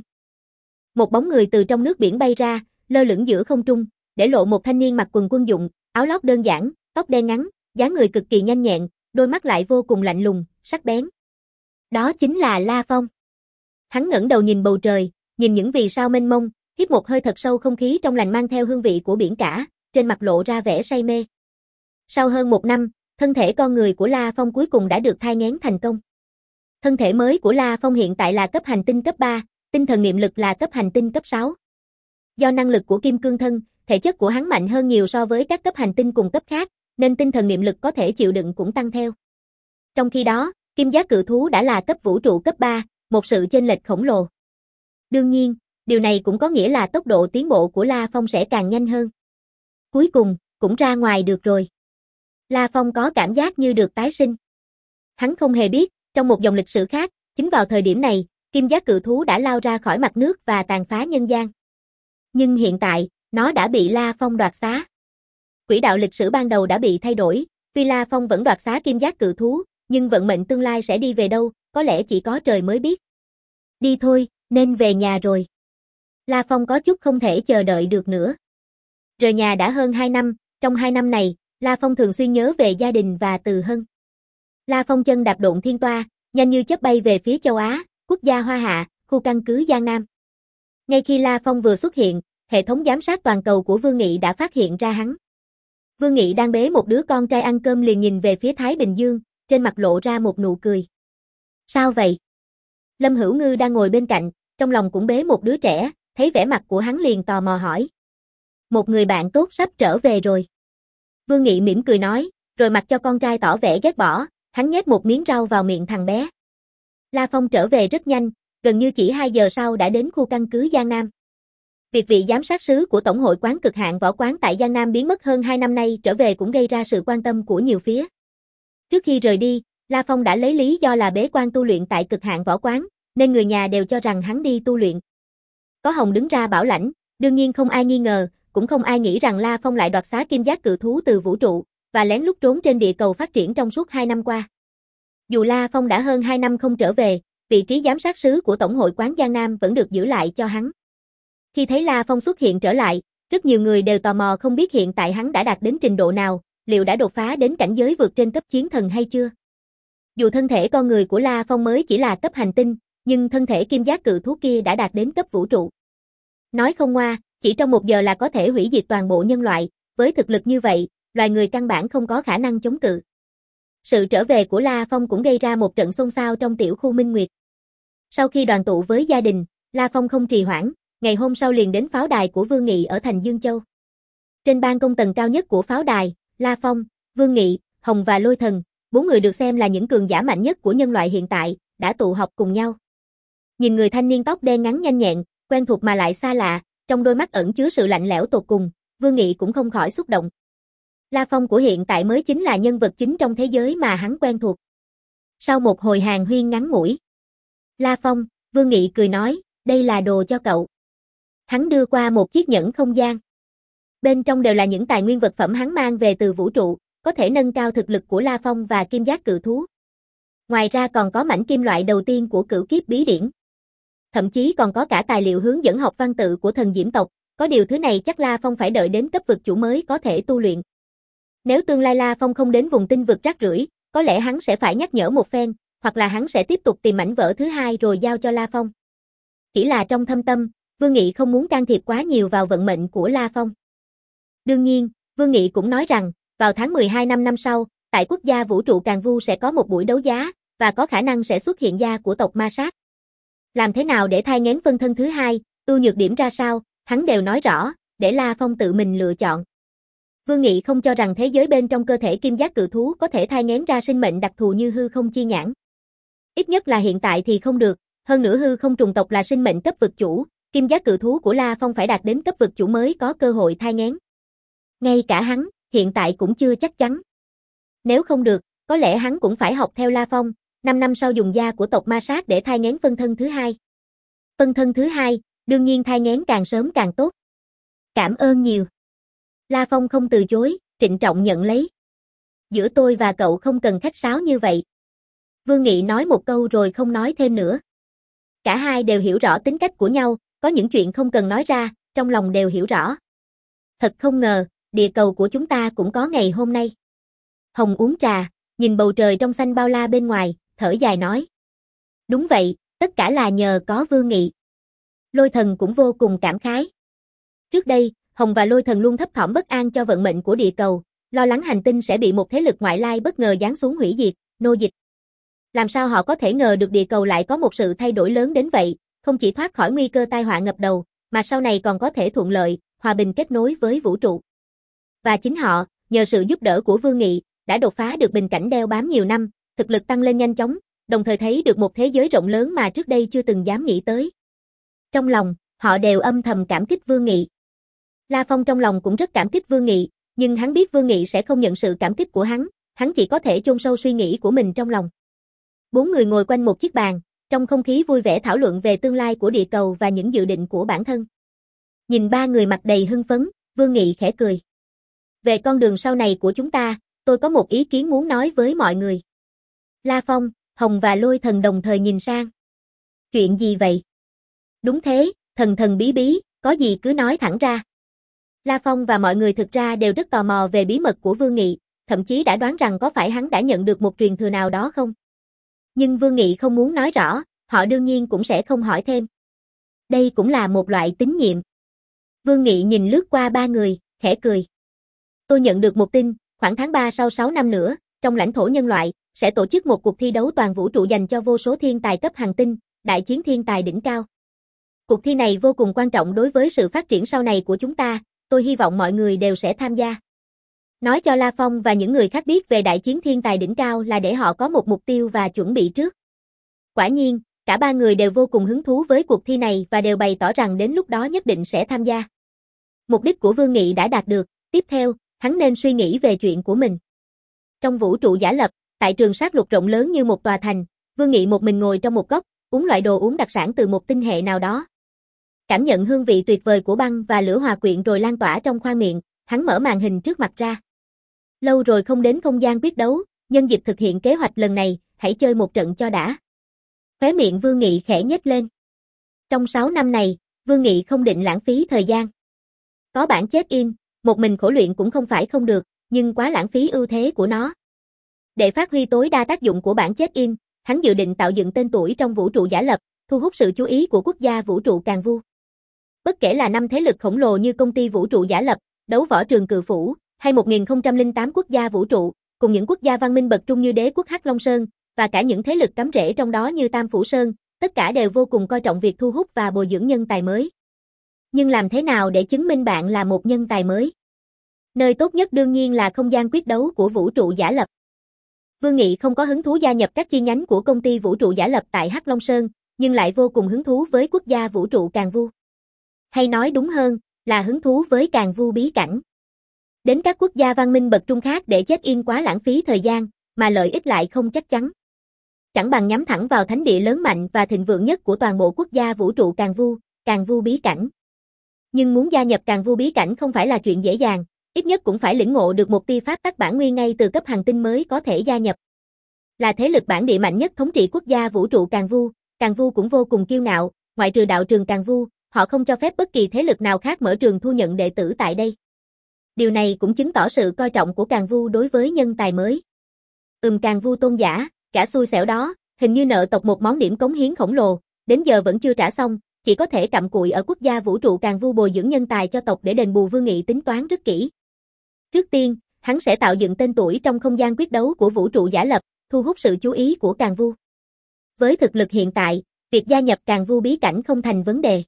Một bóng người từ trong nước biển bay ra, lơ lửng giữa không trung, để lộ một thanh niên mặc quần quân dụng, áo lót đơn giản, tóc đen ngắn, dáng người cực kỳ nhanh nhẹn, đôi mắt lại vô cùng lạnh lùng, sắc bén. Đó chính là La Phong. Hắn ngẩng đầu nhìn bầu trời, nhìn những vì sao mênh mông, hít một hơi thật sâu không khí trong lành mang theo hương vị của biển cả, trên mặt lộ ra vẻ say mê. Sau hơn một năm, thân thể con người của La Phong cuối cùng đã được thai nghén thành công. Thân thể mới của La Phong hiện tại là cấp hành tinh cấp ba, tinh thần niệm lực là cấp hành tinh cấp sáu. Do năng lực của kim cương thân, thể chất của hắn mạnh hơn nhiều so với các cấp hành tinh cùng cấp khác, nên tinh thần niệm lực có thể chịu đựng cũng tăng theo. Trong khi đó, kim giác cự thú đã là cấp vũ trụ cấp ba, một sự chênh lệch khổng lồ. Đương nhiên, điều này cũng có nghĩa là tốc độ tiến bộ của La Phong sẽ càng nhanh hơn. Cuối cùng, cũng ra ngoài được rồi. La Phong có cảm giác như được tái sinh. Hắn không hề biết, trong một dòng lịch sử khác, chính vào thời điểm này, kim giác cự thú đã lao ra khỏi mặt nước và tàn phá nhân gian. Nhưng hiện tại, nó đã bị La Phong đoạt xá. Quỹ đạo lịch sử ban đầu đã bị thay đổi, tuy La Phong vẫn đoạt xá kim giác cự thú, nhưng vận mệnh tương lai sẽ đi về đâu, có lẽ chỉ có trời mới biết. Đi thôi, nên về nhà rồi. La Phong có chút không thể chờ đợi được nữa. Rời nhà đã hơn hai năm, trong hai năm này, La Phong thường xuyên nhớ về gia đình và Từ Hân. La Phong chân đạp độn thiên toa, nhanh như chớp bay về phía châu Á, quốc gia Hoa Hạ, khu căn cứ Giang Nam. Ngay khi La Phong vừa xuất hiện, hệ thống giám sát toàn cầu của Vương Nghị đã phát hiện ra hắn. Vương Nghị đang bế một đứa con trai ăn cơm liền nhìn về phía Thái Bình Dương, trên mặt lộ ra một nụ cười. Sao vậy? Lâm Hữu Ngư đang ngồi bên cạnh, trong lòng cũng bế một đứa trẻ, thấy vẻ mặt của hắn liền tò mò hỏi. Một người bạn tốt sắp trở về rồi. Vương Nghị mỉm cười nói, rồi mặc cho con trai tỏ vẻ ghét bỏ, hắn nhét một miếng rau vào miệng thằng bé. La Phong trở về rất nhanh, gần như chỉ hai giờ sau đã đến khu căn cứ Giang Nam. Việc vị giám sát sứ của Tổng hội quán cực hạn võ quán tại Giang Nam biến mất hơn hai năm nay trở về cũng gây ra sự quan tâm của nhiều phía. Trước khi rời đi, La Phong đã lấy lý do là bế quan tu luyện tại cực hạn võ quán, nên người nhà đều cho rằng hắn đi tu luyện. Có Hồng đứng ra bảo lãnh, đương nhiên không ai nghi ngờ, cũng không ai nghĩ rằng La Phong lại đoạt xá kim giác cự thú từ vũ trụ, và lén lút trốn trên địa cầu phát triển trong suốt hai năm qua. Dù La Phong đã hơn hai năm không trở về, vị trí giám sát sứ của Tổng hội quán Giang Nam vẫn được giữ lại cho hắn. Khi thấy La Phong xuất hiện trở lại, rất nhiều người đều tò mò không biết hiện tại hắn đã đạt đến trình độ nào, liệu đã đột phá đến cảnh giới vượt trên cấp chiến thần hay chưa. Dù thân thể con người của La Phong mới chỉ là cấp hành tinh, nhưng thân thể kim giác cự thú kia đã đạt đến cấp vũ trụ. Nói không ngoa, chỉ trong một giờ là có thể hủy diệt toàn bộ nhân loại, với thực lực như vậy, loài người căn bản không có khả năng chống cự. Sự trở về của La Phong cũng gây ra một trận xôn xao trong tiểu khu Minh Nguyệt. Sau khi đoàn tụ với gia đình, La Phong không trì hoãn, ngày hôm sau liền đến pháo đài của Vương Nghị ở thành Dương Châu. Trên ban công tầng cao nhất của pháo đài, La Phong, Vương Nghị, Hồng và Lôi Thần, bốn người được xem là những cường giả mạnh nhất của nhân loại hiện tại, đã tụ họp cùng nhau. Nhìn người thanh niên tóc đen ngắn nhanh nhẹn, quen thuộc mà lại xa lạ, trong đôi mắt ẩn chứa sự lạnh lẽo tột cùng, Vương Nghị cũng không khỏi xúc động. La Phong của hiện tại mới chính là nhân vật chính trong thế giới mà hắn quen thuộc. Sau một hồi hàn huyên ngắn ngủi, La Phong, Vương Nghị cười nói, đây là đồ cho cậu. Hắn đưa qua một chiếc nhẫn không gian. Bên trong đều là những tài nguyên vật phẩm hắn mang về từ vũ trụ, có thể nâng cao thực lực của La Phong và kim giác cự thú. Ngoài ra còn có mảnh kim loại đầu tiên của cửu kiếp bí điển. Thậm chí còn có cả tài liệu hướng dẫn học văn tự của thần diễm tộc, có điều thứ này chắc La Phong phải đợi đến cấp vực chủ mới có thể tu luyện. Nếu tương lai La Phong không đến vùng tinh vực rác rưởi, có lẽ hắn sẽ phải nhắc nhở một phen, hoặc là hắn sẽ tiếp tục tìm mảnh vỡ thứ hai rồi giao cho La Phong. Chỉ là trong thâm tâm, Vương Nghị không muốn can thiệp quá nhiều vào vận mệnh của La Phong. Đương nhiên, Vương Nghị cũng nói rằng, vào tháng mười hai năm năm sau, tại quốc gia vũ trụ Càn Vu sẽ có một buổi đấu giá, và có khả năng sẽ xuất hiện gia của tộc Ma Sát. Làm thế nào để thai nghén phân thân thứ hai, ưu nhược điểm ra sao, hắn đều nói rõ, để La Phong tự mình lựa chọn. Vương Nghị không cho rằng thế giới bên trong cơ thể kim giác cự thú có thể thai nghén ra sinh mệnh đặc thù như hư không chi nhãn. Ít nhất là hiện tại thì không được, hơn nữa hư không trùng tộc là sinh mệnh cấp vực chủ, kim giác cự thú của La Phong phải đạt đến cấp vực chủ mới có cơ hội thai nghén. Ngay cả hắn, hiện tại cũng chưa chắc chắn. Nếu không được, có lẽ hắn cũng phải học theo La Phong, năm năm sau dùng da của tộc Ma Sát để thai nghén phân thân thứ hai. Phân thân thứ hai, đương nhiên thai nghén càng sớm càng tốt. Cảm ơn nhiều. La Phong không từ chối, trịnh trọng nhận lấy. Giữa tôi và cậu không cần khách sáo như vậy. Vương Nghị nói một câu rồi không nói thêm nữa. Cả hai đều hiểu rõ tính cách của nhau, có những chuyện không cần nói ra, trong lòng đều hiểu rõ. Thật không ngờ, địa cầu của chúng ta cũng có ngày hôm nay. Hồng uống trà, nhìn bầu trời trong xanh bao la bên ngoài, thở dài nói. Đúng vậy, tất cả là nhờ có Vương Nghị. Lôi Thần cũng vô cùng cảm khái. Trước đây, Hồng và Lôi Thần luôn thấp thỏm bất an cho vận mệnh của địa cầu, lo lắng hành tinh sẽ bị một thế lực ngoại lai bất ngờ giáng xuống hủy diệt, nô dịch. Làm sao họ có thể ngờ được địa cầu lại có một sự thay đổi lớn đến vậy, không chỉ thoát khỏi nguy cơ tai họa ngập đầu, mà sau này còn có thể thuận lợi, hòa bình kết nối với vũ trụ. Và chính họ, nhờ sự giúp đỡ của Vương Nghị, đã đột phá được bình cảnh đeo bám nhiều năm, thực lực tăng lên nhanh chóng, đồng thời thấy được một thế giới rộng lớn mà trước đây chưa từng dám nghĩ tới. Trong lòng, họ đều âm thầm cảm kích Vương Nghị. La Phong trong lòng cũng rất cảm kích Vương Nghị, nhưng hắn biết Vương Nghị sẽ không nhận sự cảm kích của hắn, hắn chỉ có thể chôn sâu suy nghĩ của mình trong lòng. Bốn người ngồi quanh một chiếc bàn, trong không khí vui vẻ thảo luận về tương lai của địa cầu và những dự định của bản thân. Nhìn ba người mặt đầy hưng phấn, Vương Nghị khẽ cười. Về con đường sau này của chúng ta, tôi có một ý kiến muốn nói với mọi người. La Phong, Hồng và Lôi Thần đồng thời nhìn sang. Chuyện gì vậy? Đúng thế, thần thần bí bí, có gì cứ nói thẳng ra. La Phong và mọi người thực ra đều rất tò mò về bí mật của Vương Nghị, thậm chí đã đoán rằng có phải hắn đã nhận được một truyền thừa nào đó không. Nhưng Vương Nghị không muốn nói rõ, họ đương nhiên cũng sẽ không hỏi thêm. Đây cũng là một loại tín nhiệm. Vương Nghị nhìn lướt qua ba người, khẽ cười. Tôi nhận được một tin, khoảng tháng ba sau sáu năm nữa, trong lãnh thổ nhân loại, sẽ tổ chức một cuộc thi đấu toàn vũ trụ dành cho vô số thiên tài cấp hành tinh, đại chiến thiên tài đỉnh cao. Cuộc thi này vô cùng quan trọng đối với sự phát triển sau này của chúng ta, tôi hy vọng mọi người đều sẽ tham gia. Nói cho La Phong và những người khác biết về đại chiến thiên tài đỉnh cao là để họ có một mục tiêu và chuẩn bị trước. Quả nhiên, cả ba người đều vô cùng hứng thú với cuộc thi này và đều bày tỏ rằng đến lúc đó nhất định sẽ tham gia. Mục đích của Vương Nghị đã đạt được, tiếp theo, hắn nên suy nghĩ về chuyện của mình. Trong vũ trụ giả lập, tại trường sát lục rộng lớn như một tòa thành, Vương Nghị một mình ngồi trong một góc, uống loại đồ uống đặc sản từ một tinh hệ nào đó. Cảm nhận hương vị tuyệt vời của băng và lửa hòa quyện rồi lan tỏa trong khoang miệng, hắn mở màn hình trước mặt ra. Lâu rồi không đến không gian quyết đấu, nhân dịp thực hiện kế hoạch lần này, hãy chơi một trận cho đã. Khóe miệng Vương Nghị khẽ nhếch lên. Trong sáu năm này, Vương Nghị không định lãng phí thời gian. Có bản check-in, một mình khổ luyện cũng không phải không được, nhưng quá lãng phí ưu thế của nó. Để phát huy tối đa tác dụng của bản check-in, hắn dự định tạo dựng tên tuổi trong vũ trụ giả lập, thu hút sự chú ý của quốc gia vũ trụ Càn Vu. Bất kể là năm thế lực khổng lồ như công ty vũ trụ giả lập, đấu võ trường Cự Phủ, hay một nghìn không trăm lẻ tám quốc gia vũ trụ, cùng những quốc gia văn minh bậc trung như đế quốc Hắc Long Sơn, và cả những thế lực cắm rễ trong đó như Tam Phủ Sơn, tất cả đều vô cùng coi trọng việc thu hút và bồi dưỡng nhân tài mới. Nhưng làm thế nào để chứng minh bạn là một nhân tài mới? Nơi tốt nhất đương nhiên là không gian quyết đấu của vũ trụ giả lập. Vương Nghị không có hứng thú gia nhập các chi nhánh của công ty vũ trụ giả lập tại Hắc Long Sơn, nhưng lại vô cùng hứng thú với quốc gia vũ trụ Càn Vu. Hay nói đúng hơn, là hứng thú với Càn Vu bí cảnh. Đến các quốc gia văn minh bậc trung khác để check-in quá lãng phí thời gian, mà lợi ích lại không chắc chắn. Chẳng bằng nhắm thẳng vào thánh địa lớn mạnh và thịnh vượng nhất của toàn bộ quốc gia vũ trụ Càn Vu, Càn Vu bí cảnh. Nhưng muốn gia nhập Càn Vu bí cảnh không phải là chuyện dễ dàng, ít nhất cũng phải lĩnh ngộ được một tia pháp tắc bản nguyên ngay từ cấp hành tinh mới có thể gia nhập. Là thế lực bản địa mạnh nhất thống trị quốc gia vũ trụ Càn Vu, Càn Vu cũng vô cùng kiêu ngạo, ngoại trừ đạo trường Càn Vu, họ không cho phép bất kỳ thế lực nào khác mở trường thu nhận đệ tử tại đây. Điều này cũng chứng tỏ sự coi trọng của Càn Vu đối với nhân tài mới. Ừm Càn Vu tôn giả, cả xui xẻo đó, hình như nợ tộc một món điểm cống hiến khổng lồ, đến giờ vẫn chưa trả xong, chỉ có thể cặm cụi ở quốc gia vũ trụ Càn Vu bồi dưỡng nhân tài cho tộc để đền bù. Vương Nghị tính toán rất kỹ. Trước tiên, hắn sẽ tạo dựng tên tuổi trong không gian quyết đấu của vũ trụ giả lập, thu hút sự chú ý của Càn Vu. Với thực lực hiện tại, việc gia nhập Càn Vu bí cảnh không thành vấn đề.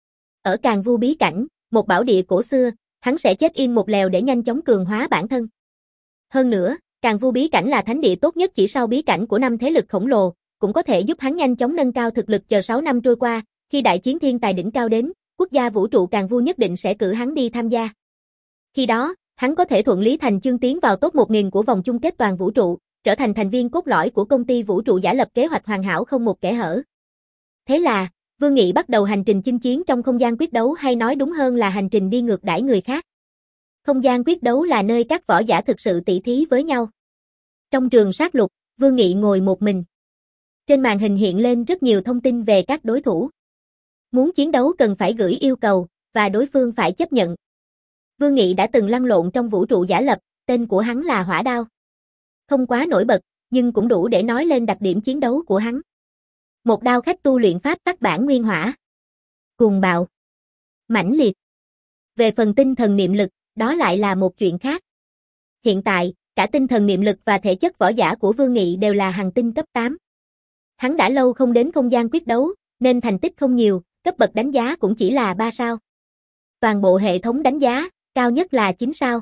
Ở Càn Vu bí cảnh, một bảo địa cổ xưa, hắn sẽ check-in một lèo để nhanh chóng cường hóa bản thân. Hơn nữa, Càn Vu bí cảnh là thánh địa tốt nhất chỉ sau bí cảnh của năm thế lực khổng lồ, cũng có thể giúp hắn nhanh chóng nâng cao thực lực. Chờ sáu năm trôi qua, khi đại chiến thiên tài đỉnh cao đến, quốc gia vũ trụ Càn Vu nhất định sẽ cử hắn đi tham gia. Khi đó, hắn có thể thuận lý thành chương tiến vào top một nghìn của vòng chung kết toàn vũ trụ, trở thành thành viên cốt lõi của công ty vũ trụ giả lập. Kế hoạch hoàn hảo không một kẽ hở. Thế là, Vương Nghị bắt đầu hành trình chinh chiến trong không gian quyết đấu, hay nói đúng hơn là hành trình đi ngược đãi người khác. Không gian quyết đấu là nơi các võ giả thực sự tỷ thí với nhau. Trong trường sát lục, Vương Nghị ngồi một mình. Trên màn hình hiện lên rất nhiều thông tin về các đối thủ. Muốn chiến đấu cần phải gửi yêu cầu, và đối phương phải chấp nhận. Vương Nghị đã từng lăn lộn trong vũ trụ giả lập, tên của hắn là Hỏa Đao. Không quá nổi bật, nhưng cũng đủ để nói lên đặc điểm chiến đấu của hắn. Một đao khách tu luyện pháp tắc bản nguyên hỏa. Cuồng bạo. Mãnh liệt. Về phần tinh thần niệm lực, đó lại là một chuyện khác. Hiện tại, cả tinh thần niệm lực và thể chất võ giả của Vương Nghị đều là hành tinh cấp tám. Hắn đã lâu không đến không gian quyết đấu, nên thành tích không nhiều, cấp bậc đánh giá cũng chỉ là ba sao. Toàn bộ hệ thống đánh giá, cao nhất là chín sao.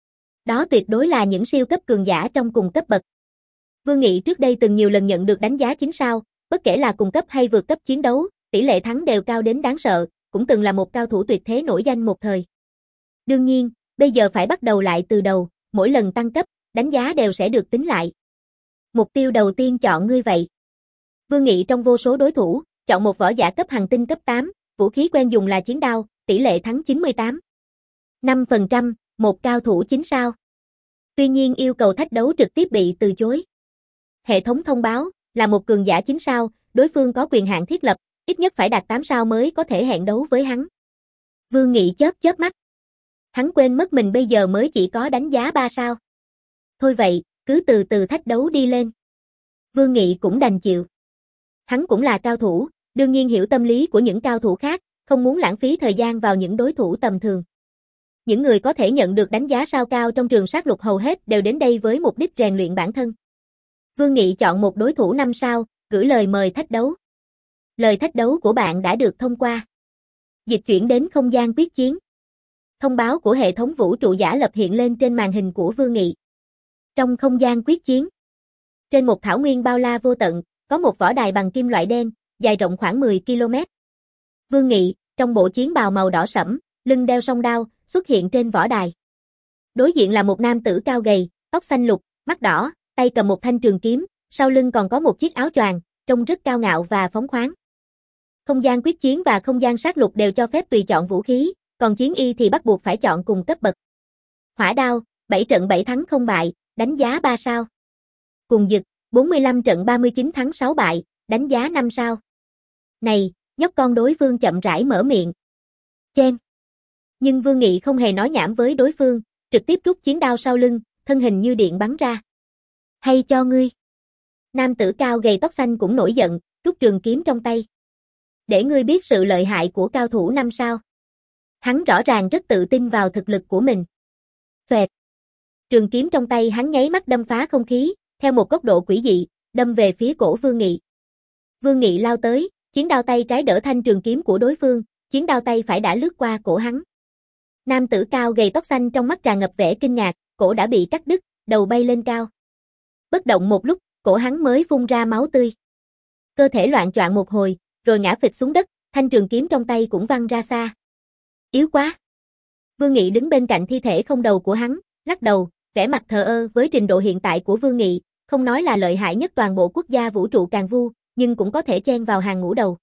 Đó tuyệt đối là những siêu cấp cường giả trong cùng cấp bậc. Vương Nghị trước đây từng nhiều lần nhận được đánh giá chín sao, bất kể là cùng cấp hay vượt cấp chiến đấu, tỷ lệ thắng đều cao đến đáng sợ, cũng từng là một cao thủ tuyệt thế nổi danh một thời. Đương nhiên, bây giờ phải bắt đầu lại từ đầu, mỗi lần tăng cấp, đánh giá đều sẽ được tính lại. Mục tiêu đầu tiên chọn ngươi vậy. Vương Nghị trong vô số đối thủ, chọn một võ giả cấp hành tinh cấp tám, vũ khí quen dùng là chiến đao, tỷ lệ thắng chín mươi tám phẩy năm phần trăm, một cao thủ chín sao. Tuy nhiên yêu cầu thách đấu trực tiếp bị từ chối. Hệ thống thông báo, là một cường giả chín sao, đối phương có quyền hạn thiết lập, ít nhất phải đạt tám sao mới có thể hẹn đấu với hắn. Vương Nghị chớp chớp mắt. Hắn quên mất mình bây giờ mới chỉ có đánh giá ba sao. Thôi vậy, cứ từ từ thách đấu đi lên. Vương Nghị cũng đành chịu. Hắn cũng là cao thủ, đương nhiên hiểu tâm lý của những cao thủ khác, không muốn lãng phí thời gian vào những đối thủ tầm thường. Những người có thể nhận được đánh giá sao cao trong trường sát lục hầu hết đều đến đây với mục đích rèn luyện bản thân. Vương Nghị chọn một đối thủ năm sao, gửi lời mời thách đấu. Lời thách đấu của bạn đã được thông qua. Dịch chuyển đến không gian quyết chiến. Thông báo của hệ thống vũ trụ giả lập hiện lên trên màn hình của Vương Nghị. Trong không gian quyết chiến, trên một thảo nguyên bao la vô tận, có một võ đài bằng kim loại đen, dài rộng khoảng mười ki lô mét. Vương Nghị, trong bộ chiến bào màu đỏ sẫm, lưng đeo song đao, xuất hiện trên võ đài. Đối diện là một nam tử cao gầy, tóc xanh lục, mắt đỏ, tay cầm một thanh trường kiếm, sau lưng còn có một chiếc áo choàng, trông rất cao ngạo và phóng khoáng. Không gian quyết chiến và không gian sát lục đều cho phép tùy chọn vũ khí, còn chiến y thì bắt buộc phải chọn cùng cấp bậc. Hỏa đao, bảy trận bảy thắng không bại, đánh giá ba sao. Cùng dực, bốn mươi lăm trận ba mươi chín thắng sáu bại, đánh giá năm sao. Này, nhóc con đối phương chậm rãi mở miệng. Chen. Nhưng Vương Nghị không hề nói nhảm với đối phương, trực tiếp rút chiến đao sau lưng, thân hình như điện bắn ra. Hay cho ngươi. Nam tử cao gầy tóc xanh cũng nổi giận, rút trường kiếm trong tay. Để ngươi biết sự lợi hại của cao thủ năm sao. Hắn rõ ràng rất tự tin vào thực lực của mình. Xoẹt. Trường kiếm trong tay hắn nháy mắt đâm phá không khí, theo một góc độ quỷ dị, đâm về phía cổ Vương Nghị. Vương Nghị lao tới, chiến đao tay trái đỡ thanh trường kiếm của đối phương, chiến đao tay phải đã lướt qua cổ hắn. Nam tử cao gầy tóc xanh trong mắt tràn ngập vẻ kinh ngạc, cổ đã bị cắt đứt, đầu bay lên cao. Bất động một lúc, cổ hắn mới phun ra máu tươi. Cơ thể loạng choạng một hồi, rồi ngã phịch xuống đất, thanh trường kiếm trong tay cũng văng ra xa. Yếu quá. Vương Nghị đứng bên cạnh thi thể không đầu của hắn, lắc đầu, vẻ mặt thờ ơ với trình độ hiện tại của Vương Nghị, không nói là lợi hại nhất toàn bộ quốc gia vũ trụ Càn Vu, nhưng cũng có thể chen vào hàng ngũ đầu.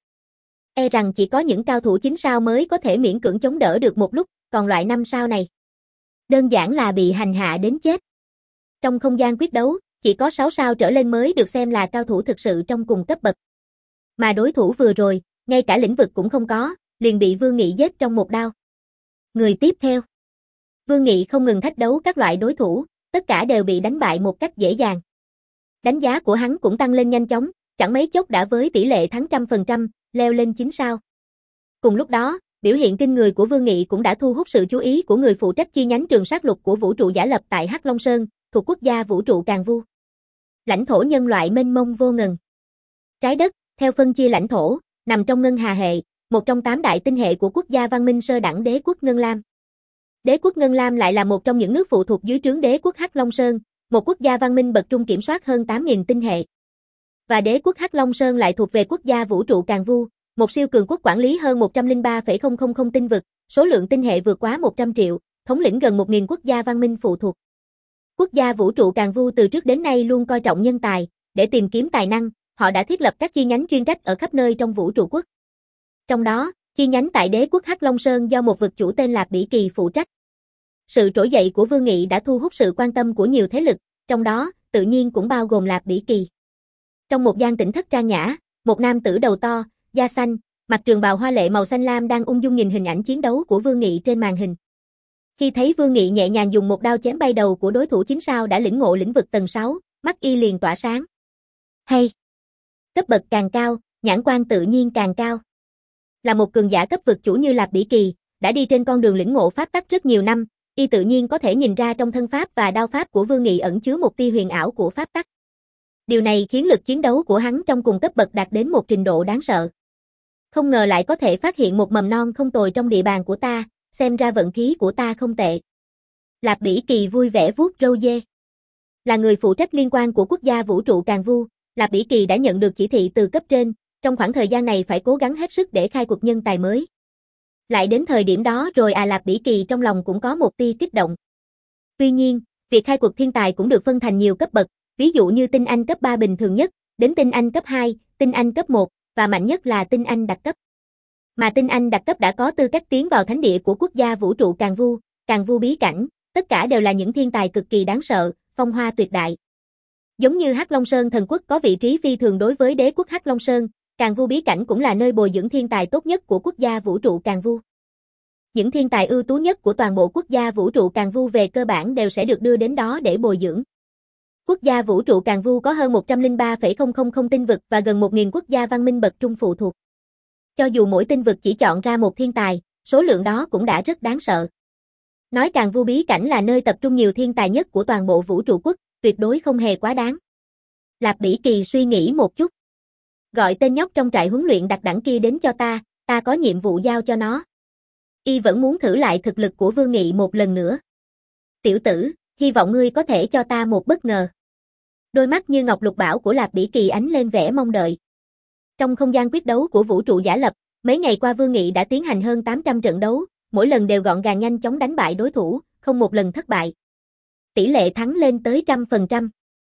E rằng chỉ có những cao thủ chín sao mới có thể miễn cưỡng chống đỡ được một lúc, còn loại năm sao này đơn giản là bị hành hạ đến chết. Trong không gian quyết đấu, chỉ có sáu sao trở lên mới được xem là cao thủ thực sự trong cùng cấp bậc. Mà đối thủ vừa rồi, ngay cả lĩnh vực cũng không có, liền bị Vương Nghị giết trong một đao. Người tiếp theo. Vương Nghị không ngừng thách đấu các loại đối thủ, tất cả đều bị đánh bại một cách dễ dàng. Đánh giá của hắn cũng tăng lên nhanh chóng, chẳng mấy chốc đã với tỷ lệ thắng trăm phần trăm, leo lên chín sao. Cùng lúc đó, biểu hiện kinh người của Vương Nghị cũng đã thu hút sự chú ý của người phụ trách chi nhánh trường sát lục của vũ trụ giả lập tại Hắc Long Sơn, thuộc quốc gia vũ trụ Càn Vu. Lãnh thổ nhân loại mênh mông vô ngần. Trái đất, theo phân chia lãnh thổ, nằm trong Ngân Hà hệ, một trong tám đại tinh hệ của quốc gia văn minh sơ đẳng đế quốc Ngân Lam. Đế quốc Ngân Lam lại là một trong những nước phụ thuộc dưới trướng đế quốc Hắc Long Sơn, một quốc gia văn minh bậc trung kiểm soát hơn tám nghìn tinh hệ. Và đế quốc Hắc Long Sơn lại thuộc về quốc gia vũ trụ Càn Vu, một siêu cường quốc quản lý hơn một trăm lẻ ba phẩy không không không tinh vực, số lượng tinh hệ vượt quá một trăm triệu, thống lĩnh gần một nghìn quốc gia văn minh phụ thuộc. Quốc gia vũ trụ Càn Vu từ trước đến nay luôn coi trọng nhân tài, để tìm kiếm tài năng, họ đã thiết lập các chi nhánh chuyên trách ở khắp nơi trong vũ trụ quốc. Trong đó, chi nhánh tại đế quốc Hắc Long Sơn do một vực chủ tên Lạp Bỉ Kỳ phụ trách. Sự trỗi dậy của Vương Nghị đã thu hút sự quan tâm của nhiều thế lực, trong đó, tự nhiên cũng bao gồm Lạp Bỉ Kỳ. Trong một gian tỉnh thất trang nhã, một nam tử đầu to, da xanh, mặc trường bào hoa lệ màu xanh lam đang ung dung nhìn hình ảnh chiến đấu của Vương Nghị trên màn hình. Khi thấy Vương Nghị nhẹ nhàng dùng một đao chém bay đầu của đối thủ chín sao đã lĩnh ngộ lĩnh vực tầng sáu, mắt y liền tỏa sáng. Hay! Cấp bậc càng cao, nhãn quan tự nhiên càng cao. Là một cường giả cấp vực chủ như Lạp Bỉ Kỳ, đã đi trên con đường lĩnh ngộ pháp tắc rất nhiều năm, y tự nhiên có thể nhìn ra trong thân pháp và đao pháp của Vương Nghị ẩn chứa một tia huyền ảo của pháp tắc. Điều này khiến lực chiến đấu của hắn trong cùng cấp bậc đạt đến một trình độ đáng sợ. Không ngờ lại có thể phát hiện một mầm non không tồi trong địa bàn của ta, xem ra vận khí của ta không tệ. Lạp Bỉ Kỳ vui vẻ vuốt râu dê. Là người phụ trách liên quan của quốc gia vũ trụ Càn Vu, Lạp Bỉ Kỳ đã nhận được chỉ thị từ cấp trên, trong khoảng thời gian này phải cố gắng hết sức để khai cuộc nhân tài mới. Lại đến thời điểm đó rồi à Lạp Bỉ Kỳ trong lòng cũng có một tia kích động. Tuy nhiên, việc khai cuộc thiên tài cũng được phân thành nhiều cấp bậc, ví dụ như tinh anh cấp ba bình thường nhất, đến tinh anh cấp hai, tinh anh cấp một, và mạnh nhất là tinh anh đặc cấp. Mà tinh anh đặc cấp đã có tư cách tiến vào thánh địa của quốc gia vũ trụ Càn Vu, Càn Vu bí cảnh, tất cả đều là những thiên tài cực kỳ đáng sợ, phong hoa tuyệt đại. Giống như Hắc Long Sơn thần quốc có vị trí phi thường đối với đế quốc Hắc Long Sơn, Càn Vu bí cảnh cũng là nơi bồi dưỡng thiên tài tốt nhất của quốc gia vũ trụ Càn Vu. Những thiên tài ưu tú nhất của toàn bộ quốc gia vũ trụ Càn Vu về cơ bản đều sẽ được đưa đến đó để bồi dưỡng. Quốc gia vũ trụ Càn Vu có hơn một trăm lẻ ba phẩy không không không tinh vực và gần một nghìn quốc gia văn minh bậc trung phụ thuộc. Cho dù mỗi tinh vực chỉ chọn ra một thiên tài, số lượng đó cũng đã rất đáng sợ. Nói Càn Vu bí cảnh là nơi tập trung nhiều thiên tài nhất của toàn bộ vũ trụ quốc, tuyệt đối không hề quá đáng. Lạp Bỉ Kỳ suy nghĩ một chút. Gọi tên nhóc trong trại huấn luyện đặc đẳng kia đến cho ta, ta có nhiệm vụ giao cho nó. Y vẫn muốn thử lại thực lực của Vương Nghị một lần nữa. Tiểu tử, hy vọng ngươi có thể cho ta một bất ngờ. Đôi mắt như ngọc lục bảo của Lạp Bỉ Kỳ ánh lên vẻ mong đợi. Trong không gian quyết đấu của vũ trụ giả lập, mấy ngày qua Vương Nghị đã tiến hành hơn tám trăm trận đấu, mỗi lần đều gọn gàng nhanh chóng đánh bại đối thủ, không một lần thất bại. Tỷ lệ thắng lên tới trăm phần trăm.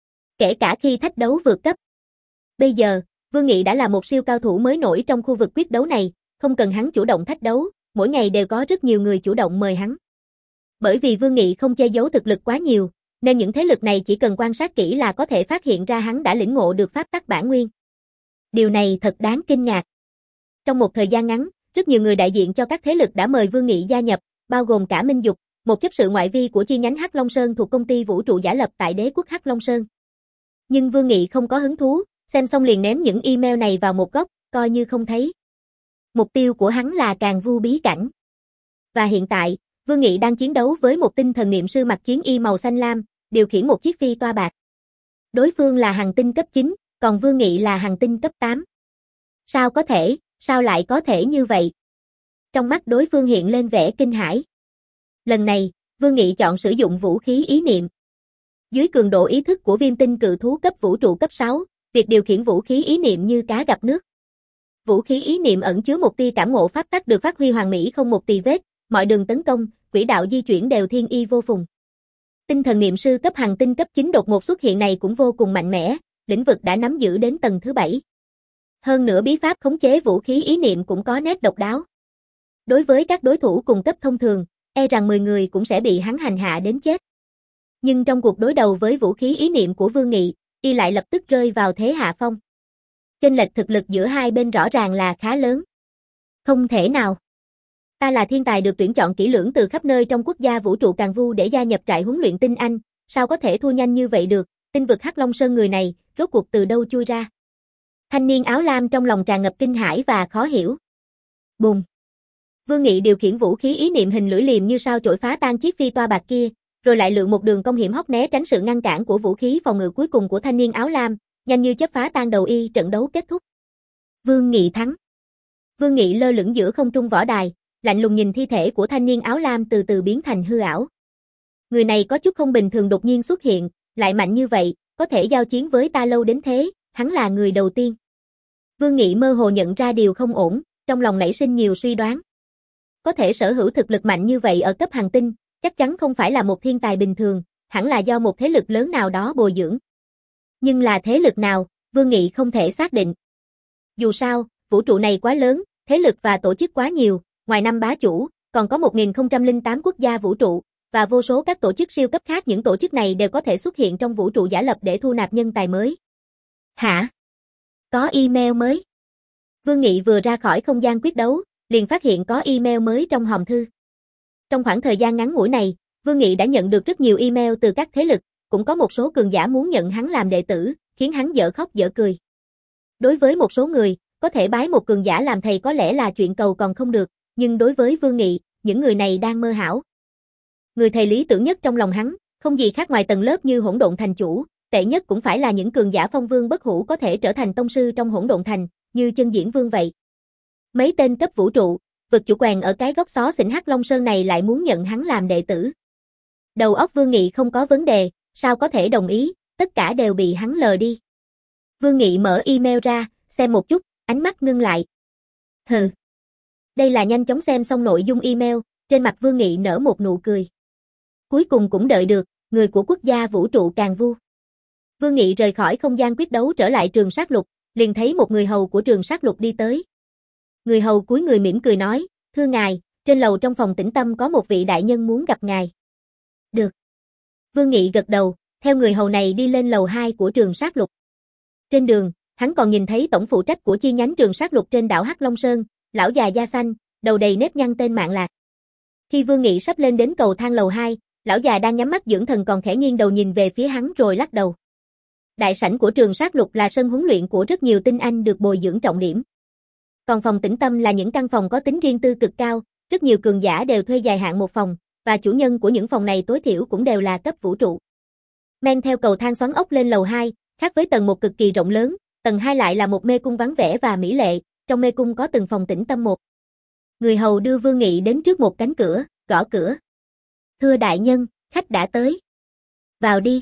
Kể cả khi thách đấu vượt cấp. Bây giờ, Vương Nghị đã là một siêu cao thủ mới nổi trong khu vực quyết đấu này, không cần hắn chủ động thách đấu, mỗi ngày đều có rất nhiều người chủ động mời hắn. Bởi vì Vương Nghị không che giấu thực lực quá nhiều, nên những thế lực này chỉ cần quan sát kỹ là có thể phát hiện ra hắn đã lĩnh ngộ được pháp tắc bản nguyên. Điều này thật đáng kinh ngạc. Trong một thời gian ngắn, rất nhiều người đại diện cho các thế lực đã mời Vương Nghị gia nhập, bao gồm cả Minh Dục, một chấp sự ngoại vi của chi nhánh Hắc Long Sơn thuộc công ty vũ trụ giả lập tại đế quốc Hắc Long Sơn. Nhưng Vương Nghị không có hứng thú, xem xong liền ném những email này vào một góc, coi như không thấy. Mục tiêu của hắn là Càn Vu bí cảnh. Và hiện tại, Vương Nghị đang chiến đấu với một tinh thần niệm sư mặc chiến y màu xanh lam, điều khiển một chiếc phi toa bạc. Đối phương là hành tinh cấp chín, còn Vương Nghị là hành tinh cấp tám. Sao có thể, sao lại có thể như vậy? Trong mắt đối phương hiện lên vẻ kinh hãi. Lần này, Vương Nghị chọn sử dụng vũ khí ý niệm. Dưới cường độ ý thức của viêm tinh cự thú cấp vũ trụ cấp sáu, việc điều khiển vũ khí ý niệm như cá gặp nước. Vũ khí ý niệm ẩn chứa một tia cảm ngộ pháp tắc được phát huy hoàn mỹ không một tì vết, mọi đường tấn công, quỹ đạo di chuyển đều thiên y vô phùng. Tinh thần niệm sư cấp hành tinh cấp chín đột ngột xuất hiện này cũng vô cùng mạnh mẽ, lĩnh vực đã nắm giữ đến tầng thứ bảy. Hơn nữa bí pháp khống chế vũ khí ý niệm cũng có nét độc đáo. Đối với các đối thủ cùng cấp thông thường, e rằng mười người cũng sẽ bị hắn hành hạ đến chết. Nhưng trong cuộc đối đầu với vũ khí ý niệm của Vương Nghị, y lại lập tức rơi vào thế hạ phong. Chênh lệch thực lực giữa hai bên rõ ràng là khá lớn. Không thể nào. Ta là thiên tài được tuyển chọn kỹ lưỡng từ khắp nơi trong quốc gia vũ trụ Càn Vu để gia nhập trại huấn luyện tinh anh, sao có thể thua nhanh như vậy được, tinh vực Hắc Long Sơn người này, rốt cuộc từ đâu chui ra. Thanh niên áo lam trong lòng tràn ngập kinh hãi và khó hiểu. Bùng. Vương Nghị điều khiển vũ khí ý niệm hình lưỡi liềm như sao chổi phá tan chiếc phi toa bạc kia, rồi lại lượn một đường cong hiểm hóc né tránh sự ngăn cản của vũ khí phòng ngự cuối cùng của thanh niên áo lam, nhanh như chớp phá tan đầu y, trận đấu kết thúc. Vương Nghị thắng. Vương Nghị lơ lửng giữa không trung võ đài, lạnh lùng nhìn thi thể của thanh niên áo lam từ từ biến thành hư ảo. Người này có chút không bình thường đột nhiên xuất hiện, lại mạnh như vậy, có thể giao chiến với ta lâu đến thế, hắn là người đầu tiên. Vương Nghị mơ hồ nhận ra điều không ổn, trong lòng nảy sinh nhiều suy đoán. Có thể sở hữu thực lực mạnh như vậy ở cấp hành tinh, chắc chắn không phải là một thiên tài bình thường, hẳn là do một thế lực lớn nào đó bồi dưỡng. Nhưng là thế lực nào, Vương Nghị không thể xác định. Dù sao, vũ trụ này quá lớn, thế lực và tổ chức quá nhiều, ngoài năm bá chủ, còn có một nghìn không trăm lẻ tám quốc gia vũ trụ, và vô số các tổ chức siêu cấp khác, những tổ chức này đều có thể xuất hiện trong vũ trụ giả lập để thu nạp nhân tài mới. Hả? Có email mới. Vương Nghị vừa ra khỏi không gian quyết đấu, liền phát hiện có email mới trong hòm thư. Trong khoảng thời gian ngắn ngủi này, Vương Nghị đã nhận được rất nhiều email từ các thế lực, cũng có một số cường giả muốn nhận hắn làm đệ tử, khiến hắn dở khóc dở cười. Đối với một số người, có thể bái một cường giả làm thầy có lẽ là chuyện cầu còn không được, nhưng đối với Vương Nghị, những người này đang mơ hão. Người thầy lý tưởng nhất trong lòng hắn, không gì khác ngoài tầng lớp như Hỗn Độn Thành chủ, tệ nhất cũng phải là những cường giả phong vương bất hủ có thể trở thành tông sư trong Hỗn Độn Thành, như Chân Diễn Vương vậy. Mấy tên cấp vũ trụ, vực chủ quèn ở cái góc xó xỉnh Hắc Long Sơn này lại muốn nhận hắn làm đệ tử. Đầu óc Vương Nghị không có vấn đề, sao có thể đồng ý, tất cả đều bị hắn lờ đi. Vương Nghị mở email ra, xem một chút, ánh mắt ngưng lại. Hừ. Đây là nhanh chóng xem xong nội dung email, trên mặt Vương Nghị nở một nụ cười. Cuối cùng cũng đợi được, người của quốc gia vũ trụ Càn Vu. Vương Nghị rời khỏi không gian quyết đấu trở lại trường sát lục, liền thấy một người hầu của trường sát lục đi tới. Người hầu cúi người mỉm cười nói, thưa ngài, trên lầu trong phòng tĩnh tâm có một vị đại nhân muốn gặp ngài. Được. Vương Nghị gật đầu, theo người hầu này đi lên lầu hai của trường sát lục. Trên đường, hắn còn nhìn thấy tổng phụ trách của chi nhánh trường sát lục trên đảo Hắc Long Sơn, lão già da xanh, đầu đầy nếp nhăn tên Mạng Lạc. Khi Vương Nghị sắp lên đến cầu thang lầu hai, lão già đang nhắm mắt dưỡng thần còn khẽ nghiêng đầu nhìn về phía hắn rồi lắc đầu. Đại sảnh của trường sát lục là sân huấn luyện của rất nhiều tinh anh được bồi dưỡng trọng điểm. Còn phòng tĩnh tâm là những căn phòng có tính riêng tư cực cao, rất nhiều cường giả đều thuê dài hạn một phòng, và chủ nhân của những phòng này tối thiểu cũng đều là cấp vũ trụ. Men theo cầu thang xoắn ốc lên lầu hai, khác với tầng một cực kỳ rộng lớn, tầng hai lại là một mê cung vắng vẻ và mỹ lệ, trong mê cung có từng phòng tĩnh tâm một. Người hầu đưa Vương Nghị đến trước một cánh cửa, gõ cửa. Thưa đại nhân, khách đã tới. Vào đi.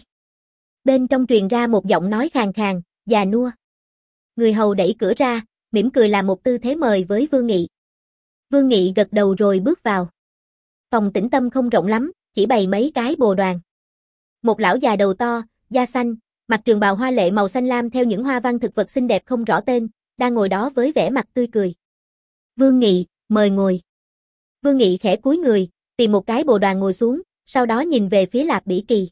Bên trong truyền ra một giọng nói khàn khàn, già nua. Người hầu đẩy cửa ra, mỉm cười làm một tư thế mời với Vương Nghị. Vương Nghị gật đầu rồi bước vào. Phòng tĩnh tâm không rộng lắm, chỉ bày mấy cái bồ đoàn. Một lão già đầu to, da xanh, mặc trường bào hoa lệ màu xanh lam theo những hoa văn thực vật xinh đẹp không rõ tên, đang ngồi đó với vẻ mặt tươi cười. Vương Nghị, mời ngồi. Vương Nghị khẽ cúi người, tìm một cái bồ đoàn ngồi xuống, sau đó nhìn về phía Lạp Bỉ Kỳ.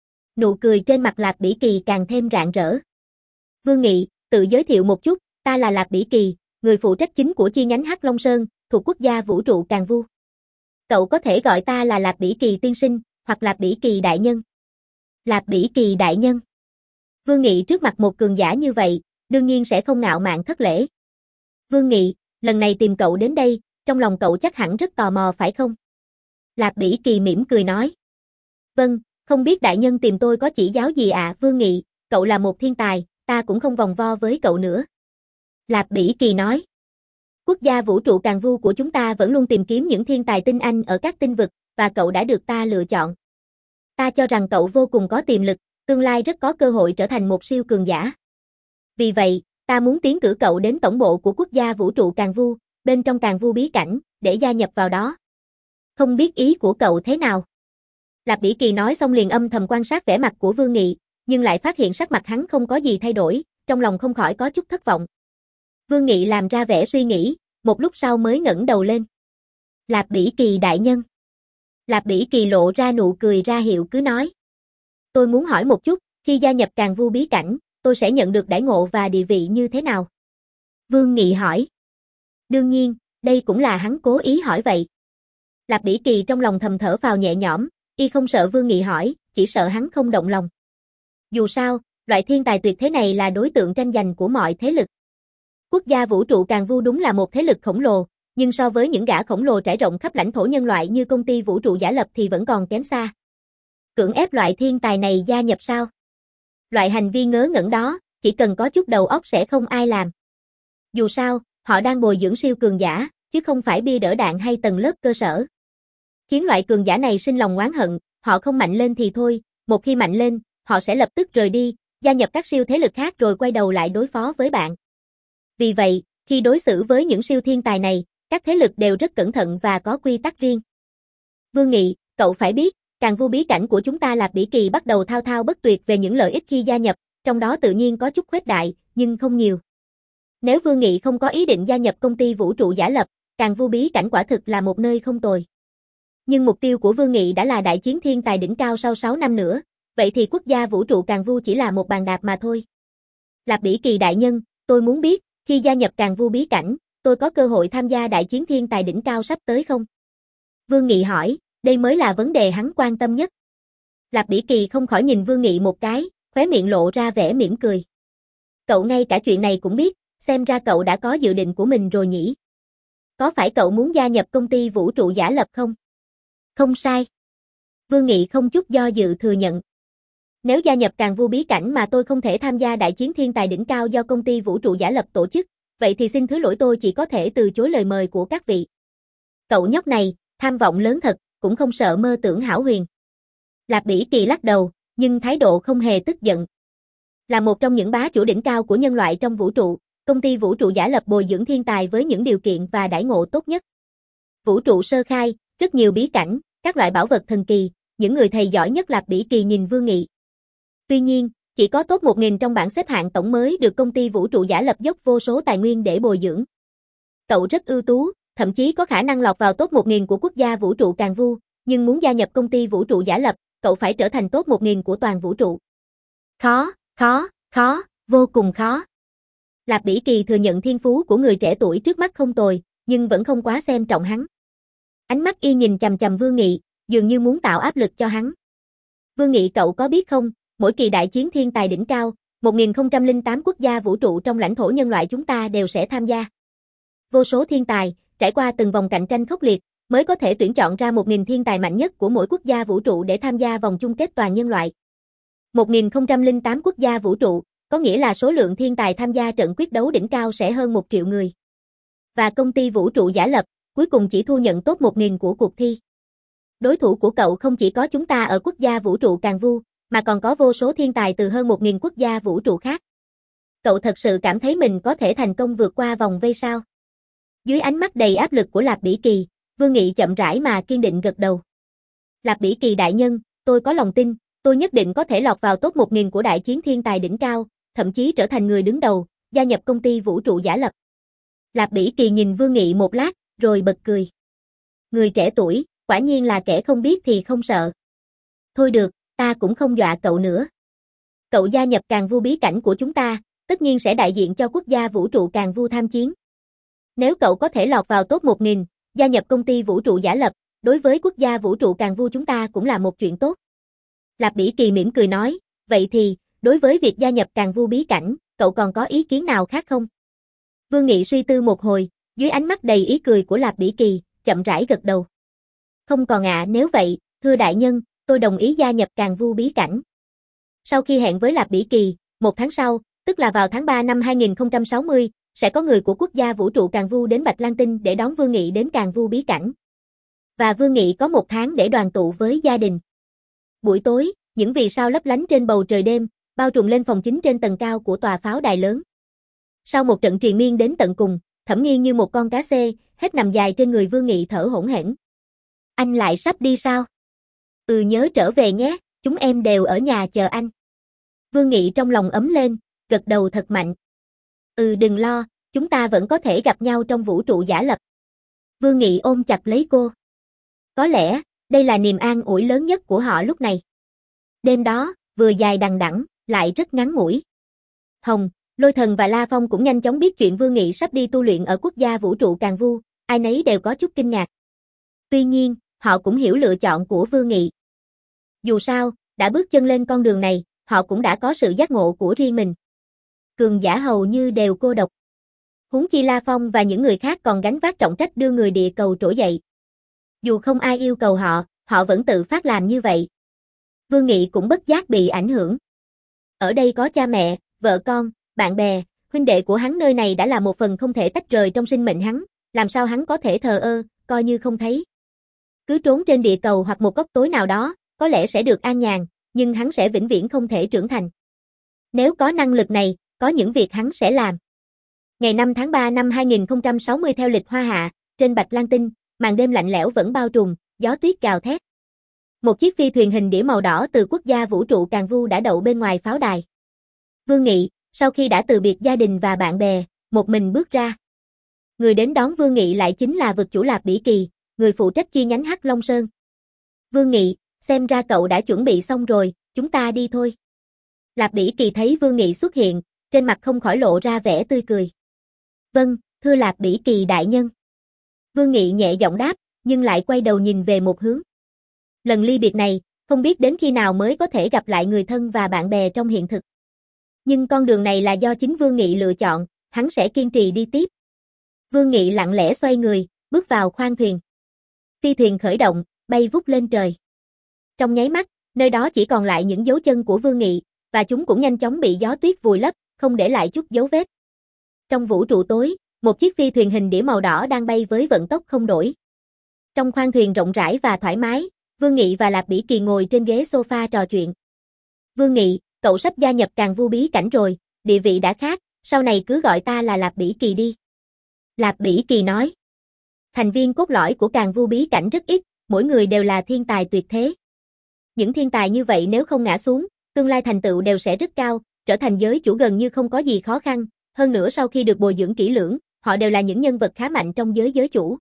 Nụ cười trên mặt Lạp Bỉ Kỳ càng thêm rạng rỡ. Vương Nghị, tự giới thiệu một chút, ta là Lạp Bỉ Kỳ, người phụ trách chính của chi nhánh Hắc Long Sơn, thuộc quốc gia vũ trụ Càn Vu. Cậu có thể gọi ta là Lạp Bỉ Kỳ tiên sinh, hoặc Lạp Bỉ Kỳ đại nhân. Lạp Bỉ Kỳ đại nhân. Vương Nghị trước mặt một cường giả như vậy, đương nhiên sẽ không ngạo mạn thất lễ. Vương Nghị, lần này tìm cậu đến đây, trong lòng cậu chắc hẳn rất tò mò phải không? Lạp Bỉ Kỳ mỉm cười nói. Vâng, không biết đại nhân tìm tôi có chỉ giáo gì ạ? À? Vương Nghị, cậu là một thiên tài, ta cũng không vòng vo với cậu nữa. Lạp Bỉ Kỳ nói. Quốc gia vũ trụ Càn Vu của chúng ta vẫn luôn tìm kiếm những thiên tài tinh anh ở các tinh vực, và cậu đã được ta lựa chọn. Ta cho rằng cậu vô cùng có tiềm lực, tương lai rất có cơ hội trở thành một siêu cường giả. Vì vậy, ta muốn tiến cử cậu đến tổng bộ của quốc gia vũ trụ Càn Vu, bên trong Càn Vu bí cảnh, để gia nhập vào đó. Không biết ý của cậu thế nào? Lạp Bỉ Kỳ nói xong liền âm thầm quan sát vẻ mặt của Vương Nghị, nhưng lại phát hiện sắc mặt hắn không có gì thay đổi, trong lòng không khỏi có chút thất vọng. Vương Nghị làm ra vẻ suy nghĩ, một lúc sau mới ngẩng đầu lên. Lạp Bỉ Kỳ đại nhân. Lạp Bỉ Kỳ lộ ra nụ cười ra hiệu cứ nói. Tôi muốn hỏi một chút, khi gia nhập Càn Vu bí cảnh, tôi sẽ nhận được đãi ngộ và địa vị như thế nào? Vương Nghị hỏi. Đương nhiên, đây cũng là hắn cố ý hỏi vậy. Lạp Bỉ Kỳ trong lòng thầm thở phào nhẹ nhõm, y không sợ Vương Nghị hỏi, chỉ sợ hắn không động lòng. Dù sao, loại thiên tài tuyệt thế này là đối tượng tranh giành của mọi thế lực. Quốc gia vũ trụ Càn Vu đúng là một thế lực khổng lồ, nhưng so với những gã khổng lồ trải rộng khắp lãnh thổ nhân loại như công ty vũ trụ giả lập thì vẫn còn kém xa. Cưỡng ép loại thiên tài này gia nhập sao? Loại hành vi ngớ ngẩn đó, chỉ cần có chút đầu óc sẽ không ai làm. Dù sao, họ đang bồi dưỡng siêu cường giả, chứ không phải bia đỡ đạn hay tầng lớp cơ sở. Khiến loại cường giả này sinh lòng oán hận, họ không mạnh lên thì thôi, một khi mạnh lên, họ sẽ lập tức rời đi, gia nhập các siêu thế lực khác rồi quay đầu lại đối phó với bạn. Vì vậy, khi đối xử với những siêu thiên tài này, các thế lực đều rất cẩn thận và có quy tắc riêng. Vương Nghị, cậu phải biết, Càn Vu bí cảnh của chúng ta Lạp Bỉ Kỳ bắt đầu thao thao bất tuyệt về những lợi ích khi gia nhập, trong đó tự nhiên có chút khuếch đại, nhưng không nhiều. Nếu Vương Nghị không có ý định gia nhập công ty vũ trụ giả lập, Càn Vu bí cảnh quả thực là một nơi không tồi. Nhưng mục tiêu của Vương Nghị đã là đại chiến thiên tài đỉnh cao sau sáu năm nữa, vậy thì quốc gia vũ trụ Càn Vu chỉ là một bàn đạp mà thôi. Lạp Bỉ Kỳ đại nhân, tôi muốn biết, khi gia nhập Càn Vu bí cảnh, tôi có cơ hội tham gia đại chiến thiên tài đỉnh cao sắp tới không? Vương Nghị hỏi, đây mới là vấn đề hắn quan tâm nhất. Lạp Bỉ Kỳ không khỏi nhìn Vương Nghị một cái, khóe miệng lộ ra vẻ mỉm cười. Cậu ngay cả chuyện này cũng biết, xem ra cậu đã có dự định của mình rồi nhỉ? Có phải cậu muốn gia nhập công ty vũ trụ giả lập không? Không sai. Vương Nghị không chút do dự thừa nhận. Nếu gia nhập Càn Vu bí cảnh mà tôi không thể tham gia đại chiến thiên tài đỉnh cao do công ty vũ trụ giả lập tổ chức, vậy thì xin thứ lỗi tôi chỉ có thể từ chối lời mời của các vị. Cậu nhóc này, tham vọng lớn thật, cũng không sợ mơ tưởng hão huyền. Lạp Bỉ Kỳ lắc đầu, nhưng thái độ không hề tức giận. Là một trong những bá chủ đỉnh cao của nhân loại trong vũ trụ, công ty vũ trụ giả lập bồi dưỡng thiên tài với những điều kiện và đãi ngộ tốt nhất. Vũ trụ sơ khai, rất nhiều bí cảnh, các loại bảo vật thần kỳ, những người thầy giỏi nhất. Lạp Bỉ Kỳ nhìn Vương Nghị. Tuy nhiên, chỉ có top một nghìn trong bảng xếp hạng tổng mới được công ty vũ trụ giả lập dốc vô số tài nguyên để bồi dưỡng. Cậu rất ưu tú, thậm chí có khả năng lọt vào top một nghìn của quốc gia vũ trụ Càn Vu, nhưng muốn gia nhập công ty vũ trụ giả lập, cậu phải trở thành top một nghìn của toàn vũ trụ. Khó, khó, khó, vô cùng khó. Lạp Bỉ Kỳ thừa nhận thiên phú của người trẻ tuổi trước mắt không tồi, nhưng vẫn không quá xem trọng hắn. Ánh mắt y nhìn chằm chằm Vương Nghị, dường như muốn tạo áp lực cho hắn. Vương Nghị, cậu có biết không, mỗi kỳ đại chiến thiên tài đỉnh cao, một nghìn không trăm lẻ tám quốc gia vũ trụ trong lãnh thổ nhân loại chúng ta đều sẽ tham gia. Vô số thiên tài, trải qua từng vòng cạnh tranh khốc liệt, mới có thể tuyển chọn ra một nghìn thiên tài mạnh nhất của mỗi quốc gia vũ trụ để tham gia vòng chung kết toàn nhân loại. một nghìn không trăm lẻ tám quốc gia vũ trụ, có nghĩa là số lượng thiên tài tham gia trận quyết đấu đỉnh cao sẽ hơn một triệu người. Và công ty vũ trụ giả lập, cuối cùng chỉ thu nhận top một nghìn của cuộc thi. Đối thủ của cậu không chỉ có chúng ta ở quốc gia vũ trụ Càn Vu, mà còn có vô số thiên tài từ hơn một nghìn quốc gia vũ trụ khác. Cậu thật sự cảm thấy mình có thể thành công vượt qua vòng vây sao? Dưới ánh mắt đầy áp lực của Lạp Bỉ Kỳ, Vương Nghị chậm rãi mà kiên định gật đầu. Lạp Bỉ Kỳ đại nhân, tôi có lòng tin, tôi nhất định có thể lọt vào top một nghìn của đại chiến thiên tài đỉnh cao, thậm chí trở thành người đứng đầu, gia nhập công ty vũ trụ giả lập. Lạp Bỉ Kỳ nhìn Vương Nghị một lát, rồi bật cười. Người trẻ tuổi, quả nhiên là kẻ không biết thì không sợ. Thôi được, ta cũng không dọa cậu nữa. Cậu gia nhập Càn Vu bí cảnh của chúng ta, tất nhiên sẽ đại diện cho quốc gia vũ trụ Càn Vu tham chiến. Nếu cậu có thể lọt vào top một nghìn, gia nhập công ty vũ trụ giả lập, đối với quốc gia vũ trụ Càn Vu chúng ta cũng là một chuyện tốt. Lạp Bỉ Kỳ mỉm cười nói, vậy thì, đối với việc gia nhập Càn Vu bí cảnh, cậu còn có ý kiến nào khác không? Vương Nghị suy tư một hồi, dưới ánh mắt đầy ý cười của Lạp Bỉ Kỳ, chậm rãi gật đầu. Không còn ạ, à, nếu vậy, thưa đại nhân, tôi đồng ý gia nhập Càn Vu bí cảnh. Sau khi hẹn với Lạp Bỉ Kỳ, một tháng sau, tức là vào tháng ba năm hai nghìn không trăm sáu mươi, sẽ có người của quốc gia vũ trụ Càn Vu đến Bạch Lan Tinh để đón Vương Nghị đến Càn Vu bí cảnh. Và Vương Nghị có một tháng để đoàn tụ với gia đình. Buổi tối, những vì sao lấp lánh trên bầu trời đêm, bao trùm lên phòng chính trên tầng cao của tòa pháo đài lớn. Sau một trận triền miên đến tận cùng, Thẩm Nghiên như một con cá xê, hết nằm dài trên người Vương Nghị thở hổn hển. Anh lại sắp đi sao? Ừ, nhớ trở về nhé, chúng em đều ở nhà chờ anh. Vương Nghị trong lòng ấm lên, gật đầu thật mạnh. Ừ, đừng lo, chúng ta vẫn có thể gặp nhau trong vũ trụ giả lập. Vương Nghị ôm chặt lấy cô. Có lẽ, đây là niềm an ủi lớn nhất của họ lúc này. Đêm đó, vừa dài đằng đẵng, lại rất ngắn ngủi. Hồng, Lôi Thần và La Phong cũng nhanh chóng biết chuyện Vương Nghị sắp đi tu luyện ở quốc gia vũ trụ Càn Vu, ai nấy đều có chút kinh ngạc. Tuy nhiên, họ cũng hiểu lựa chọn của Vương Nghị. Dù sao, đã bước chân lên con đường này, họ cũng đã có sự giác ngộ của riêng mình. Cường giả hầu như đều cô độc. Huống chi La Phong và những người khác còn gánh vác trọng trách đưa người địa cầu trỗi dậy. Dù không ai yêu cầu họ, họ vẫn tự phát làm như vậy. Vương Nghị cũng bất giác bị ảnh hưởng. Ở đây có cha mẹ, vợ con, bạn bè, huynh đệ của hắn, nơi này đã là một phần không thể tách rời trong sinh mệnh hắn, làm sao hắn có thể thờ ơ, coi như không thấy. Cứ trốn trên địa cầu hoặc một góc tối nào đó, có lẽ sẽ được an nhàn, nhưng hắn sẽ vĩnh viễn không thể trưởng thành. Nếu có năng lực này, có những việc hắn sẽ làm. Ngày năm tháng ba năm hai nghìn không trăm sáu mươi theo lịch Hoa Hạ, trên Bạch Lan Tinh, màn đêm lạnh lẽo vẫn bao trùm, gió tuyết gào thét. Một chiếc phi thuyền hình đĩa màu đỏ từ quốc gia vũ trụ Càn Vu đã đậu bên ngoài pháo đài. Vương Nghị, sau khi đã từ biệt gia đình và bạn bè, một mình bước ra. Người đến đón Vương Nghị lại chính là vực chủ Lạp Bỉ Kỳ, người phụ trách chi nhánh Hắc Long Sơn. Vương Nghị, xem ra cậu đã chuẩn bị xong rồi, chúng ta đi thôi. Lạp Bỉ Kỳ thấy Vương Nghị xuất hiện, trên mặt không khỏi lộ ra vẻ tươi cười. Vâng, thưa Lạp Bỉ Kỳ đại nhân. Vương Nghị nhẹ giọng đáp, nhưng lại quay đầu nhìn về một hướng. Lần ly biệt này, không biết đến khi nào mới có thể gặp lại người thân và bạn bè trong hiện thực. Nhưng con đường này là do chính Vương Nghị lựa chọn, hắn sẽ kiên trì đi tiếp. Vương Nghị lặng lẽ xoay người, bước vào khoang thuyền. Phi thuyền khởi động, bay vút lên trời. Trong nháy mắt, nơi đó chỉ còn lại những dấu chân của Vương Nghị, và chúng cũng nhanh chóng bị gió tuyết vùi lấp, không để lại chút dấu vết. Trong vũ trụ tối, một chiếc phi thuyền hình đĩa màu đỏ đang bay với vận tốc không đổi. Trong khoang thuyền rộng rãi và thoải mái, Vương Nghị và Lạp Bỉ Kỳ ngồi trên ghế sofa trò chuyện. Vương Nghị, cậu sắp gia nhập Càn Vu bí cảnh rồi, địa vị đã khác, sau này cứ gọi ta là Lạp Bỉ Kỳ đi. Lạp Bỉ Kỳ nói. Thành viên cốt lõi của Càn Vu bí cảnh rất ít, mỗi người đều là thiên tài tuyệt thế. Những thiên tài như vậy nếu không ngã xuống, tương lai thành tựu đều sẽ rất cao, trở thành giới chủ gần như không có gì khó khăn, hơn nữa sau khi được bồi dưỡng kỹ lưỡng, họ đều là những nhân vật khá mạnh trong giới giới chủ.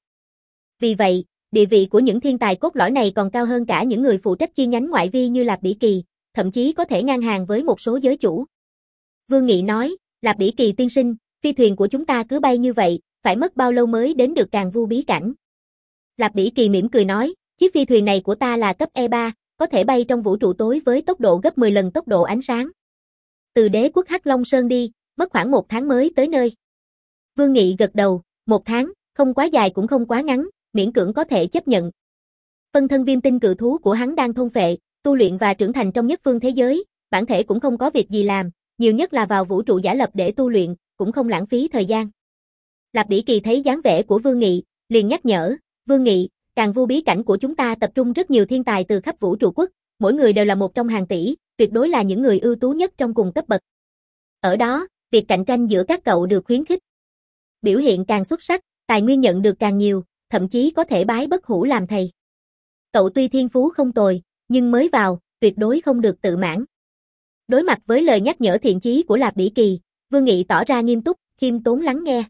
Vì vậy, địa vị của những thiên tài cốt lõi này còn cao hơn cả những người phụ trách chi nhánh ngoại vi như Lạp Bỉ Kỳ, thậm chí có thể ngang hàng với một số giới chủ. Vương Nghị nói, Lạp Bỉ Kỳ tiên sinh, phi thuyền của chúng ta cứ bay như vậy, phải mất bao lâu mới đến được Càn Vu bí cảnh? Lạp Bỉ Kỳ mỉm cười nói, chiếc phi thuyền này của ta là cấp E ba, có thể bay trong vũ trụ tối với tốc độ gấp mười lần tốc độ ánh sáng. Từ đế quốc Hắc Long Sơn đi, mất khoảng một tháng mới tới nơi. Vương Nghị gật đầu, một tháng, không quá dài cũng không quá ngắn, miễn cưỡng có thể chấp nhận. Phân thân viêm tinh cự thú của hắn đang thôn phệ, tu luyện và trưởng thành trong nhất phương thế giới, bản thể cũng không có việc gì làm, nhiều nhất là vào vũ trụ giả lập để tu luyện, cũng không lãng phí thời gian. Lạp Bỉ Kỳ thấy dáng vẻ của Vương Nghị, liền nhắc nhở, Vương Nghị, Càn Vu bí cảnh của chúng ta tập trung rất nhiều thiên tài từ khắp vũ trụ quốc, mỗi người đều là một trong hàng tỷ, tuyệt đối là những người ưu tú nhất trong cùng cấp bậc. Ở đó, việc cạnh tranh giữa các cậu được khuyến khích. Biểu hiện càng xuất sắc, tài nguyên nhận được càng nhiều, thậm chí có thể bái bất hủ làm thầy. Cậu tuy thiên phú không tồi, nhưng mới vào, tuyệt đối không được tự mãn. Đối mặt với lời nhắc nhở thiện chí của Lạp Bỉ Kỳ, Vương Nghị tỏ ra nghiêm túc, khiêm tốn lắng nghe.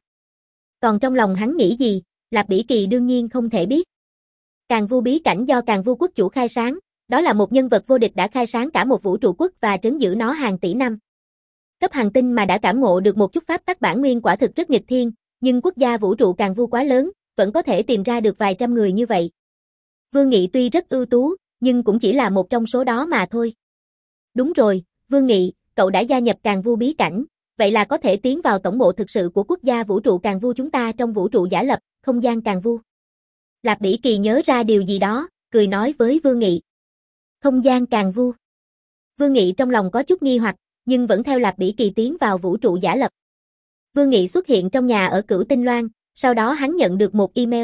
Còn trong lòng hắn nghĩ gì, Lạp Bỉ Kỳ đương nhiên không thể biết. Càn Vu bí cảnh do Càn Vu quốc chủ khai sáng, đó là một nhân vật vô địch đã khai sáng cả một vũ trụ quốc và trấn giữ nó hàng tỷ năm. Cấp hành tinh mà đã cảm ngộ được một chút pháp tắc bản nguyên quả thực rất nghịch thiên, nhưng quốc gia vũ trụ Càn Vu quá lớn, vẫn có thể tìm ra được vài trăm người như vậy. Vương Nghị tuy rất ưu tú, nhưng cũng chỉ là một trong số đó mà thôi. Đúng rồi, Vương Nghị, cậu đã gia nhập Càn Vu bí cảnh, vậy là có thể tiến vào tổng bộ thực sự của quốc gia vũ trụ Càn Vu chúng ta trong vũ trụ giả lập, không gian Càn Vu. Lạp Bỉ Kỳ nhớ ra điều gì đó, cười nói với Vương Nghị. Không gian Càn Vu. Vương Nghị trong lòng có chút nghi hoặc, nhưng vẫn theo Lạp Bỉ Kỳ tiến vào vũ trụ giả lập. Vương Nghị xuất hiện trong nhà ở Cửu Tinh Loan, sau đó hắn nhận được một email.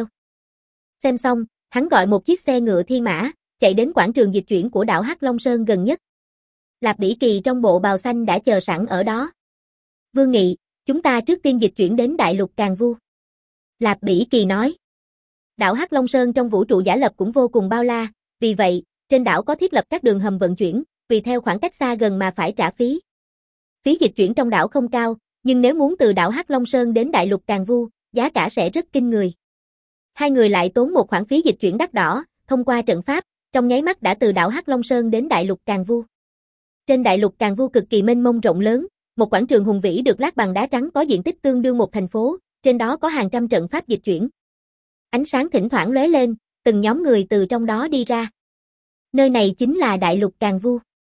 Xem xong, hắn gọi một chiếc xe ngựa thiên mã, chạy đến quảng trường dịch chuyển của đảo Hắc Long Sơn gần nhất. Lạp Bỉ Kỳ trong bộ bào xanh đã chờ sẵn ở đó. Vương Nghị, chúng ta trước tiên dịch chuyển đến đại lục Càn Vu. Lạp Bỉ Kỳ nói. Đảo Hắc Long Sơn trong vũ trụ giả lập cũng vô cùng bao la, vì vậy, trên đảo có thiết lập các đường hầm vận chuyển, tùy theo khoảng cách xa gần mà phải trả phí. Phí dịch chuyển trong đảo không cao, nhưng nếu muốn từ đảo Hắc Long Sơn đến đại lục Càn Vu, giá cả sẽ rất kinh người. Hai người lại tốn một khoản phí dịch chuyển đắt đỏ, thông qua trận pháp, trong nháy mắt đã từ đảo Hắc Long Sơn đến đại lục Càn Vu. Trên đại lục Càn Vu cực kỳ mênh mông rộng lớn, một quảng trường hùng vĩ được lát bằng đá trắng có diện tích tương đương một thành phố, trên đó có hàng trăm trận pháp dịch chuyển. Ánh sáng thỉnh thoảng lóe lên, từng nhóm người từ trong đó đi ra. Nơi này chính là đại lục Càn Vu.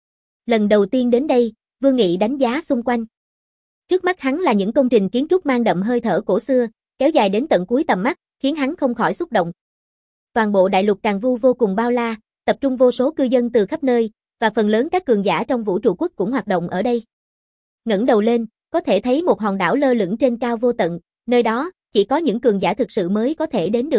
Lần đầu tiên đến đây, Vương Nghị đánh giá xung quanh. Trước mắt hắn là những công trình kiến trúc mang đậm hơi thở cổ xưa, kéo dài đến tận cuối tầm mắt, khiến hắn không khỏi xúc động. Toàn bộ đại lục Càn Vu vô cùng bao la, tập trung vô số cư dân từ khắp nơi, và phần lớn các cường giả trong vũ trụ quốc cũng hoạt động ở đây. Ngẩng đầu lên, có thể thấy một hòn đảo lơ lửng trên cao vô tận, nơi đó, chỉ có những cường giả thực sự mới có thể đến được.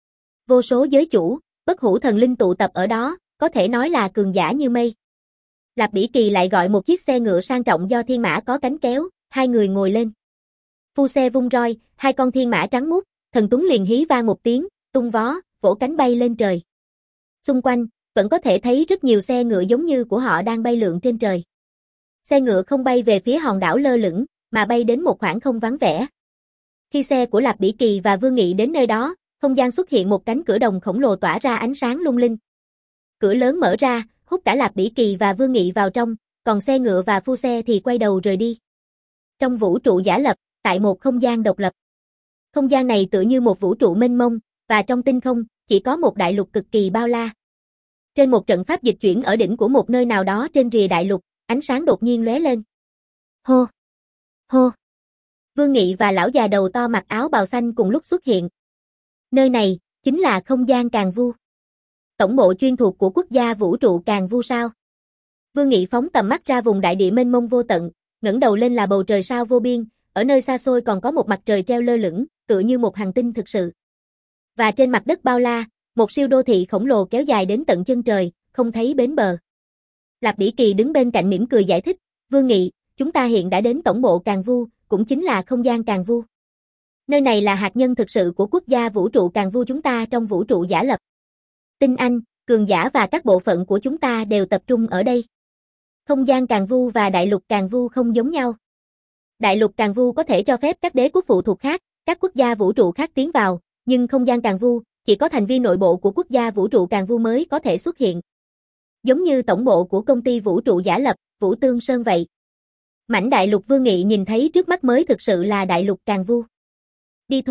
Vô số giới chủ, bất hủ thần linh tụ tập ở đó, có thể nói là cường giả như mây. Lạp Bỉ Kỳ lại gọi một chiếc xe ngựa sang trọng do thiên mã có cánh kéo, hai người ngồi lên. Phu xe vung roi, hai con thiên mã trắng muốt, thần tuấn liền hí vang một tiếng, tung vó, vỗ cánh bay lên trời. Xung quanh, vẫn có thể thấy rất nhiều xe ngựa giống như của họ đang bay lượn trên trời. Xe ngựa không bay về phía hòn đảo lơ lửng, mà bay đến một khoảng không vắng vẻ. Khi xe của Lạp Bỉ Kỳ và Vương Nghị đến nơi đó, không gian xuất hiện một cánh cửa đồng khổng lồ tỏa ra ánh sáng lung linh. Cửa lớn mở ra, hút cả Lạp Bỉ Kỳ và Vương Nghị vào trong, còn xe ngựa và phu xe thì quay đầu rời đi. Trong vũ trụ giả lập, tại một không gian độc lập. Không gian này tựa như một vũ trụ mênh mông, và trong tinh không, chỉ có một đại lục cực kỳ bao la. Trên một trận pháp dịch chuyển ở đỉnh của một nơi nào đó trên rìa đại lục, ánh sáng đột nhiên lóe lên. Hô! Hô! Vương Nghị và lão già đầu to mặc áo bào xanh cùng lúc xuất hiện. Nơi này, chính là không gian Càn Vu. Tổng bộ chuyên thuộc của quốc gia vũ trụ Càn Vu sao? Vương Nghị phóng tầm mắt ra vùng đại địa mênh mông vô tận, ngẩng đầu lên là bầu trời sao vô biên, ở nơi xa xôi còn có một mặt trời treo lơ lửng, tựa như một hành tinh thực sự. Và trên mặt đất bao la, một siêu đô thị khổng lồ kéo dài đến tận chân trời, không thấy bến bờ. Lạp Bỉ Kỳ đứng bên cạnh mỉm cười giải thích, Vương Nghị, chúng ta hiện đã đến tổng bộ Càn Vu, cũng chính là không gian Càn Vu. Nơi này là hạt nhân thực sự của quốc gia vũ trụ Càn Vu chúng ta trong vũ trụ giả lập. Tinh anh, cường giả và các bộ phận của chúng ta đều tập trung ở đây. Không gian Càn Vu và đại lục Càn Vu không giống nhau. Đại lục Càn Vu có thể cho phép các đế quốc phụ thuộc khác, các quốc gia vũ trụ khác tiến vào, nhưng không gian Càn Vu, chỉ có thành viên nội bộ của quốc gia vũ trụ Càn Vu mới có thể xuất hiện. Giống như tổng bộ của công ty vũ trụ giả lập, Vũ Tương Sơn vậy. Mảnh đại lục Vương Nghị nhìn thấy trước mắt mới thực sự là đại lục Càn Vu. Đi thôi,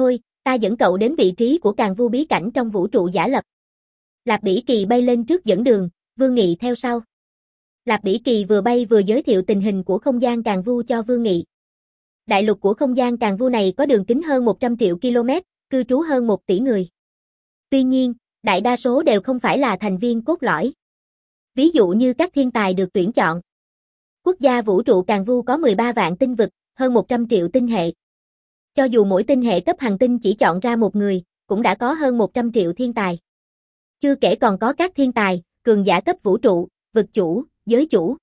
Ta dẫn cậu đến vị trí của Càn Vu bí cảnh trong vũ trụ giả lập. Lạp Bỉ Kỳ bay lên trước dẫn đường, Vương Nghị theo sau. Lạp Bỉ Kỳ vừa bay vừa giới thiệu tình hình của không gian Càn Vu cho Vương Nghị. Đại lục của không gian Càn Vu này có đường kính hơn một trăm triệu ki lô mét, cư trú hơn một tỷ người. Tuy nhiên, đại đa số đều không phải là thành viên cốt lõi. Ví dụ như các thiên tài được tuyển chọn. Quốc gia vũ trụ Càn Vu có mười ba vạn tinh vực, hơn một trăm triệu tinh hệ. Cho dù mỗi tinh hệ cấp hành tinh chỉ chọn ra một người, cũng đã có hơn một trăm triệu thiên tài. Chưa kể còn có các thiên tài, cường giả cấp vũ trụ, vực chủ, giới chủ.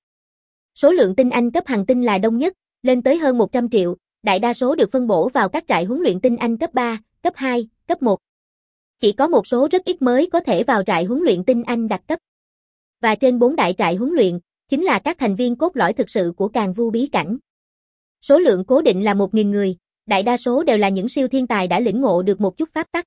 Số lượng tinh anh cấp hành tinh là đông nhất, lên tới hơn một trăm triệu, đại đa số được phân bổ vào các trại huấn luyện tinh anh cấp ba, cấp hai, cấp một. Chỉ có một số rất ít mới có thể vào trại huấn luyện tinh anh đặc cấp. Và trên bốn đại trại huấn luyện, chính là các thành viên cốt lõi thực sự của Càn Vu bí cảnh. Số lượng cố định là một nghìn người, đại đa số đều là những siêu thiên tài đã lĩnh ngộ được một chút pháp tắc.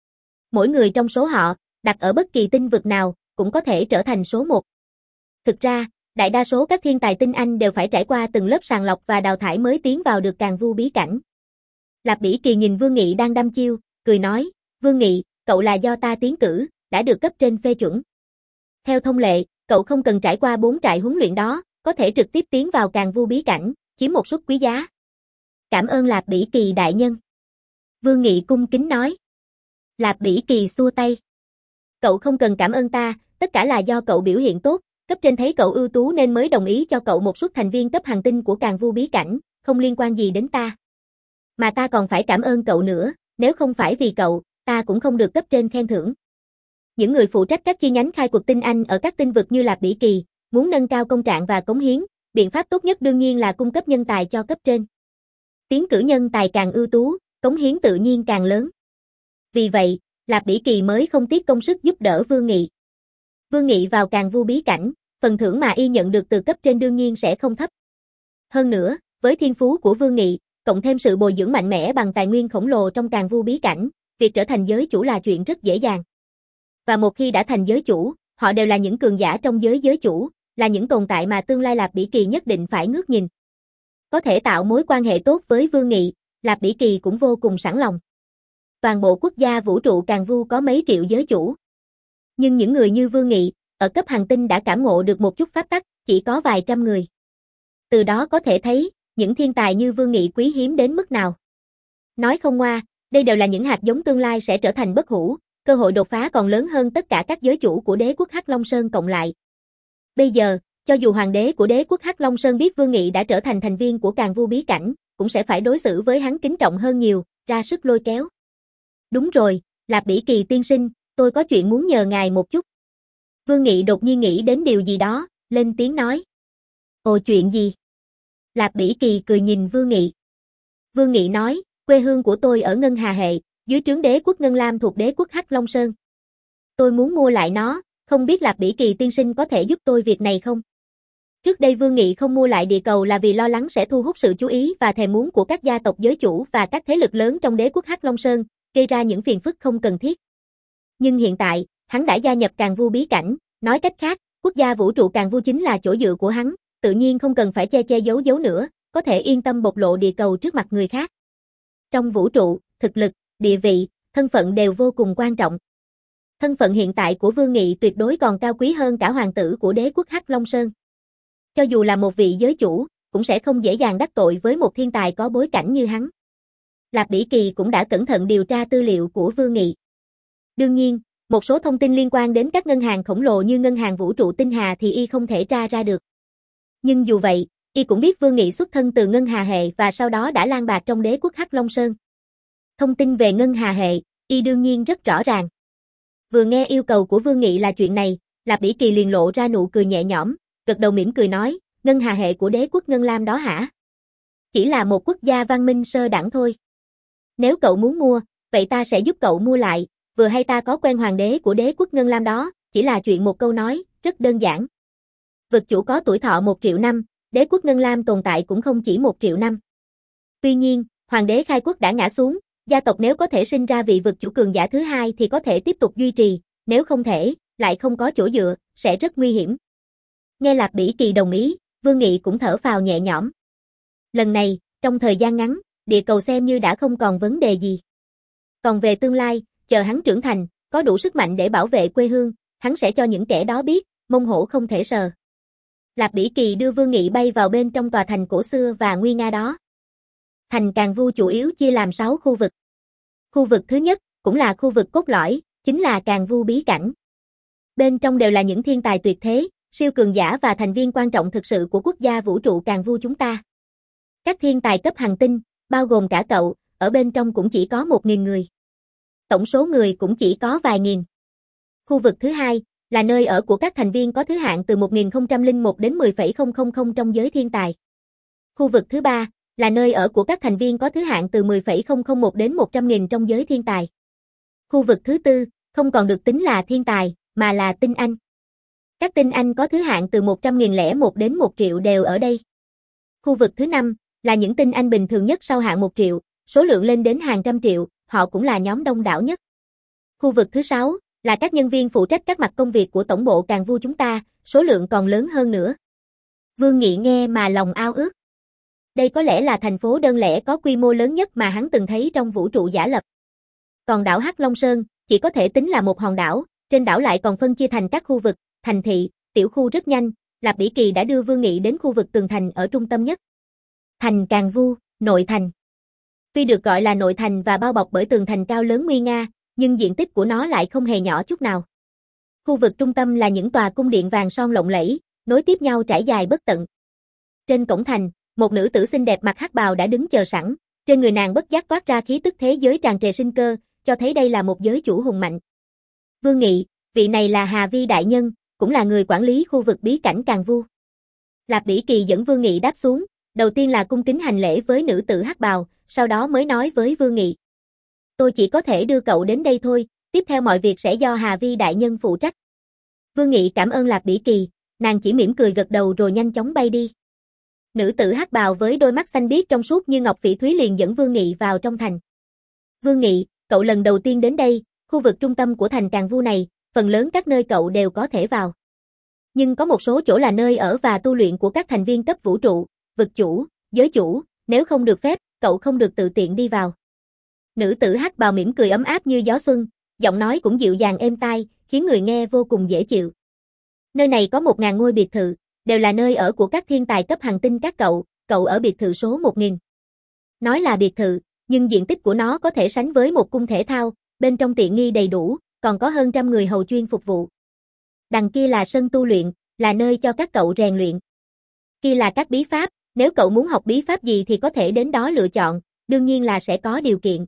Mỗi người trong số họ, đặt ở bất kỳ tinh vực nào, cũng có thể trở thành số một. Thực ra, đại đa số các thiên tài tinh anh đều phải trải qua từng lớp sàng lọc và đào thải mới tiến vào được Càn Vu bí cảnh. Lạp Bỉ Kỳ nhìn Vương Nghị đang đăm chiêu, cười nói, Vương Nghị, cậu là do ta tiến cử, đã được cấp trên phê chuẩn. Theo thông lệ, cậu không cần trải qua bốn trại huấn luyện đó, có thể trực tiếp tiến vào Càn Vu bí cảnh, chiếm một suất quý giá. Cảm ơn Lạp Bỉ Kỳ đại nhân. Vương Nghị cung kính nói. Lạp Bỉ Kỳ xua tay. Cậu không cần cảm ơn ta, tất cả là do cậu biểu hiện tốt, cấp trên thấy cậu ưu tú nên mới đồng ý cho cậu một suất thành viên cấp hành tinh của Càn Vu bí cảnh, không liên quan gì đến ta. Mà ta còn phải cảm ơn cậu nữa, nếu không phải vì cậu, ta cũng không được cấp trên khen thưởng. Những người phụ trách các chi nhánh khai quật tinh anh ở các tinh vực như Lạp Bỉ Kỳ, muốn nâng cao công trạng và cống hiến, biện pháp tốt nhất đương nhiên là cung cấp nhân tài cho cấp trên. Tiến cử nhân tài càng ưu tú, cống hiến tự nhiên càng lớn. Vì vậy, Lạp Bỉ Kỳ mới không tiếc công sức giúp đỡ Vương Nghị. Vương Nghị vào Càn Vu bí cảnh, phần thưởng mà y nhận được từ cấp trên đương nhiên sẽ không thấp. Hơn nữa, với thiên phú của Vương Nghị, cộng thêm sự bồi dưỡng mạnh mẽ bằng tài nguyên khổng lồ trong Càn Vu bí cảnh, việc trở thành giới chủ là chuyện rất dễ dàng. Và một khi đã thành giới chủ, họ đều là những cường giả trong giới giới chủ, là những tồn tại mà tương lai Lạp Bỉ Kỳ nhất định phải ngước nhìn. Có thể tạo mối quan hệ tốt với Vương Nghị, Lạp Bỉ Kỳ cũng vô cùng sẵn lòng. Toàn bộ quốc gia vũ trụ Càn Vu có mấy triệu giới chủ. Nhưng những người như Vương Nghị, ở cấp hành tinh đã cảm ngộ được một chút pháp tắc, chỉ có vài trăm người. Từ đó có thể thấy, những thiên tài như Vương Nghị quý hiếm đến mức nào. Nói không ngoa, đây đều là những hạt giống tương lai sẽ trở thành bất hủ, cơ hội đột phá còn lớn hơn tất cả các giới chủ của đế quốc Hắc Long Sơn cộng lại. Bây giờ, cho dù hoàng đế của đế quốc Hắc Long Sơn biết Vương Nghị đã trở thành thành viên của Càn Vu bí cảnh, cũng sẽ phải đối xử với hắn kính trọng hơn nhiều, ra sức lôi kéo. Đúng rồi, Lạp Bỉ Kỳ tiên sinh, tôi có chuyện muốn nhờ ngài một chút. Vương Nghị đột nhiên nghĩ đến điều gì đó, lên tiếng nói. Ồ, chuyện gì? Lạp Bỉ Kỳ cười nhìn Vương Nghị. Vương Nghị nói, quê hương của tôi ở Ngân Hà hệ, dưới trướng đế quốc Ngân Lam thuộc đế quốc Hắc Long Sơn. Tôi muốn mua lại nó, không biết Lạp Bỉ Kỳ tiên sinh có thể giúp tôi việc này không? Trước đây Vương Nghị không mua lại địa cầu là vì lo lắng sẽ thu hút sự chú ý và thèm muốn của các gia tộc giới chủ và các thế lực lớn trong đế quốc Hắc Long Sơn, gây ra những phiền phức không cần thiết. Nhưng hiện tại, hắn đã gia nhập Càn Vu bí cảnh, nói cách khác, quốc gia vũ trụ Càn Vu chính là chỗ dựa của hắn, tự nhiên không cần phải che che giấu giấu nữa, có thể yên tâm bộc lộ địa cầu trước mặt người khác. Trong vũ trụ, thực lực, địa vị, thân phận đều vô cùng quan trọng. Thân phận hiện tại của Vương Nghị tuyệt đối còn cao quý hơn cả hoàng tử của đế quốc Hắc Long Sơn. Cho dù là một vị giới chủ, cũng sẽ không dễ dàng đắc tội với một thiên tài có bối cảnh như hắn. Lạp Bỉ Kỳ cũng đã cẩn thận điều tra tư liệu của Vương Nghị. Đương nhiên, một số thông tin liên quan đến các ngân hàng khổng lồ như ngân hàng vũ trụ Tinh Hà thì y không thể tra ra được. Nhưng dù vậy, y cũng biết Vương Nghị xuất thân từ Ngân Hà hệ và sau đó đã lang bạt trong đế quốc Hắc Long Sơn. Thông tin về Ngân Hà hệ, y đương nhiên rất rõ ràng. Vừa nghe yêu cầu của Vương Nghị là chuyện này, Lạp Bỉ Kỳ liền lộ ra nụ cười nhẹ nhõm, gật đầu mỉm cười nói, Ngân Hà hệ của đế quốc Ngân Lam đó hả? Chỉ là một quốc gia văn minh sơ đẳng thôi. Nếu cậu muốn mua, vậy ta sẽ giúp cậu mua lại, vừa hay ta có quen hoàng đế của đế quốc Ngân Lam đó, chỉ là chuyện một câu nói, rất đơn giản. Vực chủ có tuổi thọ một triệu năm, đế quốc Ngân Lam tồn tại cũng không chỉ một triệu năm. Tuy nhiên, hoàng đế khai quốc đã ngã xuống, gia tộc nếu có thể sinh ra vị vực chủ cường giả thứ hai thì có thể tiếp tục duy trì, nếu không thể, lại không có chỗ dựa, sẽ rất nguy hiểm. Nghe Lạp Bỉ Kỳ đồng ý, Vương Nghị cũng thở phào nhẹ nhõm. Lần này, trong thời gian ngắn, địa cầu xem như đã không còn vấn đề gì. Còn về tương lai, chờ hắn trưởng thành, có đủ sức mạnh để bảo vệ quê hương, hắn sẽ cho những kẻ đó biết, mông hổ không thể sờ. Lạp Bỉ Kỳ đưa Vương Nghị bay vào bên trong tòa thành cổ xưa và nguy nga đó. Thành Càn Vu chủ yếu chia làm sáu khu vực. Khu vực thứ nhất, cũng là khu vực cốt lõi, chính là Càn Vu bí cảnh. Bên trong đều là những thiên tài tuyệt thế, siêu cường giả và thành viên quan trọng thực sự của quốc gia vũ trụ Càn Vu chúng ta. Các thiên tài cấp hành tinh, bao gồm cả cậu, ở bên trong cũng chỉ có một nghìn người. Tổng số người cũng chỉ có vài nghìn. Khu vực thứ hai, là nơi ở của các thành viên có thứ hạng từ một nghìn không trăm lẻ một đến mười phẩy không không không trong giới thiên tài. Khu vực thứ ba, là nơi ở của các thành viên có thứ hạng từ mười phẩy không không một đến một trăm nghìn trong giới thiên tài. Khu vực thứ tư, không còn được tính là thiên tài, mà là tinh anh. Các tinh anh có thứ hạng từ một trăm nghìn lẻ một đến một triệu đều ở đây. Khu vực thứ năm, là những tinh anh bình thường nhất sau hạng một triệu, số lượng lên đến hàng trăm triệu, họ cũng là nhóm đông đảo nhất. Khu vực thứ sáu, là các nhân viên phụ trách các mặt công việc của tổng bộ Càn Vu chúng ta, số lượng còn lớn hơn nữa. Vương Nghị nghe mà lòng ao ước. Đây có lẽ là thành phố đơn lẻ có quy mô lớn nhất mà hắn từng thấy trong vũ trụ giả lập. Còn đảo Hắc Long Sơn, chỉ có thể tính là một hòn đảo, trên đảo lại còn phân chia thành các khu vực, thành thị, tiểu khu rất nhanh, Lạp Bỉ Kỳ đã đưa Vương Nghị đến khu vực tường thành ở trung tâm nhất. Thành Càn Vu, nội thành. Tuy được gọi là nội thành và bao bọc bởi tường thành cao lớn nguy nga, nhưng diện tích của nó lại không hề nhỏ chút nào. Khu vực trung tâm là những tòa cung điện vàng son lộng lẫy, nối tiếp nhau trải dài bất tận. Trên cổng thành, một nữ tử xinh đẹp mặc hắc bào đã đứng chờ sẵn, trên người nàng bất giác toát ra khí tức thế giới tràn trề sinh cơ, cho thấy đây là một giới chủ hùng mạnh. Vương Nghị, vị này là Hà Vi đại nhân, cũng là người quản lý khu vực bí cảnh Càn Vu. Lạp Bỉ Kỳ dẫn Vương Nghị đáp xuống, đầu tiên là cung kính hành lễ với nữ tử hắc bào, sau đó mới nói với Vương Nghị. Tôi chỉ có thể đưa cậu đến đây thôi, tiếp theo mọi việc sẽ do Hà Vi đại nhân phụ trách. Vương Nghị cảm ơn Lạp Bỉ Kỳ, nàng chỉ mỉm cười gật đầu rồi nhanh chóng bay đi. Nữ tử hắc bào với đôi mắt xanh biếc trong suốt như ngọc phỉ thúy liền dẫn Vương Nghị vào trong thành. Vương Nghị, cậu lần đầu tiên đến đây, khu vực trung tâm của thành Càn Vu này, phần lớn các nơi cậu đều có thể vào. Nhưng có một số chỗ là nơi ở và tu luyện của các thành viên cấp vũ trụ, vực chủ, giới chủ, nếu không được phép, cậu không được tự tiện đi vào. Nữ tử hắc bào mỉm cười ấm áp như gió xuân, giọng nói cũng dịu dàng êm tai, khiến người nghe vô cùng dễ chịu. Nơi này có một ngàn ngôi biệt thự, đều là nơi ở của các thiên tài cấp hành tinh các cậu, cậu ở biệt thự số một nghìn. Nói là biệt thự, nhưng diện tích của nó có thể sánh với một cung thể thao, bên trong tiện nghi đầy đủ, còn có hơn trăm người hầu chuyên phục vụ. Đằng kia là sân tu luyện, là nơi cho các cậu rèn luyện. Kia là các bí pháp, nếu cậu muốn học bí pháp gì thì có thể đến đó lựa chọn, đương nhiên là sẽ có điều kiện.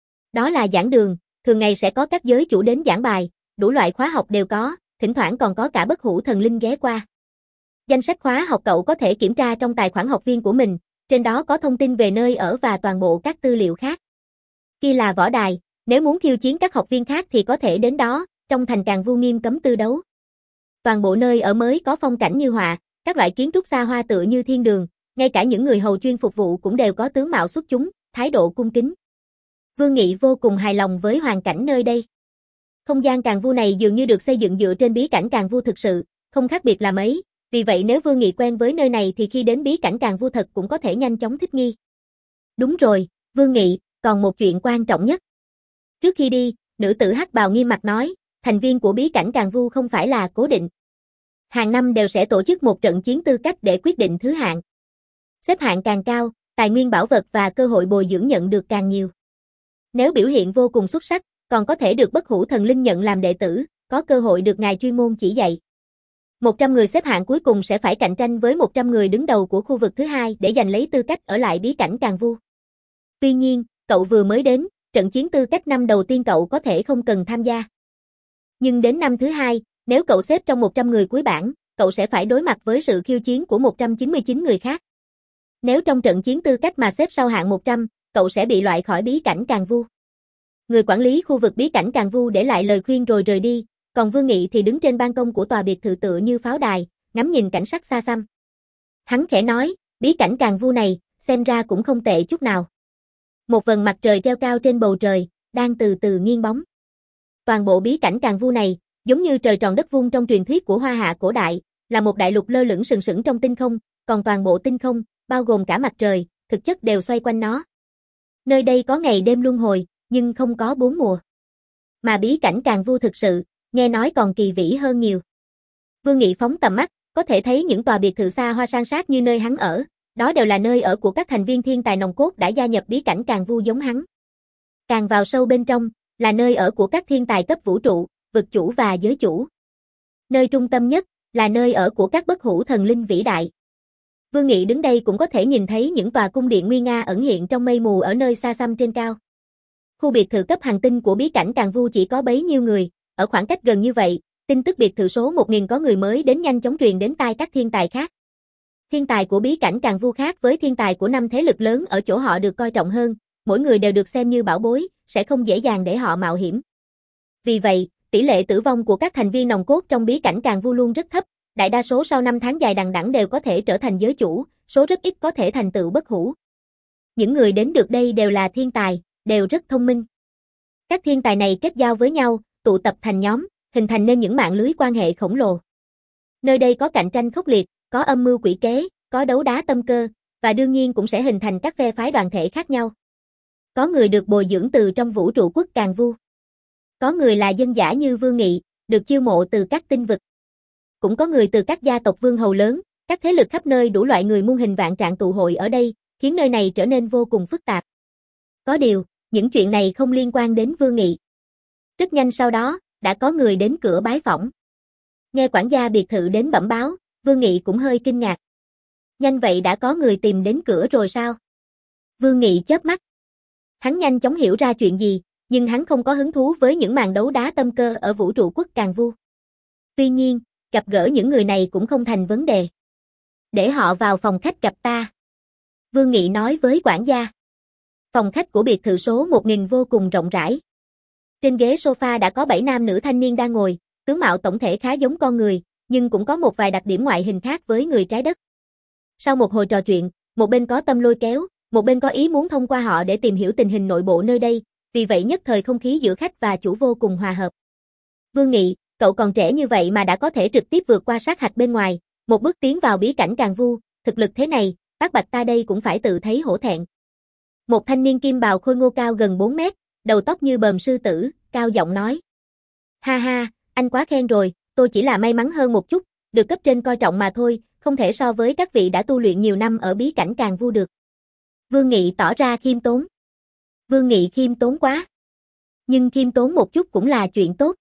Đó là giảng đường, thường ngày sẽ có các giới chủ đến giảng bài, đủ loại khóa học đều có, thỉnh thoảng còn có cả bất hủ thần linh ghé qua. Danh sách khóa học cậu có thể kiểm tra trong tài khoản học viên của mình, trên đó có thông tin về nơi ở và toàn bộ các tư liệu khác. Kia là võ đài, nếu muốn khiêu chiến các học viên khác thì có thể đến đó, trong thành Càn Vu nghiêm cấm tư đấu. Toàn bộ nơi ở mới có phong cảnh như họa, các loại kiến trúc xa hoa tựa như thiên đường, ngay cả những người hầu chuyên phục vụ cũng đều có tướng mạo xuất chúng, thái độ cung kính. Vương Nghị vô cùng hài lòng với hoàn cảnh nơi đây. Không gian Càn Vu này dường như được xây dựng dựa trên bí cảnh Càn Vu thực sự, không khác biệt là mấy, vì vậy nếu Vương Nghị quen với nơi này thì khi đến bí cảnh Càn Vu thật cũng có thể nhanh chóng thích nghi. Đúng rồi, Vương Nghị, còn một chuyện quan trọng nhất. Trước khi đi, nữ tử hắc bào nghiêm mặt nói, thành viên của bí cảnh Càn Vu không phải là cố định. Hàng năm đều sẽ tổ chức một trận chiến tư cách để quyết định thứ hạng. Xếp hạng càng cao, tài nguyên bảo vật và cơ hội bồi dưỡng nhận được càng nhiều. Nếu biểu hiện vô cùng xuất sắc, còn có thể được bất hủ thần linh nhận làm đệ tử, có cơ hội được ngài chuyên môn chỉ dạy. một trăm người xếp hạng cuối cùng sẽ phải cạnh tranh với một trăm người đứng đầu của khu vực thứ hai để giành lấy tư cách ở lại bí cảnh Càn Vu. Tuy nhiên, cậu vừa mới đến, trận chiến tư cách năm đầu tiên cậu có thể không cần tham gia. Nhưng đến năm thứ hai, nếu cậu xếp trong một trăm người cuối bảng, cậu sẽ phải đối mặt với sự khiêu chiến của một trăm chín mươi chín người khác. Nếu trong trận chiến tư cách mà xếp sau hạng một trăm, cậu sẽ bị loại khỏi bí cảnh Càn Vu. Người quản lý khu vực bí cảnh Càn Vu để lại lời khuyên rồi rời đi, còn Vương Nghị thì đứng trên ban công của tòa biệt thự tựa như pháo đài, ngắm nhìn cảnh sắc xa xăm. Hắn khẽ nói, bí cảnh Càn Vu này, xem ra cũng không tệ chút nào. Một vầng mặt trời treo cao trên bầu trời, đang từ từ nghiêng bóng. Toàn bộ bí cảnh Càn Vu này, giống như trời tròn đất vuông trong truyền thuyết của Hoa Hạ cổ đại, là một đại lục lơ lửng sừng sững trong tinh không, còn toàn bộ tinh không, bao gồm cả mặt trời, thực chất đều xoay quanh nó. Nơi đây có ngày đêm luân hồi, nhưng không có bốn mùa. Mà bí cảnh Càn Vu thực sự, nghe nói còn kỳ vĩ hơn nhiều. Vương Nghị phóng tầm mắt, có thể thấy những tòa biệt thự xa hoa sang sát như nơi hắn ở, đó đều là nơi ở của các thành viên thiên tài nòng cốt đã gia nhập bí cảnh Càn Vu giống hắn. Càng vào sâu bên trong, là nơi ở của các thiên tài cấp vũ trụ, vực chủ và giới chủ. Nơi trung tâm nhất, là nơi ở của các bất hủ thần linh vĩ đại. Vương Nghị đứng đây cũng có thể nhìn thấy những tòa cung điện nguy nga ẩn hiện trong mây mù ở nơi xa xăm trên cao. Khu biệt thự cấp hành tinh của bí cảnh Càn Vu chỉ có bấy nhiêu người, ở khoảng cách gần như vậy, tin tức biệt thự số một nghìn có người mới đến nhanh chóng truyền đến tai các thiên tài khác. Thiên tài của bí cảnh Càn Vu khác với thiên tài của năm thế lực lớn ở chỗ họ được coi trọng hơn, mỗi người đều được xem như bảo bối, sẽ không dễ dàng để họ mạo hiểm. Vì vậy, tỷ lệ tử vong của các thành viên nòng cốt trong bí cảnh Càn Vu luôn rất thấp, đại đa số sau năm tháng dài đằng đẵng đều có thể trở thành giới chủ, số rất ít có thể thành tựu bất hủ. Những người đến được đây đều là thiên tài, đều rất thông minh. Các thiên tài này kết giao với nhau, tụ tập thành nhóm, hình thành nên những mạng lưới quan hệ khổng lồ. Nơi đây có cạnh tranh khốc liệt, có âm mưu quỷ kế, có đấu đá tâm cơ, và đương nhiên cũng sẽ hình thành các phe phái đoàn thể khác nhau. Có người được bồi dưỡng từ trong vũ trụ quốc Càn Vu. Có người là dân dã như Vương Nghị, được chiêu mộ từ các tinh vực. Cũng có người từ các gia tộc vương hầu lớn, các thế lực khắp nơi đủ loại người muôn hình vạn trạng tụ hội ở đây, khiến nơi này trở nên vô cùng phức tạp. Có điều, những chuyện này không liên quan đến Vương Nghị. Rất nhanh sau đó, đã có người đến cửa bái phỏng. Nghe quản gia biệt thự đến bẩm báo, Vương Nghị cũng hơi kinh ngạc. Nhanh vậy đã có người tìm đến cửa rồi sao? Vương Nghị chớp mắt. Hắn nhanh chóng hiểu ra chuyện gì, nhưng hắn không có hứng thú với những màn đấu đá tâm cơ ở vũ trụ quốc Càn Vu. Tuy nhiên, gặp gỡ những người này cũng không thành vấn đề. Để họ vào phòng khách gặp ta. Vương Nghị nói với quản gia. Phòng khách của biệt thự số một nghìn vô cùng rộng rãi. Trên ghế sofa đã có bảy nam nữ thanh niên đang ngồi, tướng mạo tổng thể khá giống con người, nhưng cũng có một vài đặc điểm ngoại hình khác với người trái đất. Sau một hồi trò chuyện, một bên có tâm lôi kéo, một bên có ý muốn thông qua họ để tìm hiểu tình hình nội bộ nơi đây, vì vậy nhất thời không khí giữa khách và chủ vô cùng hòa hợp. Vương Nghị, cậu còn trẻ như vậy mà đã có thể trực tiếp vượt qua sát hạch bên ngoài, một bước tiến vào bí cảnh Càn Vu, thực lực thế này, bác Bạch ta đây cũng phải tự thấy hổ thẹn. Một thanh niên kim bào khôi ngô cao gần bốn mét, đầu tóc như bờm sư tử, cao giọng nói. Ha ha, anh quá khen rồi, tôi chỉ là may mắn hơn một chút, được cấp trên coi trọng mà thôi, không thể so với các vị đã tu luyện nhiều năm ở bí cảnh Càn Vu được. Vương Nghị tỏ ra khiêm tốn. Vương Nghị khiêm tốn quá. Nhưng khiêm tốn một chút cũng là chuyện tốt.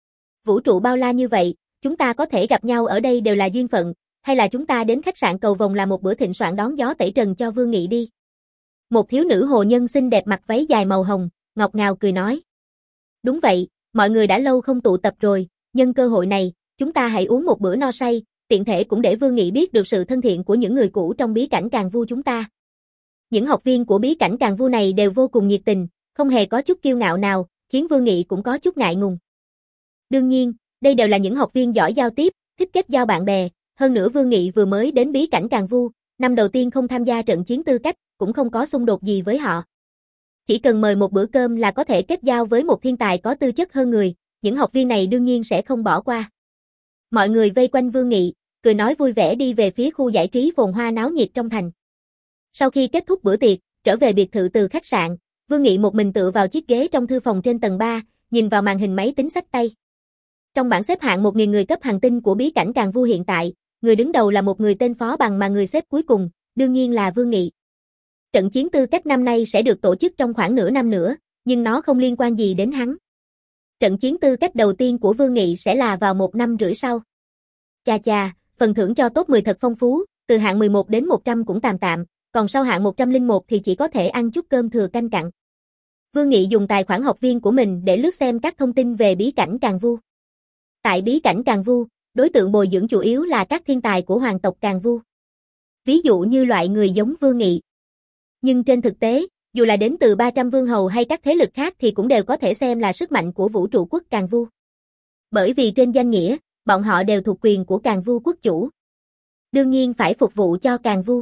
Vũ trụ bao la như vậy, chúng ta có thể gặp nhau ở đây đều là duyên phận, hay là chúng ta đến khách sạn Cầu Vồng làm một bữa thịnh soạn đón gió tẩy trần cho Vương Nghị đi. Một thiếu nữ hồ nhân xinh đẹp mặc váy dài màu hồng, ngọt ngào cười nói. Đúng vậy, mọi người đã lâu không tụ tập rồi, nhân cơ hội này, chúng ta hãy uống một bữa no say, tiện thể cũng để Vương Nghị biết được sự thân thiện của những người cũ trong bí cảnh Càn Vu chúng ta. Những học viên của bí cảnh Càn Vu này đều vô cùng nhiệt tình, không hề có chút kiêu ngạo nào, khiến Vương Nghị cũng có chút ngại ngùng. Đương nhiên, đây đều là những học viên giỏi giao tiếp, thích kết giao bạn bè, hơn nữa Vương Nghị vừa mới đến bí cảnh Càn Vu, năm đầu tiên không tham gia trận chiến tư cách, cũng không có xung đột gì với họ. Chỉ cần mời một bữa cơm là có thể kết giao với một thiên tài có tư chất hơn người, những học viên này đương nhiên sẽ không bỏ qua. Mọi người vây quanh Vương Nghị, cười nói vui vẻ đi về phía khu giải trí phồn hoa náo nhiệt trong thành. Sau khi kết thúc bữa tiệc, trở về biệt thự từ khách sạn, Vương Nghị một mình tựa vào chiếc ghế trong thư phòng trên tầng ba, nhìn vào màn hình máy tính xách tay. Trong bảng xếp hạng một nghìn người cấp hành tinh của bí cảnh Càn Vu hiện tại, người đứng đầu là một người tên Phó Bằng mà người xếp cuối cùng, đương nhiên là Vương Nghị. Trận chiến tư cách năm nay sẽ được tổ chức trong khoảng nửa năm nữa, nhưng nó không liên quan gì đến hắn. Trận chiến tư cách đầu tiên của Vương Nghị sẽ là vào một năm rưỡi sau. Chà chà, phần thưởng cho top mười thật phong phú, từ hạng mười một đến một trăm cũng tạm tạm, còn sau hạng một trăm lẻ một thì chỉ có thể ăn chút cơm thừa canh cặn. Vương Nghị dùng tài khoản học viên của mình để lướt xem các thông tin về bí cảnh Càn Vu. Tại bí cảnh Càn Vu, đối tượng bồi dưỡng chủ yếu là các thiên tài của hoàng tộc Càn Vu. Ví dụ như loại người giống Vương Nghị. Nhưng trên thực tế, dù là đến từ ba trăm vương hầu hay các thế lực khác thì cũng đều có thể xem là sức mạnh của vũ trụ quốc Càn Vu. Bởi vì trên danh nghĩa, bọn họ đều thuộc quyền của Càn Vu quốc chủ. Đương nhiên phải phục vụ cho Càn Vu.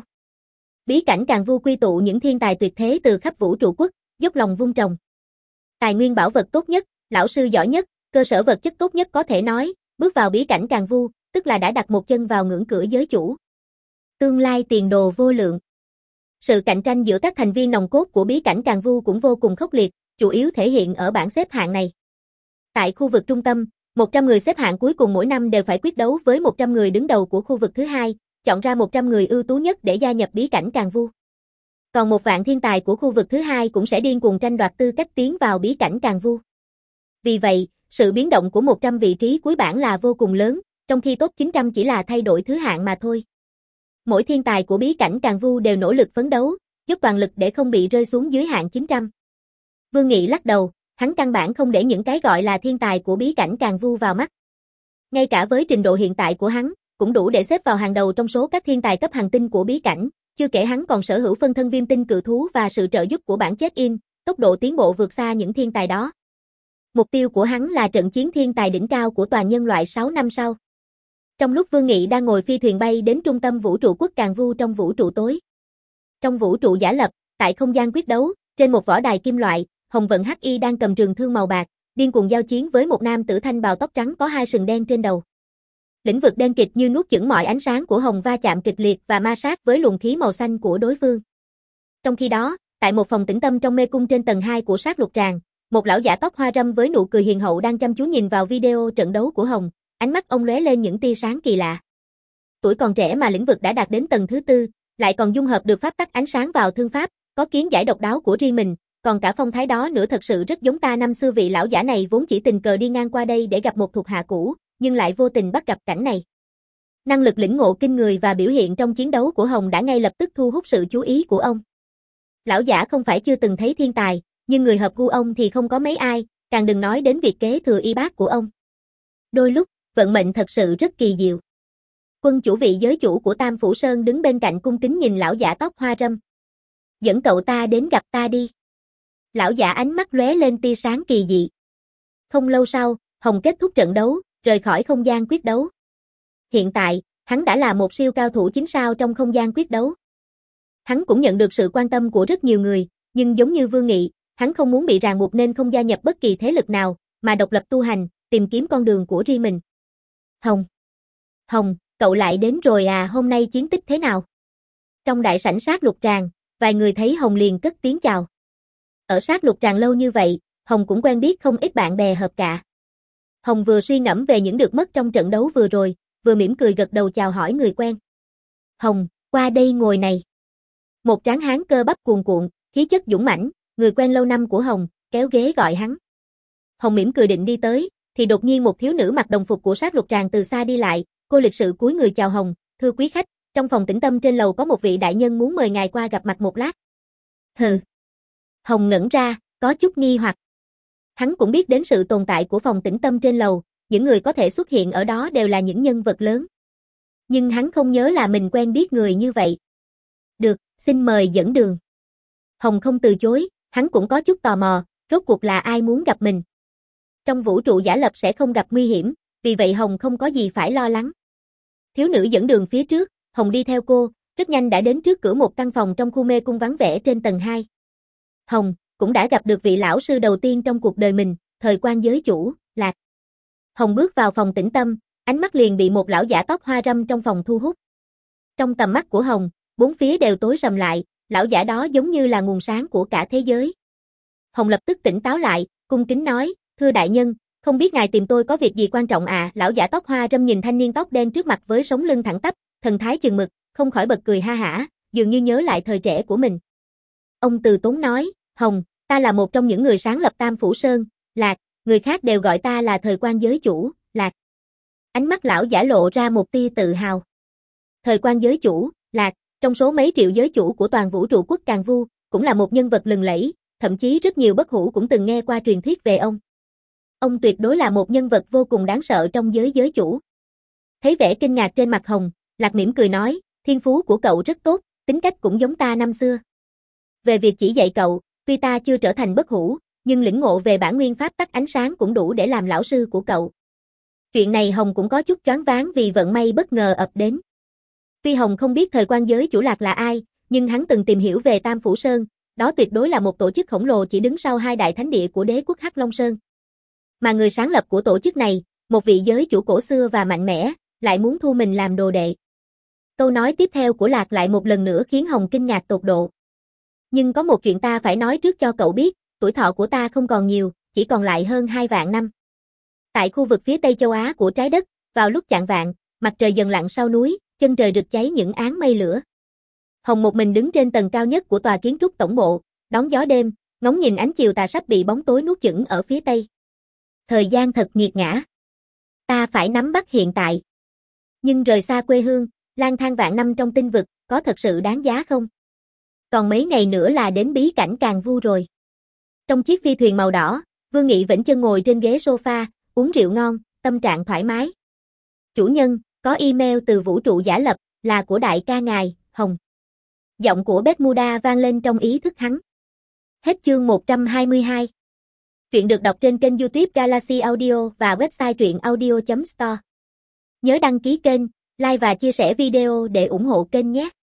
Bí cảnh Càn Vu quy tụ những thiên tài tuyệt thế từ khắp vũ trụ quốc, dốc lòng vun trồng. Tài nguyên bảo vật tốt nhất, lão sư giỏi nhất, cơ sở vật chất tốt nhất có thể nói, bước vào bí cảnh Càn Vu, tức là đã đặt một chân vào ngưỡng cửa giới chủ. Tương lai tiền đồ vô lượng. Sự cạnh tranh giữa các thành viên nòng cốt của bí cảnh Càn Vu cũng vô cùng khốc liệt, chủ yếu thể hiện ở bảng xếp hạng này. Tại khu vực trung tâm, một trăm người xếp hạng cuối cùng mỗi năm đều phải quyết đấu với một trăm người đứng đầu của khu vực thứ hai, chọn ra một trăm người ưu tú nhất để gia nhập bí cảnh Càn Vu. Còn một vạn thiên tài của khu vực thứ hai cũng sẽ điên cuồng tranh đoạt tư cách tiến vào bí cảnh Càn Vu. Vì vậy, sự biến động của một trăm vị trí cuối bảng là vô cùng lớn, trong khi top chín trăm chỉ là thay đổi thứ hạng mà thôi. Mỗi thiên tài của bí cảnh Càn Vu đều nỗ lực phấn đấu, dốc toàn lực để không bị rơi xuống dưới hạng chín trăm. Vương Nghị lắc đầu, hắn căn bản không để những cái gọi là thiên tài của bí cảnh Càn Vu vào mắt. Ngay cả với trình độ hiện tại của hắn, cũng đủ để xếp vào hàng đầu trong số các thiên tài cấp hành tinh của bí cảnh, chưa kể hắn còn sở hữu phân thân viêm tinh cự thú và sự trợ giúp của bản check-in, tốc độ tiến bộ vượt xa những thiên tài đó. Mục tiêu của hắn là trận chiến thiên tài đỉnh cao của toàn nhân loại sáu năm sau. Trong lúc Vương Nghị đang ngồi phi thuyền bay đến trung tâm vũ trụ quốc Càn Vu trong vũ trụ tối. Trong vũ trụ giả lập, tại không gian quyết đấu, trên một võ đài kim loại, Hồng Vận hắc y đang cầm trường thương màu bạc, điên cuồng giao chiến với một nam tử thanh bào tóc trắng có hai sừng đen trên đầu. Lĩnh vực đen kịt như nuốt chửng mọi ánh sáng của Hồng va chạm kịch liệt và ma sát với luồng khí màu xanh của đối phương. Trong khi đó, tại một phòng tĩnh tâm trong mê cung trên tầng hai của sát lục tràng, một lão giả tóc hoa râm với nụ cười hiền hậu đang chăm chú nhìn vào video trận đấu của Hồng, ánh mắt ông lóe lên những tia sáng kỳ lạ. Tuổi còn trẻ mà lĩnh vực đã đạt đến tầng thứ tư, lại còn dung hợp được pháp tắc ánh sáng vào thương pháp, có kiến giải độc đáo của riêng mình, còn cả phong thái đó nữa thật sự rất giống ta năm xưa. Vị lão giả này vốn chỉ tình cờ đi ngang qua đây để gặp một thuộc hạ cũ, nhưng lại vô tình bắt gặp cảnh này. Năng lực lĩnh ngộ kinh người và biểu hiện trong chiến đấu của Hồng đã ngay lập tức thu hút sự chú ý của ông. Lão giả không phải chưa từng thấy thiên tài, nhưng người hợp gu ông thì không có mấy ai, càng đừng nói đến việc kế thừa y bát của ông. Đôi lúc, vận mệnh thật sự rất kỳ diệu. Quân chủ vị giới chủ của Tam Phủ Sơn đứng bên cạnh cung kính nhìn lão giả tóc hoa râm. Dẫn cậu ta đến gặp ta đi. Lão giả ánh mắt lóe lên tia sáng kỳ dị. Không lâu sau, Hồng kết thúc trận đấu, rời khỏi không gian quyết đấu. Hiện tại, hắn đã là một siêu cao thủ chính sao trong không gian quyết đấu. Hắn cũng nhận được sự quan tâm của rất nhiều người, nhưng giống như Vương Nghị, hắn không muốn bị ràng buộc nên không gia nhập bất kỳ thế lực nào, mà độc lập tu hành, tìm kiếm con đường của riêng mình. Hồng. Hồng, cậu lại đến rồi à, hôm nay chiến tích thế nào? Trong đại sảnh sát lục tràng, vài người thấy Hồng liền cất tiếng chào. Ở sát lục tràng lâu như vậy, Hồng cũng quen biết không ít bạn bè hợp cạ. Hồng vừa suy ngẫm về những được mất trong trận đấu vừa rồi, vừa mỉm cười gật đầu chào hỏi người quen. Hồng, qua đây ngồi này. Một tráng hán cơ bắp cuồn cuộn, khí chất dũng mãnh, người quen lâu năm của Hồng, kéo ghế gọi hắn. Hồng mỉm cười định đi tới, thì đột nhiên một thiếu nữ mặc đồng phục của sát lục tràng từ xa đi lại, cô lịch sự cúi người chào Hồng, thưa quý khách, trong phòng tĩnh tâm trên lầu có một vị đại nhân muốn mời ngài qua gặp mặt một lát. Hừ. Hồng ngẩn ra, có chút nghi hoặc. Hắn cũng biết đến sự tồn tại của phòng tĩnh tâm trên lầu, những người có thể xuất hiện ở đó đều là những nhân vật lớn. Nhưng hắn không nhớ là mình quen biết người như vậy. Được, xin mời dẫn đường. Hồng không từ chối, hắn cũng có chút tò mò, rốt cuộc là ai muốn gặp mình. Trong vũ trụ giả lập sẽ không gặp nguy hiểm, vì vậy Hồng không có gì phải lo lắng. Thiếu nữ dẫn đường phía trước, Hồng đi theo cô, rất nhanh đã đến trước cửa một căn phòng trong khu mê cung vắng vẻ trên tầng hai. Hồng cũng đã gặp được vị lão sư đầu tiên trong cuộc đời mình, Thời Quan giới chủ, Lạc. Hồng bước vào phòng tĩnh tâm, ánh mắt liền bị một lão giả tóc hoa râm trong phòng thu hút. Trong tầm mắt của Hồng, bốn phía đều tối sầm lại, lão giả đó giống như là nguồn sáng của cả thế giới. Hồng lập tức tỉnh táo lại, cung kính nói, thưa đại nhân, không biết ngài tìm tôi có việc gì quan trọng à? Lão giả tóc hoa râm nhìn thanh niên tóc đen trước mặt với sống lưng thẳng tắp, thần thái chừng mực, không khỏi bật cười ha hả, dường như nhớ lại thời trẻ của mình. Ông từ tốn nói, Hồng, ta là một trong những người sáng lập Tam Phủ Sơn, Lạc, người khác đều gọi ta là Thời Quan giới chủ, Lạc. Ánh mắt lão giả lộ ra một tia tự hào. Thời Quan giới chủ, Lạc, trong số mấy triệu giới chủ của toàn vũ trụ quốc Càn Vu, cũng là một nhân vật lừng lẫy, thậm chí rất nhiều bất hủ cũng từng nghe qua truyền thuyết về ông. Ông tuyệt đối là một nhân vật vô cùng đáng sợ trong giới giới chủ. Thấy vẻ kinh ngạc trên mặt Hồng, Lạc mỉm cười nói, thiên phú của cậu rất tốt, tính cách cũng giống ta năm xưa. Về việc chỉ dạy cậu, tuy ta chưa trở thành bất hủ, nhưng lĩnh ngộ về bản nguyên pháp tắc ánh sáng cũng đủ để làm lão sư của cậu. Chuyện này Hồng cũng có chút choáng váng vì vận may bất ngờ ập đến. Tuy Hồng không biết Thời Quan giới chủ Lạc là ai, nhưng hắn từng tìm hiểu về Tam Phủ Sơn, đó tuyệt đối là một tổ chức khổng lồ chỉ đứng sau hai đại thánh địa của đế quốc Hắc Long Sơn. Mà người sáng lập của tổ chức này, một vị giới chủ cổ xưa và mạnh mẽ, lại muốn thu mình làm đồ đệ. Câu nói tiếp theo của Lạc lại một lần nữa khiến Hồng kinh ngạc tột độ. Nhưng có một chuyện ta phải nói trước cho cậu biết, tuổi thọ của ta không còn nhiều, chỉ còn lại hơn hai vạn năm. Tại khu vực phía tây châu Á của trái đất, vào lúc chạng vạng, mặt trời dần lặn sau núi, chân trời rực cháy những áng mây lửa. Hồng một mình đứng trên tầng cao nhất của tòa kiến trúc tổng bộ, đón gió đêm, ngóng nhìn ánh chiều tà sắp bị bóng tối nuốt chửng ở phía tây. Thời gian thật nghiệt ngã. Ta phải nắm bắt hiện tại. Nhưng rời xa quê hương, lang thang vạn năm trong tinh vực, có thật sự đáng giá không? Còn mấy ngày nữa là đến bí cảnh Càng Vu rồi. Trong chiếc phi thuyền màu đỏ, Vương Nghị vĩnh chân ngồi trên ghế sofa, uống rượu ngon, tâm trạng thoải mái. Chủ nhân, có email từ vũ trụ giả lập, là của đại ca ngài, Hồng. Giọng của Bermuda vang lên trong ý thức hắn. Hết chương một trăm hai mươi hai. Truyện được đọc trên kênh YouTube Galaxy Audio và website truyện audio chấm store. Nhớ đăng ký kênh, like và chia sẻ video để ủng hộ kênh nhé.